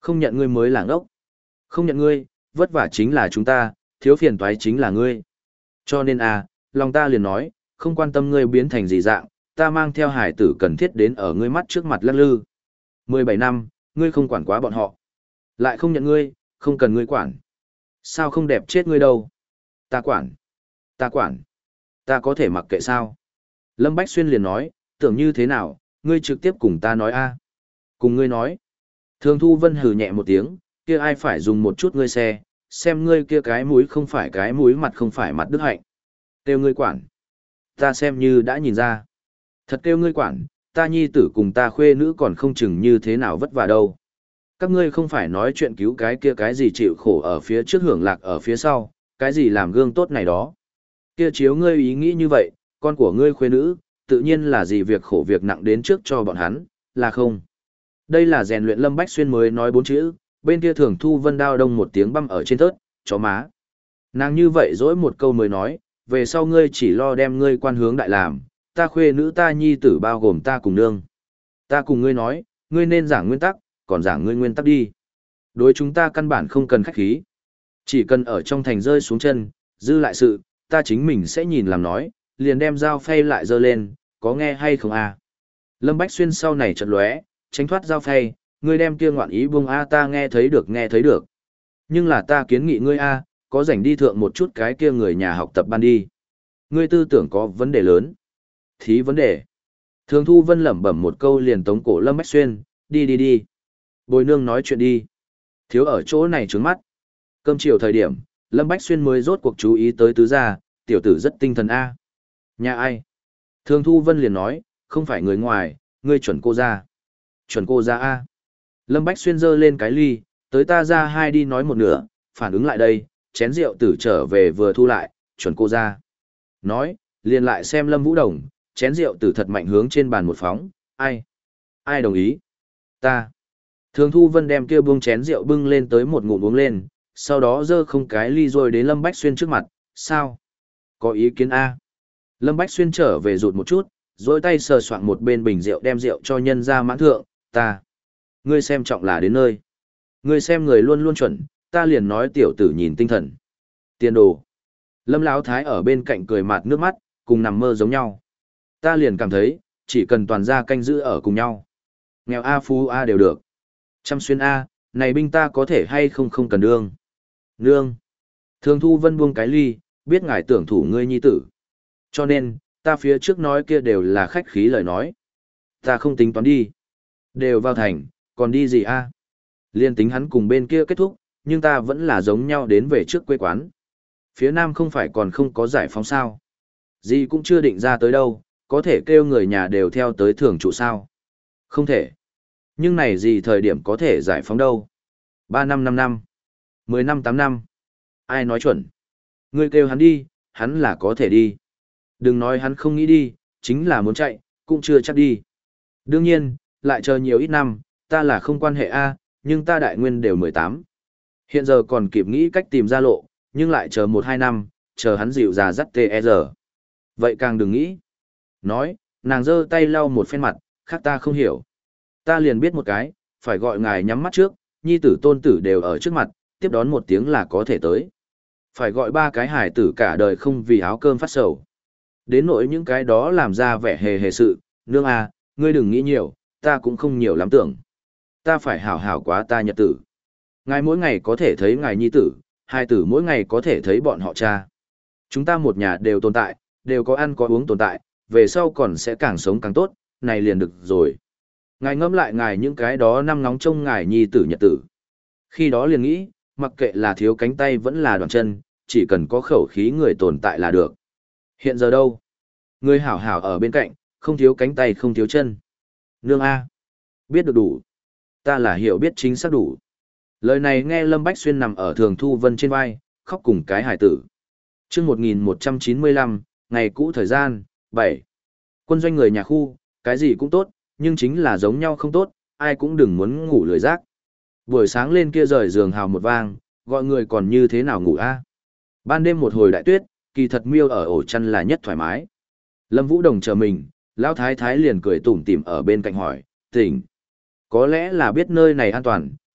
Không nhận ngươi mới là ngốc. Không nhận ngươi, vất vả chính là chúng ta, thiếu phiền toái chính là ngươi. Cho nên à, lòng ta liền nói, không quan tâm ngươi biến thành gì dạng, ta mang theo hải tử cần thiết đến ở ngươi mắt trước mặt lắc lư. mười bảy năm, ngươi không quản quá bọn họ. Lại không nhận ngươi, không cần ngươi quản. Sao không đẹp chết ngươi đâu? Ta quản. Ta quản. Ta có thể mặc kệ sao? Lâm Bách Xuyên liền nói, tưởng như thế nào, ngươi trực tiếp cùng ta nói a. Cùng ngươi nói. Thường Thu Vân hừ nhẹ một tiếng, kia ai phải dùng một chút ngươi xe, xem ngươi kia cái mũi không phải cái mũi mặt không phải mặt đức hạnh. Kêu ngươi quản. Ta xem như đã nhìn ra. Thật kêu ngươi quản, ta nhi tử cùng ta khuê nữ còn không chừng như thế nào vất vả đâu. Các ngươi không phải nói chuyện cứu cái kia cái gì chịu khổ ở phía trước hưởng lạc ở phía sau, cái gì làm gương tốt này đó. Kia chiếu ngươi ý nghĩ như vậy, con của ngươi khuê nữ, tự nhiên là gì việc khổ việc nặng đến trước cho bọn hắn, là không. Đây là rèn luyện Lâm Bách Xuyên mới nói bốn chữ, bên kia Thường Thu Vân đao đông một tiếng băm ở trên thớt, chó má. Nàng như vậy dỗi một câu mới nói, về sau ngươi chỉ lo đem ngươi quan hướng đại làm, ta khuê nữ ta nhi tử bao gồm ta cùng nương. Ta cùng ngươi nói, ngươi nên giảng nguyên tắc, còn giảng ngươi nguyên tắc đi. Đối chúng ta căn bản không cần khách khí. Chỉ cần ở trong thành rơi xuống chân, dư lại sự, ta chính mình sẽ nhìn làm nói, liền đem dao phay lại dơ lên, có nghe hay không à? Lâm Bách Xuyên sau này chợt lóe, tránh thoát dao phay, ngươi đem kia ngoạn ý buông a ta nghe thấy được nghe thấy được. Nhưng là ta kiến nghị ngươi a, có rảnh đi thượng một chút cái kia người nhà học tập ban đi. Ngươi tư tưởng có vấn đề lớn. Thí vấn đề. Thường Thu Vân lẩm bẩm một câu liền tống cổ Lâm Bách Xuyên, đi đi đi. Bồi nương nói chuyện đi. Thiếu ở chỗ này trướng mắt. Cơm chiều thời điểm, Lâm Bách Xuyên mới rốt cuộc chú ý tới tứ gia, tiểu tử rất tinh thần a. Nhà ai? Thường Thu Vân liền nói, không phải người ngoài, ngươi chuẩn cô ra. Chuẩn cô ra a. Lâm Bách Xuyên giơ lên cái ly, tới ta ra hai đi nói một nửa, phản ứng lại đây, chén rượu tử trở về vừa thu lại, chuẩn cô ra. Nói, liền lại xem Lâm Vũ Đồng, chén rượu tử thật mạnh hướng trên bàn một phóng, ai? Ai đồng ý? Ta. Thường Thu Vân đem kia buông chén rượu bưng lên tới một ngụm uống lên, sau đó giơ không cái ly rồi đến Lâm Bách Xuyên trước mặt, sao? Có ý kiến A. Lâm Bách Xuyên trở về rụt một chút, dối tay sờ soạn một bên bình rượu đem rượu cho nhân ra mãn thượng, ta. Ngươi xem trọng là đến nơi. Ngươi xem người luôn luôn chuẩn, ta liền nói tiểu tử nhìn tinh thần. Tiền đồ. Lâm Lão Thái ở bên cạnh cười mạt nước mắt, cùng nằm mơ giống nhau. Ta liền cảm thấy, chỉ cần toàn gia canh giữ ở cùng nhau. Nghèo A phú A đều được. Trăm xuyên A, này binh ta có thể hay không không cần đương. Nương. Thường Thu Vân buông cái ly, biết ngài tưởng thủ ngươi nhi tử. Cho nên, ta phía trước nói kia đều là khách khí lời nói. Ta không tính toán đi. Đều vào thành, còn đi gì a? Liên tính hắn cùng bên kia kết thúc, nhưng ta vẫn là giống nhau đến về trước quê quán. Phía Nam không phải còn không có giải phóng sao. Gì cũng chưa định ra tới đâu, có thể kêu người nhà đều theo tới thường trụ sao. Không thể. Nhưng này gì thời điểm có thể giải phóng đâu. Ba năm năm năm. Mười năm tám năm. Ai nói chuẩn. Ngươi kêu hắn đi, hắn là có thể đi. Đừng nói hắn không nghĩ đi, chính là muốn chạy, cũng chưa chắc đi. Đương nhiên, lại chờ nhiều ít năm, ta là không quan hệ A, nhưng ta đại nguyên đều mười tám. Hiện giờ còn kịp nghĩ cách tìm ra lộ, nhưng lại chờ một hai năm, chờ hắn dịu già dắt tê e giờ. Vậy càng đừng nghĩ. Nói, nàng giơ tay lau một phen mặt, khác ta không hiểu. Ta liền biết một cái, phải gọi ngài nhắm mắt trước, nhi tử tôn tử đều ở trước mặt, tiếp đón một tiếng là có thể tới. Phải gọi ba cái hải tử cả đời không vì áo cơm phát sầu. Đến nỗi những cái đó làm ra vẻ hề hề sự, nương à, ngươi đừng nghĩ nhiều, ta cũng không nhiều lắm tưởng. Ta phải hảo hảo quá ta nhật tử. Ngài mỗi ngày có thể thấy ngài nhi tử, hai tử mỗi ngày có thể thấy bọn họ cha. Chúng ta một nhà đều tồn tại, đều có ăn có uống tồn tại, về sau còn sẽ càng sống càng tốt, này liền được rồi. Ngài ngẫm lại ngài những cái đó năm ngóng trông ngài nhi tử nhật tử. Khi đó liền nghĩ, mặc kệ là thiếu cánh tay vẫn là đoạn chân, chỉ cần có khẩu khí người tồn tại là được. Hiện giờ đâu? Người hảo hảo ở bên cạnh, không thiếu cánh tay không thiếu chân. Nương A. Biết được đủ. Ta là hiểu biết chính xác đủ. Lời này nghe Lâm Bách Xuyên nằm ở Thường Thu Vân trên vai, khóc cùng cái hải tử. chương một nghìn một trăm chín mươi lăm, ngày cũ thời gian, bảy. Quân doanh người nhà khu, cái gì cũng tốt, nhưng chính là giống nhau không tốt, ai cũng đừng muốn ngủ lười giác. Buổi sáng lên kia rời giường hào một vang, gọi người còn như thế nào ngủ a? Ban đêm một hồi đại tuyết, kỳ thật miêu ở ổ chăn là nhất thoải mái. Lâm Vũ Đồng chờ mình, Lão Thái Thái liền cười tủm tỉm ở bên cạnh hỏi, tỉnh. Có lẽ là biết nơi này an toàn,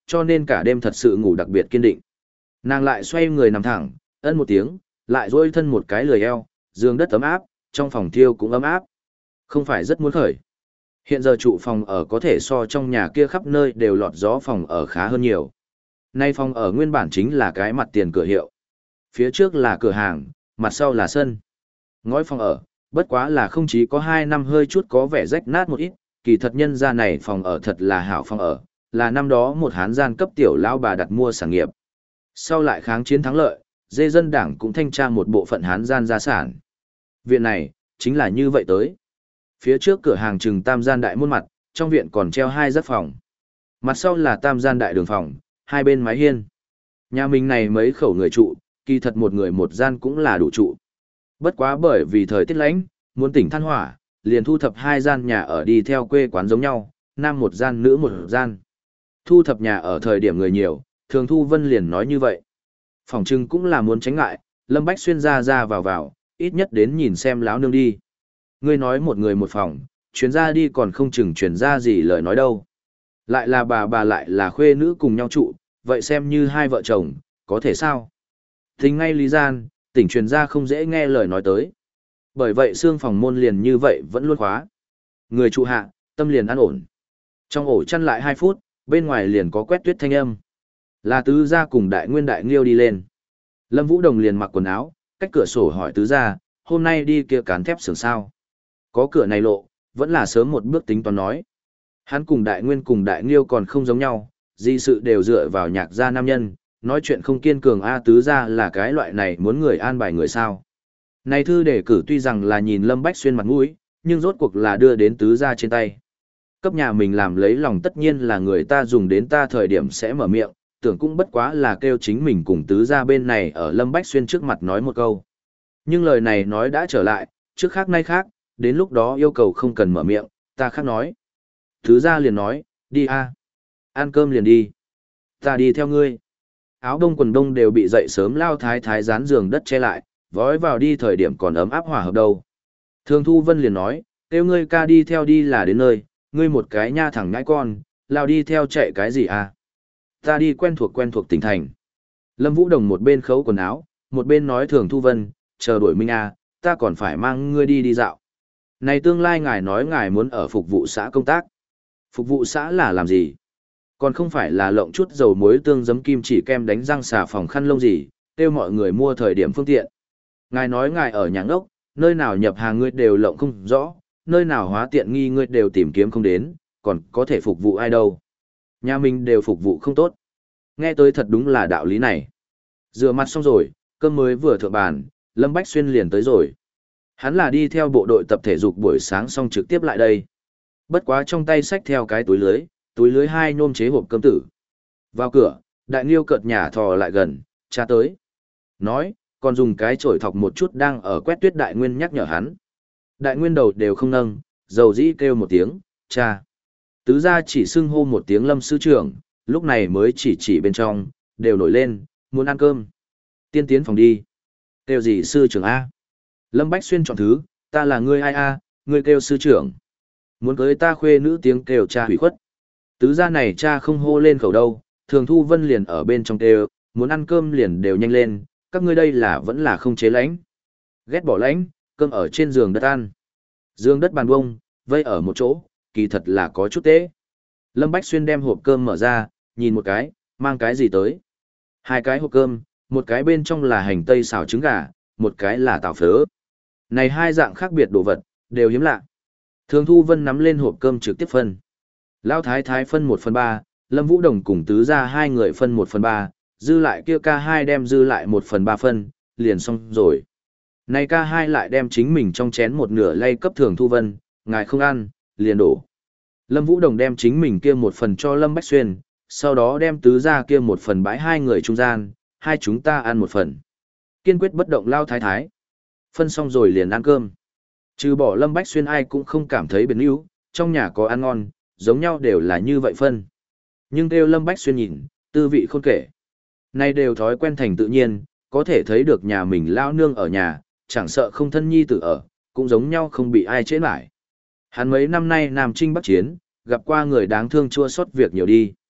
cho nên cả đêm thật sự ngủ đặc biệt kiên định. Nàng lại xoay người nằm thẳng, ân một tiếng, lại duỗi thân một cái lười eo, giường đất ấm áp, trong phòng thiêu cũng ấm áp. Không phải rất muốn khởi. Hiện giờ trụ phòng ở có thể so trong nhà kia khắp nơi đều lọt gió phòng ở khá hơn nhiều. Nay phòng ở nguyên bản chính là cái mặt tiền cửa hiệu. Phía trước là cửa hàng, mặt sau là sân. Ngói phòng ở, bất quá là không chí có hai năm hơi chút có vẻ rách nát một ít, kỳ thật nhân ra này phòng ở thật là hảo phòng ở, là năm đó một hán gian cấp tiểu lão bà đặt mua sản nghiệp. Sau lại kháng chiến thắng lợi, dê dân đảng cũng thanh tra một bộ phận hán gian gia sản. Viện này, chính là như vậy tới. Phía trước cửa hàng trừng tam gian đại môn mặt, trong viện còn treo hai giáp phòng. Mặt sau là tam gian đại đường phòng, hai bên mái hiên. Nhà mình này mấy khẩu người trụ, kỳ thật một người một gian cũng là đủ trụ. Bất quá bởi vì thời tiết lạnh, muốn tỉnh than hỏa, liền thu thập hai gian nhà ở đi theo quê quán giống nhau, nam một gian nữ một gian. Thu thập nhà ở thời điểm người nhiều, Thường Thu Vân liền nói như vậy. Phòng trưng cũng là muốn tránh ngại, Lâm Bách Xuyên ra ra vào vào, ít nhất đến nhìn xem láo nương đi. Ngươi nói một người một phòng, chuyến ra đi còn không chừng chuyển ra gì lời nói đâu. Lại là bà bà lại là khuê nữ cùng nhau trụ, vậy xem như hai vợ chồng, có thể sao? Thình ngay lý gian, tỉnh truyền ra không dễ nghe lời nói tới. Bởi vậy xương phòng môn liền như vậy vẫn luôn khóa. Người trụ hạ, tâm liền an ổn. Trong ổ chăn lại hai phút, bên ngoài liền có quét tuyết thanh âm. Là tứ gia cùng đại nguyên đại nghiêu đi lên. Lâm Vũ Đồng liền mặc quần áo, cách cửa sổ hỏi tứ gia, hôm nay đi kia cán thép xưởng sao. Có cửa này lộ, vẫn là sớm một bước tính toán nói. Hắn cùng đại nguyên cùng đại nghiêu còn không giống nhau, di sự đều dựa vào nhạc gia nam nhân, nói chuyện không kiên cường a tứ gia là cái loại này muốn người an bài người sao. Này thư đề cử tuy rằng là nhìn Lâm Bách Xuyên mặt mũi, nhưng rốt cuộc là đưa đến tứ gia trên tay. Cấp nhà mình làm lấy lòng tất nhiên là người ta dùng đến ta thời điểm sẽ mở miệng, tưởng cũng bất quá là kêu chính mình cùng tứ gia bên này ở Lâm Bách Xuyên trước mặt nói một câu. Nhưng lời này nói đã trở lại, trước khác nay khác, đến lúc đó yêu cầu không cần mở miệng, ta khác nói. Tứ gia liền nói, đi a, ăn cơm liền đi. Ta đi theo ngươi. Áo đông quần đông đều bị dậy sớm lao thái thái dán giường đất che lại, vói vào đi thời điểm còn ấm áp hòa hợp đâu. Thường Thu Vân liền nói, kêu ngươi ca đi theo đi là đến nơi, ngươi một cái nha thẳng ngãi con, lao đi theo chạy cái gì à? Ta đi quen thuộc quen thuộc tỉnh thành. Lâm Vũ Đồng một bên khấu quần áo, một bên nói Thường Thu Vân, chờ đuổi Minh à, ta còn phải mang ngươi đi đi dạo. Này tương lai ngài nói ngài muốn ở phục vụ xã công tác. Phục vụ xã là làm gì? Còn không phải là lộng chút dầu muối tương giấm kim chỉ kem đánh răng xà phòng khăn lông gì, kêu mọi người mua thời điểm phương tiện. Ngài nói ngài ở nhà ốc, nơi nào nhập hàng ngươi đều lộng không rõ, nơi nào hóa tiện nghi ngươi đều tìm kiếm không đến, còn có thể phục vụ ai đâu. Nhà mình đều phục vụ không tốt. Nghe tới thật đúng là đạo lý này. Rửa mặt xong rồi, cơm mới vừa thượng bàn, Lâm Bách Xuyên liền tới rồi. Hắn là đi theo bộ đội tập thể dục buổi sáng xong trực tiếp lại đây. Bất quá trong tay xách theo cái túi lưới, túi lưới hai nôm chế hộp cơm tử. Vào cửa, đại nghiêu cợt nhả thò lại gần, cha tới. Nói, còn dùng cái chổi thọc một chút đang ở quét tuyết đại nguyên nhắc nhở hắn. Đại nguyên đầu đều không nâng, dầu dĩ kêu một tiếng, cha. Tứ gia chỉ xưng hô một tiếng Lâm sư trưởng, lúc này mới chỉ chỉ bên trong, đều nổi lên, muốn ăn cơm. Tiên tiến phòng đi. Kêu gì sư trưởng A? Lâm Bách Xuyên chọn thứ, ta là ngươi ai A, ngươi kêu sư trưởng. Muốn cưới ta khuê nữ tiếng kêu cha hủy khuất. Tứ gia này cha không hô lên khẩu đâu, Thường Thu Vân liền ở bên trong kêu, muốn ăn cơm liền đều nhanh lên, các ngươi đây là vẫn là không chế lãnh. Ghét bỏ lãnh, cơm ở trên giường đất ăn. Giường đất bàn bông, vây ở một chỗ, kỳ thật là có chút tế. Lâm Bách Xuyên đem hộp cơm mở ra, nhìn một cái, mang cái gì tới. Hai cái hộp cơm, một cái bên trong là hành tây xào trứng gà, một cái là tàu phớ. Này hai dạng khác biệt đồ vật, đều hiếm lạ. Thường Thu Vân nắm lên hộp cơm trực tiếp phân. Lão thái thái phân một phần ba, Lâm Vũ Đồng cùng tứ gia hai người phân một phần ba, dư lại kia ca hai đem dư lại một phần ba phân, liền xong rồi. Này ca hai lại đem chính mình trong chén một nửa lay cấp Thường Thu Vân, ngài không ăn, liền đổ. Lâm Vũ Đồng đem chính mình kia một phần cho Lâm Bách Xuyên, sau đó đem tứ gia kia một phần bãi hai người trung gian, hai chúng ta ăn một phần. Kiên quyết bất động lao thái thái. Phân xong rồi liền ăn cơm. Trừ bỏ Lâm Bách Xuyên ai cũng không cảm thấy biến yếu, trong nhà có ăn ngon, giống nhau đều là như vậy phân. Nhưng kêu Lâm Bách Xuyên nhìn, tư vị khôn kể. Nay đều thói quen thành tự nhiên, có thể thấy được nhà mình lao nương ở nhà, chẳng sợ không thân nhi tử ở, cũng giống nhau không bị ai chế lại. Hắn mấy năm nay Nam Trinh Bắc Chiến, gặp qua người đáng thương chua xót việc nhiều đi.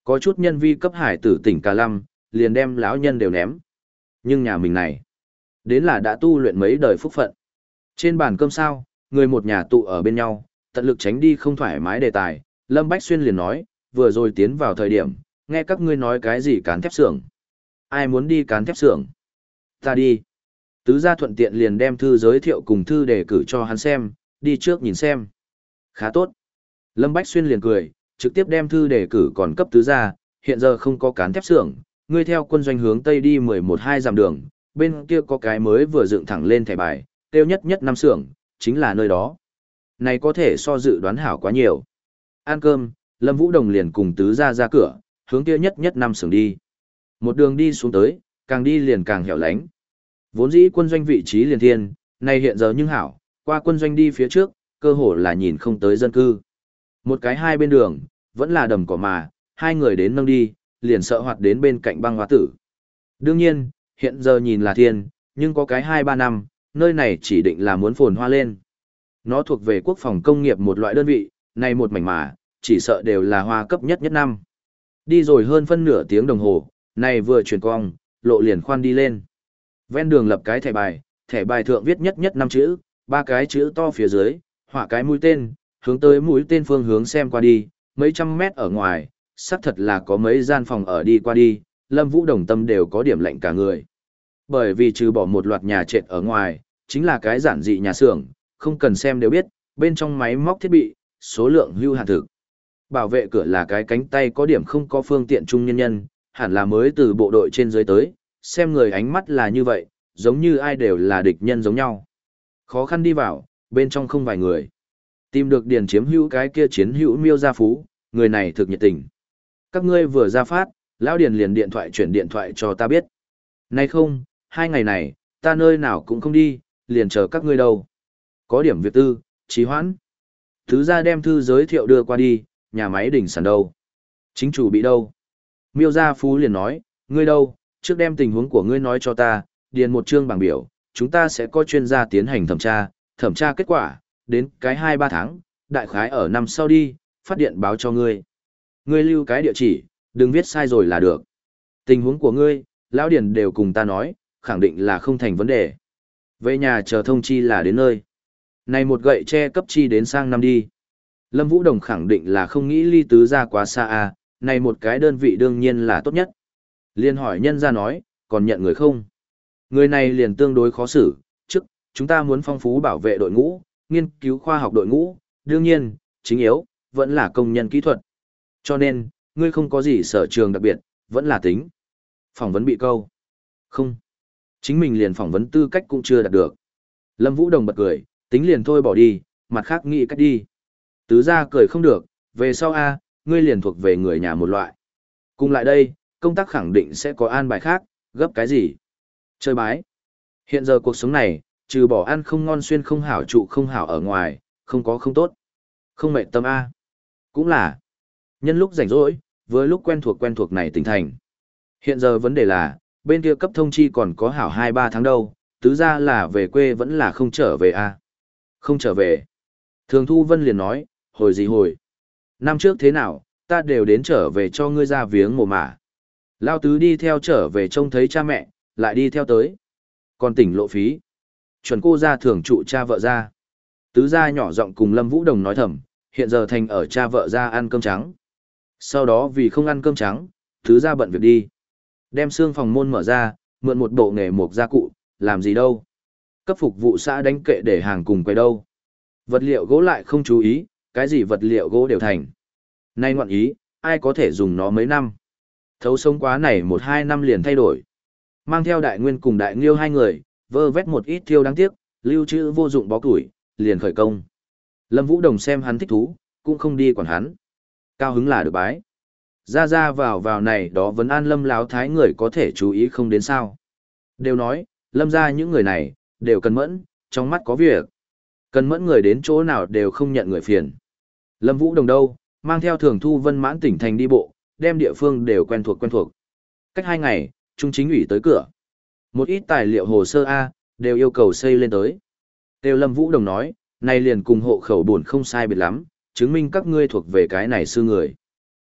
Có chút nhân vi cấp hải tử tỉnh Cà Lâm, liền đem lão nhân đều ném. Nhưng nhà mình này, đến là đã tu luyện mấy đời phúc phận. Trên bàn cơm sao, người một nhà tụ ở bên nhau, tận lực tránh đi không thoải mái đề tài, Lâm Bách Xuyên liền nói, vừa rồi tiến vào thời điểm, nghe các ngươi nói cái gì cán thép xưởng. Ai muốn đi cán thép xưởng? Ta đi. Tứ gia thuận tiện liền đem thư giới thiệu cùng thư đề cử cho hắn xem, đi trước nhìn xem. Khá tốt. Lâm Bách Xuyên liền cười, trực tiếp đem thư đề cử còn cấp tứ gia, hiện giờ không có cán thép xưởng, ngươi theo quân doanh hướng tây đi mười một hai dặm đường, bên kia có cái mới vừa dựng thẳng lên thẻ bài, tiêu nhất nhất năm xưởng, chính là nơi đó. Này có thể so dự đoán hảo quá nhiều. Ăn cơm, Lâm Vũ Đồng liền cùng tứ gia ra cửa, hướng kia nhất nhất năm xưởng đi. Một đường đi xuống tới, càng đi liền càng hẻo lánh. Vốn dĩ quân doanh vị trí liền thiên, này hiện giờ nhưng hảo, qua quân doanh đi phía trước, cơ hồ là nhìn không tới dân cư. Một cái hai bên đường, vẫn là đầm cỏ mà, hai người đến nâng đi, liền sợ hoạt đến bên cạnh băng hóa tử. Đương nhiên, hiện giờ nhìn là thiên, nhưng có cái hai ba năm, nơi này chỉ định là muốn phồn hoa lên. Nó thuộc về quốc phòng công nghiệp một loại đơn vị, này một mảnh mà, chỉ sợ đều là hoa cấp nhất nhất năm. Đi rồi hơn phân nửa tiếng đồng hồ, này vừa chuyển cong, lộ liền khoan đi lên. Ven đường lập cái thẻ bài, thẻ bài thượng viết nhất nhất năm chữ, ba cái chữ to phía dưới, họa cái mũi tên, hướng tới mũi tên phương hướng xem qua đi, mấy trăm mét ở ngoài, xác thật là có mấy gian phòng ở đi qua đi, Lâm Vũ Đồng tâm đều có điểm lạnh cả người. Bởi vì trừ bỏ một loạt nhà trệt ở ngoài, chính là cái giản dị nhà xưởng, không cần xem đều biết, bên trong máy móc thiết bị, số lượng hưu hạn thực. Bảo vệ cửa là cái cánh tay có điểm không có phương tiện trung nhân nhân, hẳn là mới từ bộ đội trên dưới tới, xem người ánh mắt là như vậy, giống như ai đều là địch nhân giống nhau. Khó khăn đi vào, bên trong không vài người. Tìm được điền chiếm hữu cái kia chiến hữu Miêu Gia Phú, người này thực nhiệt tình. Các ngươi vừa ra phát, lão điền liền điện thoại chuyển điện thoại cho ta biết. Nay không, hai ngày này, ta nơi nào cũng không đi, liền chờ các ngươi đâu. Có điểm việc tư, trì hoãn. Thứ ra đem thư giới thiệu đưa qua đi, nhà máy đỉnh sản đâu. Chính chủ bị đâu. Miêu Gia Phú liền nói, ngươi đâu, trước đem tình huống của ngươi nói cho ta, điền một chương bảng biểu, chúng ta sẽ có chuyên gia tiến hành thẩm tra, thẩm tra kết quả, đến cái hai ba tháng, đại khái ở năm sau đi, phát điện báo cho ngươi. Ngươi lưu cái địa chỉ, đừng viết sai rồi là được. Tình huống của ngươi, lão điền đều cùng ta nói, khẳng định là không thành vấn đề. Về nhà chờ thông chi là đến nơi. Này một gậy che cấp chi đến sang năm đi. Lâm Vũ Đồng khẳng định là không nghĩ ly tứ ra quá xa à, này một cái đơn vị đương nhiên là tốt nhất. Liên hỏi nhân ra nói, còn nhận người không? Người này liền tương đối khó xử, trước, chúng ta muốn phong phú bảo vệ đội ngũ, nghiên cứu khoa học đội ngũ, đương nhiên, chính yếu, vẫn là công nhân kỹ thuật. Cho nên, ngươi không có gì sở trường đặc biệt, vẫn là tính. Phỏng vấn bị câu. Không. Chính mình liền phỏng vấn tư cách cũng chưa đạt được. Lâm Vũ Đồng bật cười, tính liền thôi bỏ đi, mặt khác nghĩ cách đi. Tứ ra cười không được, về sau A, ngươi liền thuộc về người nhà một loại. Cùng lại đây, công tác khẳng định sẽ có an bài khác, gấp cái gì? Chơi bái. Hiện giờ cuộc sống này, trừ bỏ ăn không ngon xuyên không hảo trụ không hảo ở ngoài, không có không tốt. Không mệt tâm A. Cũng là. Nhân lúc rảnh rỗi, với lúc quen thuộc quen thuộc này tỉnh thành. Hiện giờ vấn đề là, bên kia cấp thông chi còn có hảo hai ba tháng đâu, tứ ra là về quê vẫn là không trở về A. Không trở về. Thường Thu Vân liền nói, hồi gì hồi. Năm trước thế nào, ta đều đến trở về cho ngươi ra viếng mồ mả. Lao tứ đi theo trở về trông thấy cha mẹ, lại đi theo tới. Còn tỉnh lộ phí. Chuẩn cô ra thường trụ cha vợ ra. Tứ gia nhỏ giọng cùng Lâm Vũ Đồng nói thầm, hiện giờ thành ở cha vợ ra ăn cơm trắng. Sau đó vì không ăn cơm trắng, tứ gia bận việc đi. Đem xương phòng môn mở ra, mượn một bộ nghề mộc gia cụ, làm gì đâu. Cấp phục vụ xã đánh kệ để hàng cùng quay đâu. Vật liệu gỗ lại không chú ý, cái gì vật liệu gỗ đều thành. Nay ngoạn ý, ai có thể dùng nó mấy năm. Thấu sống quá này một hai năm liền thay đổi. Mang theo đại nguyên cùng đại nghiêu hai người, vơ vét một ít thiêu đáng tiếc, lưu trữ vô dụng bó củi, liền khởi công. Lâm Vũ Đồng xem hắn thích thú, cũng không đi quản hắn. Cao hứng là được bái. Ra ra vào vào này đó vấn an Lâm láo thái người có thể chú ý không đến sao. Đều nói, Lâm ra những người này, đều cần mẫn, trong mắt có việc. Cần mẫn người đến chỗ nào đều không nhận người phiền. Lâm Vũ Đồng đâu, mang theo Thường Thu Vân mãn tỉnh thành đi bộ, đem địa phương đều quen thuộc quen thuộc. Cách hai ngày, Trung chính ủy tới cửa. Một ít tài liệu hồ sơ A, đều yêu cầu xây lên tới. Đều Lâm Vũ Đồng nói, này liền cùng hộ khẩu buồn không sai biệt lắm, chứng minh các ngươi thuộc về cái này sư người.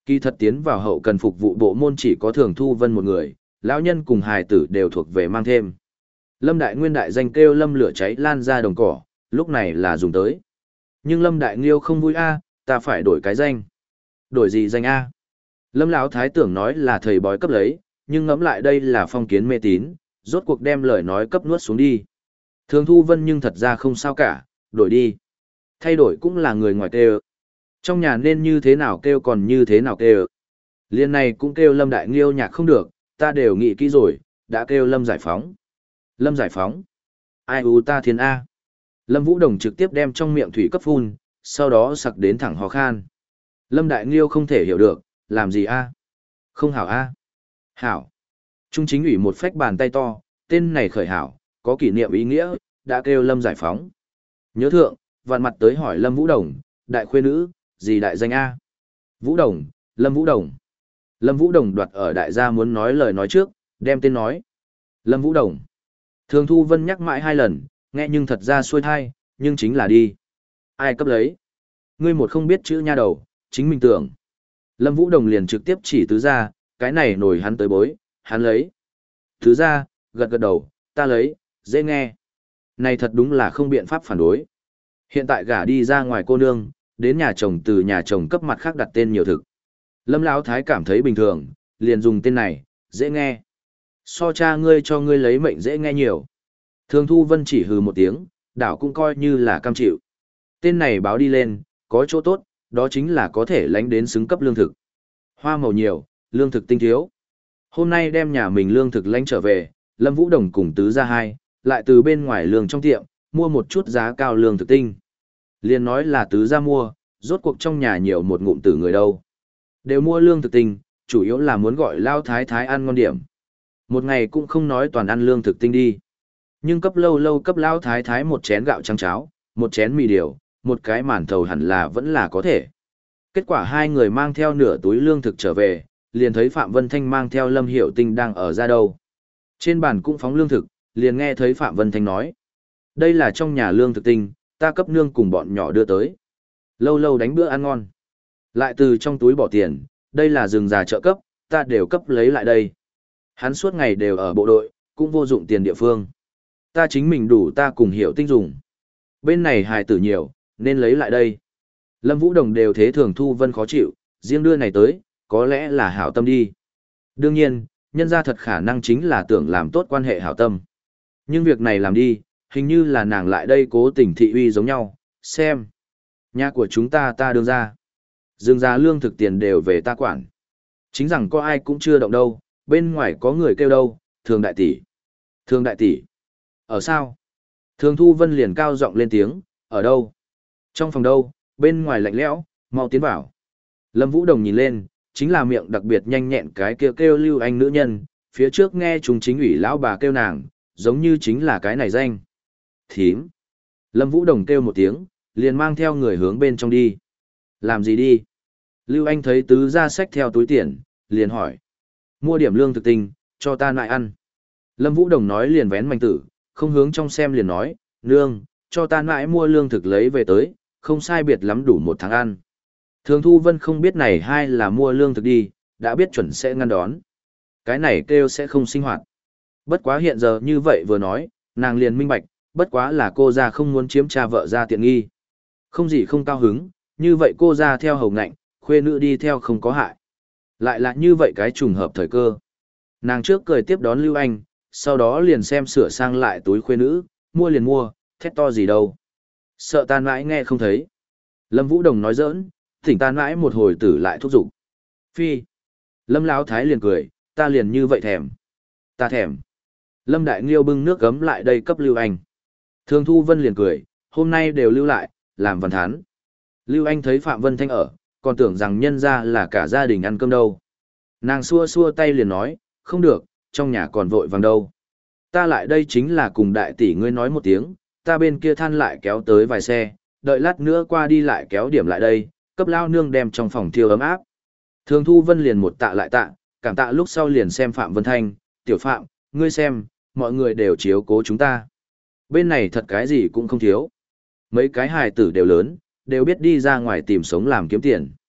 Kỳ thật tiến vào hậu cần phục vụ bộ môn chỉ có Thường Thu Vân một người, lão nhân cùng hài tử đều thuộc về mang thêm. Lâm Đại Nguyên đại danh kêu Lâm lửa cháy lan ra đồng cỏ, lúc này là dùng tới. Nhưng Lâm Đại Nghiêu không vui a, ta phải đổi cái danh. Đổi gì danh a? Lâm lão thái tưởng nói là thầy bói cấp lấy, nhưng ngẫm lại đây là phong kiến mê tín, rốt cuộc đem lời nói cấp nuốt xuống đi. Thường Thu Vân nhưng thật ra không sao cả, đổi đi. Thay đổi cũng là người ngoài kêu. Trong nhà nên như thế nào kêu còn như thế nào kêu. Liên này cũng kêu Lâm Đại Nghiêu nhạc không được, ta đều nghĩ kỹ rồi, đã kêu Lâm Giải Phóng. Lâm Giải Phóng. Ai u ta thiên A. Lâm Vũ Đồng trực tiếp đem trong miệng thủy cấp phun, sau đó sặc đến thẳng ho khan. Lâm Đại Nghiêu không thể hiểu được, làm gì A? Không hảo A. Hảo. Trung chính ủy một phách bàn tay to, tên này khởi hảo, có kỷ niệm ý nghĩa, đã kêu Lâm Giải Phóng. Nhớ thượng, vạn mặt tới hỏi Lâm Vũ Đồng, đại khuê nữ, gì đại danh A? Vũ Đồng, Lâm Vũ Đồng. Lâm Vũ Đồng đoạt ở đại gia muốn nói lời nói trước, đem tên nói. Lâm Vũ Đồng. Thường Thu Vân nhắc mãi hai lần, nghe nhưng thật ra xuôi thai, nhưng chính là đi. Ai cấp lấy? Ngươi một không biết chữ nha đầu, chính mình tưởng. Lâm Vũ Đồng liền trực tiếp chỉ tứ ra, cái này nổi hắn tới bối, hắn lấy. Tứ ra, gật gật đầu, ta lấy, dễ nghe. Này thật đúng là không biện pháp phản đối. Hiện tại gả đi ra ngoài cô nương, đến nhà chồng từ nhà chồng cấp mặt khác đặt tên nhiều thực. Lâm Lão Thái cảm thấy bình thường, liền dùng tên này, dễ nghe. So cha ngươi cho ngươi lấy mệnh dễ nghe nhiều. Thường Thu Vân chỉ hừ một tiếng, đảo cũng coi như là cam chịu. Tên này báo đi lên, có chỗ tốt, đó chính là có thể lánh đến xứng cấp lương thực. Hoa màu nhiều, lương thực tinh thiếu. Hôm nay đem nhà mình lương thực lánh trở về, Lâm Vũ Đồng cùng tứ ra hai, lại từ bên ngoài lương trong tiệm, mua một chút giá cao lương thực tinh. Liên nói là tứ ra mua, rốt cuộc trong nhà nhiều một ngụm tử người đâu. Đều mua lương thực tinh, chủ yếu là muốn gọi lao thái thái ăn ngon điểm. Một ngày cũng không nói toàn ăn lương thực tinh đi. Nhưng cấp lâu lâu cấp lao thái thái một chén gạo trắng cháo, một chén mì điều, một cái màn thầu hẳn là vẫn là có thể. Kết quả hai người mang theo nửa túi lương thực trở về, liền thấy Phạm Vân Thanh mang theo Lâm Hiểu Tinh đang ở ra đâu. Trên bàn cũng phóng lương thực, liền nghe thấy Phạm Vân Thanh nói. Đây là trong nhà lương thực tinh, ta cấp nương cùng bọn nhỏ đưa tới. Lâu lâu đánh bữa ăn ngon. Lại từ trong túi bỏ tiền, đây là rừng già trợ cấp, ta đều cấp lấy lại đây. Hắn suốt ngày đều ở bộ đội, cũng vô dụng tiền địa phương. Ta chính mình đủ ta cùng Hiểu Tinh dùng. Bên này hài tử nhiều, nên lấy lại đây. Lâm Vũ Đồng đều thế Thường Thu Vân khó chịu, riêng đưa này tới, có lẽ là hảo tâm đi. Đương nhiên, nhân ra thật khả năng chính là tưởng làm tốt quan hệ hảo tâm. Nhưng việc này làm đi, hình như là nàng lại đây cố tình thị uy giống nhau, xem. Nhà của chúng ta ta đương ra. Dương ra lương thực tiền đều về ta quản. Chính rằng có ai cũng chưa động đâu, bên ngoài có người kêu đâu, Thường đại tỷ. Thường đại tỷ. Ở sao? Thường Thu Vân liền cao giọng lên tiếng, ở đâu? Trong phòng đâu, bên ngoài lạnh lẽo, mau tiến vào. Lâm Vũ Đồng nhìn lên, chính là miệng đặc biệt nhanh nhẹn cái kêu kêu Lưu Anh nữ nhân, phía trước nghe chúng chính ủy lão bà kêu nàng, giống như chính là cái này danh. Thím. Lâm Vũ Đồng kêu một tiếng, liền mang theo người hướng bên trong đi. Làm gì đi? Lưu Anh thấy tứ ra sách theo túi tiền, liền hỏi. Mua điểm lương thực tinh, cho ta lại ăn. Lâm Vũ Đồng nói liền vén mảnh tử, không hướng trong xem liền nói, nương, cho ta lại mua lương thực lấy về tới, không sai biệt lắm đủ một tháng ăn. Thường Thu Vân không biết này hai là mua lương thực đi, đã biết chuẩn sẽ ngăn đón. Cái này kêu sẽ không sinh hoạt. Bất quá hiện giờ như vậy vừa nói, nàng liền minh bạch, bất quá là cô ra không muốn chiếm cha vợ ra tiện nghi. Không gì không cao hứng, như vậy cô ra theo hầu ngạnh, khuê nữ đi theo không có hại. Lại là như vậy cái trùng hợp thời cơ. Nàng trước cười tiếp đón Lưu Anh, sau đó liền xem sửa sang lại túi khuê nữ, mua liền mua, thét to gì đâu. Sợ ta mãi nghe không thấy. Lâm Vũ Đồng nói giỡn, thỉnh ta mãi một hồi tử lại thúc giục. Phi. Lâm Lão Thái liền cười, ta liền như vậy thèm. Ta thèm. Lâm Đại Nghiêu bưng nước gấm lại đây cấp Lưu Anh. Thường Thu Vân liền cười, hôm nay đều lưu lại, làm văn thán. Lưu Anh thấy Phạm Vân Thanh ở, còn tưởng rằng nhân ra là cả gia đình ăn cơm đâu. Nàng xua xua tay liền nói, không được, trong nhà còn vội vàng đâu. Ta lại đây chính là cùng đại tỷ ngươi nói một tiếng, ta bên kia than lại kéo tới vài xe, đợi lát nữa qua đi lại kéo điểm lại đây, cấp lao nương đem trong phòng thiêu ấm áp. Thường Thu Vân liền một tạ lại tạ, cảm tạ lúc sau liền xem Phạm Vân Thanh, tiểu Phạm, ngươi xem, mọi người đều chiếu cố chúng ta. Bên này thật cái gì cũng không thiếu. Mấy cái hài tử đều lớn, đều biết đi ra ngoài tìm sống làm kiếm tiền.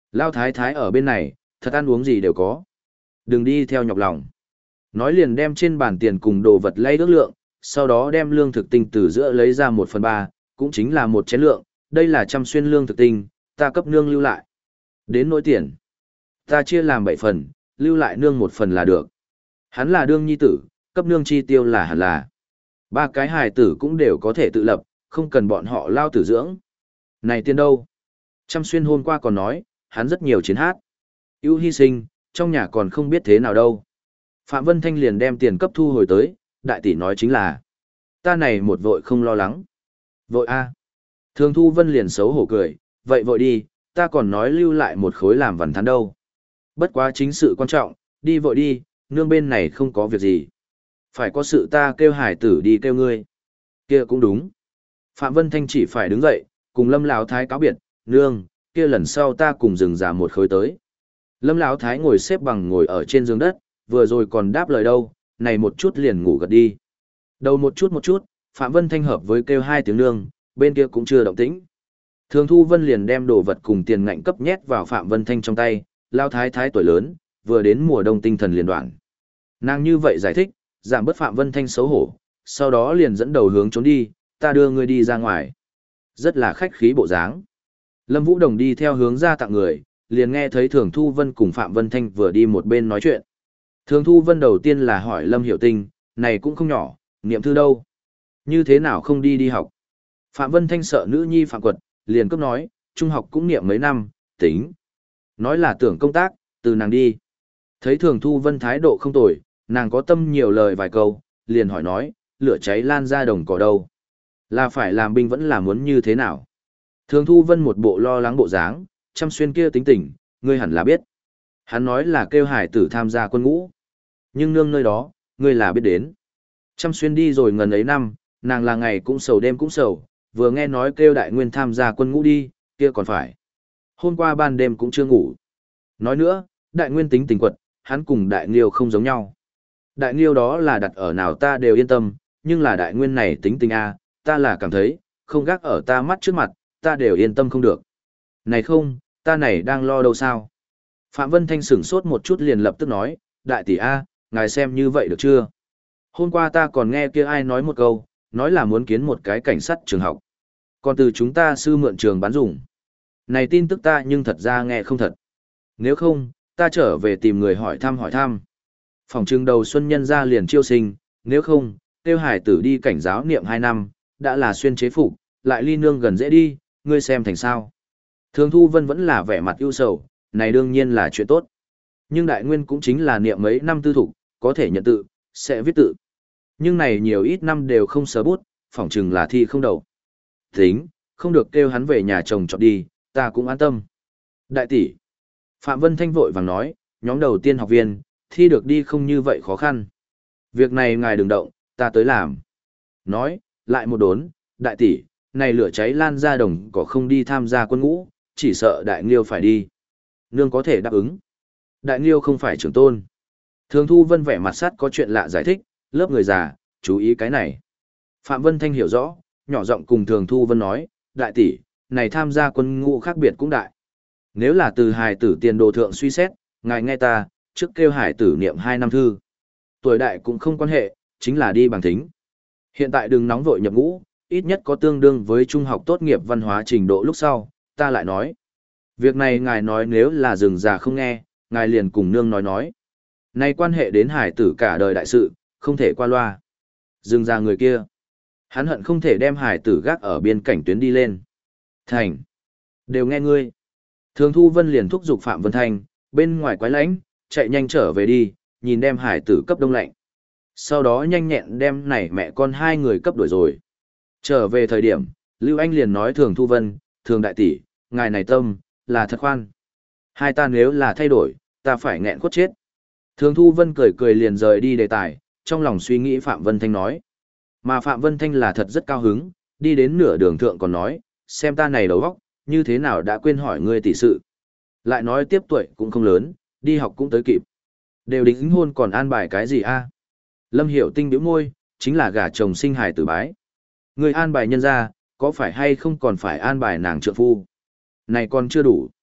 Lao thái thái ở bên này, thật ăn uống gì đều có. Đừng đi theo nhọc lòng. Nói liền đem trên bàn tiền cùng đồ vật lay ước lượng, sau đó đem lương thực tinh từ giữa lấy ra một phần ba, cũng chính là một chén lượng, đây là trăm xuyên lương thực tinh, ta cấp nương lưu lại. Đến nỗi tiền, ta chia làm bảy phần, lưu lại nương một phần là được. Hắn là đương nhi tử, cấp nương chi tiêu là hẳn là. Ba cái hài tử cũng đều có thể tự lập, không cần bọn họ lao tử dưỡng. Này tiền đâu? Trăm xuyên hôm qua còn nói, hắn rất nhiều chiến hát. Ưu hy sinh, trong nhà còn không biết thế nào đâu. Phạm Vân Thanh liền đem tiền cấp thu hồi tới, đại tỷ nói chính là. Ta này một vội không lo lắng. Vội a. Thường Thu Vân liền xấu hổ cười, vậy vội đi, ta còn nói lưu lại một khối làm vằn thắn đâu. Bất quá chính sự quan trọng, đi vội đi, nương bên này không có việc gì. Phải có sự ta kêu hải tử đi kêu ngươi. Kia cũng đúng. Phạm Vân Thanh chỉ phải đứng dậy, cùng Lâm Lão Thái cáo biệt, nương, kia lần sau ta cùng dừng giả một khối tới. Lâm Lão Thái ngồi xếp bằng ngồi ở trên giường đất, vừa rồi còn đáp lời đâu, này một chút liền ngủ gật đi. Đầu một chút một chút, Phạm Vân Thanh hợp với kêu hai tiếng nương, bên kia cũng chưa động tĩnh. Thường Thu Vân liền đem đồ vật cùng tiền ngạnh cấp nhét vào Phạm Vân Thanh trong tay, Lão Thái Thái tuổi lớn, vừa đến mùa đông tinh thần liền đoạn. Nàng như vậy giải thích, giảm bớt Phạm Vân Thanh xấu hổ, sau đó liền dẫn đầu hướng trốn đi, ta đưa ngươi đi ra ngoài. Rất là khách khí bộ dáng. Lâm Vũ Đồng đi theo hướng ra tặng người, liền nghe thấy Thường Thu Vân cùng Phạm Vân Thanh vừa đi một bên nói chuyện. Thường Thu Vân đầu tiên là hỏi Lâm Hiểu Tinh, này cũng không nhỏ, niệm thư đâu? Như thế nào không đi đi học? Phạm Vân Thanh sợ nữ nhi phạm quật, liền cấp nói, trung học cũng niệm mấy năm, tính. Nói là tưởng công tác, từ nàng đi. Thấy Thường Thu Vân thái độ không tồi, nàng có tâm nhiều lời vài câu, liền hỏi nói, lửa cháy lan ra đồng cỏ đâu? Là phải làm binh vẫn là muốn như thế nào? Thường Thu Vân một bộ lo lắng bộ dáng, chăm xuyên kia tính tình, ngươi hẳn là biết. Hắn nói là kêu hải tử tham gia quân ngũ. Nhưng nương nơi đó, ngươi là biết đến. Chăm xuyên đi rồi ngần ấy năm, nàng là ngày cũng sầu đêm cũng sầu, vừa nghe nói kêu đại nguyên tham gia quân ngũ đi, kia còn phải. Hôm qua ban đêm cũng chưa ngủ. Nói nữa, đại nguyên tính tình quật, hắn cùng đại nghiêu không giống nhau. Đại nghiêu đó là đặt ở nào ta đều yên tâm, nhưng là đại nguyên này tính tình A, ta là cảm thấy, không gác ở ta mắt trước mặt, ta đều yên tâm không được. Này không, ta này đang lo đâu sao? Phạm Vân Thanh sửng sốt một chút liền lập tức nói, đại tỷ A, ngài xem như vậy được chưa? Hôm qua ta còn nghe kia ai nói một câu, nói là muốn kiến một cái cảnh sát trường học. Còn từ chúng ta sư mượn trường bán dùng. Này tin tức ta nhưng thật ra nghe không thật. Nếu không, ta trở về tìm người hỏi thăm hỏi thăm. Phòng trường đầu xuân nhân ra liền chiêu sinh, nếu không, tiêu hải tử đi cảnh giáo niệm hai năm, đã là xuyên chế phục, lại ly nương gần dễ đi, ngươi xem thành sao. Thường Thu Vân vẫn là vẻ mặt ưu sầu, này đương nhiên là chuyện tốt. Nhưng đại nguyên cũng chính là niệm mấy năm tư thục, có thể nhận tự, sẽ viết tự. Nhưng này nhiều ít năm đều không sớ bút, phỏng chừng là thi không đầu. Tính, không được kêu hắn về nhà chồng chọn đi, ta cũng an tâm. Đại tỷ, Phạm Vân Thanh vội vàng nói, nhóm đầu tiên học viên, thi được đi không như vậy khó khăn. Việc này ngài đừng động, ta tới làm. Nói, lại một đốn, đại tỷ, này lửa cháy lan ra đồng có không đi tham gia quân ngũ, chỉ sợ đại nghiêu phải đi. Nương có thể đáp ứng. Đại nghiêu không phải trưởng tôn. Thường Thu Vân vẻ mặt sắt có chuyện lạ giải thích, lớp người già, chú ý cái này. Phạm Vân Thanh hiểu rõ, nhỏ giọng cùng Thường Thu Vân nói, đại tỷ, này tham gia quân ngũ khác biệt cũng đại. Nếu là từ hài tử tiền đồ thượng suy xét, ngài nghe ta, trước kêu hải tử niệm hai năm thư. Tuổi đại cũng không quan hệ, chính là đi bằng thính. Hiện tại đừng nóng vội nhập ngũ, ít nhất có tương đương với trung học tốt nghiệp văn hóa trình độ lúc sau, ta lại nói. Việc này ngài nói nếu là rừng già không nghe, ngài liền cùng nương nói nói. Này quan hệ đến hải tử cả đời đại sự, không thể qua loa. Rừng già người kia. Hắn hận không thể đem hải tử gác ở biên cảnh tuyến đi lên. Thành. Đều nghe ngươi. Thường Thu Vân liền thúc giục Phạm Vân Thanh, bên ngoài quái lãnh, chạy nhanh trở về đi, nhìn đem hải tử cấp đông lạnh. Sau đó nhanh nhẹn đem này mẹ con hai người cấp đuổi rồi. Trở về thời điểm, Lưu Anh liền nói Thường Thu Vân, Thường đại tỷ, ngài này tâm, là thật khoan. Hai ta nếu là thay đổi, ta phải nghẹn khuất chết. Thường Thu Vân cười cười liền rời đi đề tài, trong lòng suy nghĩ Phạm Vân Thanh nói. Mà Phạm Vân Thanh là thật rất cao hứng, đi đến nửa đường thượng còn nói, xem ta này đầu óc, như thế nào đã quên hỏi ngươi tỷ sự. Lại nói tiếp tuổi cũng không lớn, đi học cũng tới kịp. Đều đính hôn còn an bài cái gì a? Lâm Hiểu Tinh bĩu môi, chính là gả chồng sinh hài tử bái. Người an bài nhân ra, có phải hay không còn phải an bài nàng trượng phu? Này còn chưa đủ.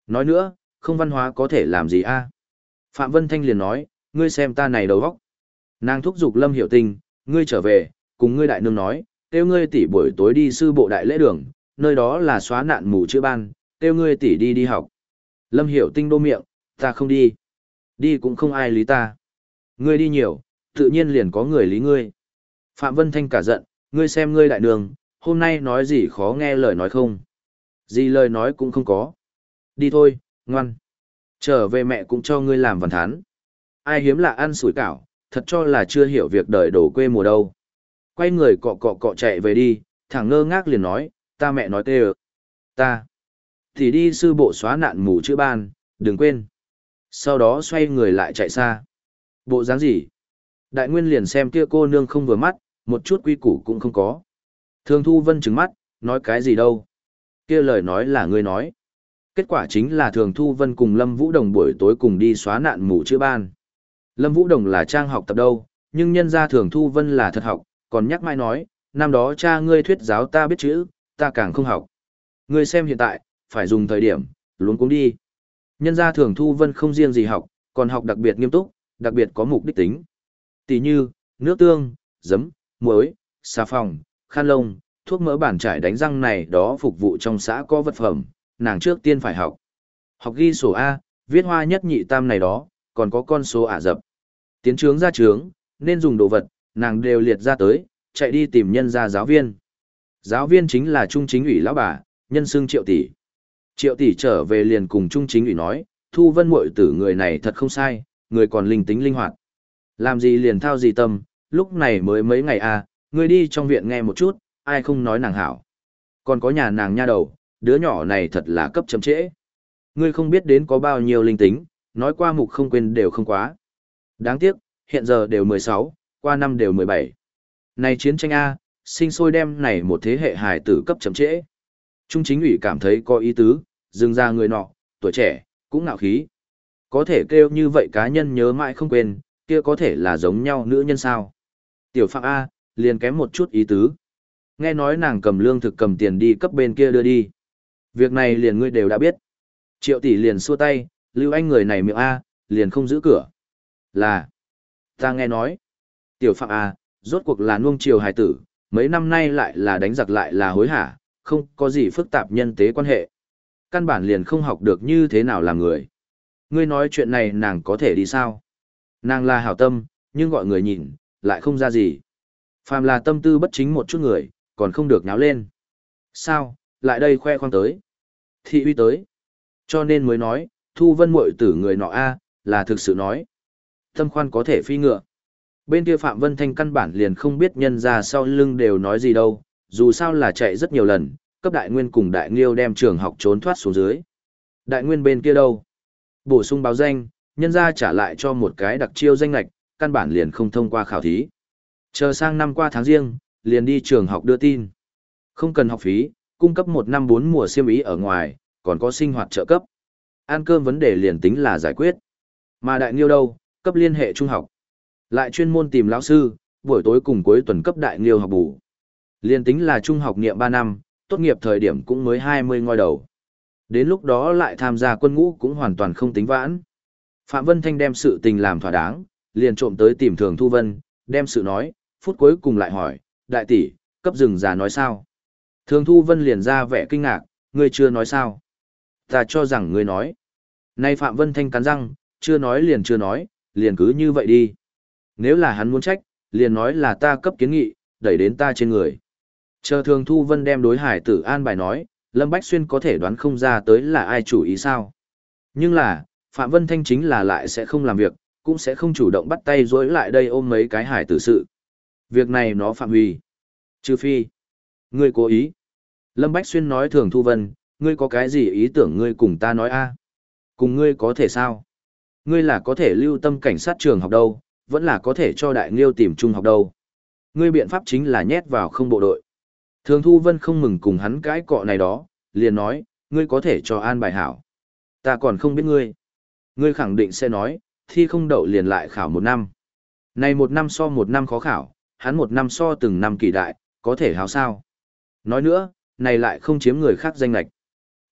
Nói nữa, không văn hóa có thể làm gì a? Phạm Vân Thanh liền nói, ngươi xem ta này đầu óc. Nàng thúc giục Lâm Hiểu Tinh, ngươi trở về, cùng ngươi đại nương nói, kêu ngươi tỷ buổi tối đi sư bộ đại lễ đường, nơi đó là xóa nạn mù chữa ban, kêu ngươi tỷ đi đi học. Lâm Hiểu Tinh đô miệng, ta không đi. Đi cũng không ai lý ta. Ngươi đi nhiều, tự nhiên liền có người lý ngươi. Phạm Vân Thanh cả giận, ngươi xem ngươi đại nương, hôm nay nói gì khó nghe lời nói không? Gì lời nói cũng không có. Đi thôi, ngoan. Trở về mẹ cũng cho ngươi làm văn thán. Ai hiếm lạ ăn sủi cảo, thật cho là chưa hiểu việc đời đổ quê mùa đâu. Quay người cọ cọ cọ chạy về đi, thẳng ngơ ngác liền nói, ta mẹ nói tê ơ. Ta. Thì đi sư bộ xóa nạn mù chữa ban, đừng quên. Sau đó xoay người lại chạy xa. Bộ dáng gì? Đại Nguyên liền xem kia cô nương không vừa mắt, một chút quy củ cũng không có. Thường Thu Vân trừng mắt, nói cái gì đâu? Kia lời nói là ngươi nói. Kết quả chính là Thường Thu Vân cùng Lâm Vũ Đồng buổi tối cùng đi xóa nạn mù chữa ban. Lâm Vũ Đồng là trang học tập đâu, nhưng nhân ra Thường Thu Vân là thật học, còn nhắc mai nói, năm đó cha ngươi thuyết giáo ta biết chữ, ta càng không học. Ngươi xem hiện tại, phải dùng thời điểm, luống cuống đi. Nhân ra Thường Thu Vân không riêng gì học, còn học đặc biệt nghiêm túc, đặc biệt có mục đích tính. Tỷ như, nước tương, giấm, muối, xà phòng, khăn lông, thuốc mỡ bản trải đánh răng này đó phục vụ trong xã có vật phẩm, nàng trước tiên phải học. Học ghi sổ A, viết hoa nhất nhị tam này đó, còn có con số Ả Rập. Tiến trướng ra trướng, nên dùng đồ vật, nàng đều liệt ra tới, chạy đi tìm nhân gia giáo viên. Giáo viên chính là Trung Chính ủy lão bà, nhân xưng Triệu tỷ. Triệu tỷ trở về liền cùng Trung Chính ủy nói, Thu Vân muội tử người này thật không sai, người còn linh tính linh hoạt. Làm gì liền thao gì tâm, lúc này mới mấy ngày à, người đi trong viện nghe một chút, ai không nói nàng hảo. Còn có nhà nàng nha đầu, đứa nhỏ này thật là cấp chậm trễ. Ngươi không biết đến có bao nhiêu linh tính, nói qua mục không quên đều không quá. Đáng tiếc, hiện giờ đều mười sáu, qua năm đều mười bảy. Này chiến tranh A, sinh sôi đem này một thế hệ hài tử cấp chậm trễ. Trung Chính ủy cảm thấy có ý tứ, dừng ra người nọ, tuổi trẻ, cũng ngạo khí. Có thể kêu như vậy cá nhân nhớ mãi không quên, kia có thể là giống nhau nữ nhân sao. Tiểu Phạm A, liền kém một chút ý tứ. Nghe nói nàng cầm lương thực cầm tiền đi cấp bên kia đưa đi. Việc này liền ngươi đều đã biết. Triệu tỷ liền xua tay, lưu anh người này miệng A, liền không giữ cửa. Là, ta nghe nói. Tiểu Phạm A, rốt cuộc là nuông chiều hài tử, mấy năm nay lại là đánh giặc lại là hối hả, không có gì phức tạp nhân tế quan hệ. Căn bản liền không học được như thế nào làm người. Ngươi nói chuyện này nàng có thể đi sao? Nàng là hảo tâm, nhưng gọi người nhìn, lại không ra gì. Phàm là tâm tư bất chính một chút người, còn không được nháo lên. Sao, lại đây khoe khoang tới. Thị uy tới. Cho nên mới nói, Thu Vân muội tử người nọ A, là thực sự nói. Tâm khoan có thể phi ngựa. Bên kia Phạm Vân Thanh căn bản liền không biết nhân ra sau lưng đều nói gì đâu, dù sao là chạy rất nhiều lần, cấp đại nguyên cùng đại nghiêu đem trường học trốn thoát xuống dưới. Đại nguyên bên kia đâu? Bổ sung báo danh, nhân ra trả lại cho một cái đặc chiêu danh lạch, căn bản liền không thông qua khảo thí. Chờ sang năm qua tháng riêng, liền đi trường học đưa tin. Không cần học phí, cung cấp một năm bốn mùa xiêm ý ở ngoài, còn có sinh hoạt trợ cấp. Ăn cơm vấn đề liền tính là giải quyết. Mà đại nghiêu đâu, cấp liên hệ trung học. Lại chuyên môn tìm lão sư, buổi tối cùng cuối tuần cấp đại nghiêu học bù. Liên tính là trung học niệm ba năm, tốt nghiệp thời điểm cũng mới hai mươi ngoi đầu. Đến lúc đó lại tham gia quân ngũ cũng hoàn toàn không tính vãn. Phạm Vân Thanh đem sự tình làm thỏa đáng, liền trộm tới tìm Thường Thu Vân, đem sự nói, phút cuối cùng lại hỏi, đại tỷ, cấp rừng già nói sao? Thường Thu Vân liền ra vẻ kinh ngạc, ngươi chưa nói sao? Ta cho rằng ngươi nói. Nay Phạm Vân Thanh cắn răng, chưa nói liền chưa nói, liền cứ như vậy đi. Nếu là hắn muốn trách, liền nói là ta cấp kiến nghị, đẩy đến ta trên người. Chờ Thường Thu Vân đem đối hải tử an bài nói, Lâm Bách Xuyên có thể đoán không ra tới là ai chủ ý sao. Nhưng là, Phạm Vân Thanh chính là lại sẽ không làm việc, cũng sẽ không chủ động bắt tay dối lại đây ôm mấy cái hải tử sự. Việc này nó phạm hủy. Trừ phi. Ngươi cố ý. Lâm Bách Xuyên nói Thường Thu Vân, ngươi có cái gì ý tưởng ngươi cùng ta nói a? Cùng ngươi có thể sao? Ngươi là có thể lưu tâm cảnh sát trường học đâu, vẫn là có thể cho đại nghiêu tìm trung học đâu. Ngươi biện pháp chính là nhét vào không bộ đội. Thường Thu Vân không mừng cùng hắn cãi cọ này đó, liền nói, ngươi có thể cho an bài hảo. Ta còn không biết ngươi. Ngươi khẳng định sẽ nói, thi không đậu liền lại khảo một năm. Này một năm so một năm khó khảo, hắn một năm so từng năm kỳ đại, có thể hảo sao. Nói nữa, này lại không chiếm người khác danh lệch.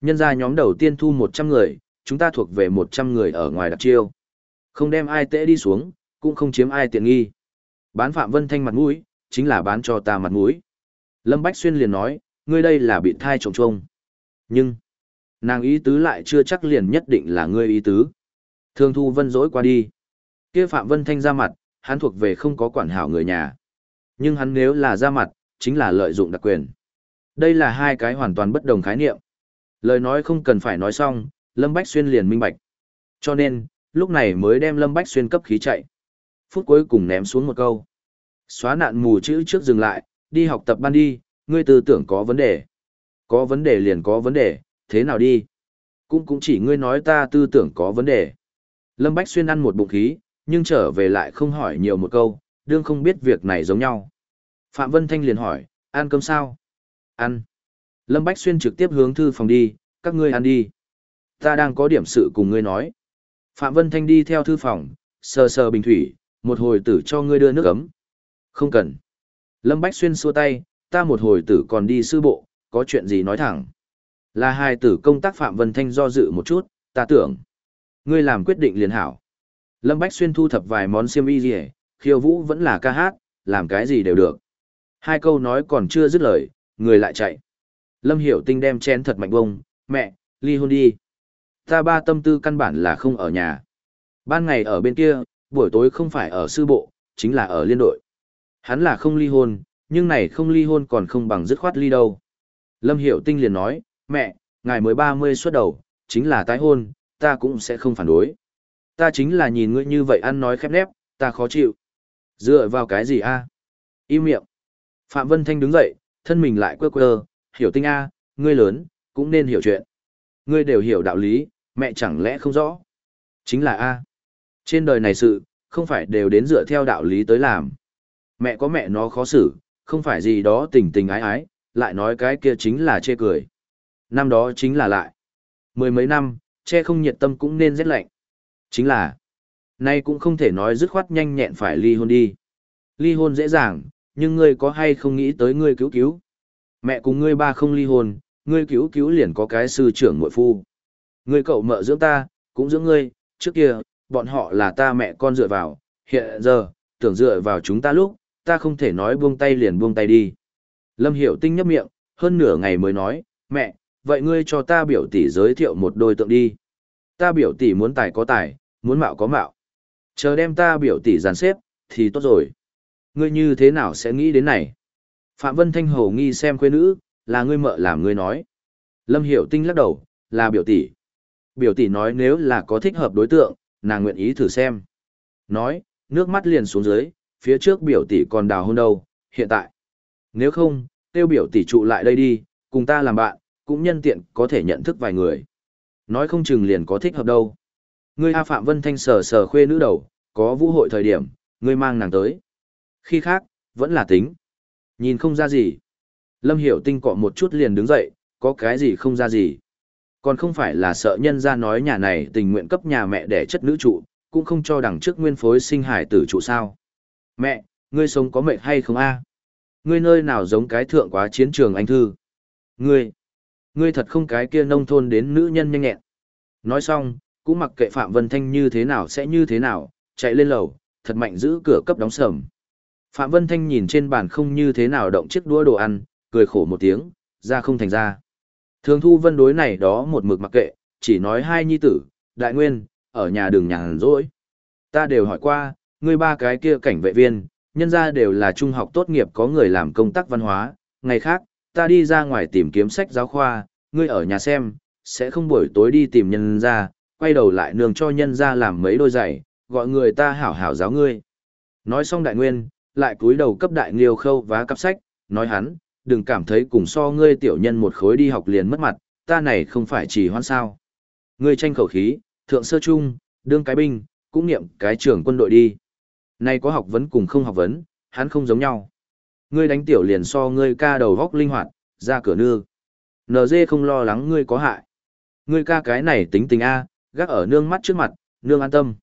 Nhân ra nhóm đầu tiên thu một trăm người, chúng ta thuộc về một trăm người ở ngoài đặc chiêu. Không đem ai tễ đi xuống, cũng không chiếm ai tiện nghi. Bán Phạm Vân Thanh mặt mũi, chính là bán cho ta mặt mũi. Lâm Bách Xuyên liền nói, ngươi đây là bị thai trồng trông. Nhưng, nàng ý tứ lại chưa chắc liền nhất định là ngươi ý tứ. Thương Thu Vân dỗi qua đi. Kia Phạm Vân Thanh ra mặt, hắn thuộc về không có quản hảo người nhà. Nhưng hắn nếu là ra mặt, chính là lợi dụng đặc quyền. Đây là hai cái hoàn toàn bất đồng khái niệm. Lời nói không cần phải nói xong, Lâm Bách Xuyên liền minh bạch. Cho nên, lúc này mới đem Lâm Bách Xuyên cấp khí chạy. Phút cuối cùng ném xuống một câu. Xóa nạn mù chữ trước dừng lại, đi học tập ban đi, ngươi tư tưởng có vấn đề. Có vấn đề liền có vấn đề, thế nào đi? Cũng cũng chỉ ngươi nói ta tư tưởng có vấn đề. Lâm Bách Xuyên ăn một bụng khí, nhưng trở về lại không hỏi nhiều một câu, đương không biết việc này giống nhau. Phạm Vân Thanh liền hỏi, ăn cơm sao? Ăn. Lâm Bách Xuyên trực tiếp hướng thư phòng đi, các ngươi ăn đi. Ta đang có điểm sự cùng ngươi nói. Phạm Vân Thanh đi theo thư phòng, sờ sờ bình thủy, một hồi tử cho ngươi đưa nước ấm. Không cần. Lâm Bách Xuyên xua tay, ta một hồi tử còn đi sư bộ, có chuyện gì nói thẳng. Là hai tử công tác Phạm Vân Thanh do dự một chút, ta tưởng. Ngươi làm quyết định liền hảo. Lâm Bách Xuyên thu thập vài món xiêm y gì, khiêu vũ vẫn là ca hát, làm cái gì đều được. Hai câu nói còn chưa dứt lời, người lại chạy. Lâm Hiểu Tinh đem chén thật mạnh bông, mẹ, ly hôn đi. Ta ba tâm tư căn bản là không ở nhà. Ban ngày ở bên kia, buổi tối không phải ở sư bộ, chính là ở liên đội. Hắn là không ly hôn, nhưng này không ly hôn còn không bằng dứt khoát ly đâu. Lâm Hiểu Tinh liền nói, mẹ, ngài mới ba mươi xuất đầu, chính là tái hôn, ta cũng sẽ không phản đối. Ta chính là nhìn ngươi như vậy ăn nói khép nép, ta khó chịu. Dựa vào cái gì a? Im miệng. Phạm Vân Thanh đứng dậy, thân mình lại quơ quơ, Hiểu Tinh a, ngươi lớn, cũng nên hiểu chuyện. Ngươi đều hiểu đạo lý, mẹ chẳng lẽ không rõ? Chính là a. Trên đời này sự, không phải đều đến dựa theo đạo lý tới làm. Mẹ có mẹ nó khó xử, không phải gì đó tình tình ái ái, lại nói cái kia chính là chê cười. Năm đó chính là lại. Mười mấy năm, che không nhiệt tâm cũng nên rét lạnh. Chính là, nay cũng không thể nói dứt khoát nhanh nhẹn phải ly hôn đi. Ly hôn dễ dàng, nhưng ngươi có hay không nghĩ tới ngươi cứu cứu. Mẹ cùng ngươi ba không ly hôn, ngươi cứu cứu liền có cái sư trưởng muội phu. Ngươi cậu mợ dưỡng ta, cũng dưỡng ngươi, trước kia, bọn họ là ta mẹ con dựa vào, hiện giờ, tưởng dựa vào chúng ta lúc, ta không thể nói buông tay liền buông tay đi. Lâm Hiểu Tinh nhấp miệng, hơn nửa ngày mới nói, mẹ, vậy ngươi cho ta biểu tỷ giới thiệu một đôi tượng đi. Ta biểu tỷ muốn tài có tài, muốn mạo có mạo. Chờ đem ta biểu tỷ dàn xếp, thì tốt rồi. Ngươi như thế nào sẽ nghĩ đến này? Phạm Vân Thanh hầu nghi xem quê nữ, là ngươi mợ làm ngươi nói. Lâm Hiểu Tinh lắc đầu, là biểu tỷ. Biểu tỷ nói nếu là có thích hợp đối tượng, nàng nguyện ý thử xem. Nói, nước mắt liền xuống dưới, phía trước biểu tỷ còn đào hôn đâu, hiện tại. Nếu không, tiêu biểu tỷ trụ lại đây đi, cùng ta làm bạn, cũng nhân tiện có thể nhận thức vài người. Nói không chừng liền có thích hợp đâu. Ngươi A Phạm Vân Thanh sờ sờ khuê nữ đầu, có vũ hội thời điểm, ngươi mang nàng tới. Khi khác, vẫn là tính. Nhìn không ra gì. Lâm Hiểu Tinh cọ một chút liền đứng dậy, có cái gì không ra gì. Còn không phải là sợ nhân ra nói nhà này tình nguyện cấp nhà mẹ đẻ chất nữ trụ, cũng không cho đằng trước nguyên phối sinh hải tử trụ sao. Mẹ, ngươi sống có mệt hay không a? Ngươi nơi nào giống cái thượng quá chiến trường anh thư? Ngươi, ngươi thật không cái kia nông thôn đến nữ nhân nhanh nhẹn. Nói xong, cũng mặc kệ Phạm Vân Thanh như thế nào sẽ như thế nào, chạy lên lầu, thật mạnh giữ cửa cấp đóng sầm. Phạm Vân Thanh nhìn trên bàn không như thế nào động chiếc đũa đồ ăn, cười khổ một tiếng, ra không thành ra. Thường Thu Vân đối này đó một mực mặc kệ, chỉ nói hai nhi tử, đại nguyên, ở nhà đường nhàn rỗi. Ta đều hỏi qua, ngươi ba cái kia cảnh vệ viên, nhân ra đều là trung học tốt nghiệp có người làm công tác văn hóa, ngày khác, ta đi ra ngoài tìm kiếm sách giáo khoa, ngươi ở nhà xem, sẽ không buổi tối đi tìm nhân ra, quay đầu lại nương cho nhân ra làm mấy đôi giày, gọi người ta hảo hảo giáo ngươi. Nói xong đại nguyên, lại cúi đầu cấp đại nghiêu khâu vá cặp sách, nói hắn, đừng cảm thấy cùng so ngươi tiểu nhân một khối đi học liền mất mặt, ta này không phải chỉ hoan sao. Ngươi tranh khẩu khí, thượng sơ trung, đương cái binh, cũng niệm cái trưởng quân đội đi. Này có học vấn cùng không học vấn, hắn không giống nhau. Ngươi đánh tiểu liền so ngươi ca đầu góc linh hoạt, ra cửa nương. en giê không lo lắng ngươi có hại. Ngươi ca cái này tính tình A, gác ở nương mắt trước mặt, nương an tâm.